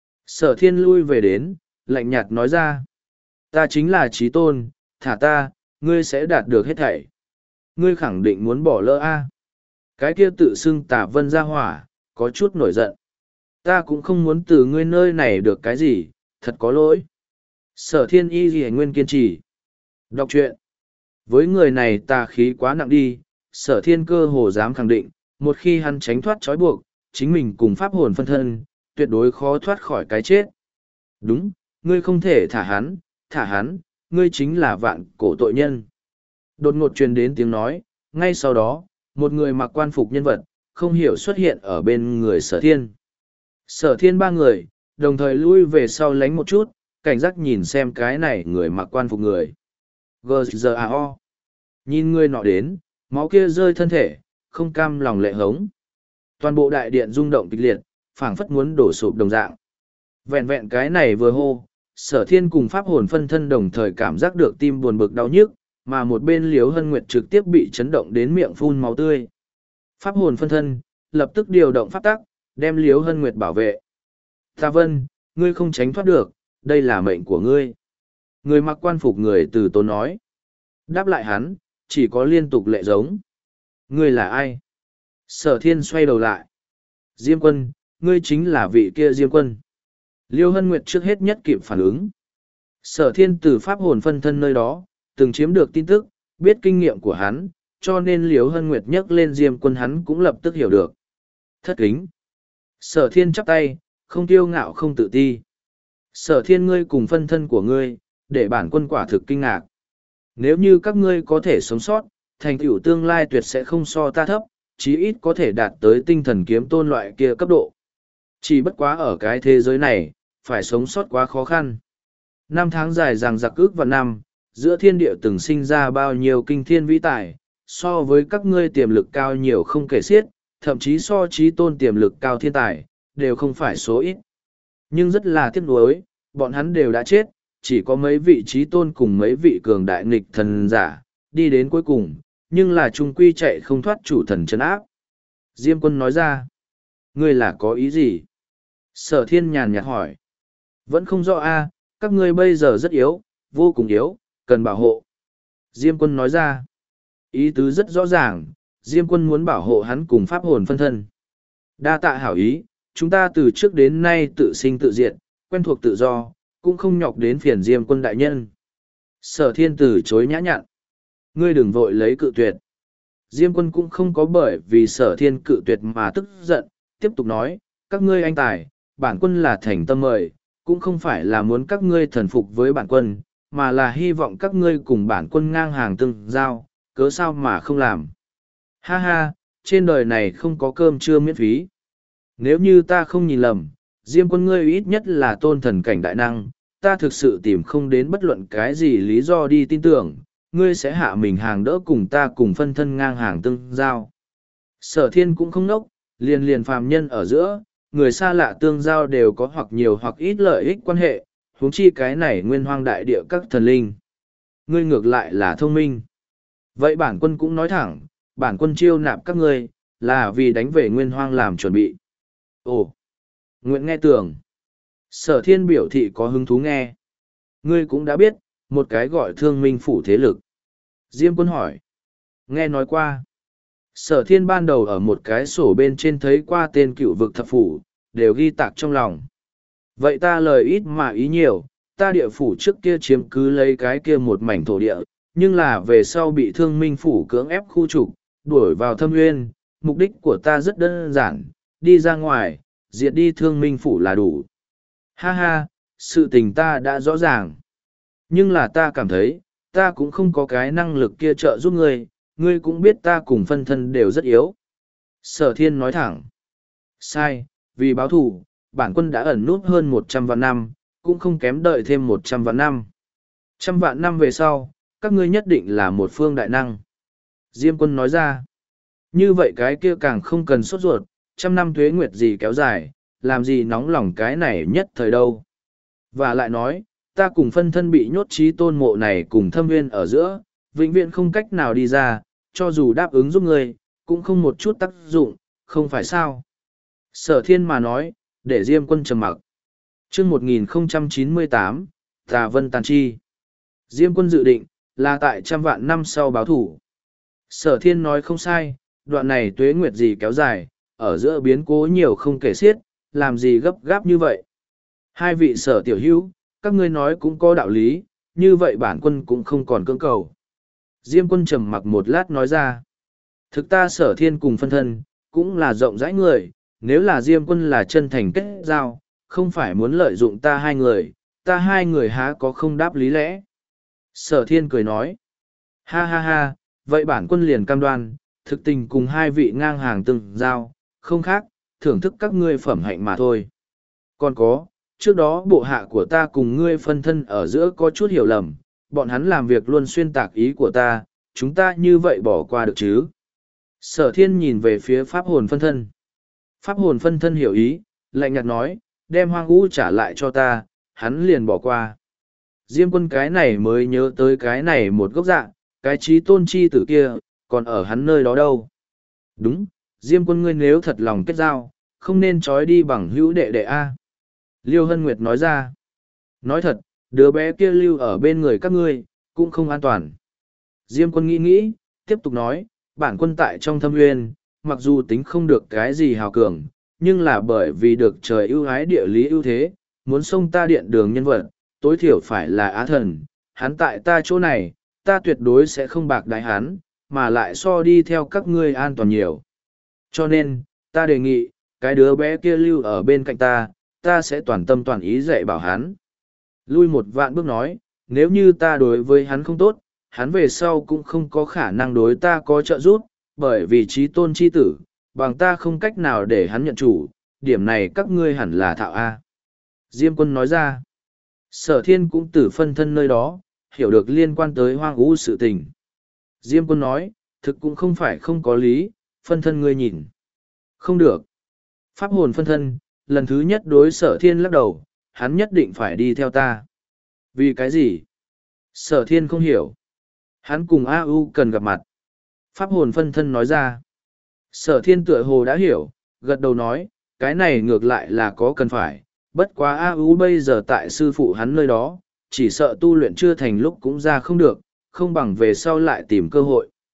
Sở Thiên lui về đến, lạnh nhạt nói ra. Ta chính là Chí Tôn, thả ta, ngươi sẽ đạt được hết thảy. Ngươi khẳng định muốn bỏ lỡ a? Cái kia tự xưng Tả Vân ra hỏa, có chút nổi giận. Ta cũng không muốn từ ngươi nơi này được cái gì, thật có lỗi. Sở Thiên y ghi nguyên kiên trì. Đọc truyện. Với người này tà khí quá nặng đi, Sở Thiên cơ hồ dám khẳng định, một khi hắn tránh thoát trói buộc, chính mình cùng pháp hồn phân thân, tuyệt đối khó thoát khỏi cái chết. Đúng, ngươi không thể thả hắn, thả hắn, ngươi chính là vạn cổ tội nhân. Đột ngột truyền đến tiếng nói, ngay sau đó, một người mặc quan phục nhân vật, không hiểu xuất hiện ở bên người Sở Thiên. Sở Thiên ba người, đồng thời lui về sau lánh một chút, cảnh giác nhìn xem cái này người mặc quan phục người. G G A O. Nhìn người nọ đến, máu kia rơi thân thể, không cam lòng lệ hống. Toàn bộ đại điện rung động kịch liệt, phảng phất muốn đổ sụp đồng dạng. Vẹn vẹn cái này vừa hô, Sở Thiên cùng pháp hồn phân thân đồng thời cảm giác được tim buồn bực đau nhức, mà một bên Liếu Hân Nguyệt trực tiếp bị chấn động đến miệng phun máu tươi. Pháp hồn phân thân, lập tức điều động pháp tắc, đem Liếu Hân Nguyệt bảo vệ. Ta Vân, ngươi không tránh thoát được, đây là mệnh của ngươi. Người mặc quan phục người từ tốn nói. Đáp lại hắn, chỉ có liên tục lệ giống. Ngươi là ai? Sở Thiên xoay đầu lại. Diêm Quân, ngươi chính là vị kia Diêm Quân. Liêu Hân Nguyệt trước hết nhất kịp phản ứng. Sở Thiên từ pháp hồn phân thân nơi đó, từng chiếm được tin tức, biết kinh nghiệm của hắn, cho nên Liêu Hân Nguyệt nhắc lên Diêm Quân hắn cũng lập tức hiểu được. Thất kính. Sở Thiên chắp tay, không kiêu ngạo không tự ti. Sở Thiên ngươi cùng phân thân của ngươi, để bản quân quả thực kinh ngạc. Nếu như các ngươi có thể sống sót, thành tựu tương lai tuyệt sẽ không so ta thấp, chí ít có thể đạt tới tinh thần kiếm tôn loại kia cấp độ. Chỉ bất quá ở cái thế giới này, phải sống sót quá khó khăn. Năm tháng dài rằng giặc ước và năm, giữa thiên địa từng sinh ra bao nhiêu kinh thiên vĩ tài, so với các ngươi tiềm lực cao nhiều không kể xiết, thậm chí so chí tôn tiềm lực cao thiên tài, đều không phải số ít. Nhưng rất là tiếc nuối, bọn hắn đều đã chết, chỉ có mấy vị chí tôn cùng mấy vị cường đại nghịch thần giả, đi đến cuối cùng, nhưng là trung quy chạy không thoát chủ thần trấn áp. Diêm Quân nói ra, ngươi là có ý gì? Sở Thiên nhàn nhạt hỏi. Vẫn không rõ a, các ngươi bây giờ rất yếu, vô cùng yếu, cần bảo hộ. Diêm Quân nói ra, Ý tứ rất rõ ràng, Diêm quân muốn bảo hộ hắn cùng pháp hồn phân thân. Đa tạ hảo ý, chúng ta từ trước đến nay tự sinh tự diệt, quen thuộc tự do, cũng không nhọc đến phiền Diêm quân đại nhân. Sở thiên từ chối nhã nhặn. Ngươi đừng vội lấy cự tuyệt. Diêm quân cũng không có bởi vì sở thiên cự tuyệt mà tức giận, tiếp tục nói, các ngươi anh tài, bản quân là thành tâm mời, cũng không phải là muốn các ngươi thần phục với bản quân, mà là hy vọng các ngươi cùng bản quân ngang hàng tương giao, cớ sao mà không làm. Ha ha, trên đời này không có cơm trưa miễn phí. Nếu như ta không nhìn lầm, Diêm quân ngươi ít nhất là tôn thần cảnh đại năng, ta thực sự tìm không đến bất luận cái gì lý do đi tin tưởng, ngươi sẽ hạ mình hàng đỡ cùng ta cùng phân thân ngang hàng tương giao. Sở thiên cũng không nốc, liền liền phàm nhân ở giữa, người xa lạ tương giao đều có hoặc nhiều hoặc ít lợi ích quan hệ, huống chi cái này nguyên hoang đại địa các thần linh. Ngươi ngược lại là thông minh. Vậy bản quân cũng nói thẳng, bản quân chiêu nạp các ngươi, là vì đánh về nguyên hoang làm chuẩn bị. Ồ, nguyện nghe tưởng. Sở thiên biểu thị có hứng thú nghe. Ngươi cũng đã biết, một cái gọi thương minh phủ thế lực. Diêm quân hỏi. Nghe nói qua. Sở thiên ban đầu ở một cái sổ bên trên thấy qua tên cựu vực thập phủ, đều ghi tạc trong lòng. Vậy ta lời ít mà ý nhiều, ta địa phủ trước kia chiếm cứ lấy cái kia một mảnh thổ địa, nhưng là về sau bị thương minh phủ cưỡng ép khu trục, đuổi vào thâm nguyên. Mục đích của ta rất đơn giản, đi ra ngoài, diệt đi thương minh phủ là đủ. Ha ha, sự tình ta đã rõ ràng. Nhưng là ta cảm thấy, ta cũng không có cái năng lực kia trợ giúp ngươi, ngươi cũng biết ta cùng phân thân đều rất yếu. Sở thiên nói thẳng. Sai, vì báo thù, bản quân đã ẩn nút hơn một trăm vạn năm, cũng không kém đợi thêm một trăm vạn năm. Trăm vạn năm về sau, các ngươi nhất định là một phương đại năng. Diêm quân nói ra. Như vậy cái kia càng không cần sốt ruột, trăm năm tuế nguyệt gì kéo dài, làm gì nóng lòng cái này nhất thời đâu. Và lại nói, ta cùng phân thân bị nhốt trí tôn mộ này cùng thâm nguyên ở giữa, vĩnh viễn không cách nào đi ra, cho dù đáp ứng giúp ngươi, cũng không một chút tác dụng, không phải sao. Sở thiên mà nói, để Diêm quân trầm mặc. chương một nghìn không trăm chín mươi tám, Tà Vân Tàn Chi. Diêm quân dự định, là tại trăm vạn năm sau báo thủ. Sở thiên nói không sai, đoạn này tuế nguyệt gì kéo dài, ở giữa biến cố nhiều không kể xiết, làm gì gấp gáp như vậy. Hai vị sở tiểu hữu, các ngươi nói cũng có đạo lý, như vậy bản quân cũng không còn cưỡng cầu. Diêm quân trầm mặc một lát nói ra. Thực ta sở thiên cùng phân thân, cũng là rộng rãi người, nếu là Diêm quân là chân thành kết giao, không phải muốn lợi dụng ta hai người, ta hai người há có không đáp lý lẽ. Sở thiên cười nói. Ha ha ha, vậy bản quân liền cam đoan, thực tình cùng hai vị ngang hàng từng giao, không khác, thưởng thức các ngươi phẩm hạnh mà thôi. Còn có, trước đó bộ hạ của ta cùng ngươi phân thân ở giữa có chút hiểu lầm, bọn hắn làm việc luôn xuyên tạc ý của ta, chúng ta như vậy bỏ qua được chứ? Sở thiên nhìn về phía pháp hồn phân thân. Pháp hồn phân thân hiểu ý, lạnh nhạt nói, đem hoang ngũ trả lại cho ta, hắn liền bỏ qua. Diêm quân cái này mới nhớ tới cái này một gốc dạ, cái trí tôn chi tử kia, còn ở hắn nơi đó đâu. Đúng, Diêm quân ngươi nếu thật lòng kết giao, không nên trói đi bằng hữu đệ đệ A. Liêu Hân Nguyệt nói ra. Nói thật, đứa bé kia lưu ở bên người các ngươi, cũng không an toàn. Diêm quân nghĩ nghĩ, tiếp tục nói, bản quân tại trong thâm nguyên, mặc dù tính không được cái gì hào cường, nhưng là bởi vì được trời ưu ái địa lý ưu thế, muốn xông ta điện đường nhân vật, tối thiểu phải là á thần, hắn tại ta chỗ này, ta tuyệt đối sẽ không bạc đại hắn, mà lại so đi theo các ngươi an toàn nhiều. Cho nên, ta đề nghị, cái đứa bé kia lưu ở bên cạnh ta, ta sẽ toàn tâm toàn ý dạy bảo hắn. Lui một vạn bước nói, nếu như ta đối với hắn không tốt, hắn về sau cũng không có khả năng đối ta có trợ giúp, bởi vì trí tôn chi tử, bằng ta không cách nào để hắn nhận chủ, điểm này các ngươi hẳn là thạo A. Diêm quân nói ra, sở thiên cũng từ phân thân nơi đó, hiểu được liên quan tới hoang u sự tình. Diêm quân nói, thực cũng không phải không có lý, phân thân ngươi nhìn. Không được. Pháp hồn phân thân, lần thứ nhất đối sở thiên lắc đầu, hắn nhất định phải đi theo ta. Vì cái gì? Sở thiên không hiểu. Hắn cùng A U cần gặp mặt. Pháp hồn phân thân nói ra. Sở thiên tựa hồ đã hiểu, gật đầu nói, cái này ngược lại là có cần phải, bất quá A U bây giờ tại sư phụ hắn nơi đó, chỉ sợ tu luyện chưa thành lúc cũng ra không được, không bằng về sau lại tìm cơ hội.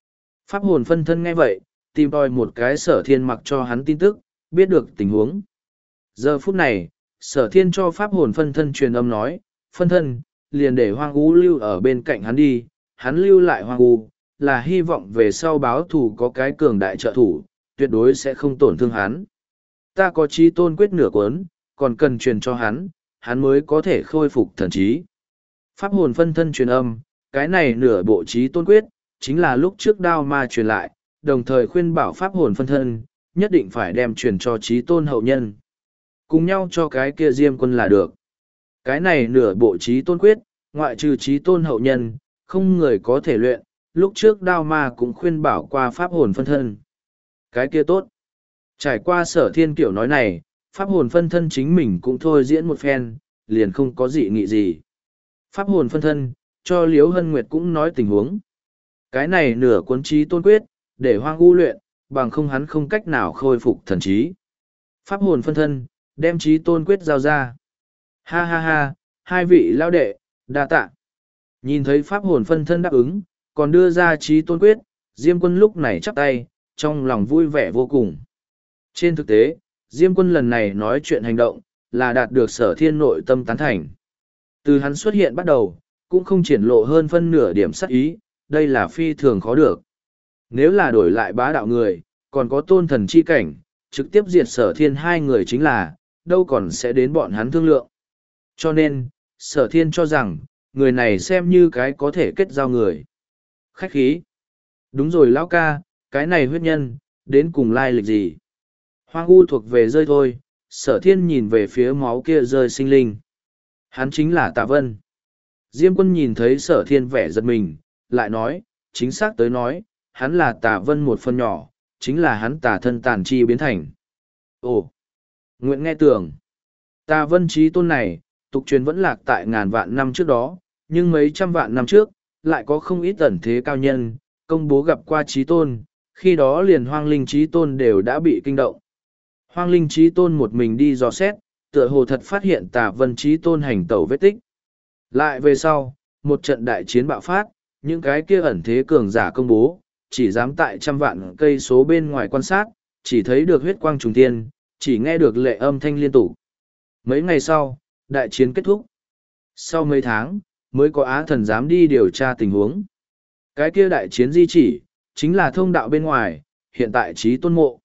Pháp hồn phân thân nghe vậy, tìm tòi một cái sở thiên mặc cho hắn tin tức, biết được tình huống. Giờ phút này, sở thiên cho pháp hồn phân thân truyền âm nói, phân thân, liền để hoang u lưu ở bên cạnh hắn đi, hắn lưu lại hoang u, là hy vọng về sau báo thù có cái cường đại trợ thủ, tuyệt đối sẽ không tổn thương hắn. Ta có trí tôn quyết nửa cuốn, còn cần truyền cho hắn, hắn mới có thể khôi phục thần trí. Pháp hồn phân thân truyền âm, cái này nửa bộ trí tôn quyết, chính là lúc trước đao ma truyền lại, đồng thời khuyên bảo pháp hồn phân thân, nhất định phải đem truyền cho trí tôn hậu nhân. Cùng nhau cho cái kia diêm quân là được. Cái này nửa bộ trí tôn quyết, ngoại trừ trí tôn hậu nhân, không người có thể luyện, lúc trước đao ma cũng khuyên bảo qua pháp hồn phân thân. Cái kia tốt. Trải qua sở thiên kiểu nói này, pháp hồn phân thân chính mình cũng thôi diễn một phen, liền không có dị nghị gì. Pháp hồn phân thân, cho Liễu Hân Nguyệt cũng nói tình huống. Cái này nửa cuốn trí tôn quyết, để hoang u luyện, bằng không hắn không cách nào khôi phục thần trí. Pháp hồn phân thân, đem trí tôn quyết giao ra. Ha ha ha, hai vị lao đệ, đa tạ. Nhìn thấy pháp hồn phân thân đáp ứng, còn đưa ra trí tôn quyết, Diêm Quân lúc này chắp tay, trong lòng vui vẻ vô cùng. Trên thực tế, Diêm Quân lần này nói chuyện hành động, là đạt được sở thiên nội tâm tán thành. Từ hắn xuất hiện bắt đầu, cũng không triển lộ hơn phân nửa điểm sắc ý, đây là phi thường khó được. Nếu là đổi lại bá đạo người, còn có tôn thần chi cảnh, trực tiếp diệt sở thiên hai người chính là, đâu còn sẽ đến bọn hắn thương lượng. Cho nên, sở thiên cho rằng, người này xem như cái có thể kết giao người. Khách khí. Đúng rồi lão ca, cái này huyết nhân, đến cùng lai lịch gì? Hoang u thuộc về rơi thôi, sở thiên nhìn về phía máu kia rơi sinh linh. Hắn chính là Tạ Vân. Diêm Quân nhìn thấy sở thiên vẻ giật mình, lại nói, chính xác tới nói, hắn là Tạ Vân một phần nhỏ, chính là hắn tà thân tàn chi biến thành. Ồ! Nguyện nghe tưởng. Tạ Vân trí tôn này, tục truyền vẫn lạc tại ngàn vạn năm trước đó, nhưng mấy trăm vạn năm trước, lại có không ít ẩn thế cao nhân, công bố gặp qua trí tôn, khi đó liền hoang linh trí tôn đều đã bị kinh động. Hoang linh trí tôn một mình đi dò xét, tựa hồ thật phát hiện Tạ Vân trí tôn hành tẩu vết tích. Lại về sau, một trận đại chiến bạo phát, những cái kia ẩn thế cường giả công bố, chỉ dám tại trăm vạn cây số bên ngoài quan sát, chỉ thấy được huyết quang trùng tiên, chỉ nghe được lệ âm thanh liên tục. Mấy ngày sau, đại chiến kết thúc. Sau mấy tháng, mới có Á Thần dám đi điều tra tình huống. Cái kia đại chiến di chỉ, chính là thông đạo bên ngoài, hiện tại trí tôn mộ.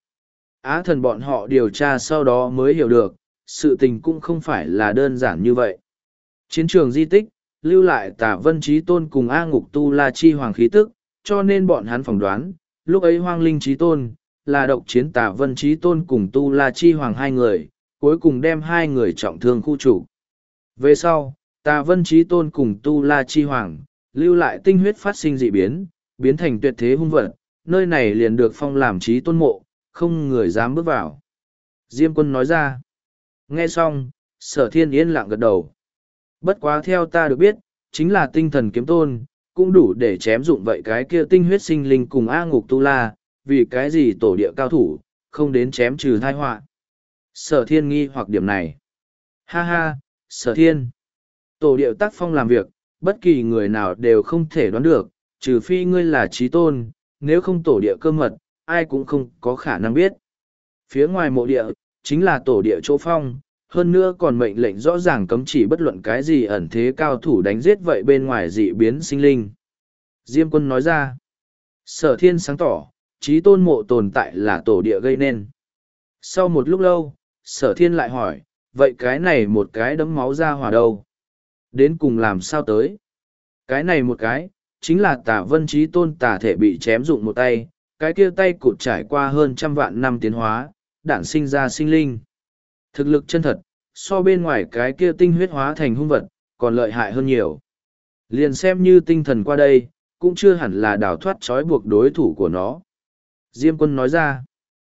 Á Thần bọn họ điều tra sau đó mới hiểu được, sự tình cũng không phải là đơn giản như vậy. Chiến trường di tích, lưu lại Tả Vân Trí Tôn cùng A Ngục Tu La Chi Hoàng khí tức, cho nên bọn hắn phỏng đoán, lúc ấy Hoang Linh Trí Tôn, là độc chiến Tả Vân Trí Tôn cùng Tu La Chi Hoàng hai người, cuối cùng đem hai người trọng thương khu chủ. Về sau, Tả Vân Trí Tôn cùng Tu La Chi Hoàng, lưu lại tinh huyết phát sinh dị biến, biến thành tuyệt thế hung vật, nơi này liền được phong làm Trí Tôn mộ, không người dám bước vào. Diêm Quân nói ra. Nghe xong, Sở Thiên yên lặng gật đầu. Bất quá theo ta được biết, chính là tinh thần kiếm tôn, cũng đủ để chém dụng vậy cái kia tinh huyết sinh linh cùng A Ngục Tu La, vì cái gì tổ địa cao thủ, không đến chém trừ thai họa. Sở Thiên nghi hoặc điểm này. Ha ha, Sở Thiên. Tổ địa tác phong làm việc, bất kỳ người nào đều không thể đoán được, trừ phi ngươi là trí tôn, nếu không tổ địa cơ mật, ai cũng không có khả năng biết. Phía ngoài mộ địa, chính là tổ địa chỗ phong, hơn nữa còn mệnh lệnh rõ ràng cấm chỉ bất luận cái gì ẩn thế cao thủ đánh giết vậy bên ngoài dị biến sinh linh. Diêm Quân nói ra, Sở Thiên sáng tỏ, trí tôn mộ tồn tại là tổ địa gây nên. Sau một lúc lâu, Sở Thiên lại hỏi, vậy cái này một cái đấm máu ra hỏa đâu? Đến cùng làm sao tới? Cái này một cái, chính là Tả Vân trí tôn tả thể bị chém dụng một tay, cái kia tay cụt trải qua hơn trăm vạn năm tiến hóa, đản sinh ra sinh linh. Thực lực chân thật, so bên ngoài cái kia tinh huyết hóa thành hung vật, còn lợi hại hơn nhiều. Liền xem như tinh thần qua đây, cũng chưa hẳn là đào thoát trói buộc đối thủ của nó. Diêm Quân nói ra.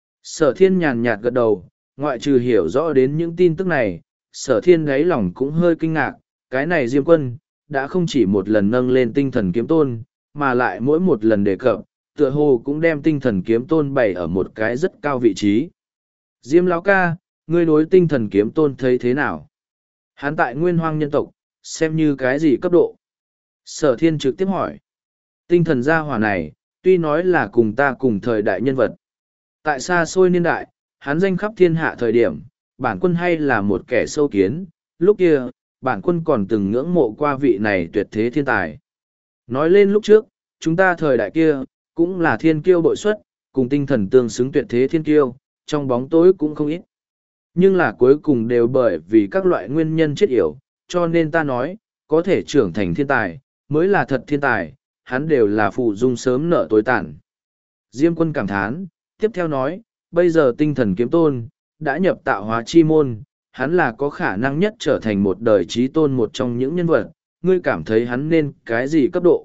Sở Thiên nhàn nhạt gật đầu, ngoại trừ hiểu rõ đến những tin tức này, Sở Thiên đáy lòng cũng hơi kinh ngạc, cái này Diêm Quân, đã không chỉ một lần nâng lên tinh thần kiếm tôn, mà lại mỗi một lần đề cập, tựa hồ cũng đem tinh thần kiếm tôn bày ở một cái rất cao vị trí. Diêm lão ca, ngươi đối tinh thần kiếm tôn thấy thế nào? Hắn tại nguyên hoang nhân tộc, xem như cái gì cấp độ? Sở Thiên trực tiếp hỏi. Tinh thần gia hỏa này, Tuy nói là cùng ta cùng thời đại nhân vật. Tại xa xôi niên đại, hắn danh khắp thiên hạ thời điểm, bản quân hay là một kẻ sâu kiến, lúc kia, bản quân còn từng ngưỡng mộ qua vị này tuyệt thế thiên tài. Nói lên lúc trước, chúng ta thời đại kia, cũng là thiên kiêu bội xuất, cùng tinh thần tương xứng tuyệt thế thiên kiêu, trong bóng tối cũng không ít. Nhưng là cuối cùng đều bởi vì các loại nguyên nhân chết yểu, cho nên ta nói, có thể trưởng thành thiên tài, mới là thật thiên tài, hắn đều là phụ dung sớm nợ tối tàn. Diêm quân cảm thán, tiếp theo nói, bây giờ tinh thần kiếm tôn, đã nhập tạo hóa chi môn, hắn là có khả năng nhất trở thành một đời trí tôn một trong những nhân vật, ngươi cảm thấy hắn nên cái gì cấp độ.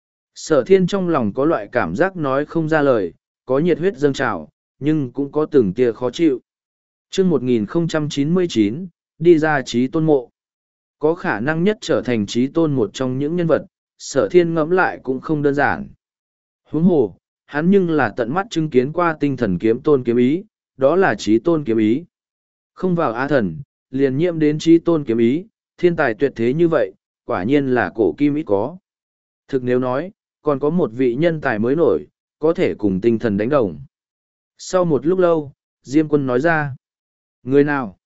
Sở thiên trong lòng có loại cảm giác nói không ra lời, có nhiệt huyết dâng trào, nhưng cũng có từng tia khó chịu. chương một nghìn không trăm chín mươi chín, đi ra trí tôn mộ. Có khả năng nhất trở thành trí tôn một trong những nhân vật, sở thiên ngẫm lại cũng không đơn giản. Huống hồ, hắn nhưng là tận mắt chứng kiến qua tinh thần kiếm tôn kiếm ý, đó là trí tôn kiếm ý. Không vào á thần, liền nhiễm đến trí tôn kiếm ý, thiên tài tuyệt thế như vậy, quả nhiên là cổ kim ít có. Thực nếu nói, còn có một vị nhân tài mới nổi, có thể cùng tinh thần đánh đồng. Sau một lúc lâu, Diêm quân nói ra. Người nào?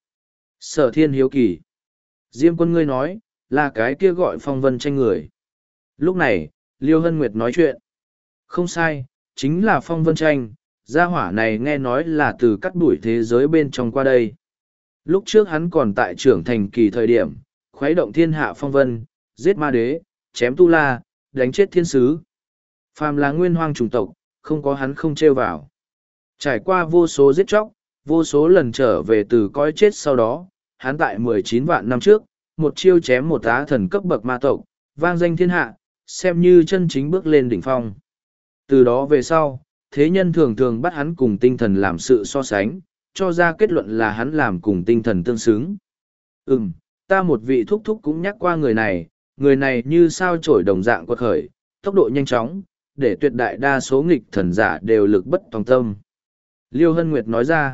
Sở thiên hiếu kỳ. Diêm quân ngươi nói, là cái kia gọi phong vân tranh người. Lúc này, Liêu Hân Nguyệt nói chuyện. Không sai, chính là phong vân tranh, gia hỏa này nghe nói là từ cắt đuổi thế giới bên trong qua đây. Lúc trước hắn còn tại trưởng thành kỳ thời điểm, khuấy động thiên hạ phong vân, giết ma đế, chém tu la, đánh chết thiên sứ. Phàm là nguyên hoang chủng tộc, không có hắn không trêu vào. Trải qua vô số giết chóc, vô số lần trở về từ cõi chết sau đó, hắn tại mười chín vạn năm trước, một chiêu chém một á thần cấp bậc ma tộc, vang danh thiên hạ, xem như chân chính bước lên đỉnh phong. Từ đó về sau, thế nhân thường thường bắt hắn cùng tinh thần làm sự so sánh, cho ra kết luận là hắn làm cùng tinh thần tương xứng. Ừm, ta một vị thúc thúc cũng nhắc qua người này, người này như sao chổi đồng dạng quật khởi, tốc độ nhanh chóng, để tuyệt đại đa số nghịch thần giả đều lực bất tòng tâm. Liêu Hân Nguyệt nói ra,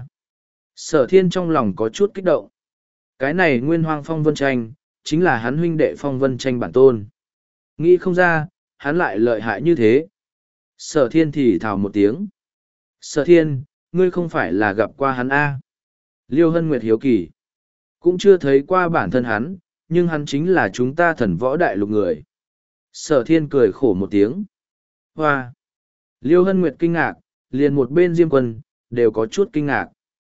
sở thiên trong lòng có chút kích động. Cái này nguyên hoang phong vân tranh, chính là hắn huynh đệ phong vân tranh bản tôn. Nghĩ không ra, hắn lại lợi hại như thế. Sở thiên thì thào một tiếng. Sở thiên, ngươi không phải là gặp qua hắn A. Liêu Hân Nguyệt hiếu kỳ. Cũng chưa thấy qua bản thân hắn, nhưng hắn chính là chúng ta thần võ đại lục người. Sở thiên cười khổ một tiếng. Hoa! Liêu Hân Nguyệt kinh ngạc, liền một bên Diêm Quân, đều có chút kinh ngạc.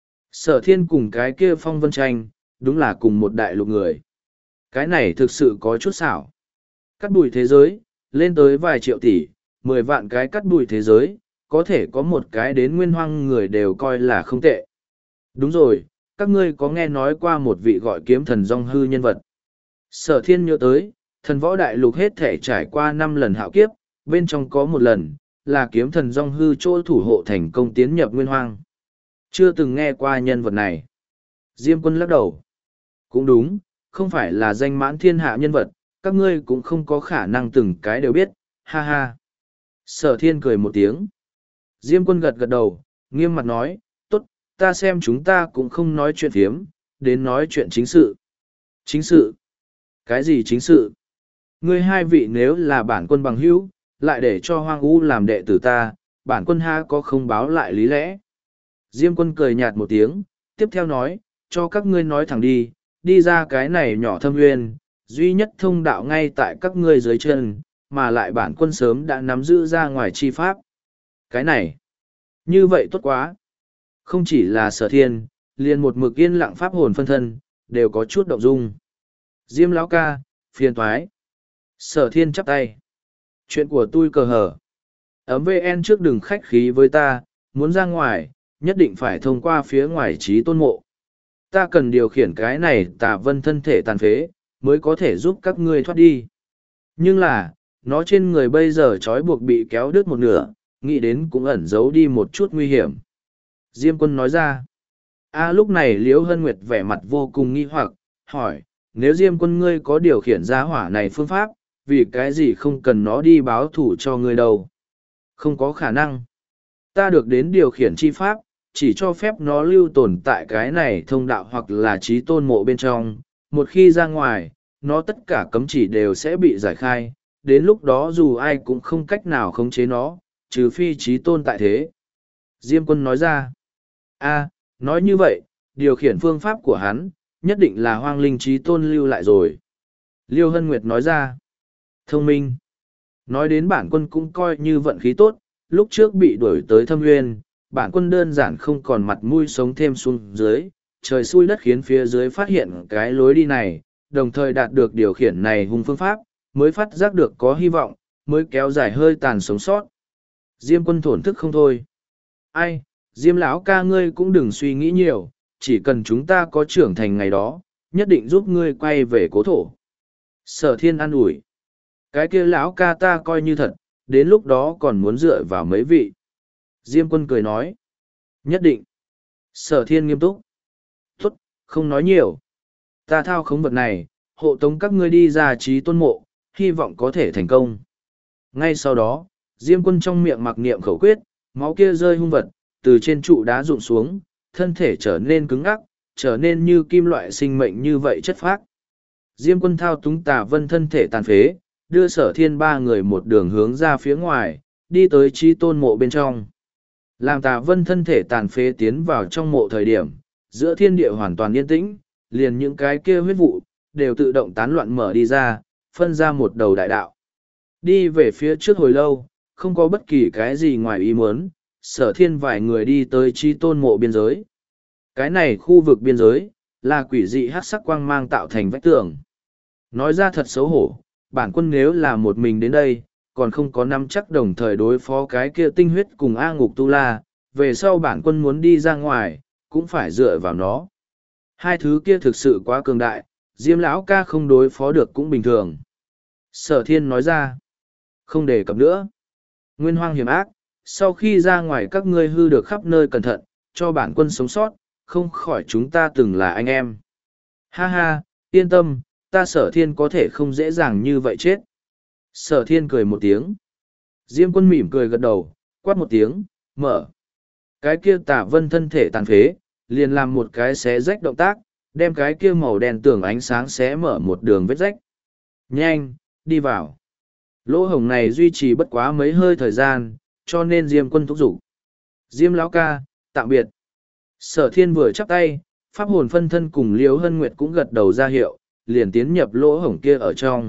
Sở thiên cùng cái kia phong vân tranh, đúng là cùng một đại lục người. Cái này thực sự có chút xảo. Cắt bụi thế giới, lên tới vài triệu tỷ, mười vạn cái cắt bụi thế giới, có thể có một cái đến nguyên hoang người đều coi là không tệ. Đúng rồi, các ngươi có nghe nói qua một vị gọi kiếm thần dong hư nhân vật. Sở thiên nhớ tới, thần võ đại lục hết thể trải qua năm lần hạo kiếp, bên trong có một lần, là kiếm thần dong hư chỗ thủ hộ thành công tiến nhập nguyên hoang. Chưa từng nghe qua nhân vật này. Diêm Quân lắc đầu. Cũng đúng, không phải là danh mãn thiên hạ nhân vật, các ngươi cũng không có khả năng từng cái đều biết, ha ha. Sở thiên cười một tiếng. Diêm Quân gật gật đầu, nghiêm mặt nói, tốt, ta xem chúng ta cũng không nói chuyện phiếm, đến nói chuyện chính sự. Chính sự? Cái gì chính sự? Ngươi hai vị nếu là bản quân bằng hữu, lại để cho hoang u làm đệ tử ta, bản quân ha có không báo lại lý lẽ. Diêm Quân cười nhạt một tiếng, tiếp theo nói, cho các ngươi nói thẳng đi, đi ra cái này nhỏ thâm nguyên, duy nhất thông đạo ngay tại các ngươi dưới chân, mà lại bản quân sớm đã nắm giữ ra ngoài chi pháp. Cái này, như vậy tốt quá. Không chỉ là sở thiên, liền một mực yên lặng pháp hồn phân thân, đều có chút động dung. Diêm lão ca, phiền thoái. Sở thiên chắp tay. Chuyện của tôi cờ hở. Ấm vê en trước đừng khách khí với ta, muốn ra ngoài, nhất định phải thông qua phía ngoài trí tôn mộ. Ta cần điều khiển cái này tà vân thân thể tàn phế, mới có thể giúp các ngươi thoát đi. Nhưng là, nó trên người bây giờ trói buộc bị kéo đứt một nửa, nghĩ đến cũng ẩn giấu đi một chút nguy hiểm. Diêm Quân nói ra. A lúc này Liễu Hân Nguyệt vẻ mặt vô cùng nghi hoặc, hỏi, nếu Diêm Quân ngươi có điều khiển ra hỏa này phương pháp, vì cái gì không cần nó đi báo thủ cho ngươi đâu? Không có khả năng. Ta được đến điều khiển chi pháp, chỉ cho phép nó lưu tồn tại cái này thông đạo hoặc là trí tôn mộ bên trong. Một khi ra ngoài, nó tất cả cấm chỉ đều sẽ bị giải khai. Đến lúc đó dù ai cũng không cách nào khống chế nó, trừ phi trí tôn tại thế. Diêm quân nói ra. A, nói như vậy, điều khiển phương pháp của hắn, nhất định là hoang linh trí tôn lưu lại rồi. Liêu Hân Nguyệt nói ra. Thông minh. Nói đến bản quân cũng coi như vận khí tốt, lúc trước bị đuổi tới thâm nguyên, bản quân đơn giản không còn mặt mũi sống thêm xuống dưới, trời xui đất khiến phía dưới phát hiện cái lối đi này, đồng thời đạt được điều khiển này hung phương pháp, mới phát giác được có hy vọng, mới kéo dài hơi tàn sống sót. Diêm quân thổn thức không thôi. Ai, Diêm lão ca ngươi cũng đừng suy nghĩ nhiều, chỉ cần chúng ta có trưởng thành ngày đó, nhất định giúp ngươi quay về cố thổ. Sở thiên an ủi. Cái kia lão ca ta coi như thật, đến lúc đó còn muốn dựa vào mấy vị. Diêm quân cười nói. Nhất định. Sở thiên nghiêm túc. Tốt, không nói nhiều. Ta thao khống vật này, hộ tống các ngươi đi ra trí tôn mộ, hy vọng có thể thành công. Ngay sau đó, Diêm quân trong miệng mặc niệm khẩu quyết, máu kia rơi hung vật, từ trên trụ đá rụng xuống, thân thể trở nên cứng ngắc, trở nên như kim loại sinh mệnh như vậy chất phác. Diêm quân thao túng Tà Vân thân thể tàn phế, đưa sở thiên ba người một đường hướng ra phía ngoài, đi tới trí tôn mộ bên trong. Làm Tà Vân thân thể tàn phế tiến vào trong mộ thời điểm, giữa thiên địa hoàn toàn yên tĩnh, liền những cái kia huyết vụ, đều tự động tán loạn mở đi ra, phân ra một đầu đại đạo. Đi về phía trước hồi lâu, không có bất kỳ cái gì ngoài ý muốn, sở thiên vài người đi tới trí tôn mộ biên giới. Cái này khu vực biên giới, là quỷ dị hát sắc quang mang tạo thành vách tường. Nói ra thật xấu hổ, bản quân nếu là một mình đến đây, còn không có nắm chắc đồng thời đối phó cái kia tinh huyết cùng A Ngục Tu La, về sau bản quân muốn đi ra ngoài, cũng phải dựa vào nó. Hai thứ kia thực sự quá cường đại, Diêm lão ca không đối phó được cũng bình thường. Sở thiên nói ra, không đề cập nữa. Nguyên hoang hiểm ác, sau khi ra ngoài các ngươi hư được khắp nơi cẩn thận, cho bản quân sống sót, không khỏi chúng ta từng là anh em. Ha ha, yên tâm, ta sở thiên có thể không dễ dàng như vậy chết. Sở thiên cười một tiếng. Diêm quân mỉm cười gật đầu, quát một tiếng, mở. Cái kia Tà Vân thân thể tàn phế, liền làm một cái xé rách động tác, đem cái kia màu đen tường ánh sáng xé mở một đường vết rách. Nhanh, đi vào. Lỗ hổng này duy trì bất quá mấy hơi thời gian, cho nên Diêm quân thúc giục. Diêm lão ca, tạm biệt. Sở thiên vừa chắp tay, pháp hồn phân thân cùng Liễu Hân Nguyệt cũng gật đầu ra hiệu, liền tiến nhập lỗ hổng kia ở trong.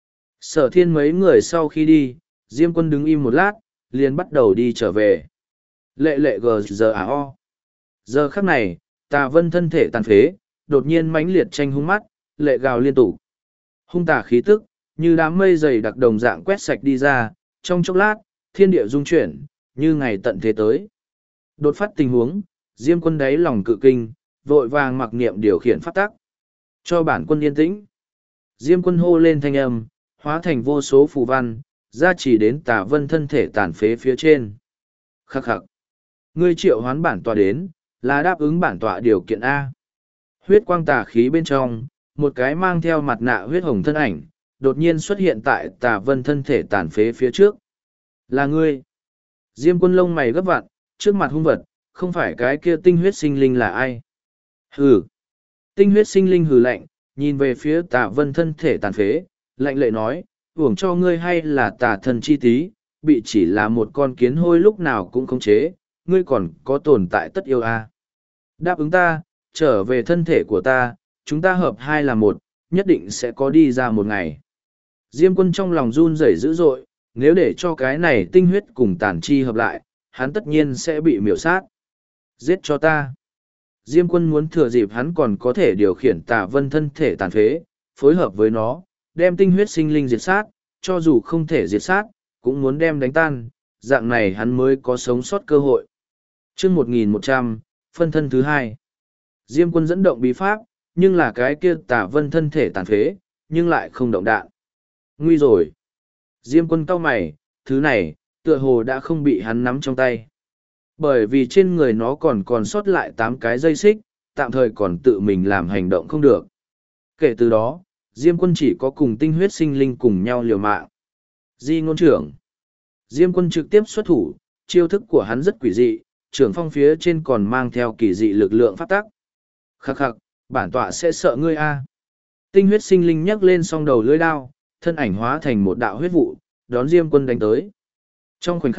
Sở thiên mấy người sau khi đi, Diêm quân đứng im một lát, liền bắt đầu đi trở về. Lệ lệ gờ giờ à o. Giờ khắc này, Tà Vân thân thể tàn phế, đột nhiên mãnh liệt tranh hung mắt, lệ gào liên tục. Hung tà khí tức, như đám mây dày đặc đồng dạng quét sạch đi ra, trong chốc lát, thiên địa rung chuyển, như ngày tận thế tới. Đột phát tình huống, Diêm quân đáy lòng cự kinh, vội vàng mặc niệm điều khiển pháp tắc. Cho bản quân yên tĩnh. Diêm quân hô lên thanh âm, hóa thành vô số phù văn, ra chỉ đến Tà Vân thân thể tàn phế phía trên. Khắc khắc. Ngươi triệu hoán bản tọa đến, là đáp ứng bản tọa điều kiện A. Huyết quang tà khí bên trong, một cái mang theo mặt nạ huyết hồng thân ảnh, đột nhiên xuất hiện tại Tà Vân thân thể tàn phế phía trước. Là ngươi. Diêm quân lông mày gấp vặn, trước mặt hung vật, không phải cái kia tinh huyết sinh linh là ai. Hừ. Tinh huyết sinh linh hừ lạnh, nhìn về phía Tà Vân thân thể tàn phế, lạnh lệ nói, uổng cho ngươi hay là tà thần chi tí, bị chỉ là một con kiến hôi lúc nào cũng khống chế, ngươi còn có tồn tại tất yêu a. Đáp ứng ta, trở về thân thể của ta, chúng ta hợp hai là một, nhất định sẽ có đi ra một ngày. Diêm quân trong lòng run rẩy dữ dội, nếu để cho cái này tinh huyết cùng tàn chi hợp lại, hắn tất nhiên sẽ bị miểu sát. Giết cho ta. Diêm quân muốn thừa dịp hắn còn có thể điều khiển Tà Vân thân thể tàn phế, phối hợp với nó, đem tinh huyết sinh linh diệt sát, cho dù không thể diệt sát, cũng muốn đem đánh tan, dạng này hắn mới có sống sót cơ hội. Chương một nghìn một trăm, phân thân thứ hai. Diêm quân dẫn động bí pháp, nhưng là cái kia Tà Vân thân thể tàn phế, nhưng lại không động đạn. Nguy rồi. Diêm quân cau mày, thứ này, tựa hồ đã không bị hắn nắm trong tay. Bởi vì trên người nó còn còn sót lại tám cái dây xích, tạm thời còn tự mình làm hành động không được. Kể từ đó, Diêm quân chỉ có cùng tinh huyết sinh linh cùng nhau liều mạng. Di ngôn trưởng. Diêm quân trực tiếp xuất thủ, chiêu thức của hắn rất quỷ dị, trưởng phong phía trên còn mang theo kỳ dị lực lượng pháp tắc. Khắc khắc, bản tọa sẽ sợ ngươi a. Tinh huyết sinh linh nhấc lên song đầu lưỡi đao, thân ảnh hóa thành một đạo huyết vụ, đón Diêm quân đánh tới. Trong khoảnh khắc,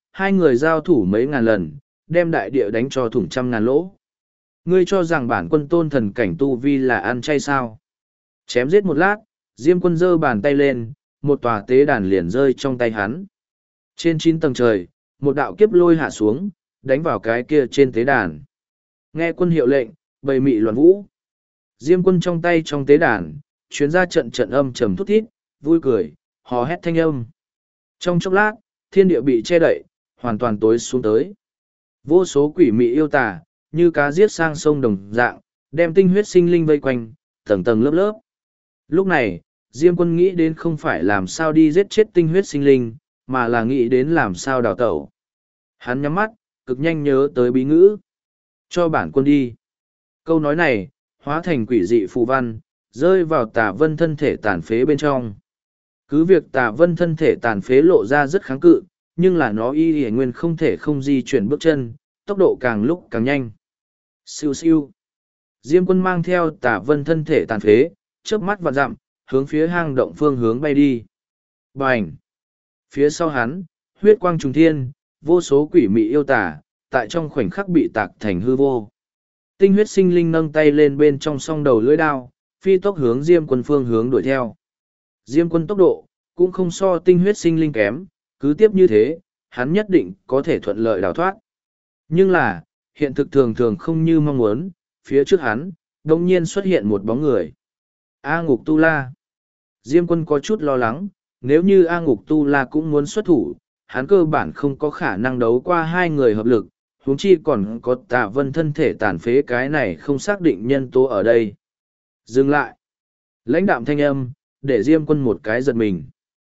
hai người giao thủ mấy ngàn lần, đem đại địa đánh cho thủng trăm ngàn lỗ. Ngươi cho rằng bản quân tôn thần cảnh tu vi là ăn chay sao? Chém giết một lát, Diêm quân giơ bàn tay lên, một tòa tế đàn liền rơi trong tay hắn. Trên chín tầng trời, một đạo kiếp lôi hạ xuống, đánh vào cái kia trên tế đàn. Nghe quân hiệu lệnh, bầy mị loạn vũ. Diêm quân trong tay trong tế đàn, chuyến ra trận trận âm trầm thút thít, vui cười, hò hét thanh âm. Trong chốc lát, thiên địa bị che đậy, hoàn toàn tối xuống tới. Vô số quỷ mị yêu tà, như cá giết sang sông đồng dạng, đem tinh huyết sinh linh vây quanh, tầng tầng lớp lớp. Lúc này, Diêm quân nghĩ đến không phải làm sao đi giết chết tinh huyết sinh linh, mà là nghĩ đến làm sao đào tẩu. Hắn nhắm mắt, cực nhanh nhớ tới bí ngữ. Cho bản quân đi. Câu nói này, hóa thành quỷ dị phù văn, rơi vào tà vân thân thể tàn phế bên trong. Cứ việc tà vân thân thể tàn phế lộ ra rất kháng cự, nhưng là nó y hề nguyên không thể không di chuyển bước chân, tốc độ càng lúc càng nhanh. Siêu siêu. Diêm quân mang theo tà vân thân thể tàn phế, chớp mắt vạn dặm, hướng phía hang động phương hướng bay đi. Bành! Phía sau hắn, huyết quang trùng thiên, vô số quỷ mị yêu tả, tại trong khoảnh khắc bị tạc thành hư vô. Tinh huyết sinh linh nâng tay lên bên trong song đầu lưỡi đao, phi tốc hướng Diêm quân phương hướng đuổi theo. Diêm quân tốc độ, cũng không so tinh huyết sinh linh kém, cứ tiếp như thế, hắn nhất định có thể thuận lợi đào thoát. Nhưng là, hiện thực thường thường không như mong muốn, phía trước hắn, đồng nhiên xuất hiện một bóng người. A Ngục Tu La. Diêm quân có chút lo lắng, nếu như A Ngục Tu La cũng muốn xuất thủ, hắn cơ bản không có khả năng đấu qua hai người hợp lực, huống chi còn có Tạ Vân thân thể tàn phế, cái này không xác định nhân tố ở đây. Dừng lại. Lãnh đạm thanh âm, để Diêm quân một cái giật mình.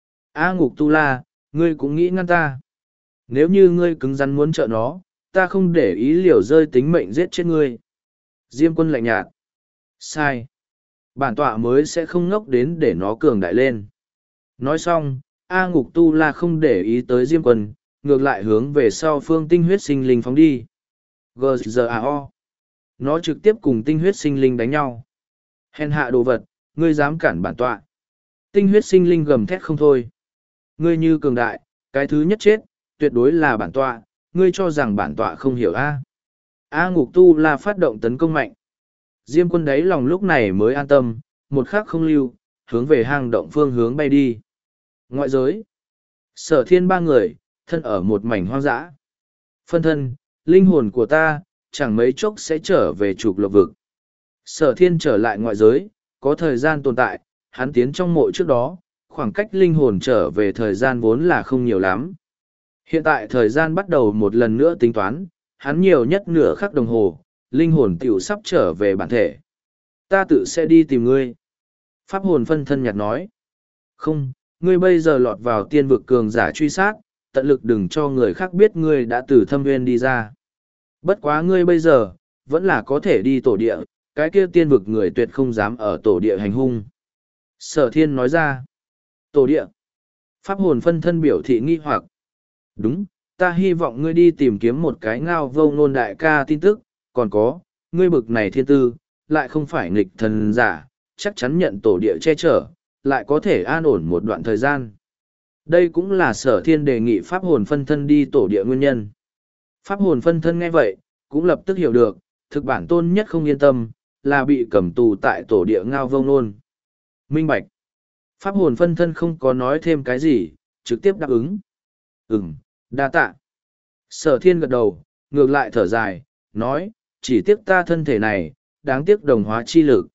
A Ngục Tu La, ngươi cũng nghĩ ngăn ta. Nếu như ngươi cứng rắn muốn trợ nó, ta không để ý liều rơi tính mệnh giết chết ngươi. Diêm quân lạnh nhạt. Sai. Bản tọa mới sẽ không ngốc đến để nó cường đại lên. Nói xong, A Ngục Tu La không để ý tới Diêm quân, ngược lại hướng về sau phương tinh huyết sinh linh phóng đi. G G A O. Nó trực tiếp cùng tinh huyết sinh linh đánh nhau. Hèn hạ đồ vật, ngươi dám cản bản tọa. Tinh huyết sinh linh gầm thét không thôi. Ngươi như cường đại, cái thứ nhất chết, tuyệt đối là bản tọa, ngươi cho rằng bản tọa không hiểu a? A Ngục Tu La phát động tấn công mạnh. Diêm quân đáy lòng lúc này mới an tâm, một khắc không lưu, hướng về hang động phương hướng bay đi. Ngoại giới. Sở thiên ba người, thân ở một mảnh hoang dã. Phân thân, linh hồn của ta, chẳng mấy chốc sẽ trở về trục lộc vực. Sở thiên trở lại ngoại giới, có thời gian tồn tại, hắn tiến trong mộ trước đó, khoảng cách linh hồn trở về thời gian vốn là không nhiều lắm. Hiện tại thời gian bắt đầu một lần nữa tính toán, hắn nhiều nhất nửa khắc đồng hồ, linh hồn tiểu sắp trở về bản thể. Ta tự sẽ đi tìm ngươi. Pháp hồn phân thân nhạt nói. Không, ngươi bây giờ lọt vào tiên vực cường giả truy sát, tận lực đừng cho người khác biết ngươi đã từ thâm nguyên đi ra. Bất quá ngươi bây giờ, vẫn là có thể đi tổ địa, cái kia tiên vực người tuyệt không dám ở tổ địa hành hung. Sở thiên nói ra. Tổ địa. Pháp hồn phân thân biểu thị nghi hoặc. Đúng, ta hy vọng ngươi đi tìm kiếm một cái ngao vô ngôn đại ca tin tức, còn có, ngươi bực này thiên tư, lại không phải nghịch thần giả, chắc chắn nhận tổ địa che chở, lại có thể an ổn một đoạn thời gian. Đây cũng là sở thiên đề nghị pháp hồn phân thân đi tổ địa nguyên nhân. Pháp hồn phân thân nghe vậy, cũng lập tức hiểu được, thực bản tôn nhất không yên tâm, là bị cầm tù tại tổ địa ngao vô ngôn. Minh bạch. Pháp hồn phân thân không có nói thêm cái gì, trực tiếp đáp ứng. Ừm, đa tạ. Sở thiên gật đầu, ngược lại thở dài, nói, chỉ tiếc ta thân thể này, đáng tiếc đồng hóa chi lực.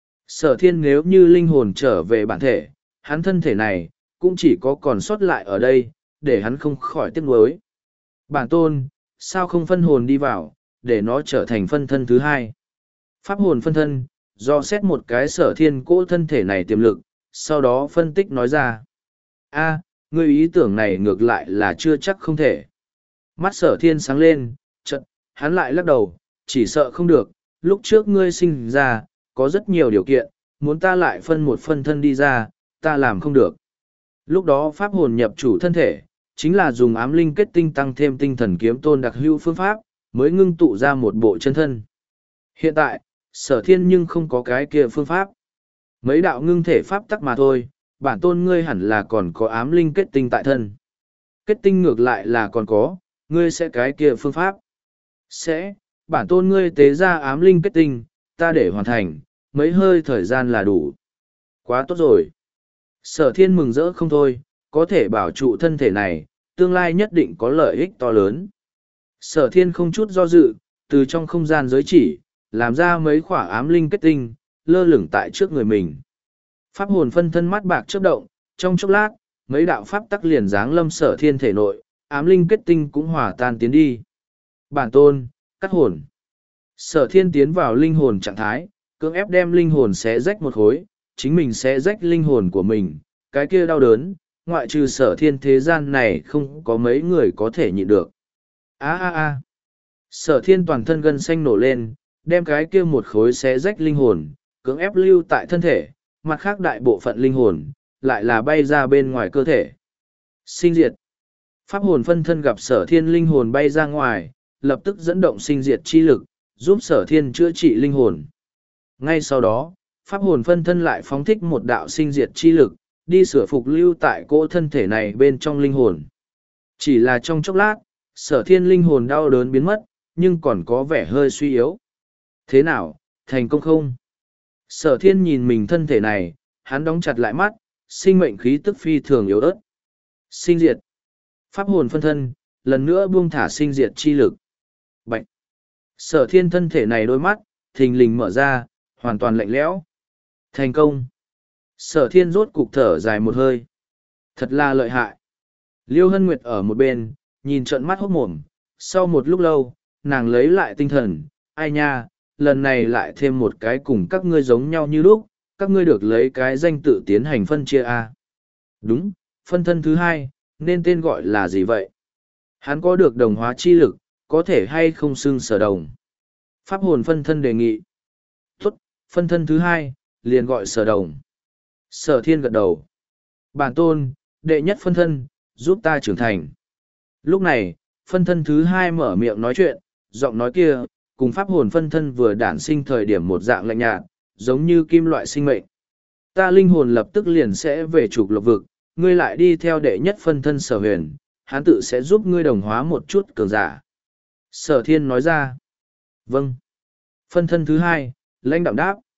Sở thiên nếu như linh hồn trở về bản thể, hắn thân thể này, cũng chỉ có còn sót lại ở đây, để hắn không khỏi tiếc nuối. Bản tôn, sao không phân hồn đi vào, để nó trở thành phân thân thứ hai. Pháp hồn phân thân, do xét một cái sở thiên cỗ thân thể này tiềm lực, sau đó phân tích nói ra. A, ngươi ý tưởng này ngược lại là chưa chắc không thể. Mắt sở thiên sáng lên, chợt hắn lại lắc đầu, chỉ sợ không được, lúc trước ngươi sinh ra, có rất nhiều điều kiện, muốn ta lại phân một phân thân đi ra, ta làm không được. Lúc đó pháp hồn nhập chủ thân thể, chính là dùng ám linh kết tinh tăng thêm tinh thần kiếm tôn đặc hữu phương pháp, mới ngưng tụ ra một bộ chân thân. Hiện tại, sở thiên nhưng không có cái kia phương pháp. Mấy đạo ngưng thể pháp tắc mà thôi, bản tôn ngươi hẳn là còn có ám linh kết tinh tại thân. Kết tinh ngược lại là còn có, Ngươi sẽ cái kia phương pháp. Sẽ, bản tôn ngươi tế ra ám linh kết tinh, ta để hoàn thành, mấy hơi thời gian là đủ. Quá tốt rồi. Sở thiên mừng rỡ không thôi, có thể bảo trụ thân thể này, tương lai nhất định có lợi ích to lớn. Sở thiên không chút do dự, từ trong không gian giới chỉ, làm ra mấy khỏa ám linh kết tinh, lơ lửng tại trước người mình. Pháp hồn phân thân mắt bạc chớp động, trong chốc lát, mấy đạo pháp tắc liền dáng lâm sở thiên thể nội, ám linh kết tinh cũng hòa tan tiến đi. Bản tôn, cắt hồn. Sở thiên tiến vào linh hồn trạng thái, cưỡng ép đem linh hồn xé rách một khối, chính mình xé rách linh hồn của mình, cái kia đau đớn, ngoại trừ sở thiên thế gian này không có mấy người có thể nhịn được. a a a Sở thiên toàn thân gân xanh nổ lên, đem cái kia một khối xé rách linh hồn, cưỡng ép lưu tại thân thể, mặt khác đại bộ phận linh hồn, lại là bay ra bên ngoài cơ thể. Sinh diệt. Pháp hồn phân thân gặp sở thiên linh hồn bay ra ngoài, lập tức dẫn động sinh diệt chi lực, giúp sở thiên chữa trị linh hồn. Ngay sau đó, pháp hồn phân thân lại phóng thích một đạo sinh diệt chi lực, đi sửa phục lưu tại cỗ thân thể này bên trong linh hồn. Chỉ là trong chốc lát, sở thiên linh hồn đau đớn biến mất, nhưng còn có vẻ hơi suy yếu. Thế nào, thành công không? Sở thiên nhìn mình thân thể này, hắn đóng chặt lại mắt, sinh mệnh khí tức phi thường yếu ớt. Sinh diệt. Pháp hồn phân thân, lần nữa buông thả sinh diệt chi lực. Bạch. Sở thiên thân thể này đôi mắt, thình lình mở ra, hoàn toàn lạnh lẽo. Thành công. Sở thiên rốt cục thở dài một hơi. Thật là lợi hại. Liêu Hân Nguyệt ở một bên, nhìn trợn mắt hốt mồm. Sau một lúc lâu, nàng lấy lại tinh thần. Ai nha, lần này lại thêm một cái cùng các ngươi giống nhau như lúc, các ngươi được lấy cái danh tự tiến hành phân chia A. Đúng, phân thân thứ hai, nên tên gọi là gì vậy? Hắn có được đồng hóa chi lực, có thể hay không xưng sở đồng? Pháp hồn phân thân đề nghị. Tốt, phân thân thứ hai, liền gọi sở đồng. Sở thiên gật đầu. Bản tôn, đệ nhất phân thân, giúp ta trưởng thành. Lúc này, phân thân thứ hai mở miệng nói chuyện, giọng nói kia, cùng pháp hồn phân thân vừa đản sinh thời điểm một dạng lạnh nhạt, giống như kim loại sinh mệnh. Ta linh hồn lập tức liền sẽ về trục lộc vực, ngươi lại đi theo đệ nhất phân thân sở huyền, hắn tự sẽ giúp ngươi đồng hóa một chút cường giả. Sở thiên nói ra. Vâng. Phân thân thứ hai, lãnh đạm đáp.